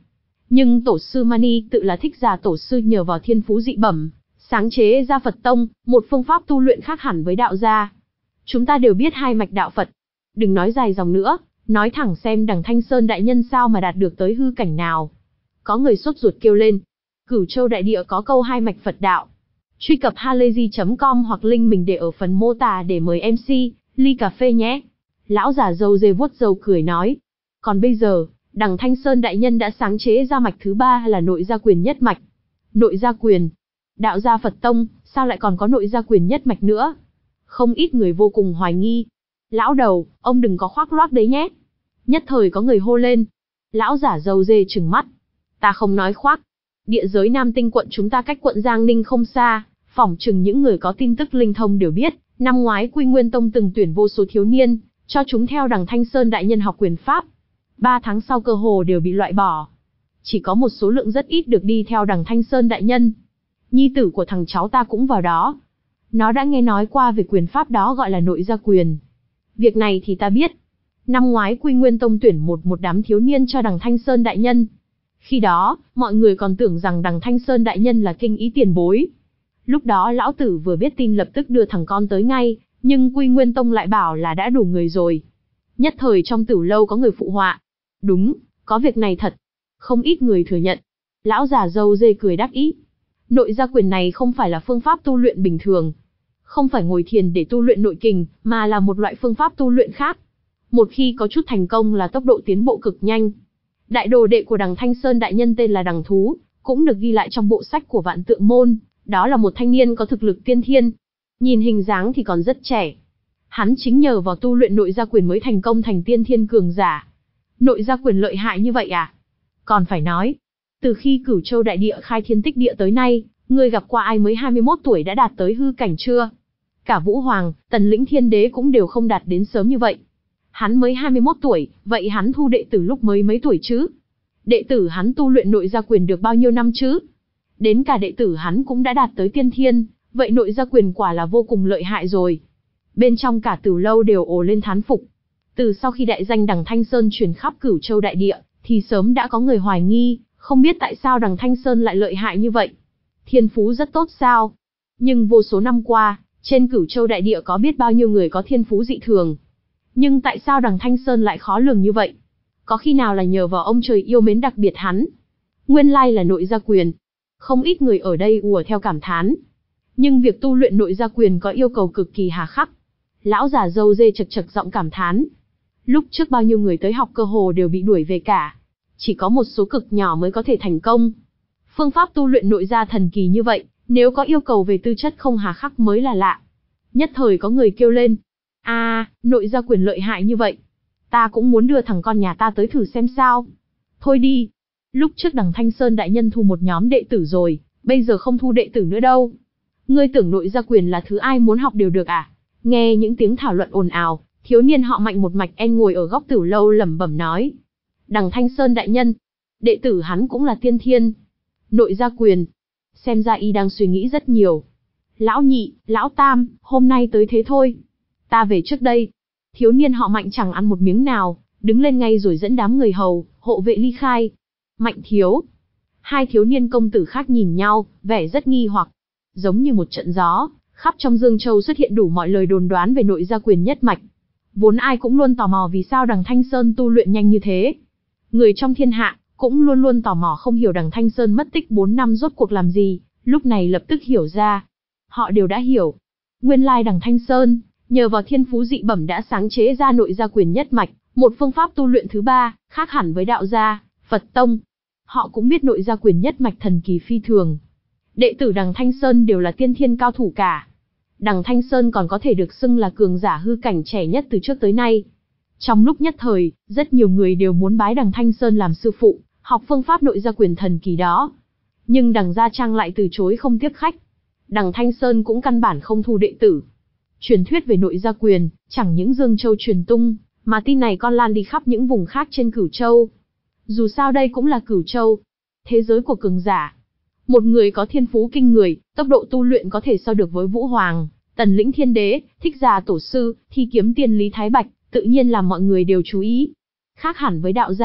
Speaker 1: Nhưng tổ sư Mani tự là Thích Giả tổ sư nhờ vào thiên phú dị bẩm, sáng chế ra Phật tông, một phương pháp tu luyện khác hẳn với đạo gia. Chúng ta đều biết hai mạch đạo Phật. Đừng nói dài dòng nữa, nói thẳng xem đằng Thanh Sơn đại nhân sao mà đạt được tới hư cảnh nào. Có người sốt ruột kêu lên. Cửu Châu đại địa có câu hai mạch Phật đạo. Truy cập halayzi chấm com hoặc link mình để ở phần mô tả để mời em xê, ly cà phê nhé. Lão già râu dê vuốt râu cười nói. Còn bây giờ, đằng Thanh Sơn đại nhân đã sáng chế ra mạch thứ ba là nội gia quyền nhất mạch. Nội gia quyền. Đạo gia Phật tông, sao lại còn có nội gia quyền nhất mạch nữa? Không ít người vô cùng hoài nghi. Lão đầu, ông đừng có khoác loác đấy nhé. Nhất thời có người hô lên. Lão giả râu dê trừng mắt. Ta không nói khoác. Địa giới Nam Tinh quận chúng ta cách quận Giang Ninh không xa, phỏng chừng những người có tin tức linh thông đều biết, năm ngoái Quy Nguyên Tông từng tuyển vô số thiếu niên, cho chúng theo đằng Thanh Sơn đại nhân học quyền pháp. Ba tháng sau cơ hồ đều bị loại bỏ. Chỉ có một số lượng rất ít được đi theo đằng Thanh Sơn đại nhân. Nhi tử của thằng cháu ta cũng vào đó. Nó đã nghe nói qua về quyền pháp đó gọi là nội gia quyền. Việc này thì ta biết. Năm ngoái Quy Nguyên Tông tuyển một một đám thiếu niên cho đằng Thanh Sơn đại nhân. Khi đó, mọi người còn tưởng rằng đằng Thanh Sơn đại nhân là kinh ý tiền bối. Lúc đó lão tử vừa biết tin lập tức đưa thằng con tới ngay, nhưng Quy Nguyên Tông lại bảo là đã đủ người rồi. Nhất thời trong Tử lâu có người phụ họa. Đúng, có việc này thật. Không ít người thừa nhận. Lão già râu dê cười đắc ý. Nội gia quyền này không phải là phương pháp tu luyện bình thường. Không phải ngồi thiền để tu luyện nội kình, mà là một loại phương pháp tu luyện khác. Một khi có chút thành công là tốc độ tiến bộ cực nhanh. Đại đồ đệ của đằng Thanh Sơn đại nhân tên là Đằng Thú, cũng được ghi lại trong bộ sách của Vạn Tượng Môn, đó là một thanh niên có thực lực tiên thiên. Nhìn hình dáng thì còn rất trẻ. Hắn chính nhờ vào tu luyện nội gia quyền mới thành công thành tiên thiên cường giả. Nội gia quyền lợi hại như vậy à? Còn phải nói, từ khi Cửu Châu đại địa khai thiên tích địa tới nay, ngươi gặp qua ai mới hai mươi mốt tuổi đã đạt tới hư cảnh chưa? Cả Vũ Hoàng, Tần Lĩnh Thiên Đế cũng đều không đạt đến sớm như vậy. Hắn mới hai mươi mốt tuổi, vậy hắn thu đệ tử lúc mới mấy tuổi chứ? Đệ tử hắn tu luyện nội gia quyền được bao nhiêu năm chứ? Đến cả đệ tử hắn cũng đã đạt tới tiên thiên, vậy nội gia quyền quả là vô cùng lợi hại rồi. Bên trong cả Tử lâu đều ồ lên thán phục. Từ sau khi đại danh đằng Thanh Sơn truyền khắp Cửu Châu đại địa, thì sớm đã có người hoài nghi, không biết tại sao đằng Thanh Sơn lại lợi hại như vậy. Thiên phú rất tốt sao? Nhưng vô số năm qua, trên Cửu Châu đại địa có biết bao nhiêu người có thiên phú dị thường. Nhưng tại sao đằng Thanh Sơn lại khó lường như vậy? Có khi nào là nhờ vào ông trời yêu mến đặc biệt hắn? Nguyên lai là nội gia quyền. Không ít người ở đây ùa theo cảm thán. Nhưng việc tu luyện nội gia quyền có yêu cầu cực kỳ hà khắc. Lão già râu dê chật chật giọng cảm thán. Lúc trước bao nhiêu người tới học cơ hồ đều bị đuổi về cả. Chỉ có một số cực nhỏ mới có thể thành công. Phương pháp tu luyện nội gia thần kỳ như vậy, nếu có yêu cầu về tư chất không hà khắc mới là lạ. Nhất thời có người kêu lên. À, nội gia quyền lợi hại như vậy. Ta cũng muốn đưa thằng con nhà ta tới thử xem sao. Thôi đi. Lúc trước đằng Thanh Sơn đại nhân thu một nhóm đệ tử rồi, bây giờ không thu đệ tử nữa đâu. Ngươi tưởng nội gia quyền là thứ ai muốn học đều được à? Nghe những tiếng thảo luận ồn ào, thiếu niên họ Mạnh một mạch en ngồi ở góc Tử lâu lẩm bẩm nói. Đằng Thanh Sơn đại nhân, đệ tử hắn cũng là tiên thiên. Nội gia quyền. Xem ra y đang suy nghĩ rất nhiều. Lão nhị, lão tam, hôm nay tới thế thôi. Ta về trước đây. Thiếu niên họ Mạnh chẳng ăn một miếng nào, đứng lên ngay rồi dẫn đám người hầu, hộ vệ ly khai. Mạnh thiếu. Hai thiếu niên công tử khác nhìn nhau, vẻ rất nghi hoặc. Giống như một trận gió, khắp trong Dương Châu xuất hiện đủ mọi lời đồn đoán về nội gia quyền nhất mạch. Vốn ai cũng luôn tò mò vì sao đằng Thanh Sơn tu luyện nhanh như thế. Người trong thiên hạ, cũng luôn luôn tò mò không hiểu đằng Thanh Sơn mất tích bốn năm rốt cuộc làm gì, lúc này lập tức hiểu ra. Họ đều đã hiểu. Nguyên lai đằng Thanh Sơn, nhờ vào thiên phú dị bẩm đã sáng chế ra nội gia quyền nhất mạch, một phương pháp tu luyện thứ ba, khác hẳn với đạo gia, Phật tông. Họ cũng biết nội gia quyền nhất mạch thần kỳ phi thường. Đệ tử đằng Thanh Sơn đều là tiên thiên cao thủ cả. Đằng Thanh Sơn còn có thể được xưng là cường giả hư cảnh trẻ nhất từ trước tới nay. Trong lúc nhất thời, rất nhiều người đều muốn bái đằng Thanh Sơn làm sư phụ, học phương pháp nội gia quyền thần kỳ đó. Nhưng đằng Gia Trang lại từ chối không tiếp khách. Đằng Thanh Sơn cũng căn bản không thu đệ tử. Truyền thuyết về nội gia quyền, chẳng những Dương Châu truyền tung, mà tin này còn lan đi khắp những vùng khác trên Cửu Châu. Dù sao đây cũng là Cửu Châu, thế giới của cường giả. Một người có thiên phú kinh người, tốc độ tu luyện có thể so được với Vũ Hoàng, Tần Lĩnh Thiên Đế, Thích Giả tổ sư, Thi Kiếm Tiên Lý Thái Bạch, tự nhiên làm mọi người đều chú ý. Khác hẳn với đạo gia,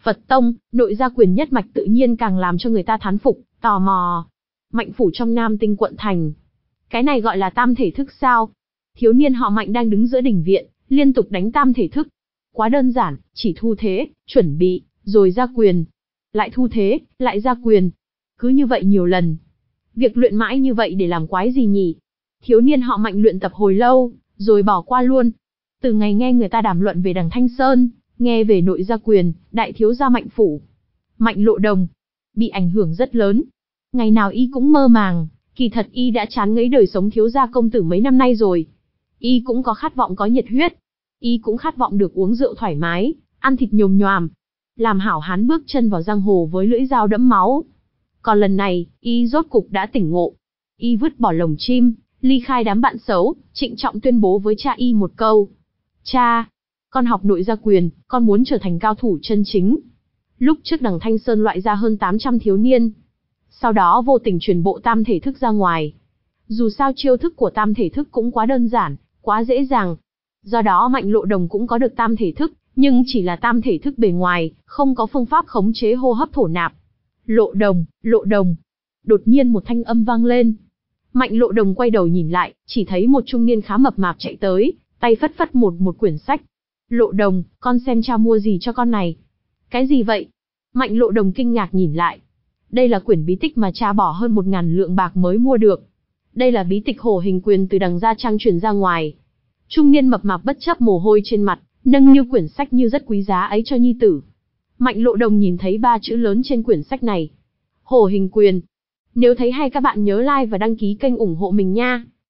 Speaker 1: Phật tông, nội gia quyền nhất mạch tự nhiên càng làm cho người ta thán phục, tò mò. Mạnh phủ trong Nam Tinh quận thành. Cái này gọi là tam thể thức sao? Thiếu niên họ Mạnh đang đứng giữa đình viện, liên tục đánh tam thể thức. Quá đơn giản, chỉ thu thế, chuẩn bị, rồi ra quyền. Lại thu thế, lại ra quyền. Cứ như vậy nhiều lần. Việc luyện mãi như vậy để làm quái gì nhỉ? Thiếu niên họ Mạnh luyện tập hồi lâu, rồi bỏ qua luôn. Từ ngày nghe người ta đàm luận về đằng Thanh Sơn, nghe về nội gia quyền, đại thiếu gia Mạnh phủ. Mạnh Lộ Đồng, bị ảnh hưởng rất lớn. Ngày nào y cũng mơ màng, kỳ thật y đã chán ngấy đời sống thiếu gia công tử mấy năm nay rồi. Y cũng có khát vọng có nhiệt huyết. Y cũng khát vọng được uống rượu thoải mái, ăn thịt nhồm nhoàm. Làm hảo hán bước chân vào giang hồ với lưỡi dao đẫm máu. Còn lần này, y rốt cục đã tỉnh ngộ. Y vứt bỏ lồng chim, ly khai đám bạn xấu, trịnh trọng tuyên bố với cha y một câu. Cha, con học nội gia quyền, con muốn trở thành cao thủ chân chính. Lúc trước đằng Thanh Sơn loại ra hơn tám trăm thiếu niên. Sau đó vô tình truyền bộ tam thể thức ra ngoài. Dù sao chiêu thức của tam thể thức cũng quá đơn giản, quá dễ dàng. Do đó Mạnh Lộ Đồng cũng có được tam thể thức, nhưng chỉ là tam thể thức bề ngoài, không có phương pháp khống chế hô hấp thổ nạp. Lộ Đồng, Lộ Đồng. Đột nhiên một thanh âm vang lên. Mạnh Lộ Đồng quay đầu nhìn lại, chỉ thấy một trung niên khá mập mạp chạy tới, tay phất phất một một quyển sách. Lộ Đồng, con xem cha mua gì cho con này. Cái gì vậy? Mạnh Lộ Đồng kinh ngạc nhìn lại. Đây là quyển bí tịch mà cha bỏ hơn một ngàn lượng bạc mới mua được. Đây là bí tịch Hổ Hình Quyền từ đằng Gia Trang truyền ra ngoài. Trung niên mập mạp bất chấp mồ hôi trên mặt, nâng niu quyển sách như rất quý giá ấy cho nhi tử. Mạnh Lộ Đồng nhìn thấy ba chữ lớn trên quyển sách này. Hổ Hình Quyền. Nếu thấy hay các bạn nhớ like và đăng ký kênh ủng hộ mình nha.